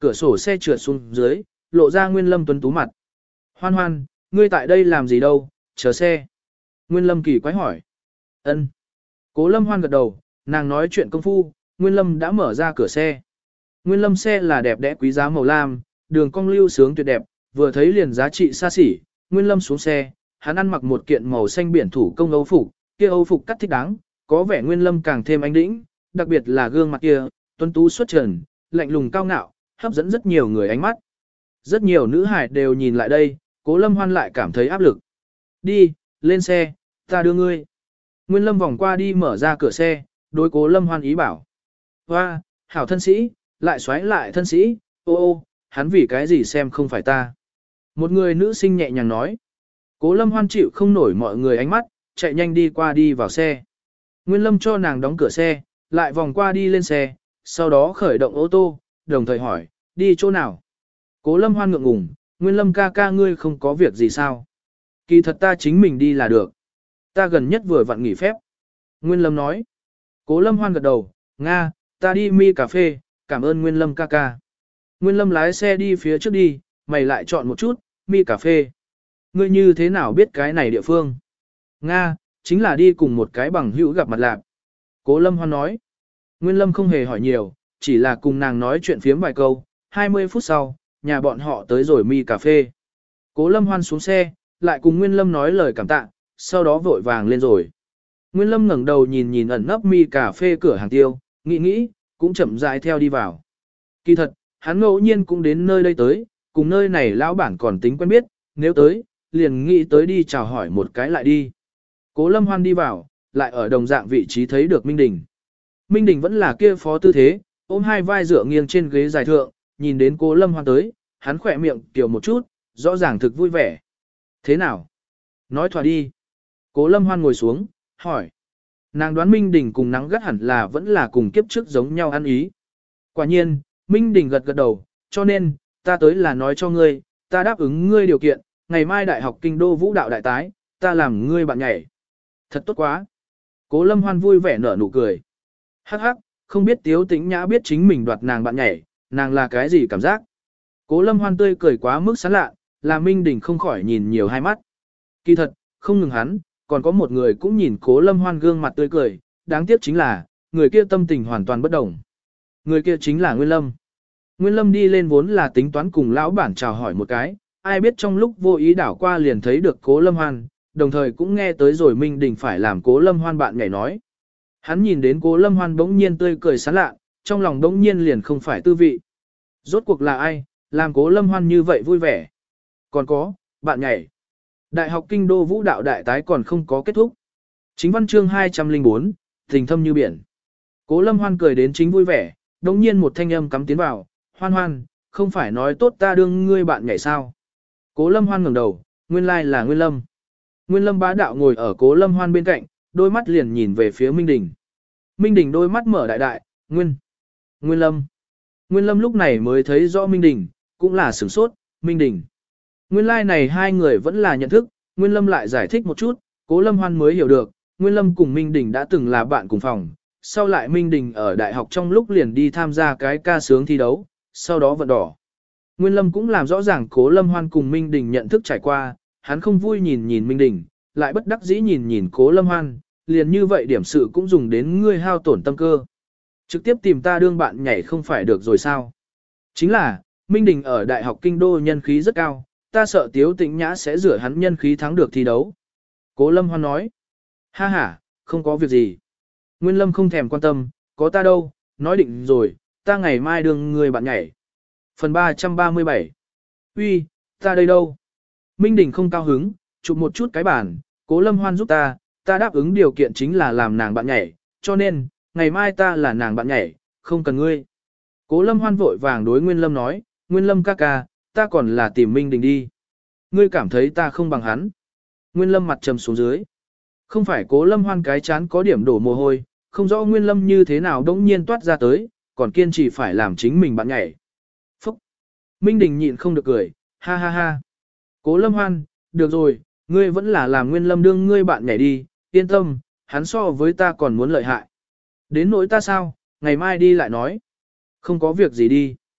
cửa sổ xe trượt xuống dưới, lộ ra Nguyên Lâm tuấn tú mặt. Hoan hoan, ngươi tại đây làm gì đâu, chờ xe. Nguyên Lâm kỳ quái hỏi. Ân. Cố Lâm Hoan gật đầu, nàng nói chuyện công phu, Nguyên Lâm đã mở ra cửa xe. Nguyên Lâm xe là đẹp đẽ quý giá màu lam, đường cong lưu sướng tuyệt đẹp, vừa thấy liền giá trị xa xỉ. Nguyên Lâm xuống xe, hắn ăn mặc một kiện màu xanh biển thủ công âu phục, kia âu phục cắt thích đáng, có vẻ Nguyên Lâm càng thêm ánh đĩnh, đặc biệt là gương mặt kia, tuấn tú xuất trần, lạnh lùng cao ngạo, hấp dẫn rất nhiều người ánh mắt. Rất nhiều nữ hải đều nhìn lại đây, Cố Lâm Hoan lại cảm thấy áp lực. Đi, lên xe, ta đưa ngươi. Nguyên Lâm vòng qua đi mở ra cửa xe, đối Cố Lâm Hoan ý bảo. Hoa, hảo thân sĩ, lại xoáy lại thân sĩ, ô ô, hắn vì cái gì xem không phải ta. Một người nữ sinh nhẹ nhàng nói. Cố Lâm Hoan chịu không nổi mọi người ánh mắt, chạy nhanh đi qua đi vào xe. Nguyên Lâm cho nàng đóng cửa xe, lại vòng qua đi lên xe, sau đó khởi động ô tô, đồng thời hỏi, đi chỗ nào? Cố Lâm Hoan ngượng ngùng, Nguyên Lâm ca ca ngươi không có việc gì sao? Kỳ thật ta chính mình đi là được. Ta gần nhất vừa vặn nghỉ phép. Nguyên Lâm nói. Cố Lâm Hoan gật đầu, Nga, ta đi mi cà phê, cảm ơn Nguyên Lâm ca ca. Nguyên Lâm lái xe đi phía trước đi, mày lại chọn một chút, mi cà phê. Ngươi như thế nào biết cái này địa phương? Nga, chính là đi cùng một cái bằng hữu gặp mặt lạc. Cố Lâm Hoan nói. Nguyên Lâm không hề hỏi nhiều, chỉ là cùng nàng nói chuyện phiếm vài câu, hai mươi phút sau, nhà bọn họ tới rồi mi cà phê. Cố Lâm Hoan xuống xe, lại cùng Nguyên Lâm nói lời cảm tạ, sau đó vội vàng lên rồi. Nguyên Lâm ngẩng đầu nhìn nhìn ẩn nấp mi cà phê cửa hàng tiêu, nghĩ nghĩ, cũng chậm rãi theo đi vào. Kỳ thật, hắn ngẫu nhiên cũng đến nơi đây tới, cùng nơi này lão bản còn tính quen biết, nếu tới, liền nghĩ tới đi chào hỏi một cái lại đi. Cố Lâm Hoan đi vào, lại ở đồng dạng vị trí thấy được Minh Đình. Minh Đình vẫn là kia phó tư thế, ôm hai vai dựa nghiêng trên ghế dài thượng, nhìn đến Cố Lâm Hoan tới, hắn khỏe miệng kiểu một chút, rõ ràng thực vui vẻ. Thế nào? Nói thỏa đi. Cố Lâm Hoan ngồi xuống, hỏi. Nàng đoán Minh Đình cùng nắng gắt hẳn là vẫn là cùng kiếp trước giống nhau ăn ý. Quả nhiên, Minh Đình gật gật đầu, cho nên, ta tới là nói cho ngươi, ta đáp ứng ngươi điều kiện, ngày mai Đại học Kinh đô Vũ đạo đại tái, ta làm ngươi bạn nhảy. Thật tốt quá. Cố Lâm Hoan vui vẻ nở nụ cười. Hắc hắc, không biết Tiếu Tĩnh Nhã biết chính mình đoạt nàng bạn nhảy, nàng là cái gì cảm giác. Cố Lâm Hoan tươi cười quá mức sán lạ, làm Minh Đình không khỏi nhìn nhiều hai mắt. Kỳ thật, không ngừng hắn, còn có một người cũng nhìn Cố Lâm Hoan gương mặt tươi cười, đáng tiếc chính là, người kia tâm tình hoàn toàn bất đồng. Người kia chính là Nguyên Lâm. Nguyên Lâm đi lên vốn là tính toán cùng lão bản chào hỏi một cái, ai biết trong lúc vô ý đảo qua liền thấy được Cố Lâm Hoan, đồng thời cũng nghe tới rồi Minh Đình phải làm Cố Lâm Hoan bạn nhảy nói. Hắn nhìn đến Cố Lâm Hoan bỗng nhiên tươi cười sán lạ, trong lòng bỗng nhiên liền không phải tư vị. Rốt cuộc là ai, làm Cố Lâm Hoan như vậy vui vẻ. Còn có, bạn nhảy. Đại học Kinh đô Vũ đạo đại tái còn không có kết thúc. Chính văn chương hai trăm lẻ bốn, tình thâm như biển. Cố Lâm Hoan cười đến chính vui vẻ, đồng nhiên một thanh âm cắm tiến vào, Hoan Hoan, không phải nói tốt ta đương ngươi bạn nhảy sao. Cố Lâm Hoan ngẩng đầu, nguyên lai là Nguyên Lâm. Nguyên Lâm bá đạo ngồi ở Cố Lâm Hoan bên cạnh, đôi mắt liền nhìn về phía Minh Đình. Minh Đình đôi mắt mở đại đại, Nguyên, Nguyên Lâm. Nguyên Lâm lúc này mới thấy rõ Minh Đình, cũng là sửng sốt, Minh Đình. Nguyên lai like này hai người vẫn là nhận thức, Nguyên Lâm lại giải thích một chút, Cố Lâm Hoan mới hiểu được, Nguyên Lâm cùng Minh Đình đã từng là bạn cùng phòng, sau lại Minh Đình ở đại học trong lúc liền đi tham gia cái ca sướng thi đấu, sau đó vận đỏ. Nguyên Lâm cũng làm rõ ràng Cố Lâm Hoan cùng Minh Đình nhận thức trải qua, hắn không vui nhìn nhìn Minh Đình, lại bất đắc dĩ nhìn nhìn Cố Lâm Hoan, liền như vậy điểm sự cũng dùng đến ngươi hao tổn tâm cơ. Trực tiếp tìm ta đương bạn nhảy không phải được rồi sao? Chính là, Minh Đình ở Đại học Kinh đô nhân khí rất cao, ta sợ Tiếu Tĩnh Nhã sẽ rửa hắn nhân khí thắng được thi đấu. Cố Lâm Hoan nói, ha ha, không có việc gì. Nguyên Lâm không thèm quan tâm, có ta đâu, nói định rồi, ta ngày mai đương người bạn nhảy. Phần ba trăm ba mươi bảy. Uy, ta đây đâu? Minh Đình không cao hứng, chụp một chút cái bàn, Cố Lâm Hoan giúp ta, ta đáp ứng điều kiện chính là làm nàng bạn nhảy, cho nên, ngày mai ta là nàng bạn nhảy, không cần ngươi. Cố Lâm Hoan vội vàng đối Nguyên Lâm nói, Nguyên Lâm ca ca, ta còn là tìm Minh Đình đi. Ngươi cảm thấy ta không bằng hắn. Nguyên Lâm mặt trầm xuống dưới. Không phải Cố Lâm Hoan cái chán có điểm đổ mồ hôi, không rõ Nguyên Lâm như thế nào đống nhiên toát ra tới, còn kiên trì phải làm chính mình bạn nhảy. Phúc! Minh Đình nhịn không được cười, ha ha ha. Cố Lâm Hoan, được rồi, ngươi vẫn là làm Nguyên Lâm đương ngươi bạn nhảy đi, yên tâm, hắn so với ta còn muốn lợi hại. Đến nỗi ta sao, ngày mai đi lại nói. Không có việc gì đi.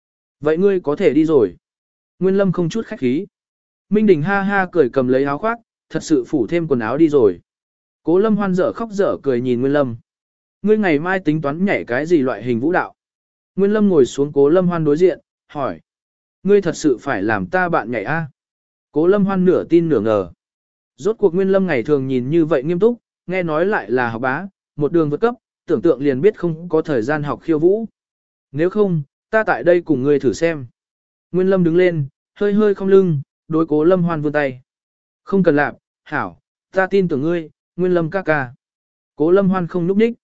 Vậy ngươi có thể đi rồi. Nguyên Lâm không chút khách khí. Minh Đình ha ha cười cầm lấy áo khoác, thật sự phủ thêm quần áo đi rồi. Cố Lâm Hoan dở khóc dở cười nhìn Nguyên Lâm. Ngươi ngày mai tính toán nhảy cái gì loại hình vũ đạo? Nguyên Lâm ngồi xuống Cố Lâm Hoan đối diện, hỏi. Ngươi thật sự phải làm ta bạn nhảy a? Cố Lâm Hoan nửa tin nửa ngờ. Rốt cuộc Nguyên Lâm ngày thường nhìn như vậy nghiêm túc, nghe nói lại là học bá, một đường vượt cấp, tưởng tượng liền biết không có thời gian học khiêu vũ. Nếu không, ta tại đây cùng ngươi thử xem. Nguyên Lâm đứng lên, hơi hơi không lưng, đối Cố Lâm Hoan vươn tay. Không cần làm, hảo, ta tin tưởng ngươi, Nguyên Lâm ca ca. Cố Lâm Hoan không núp ních.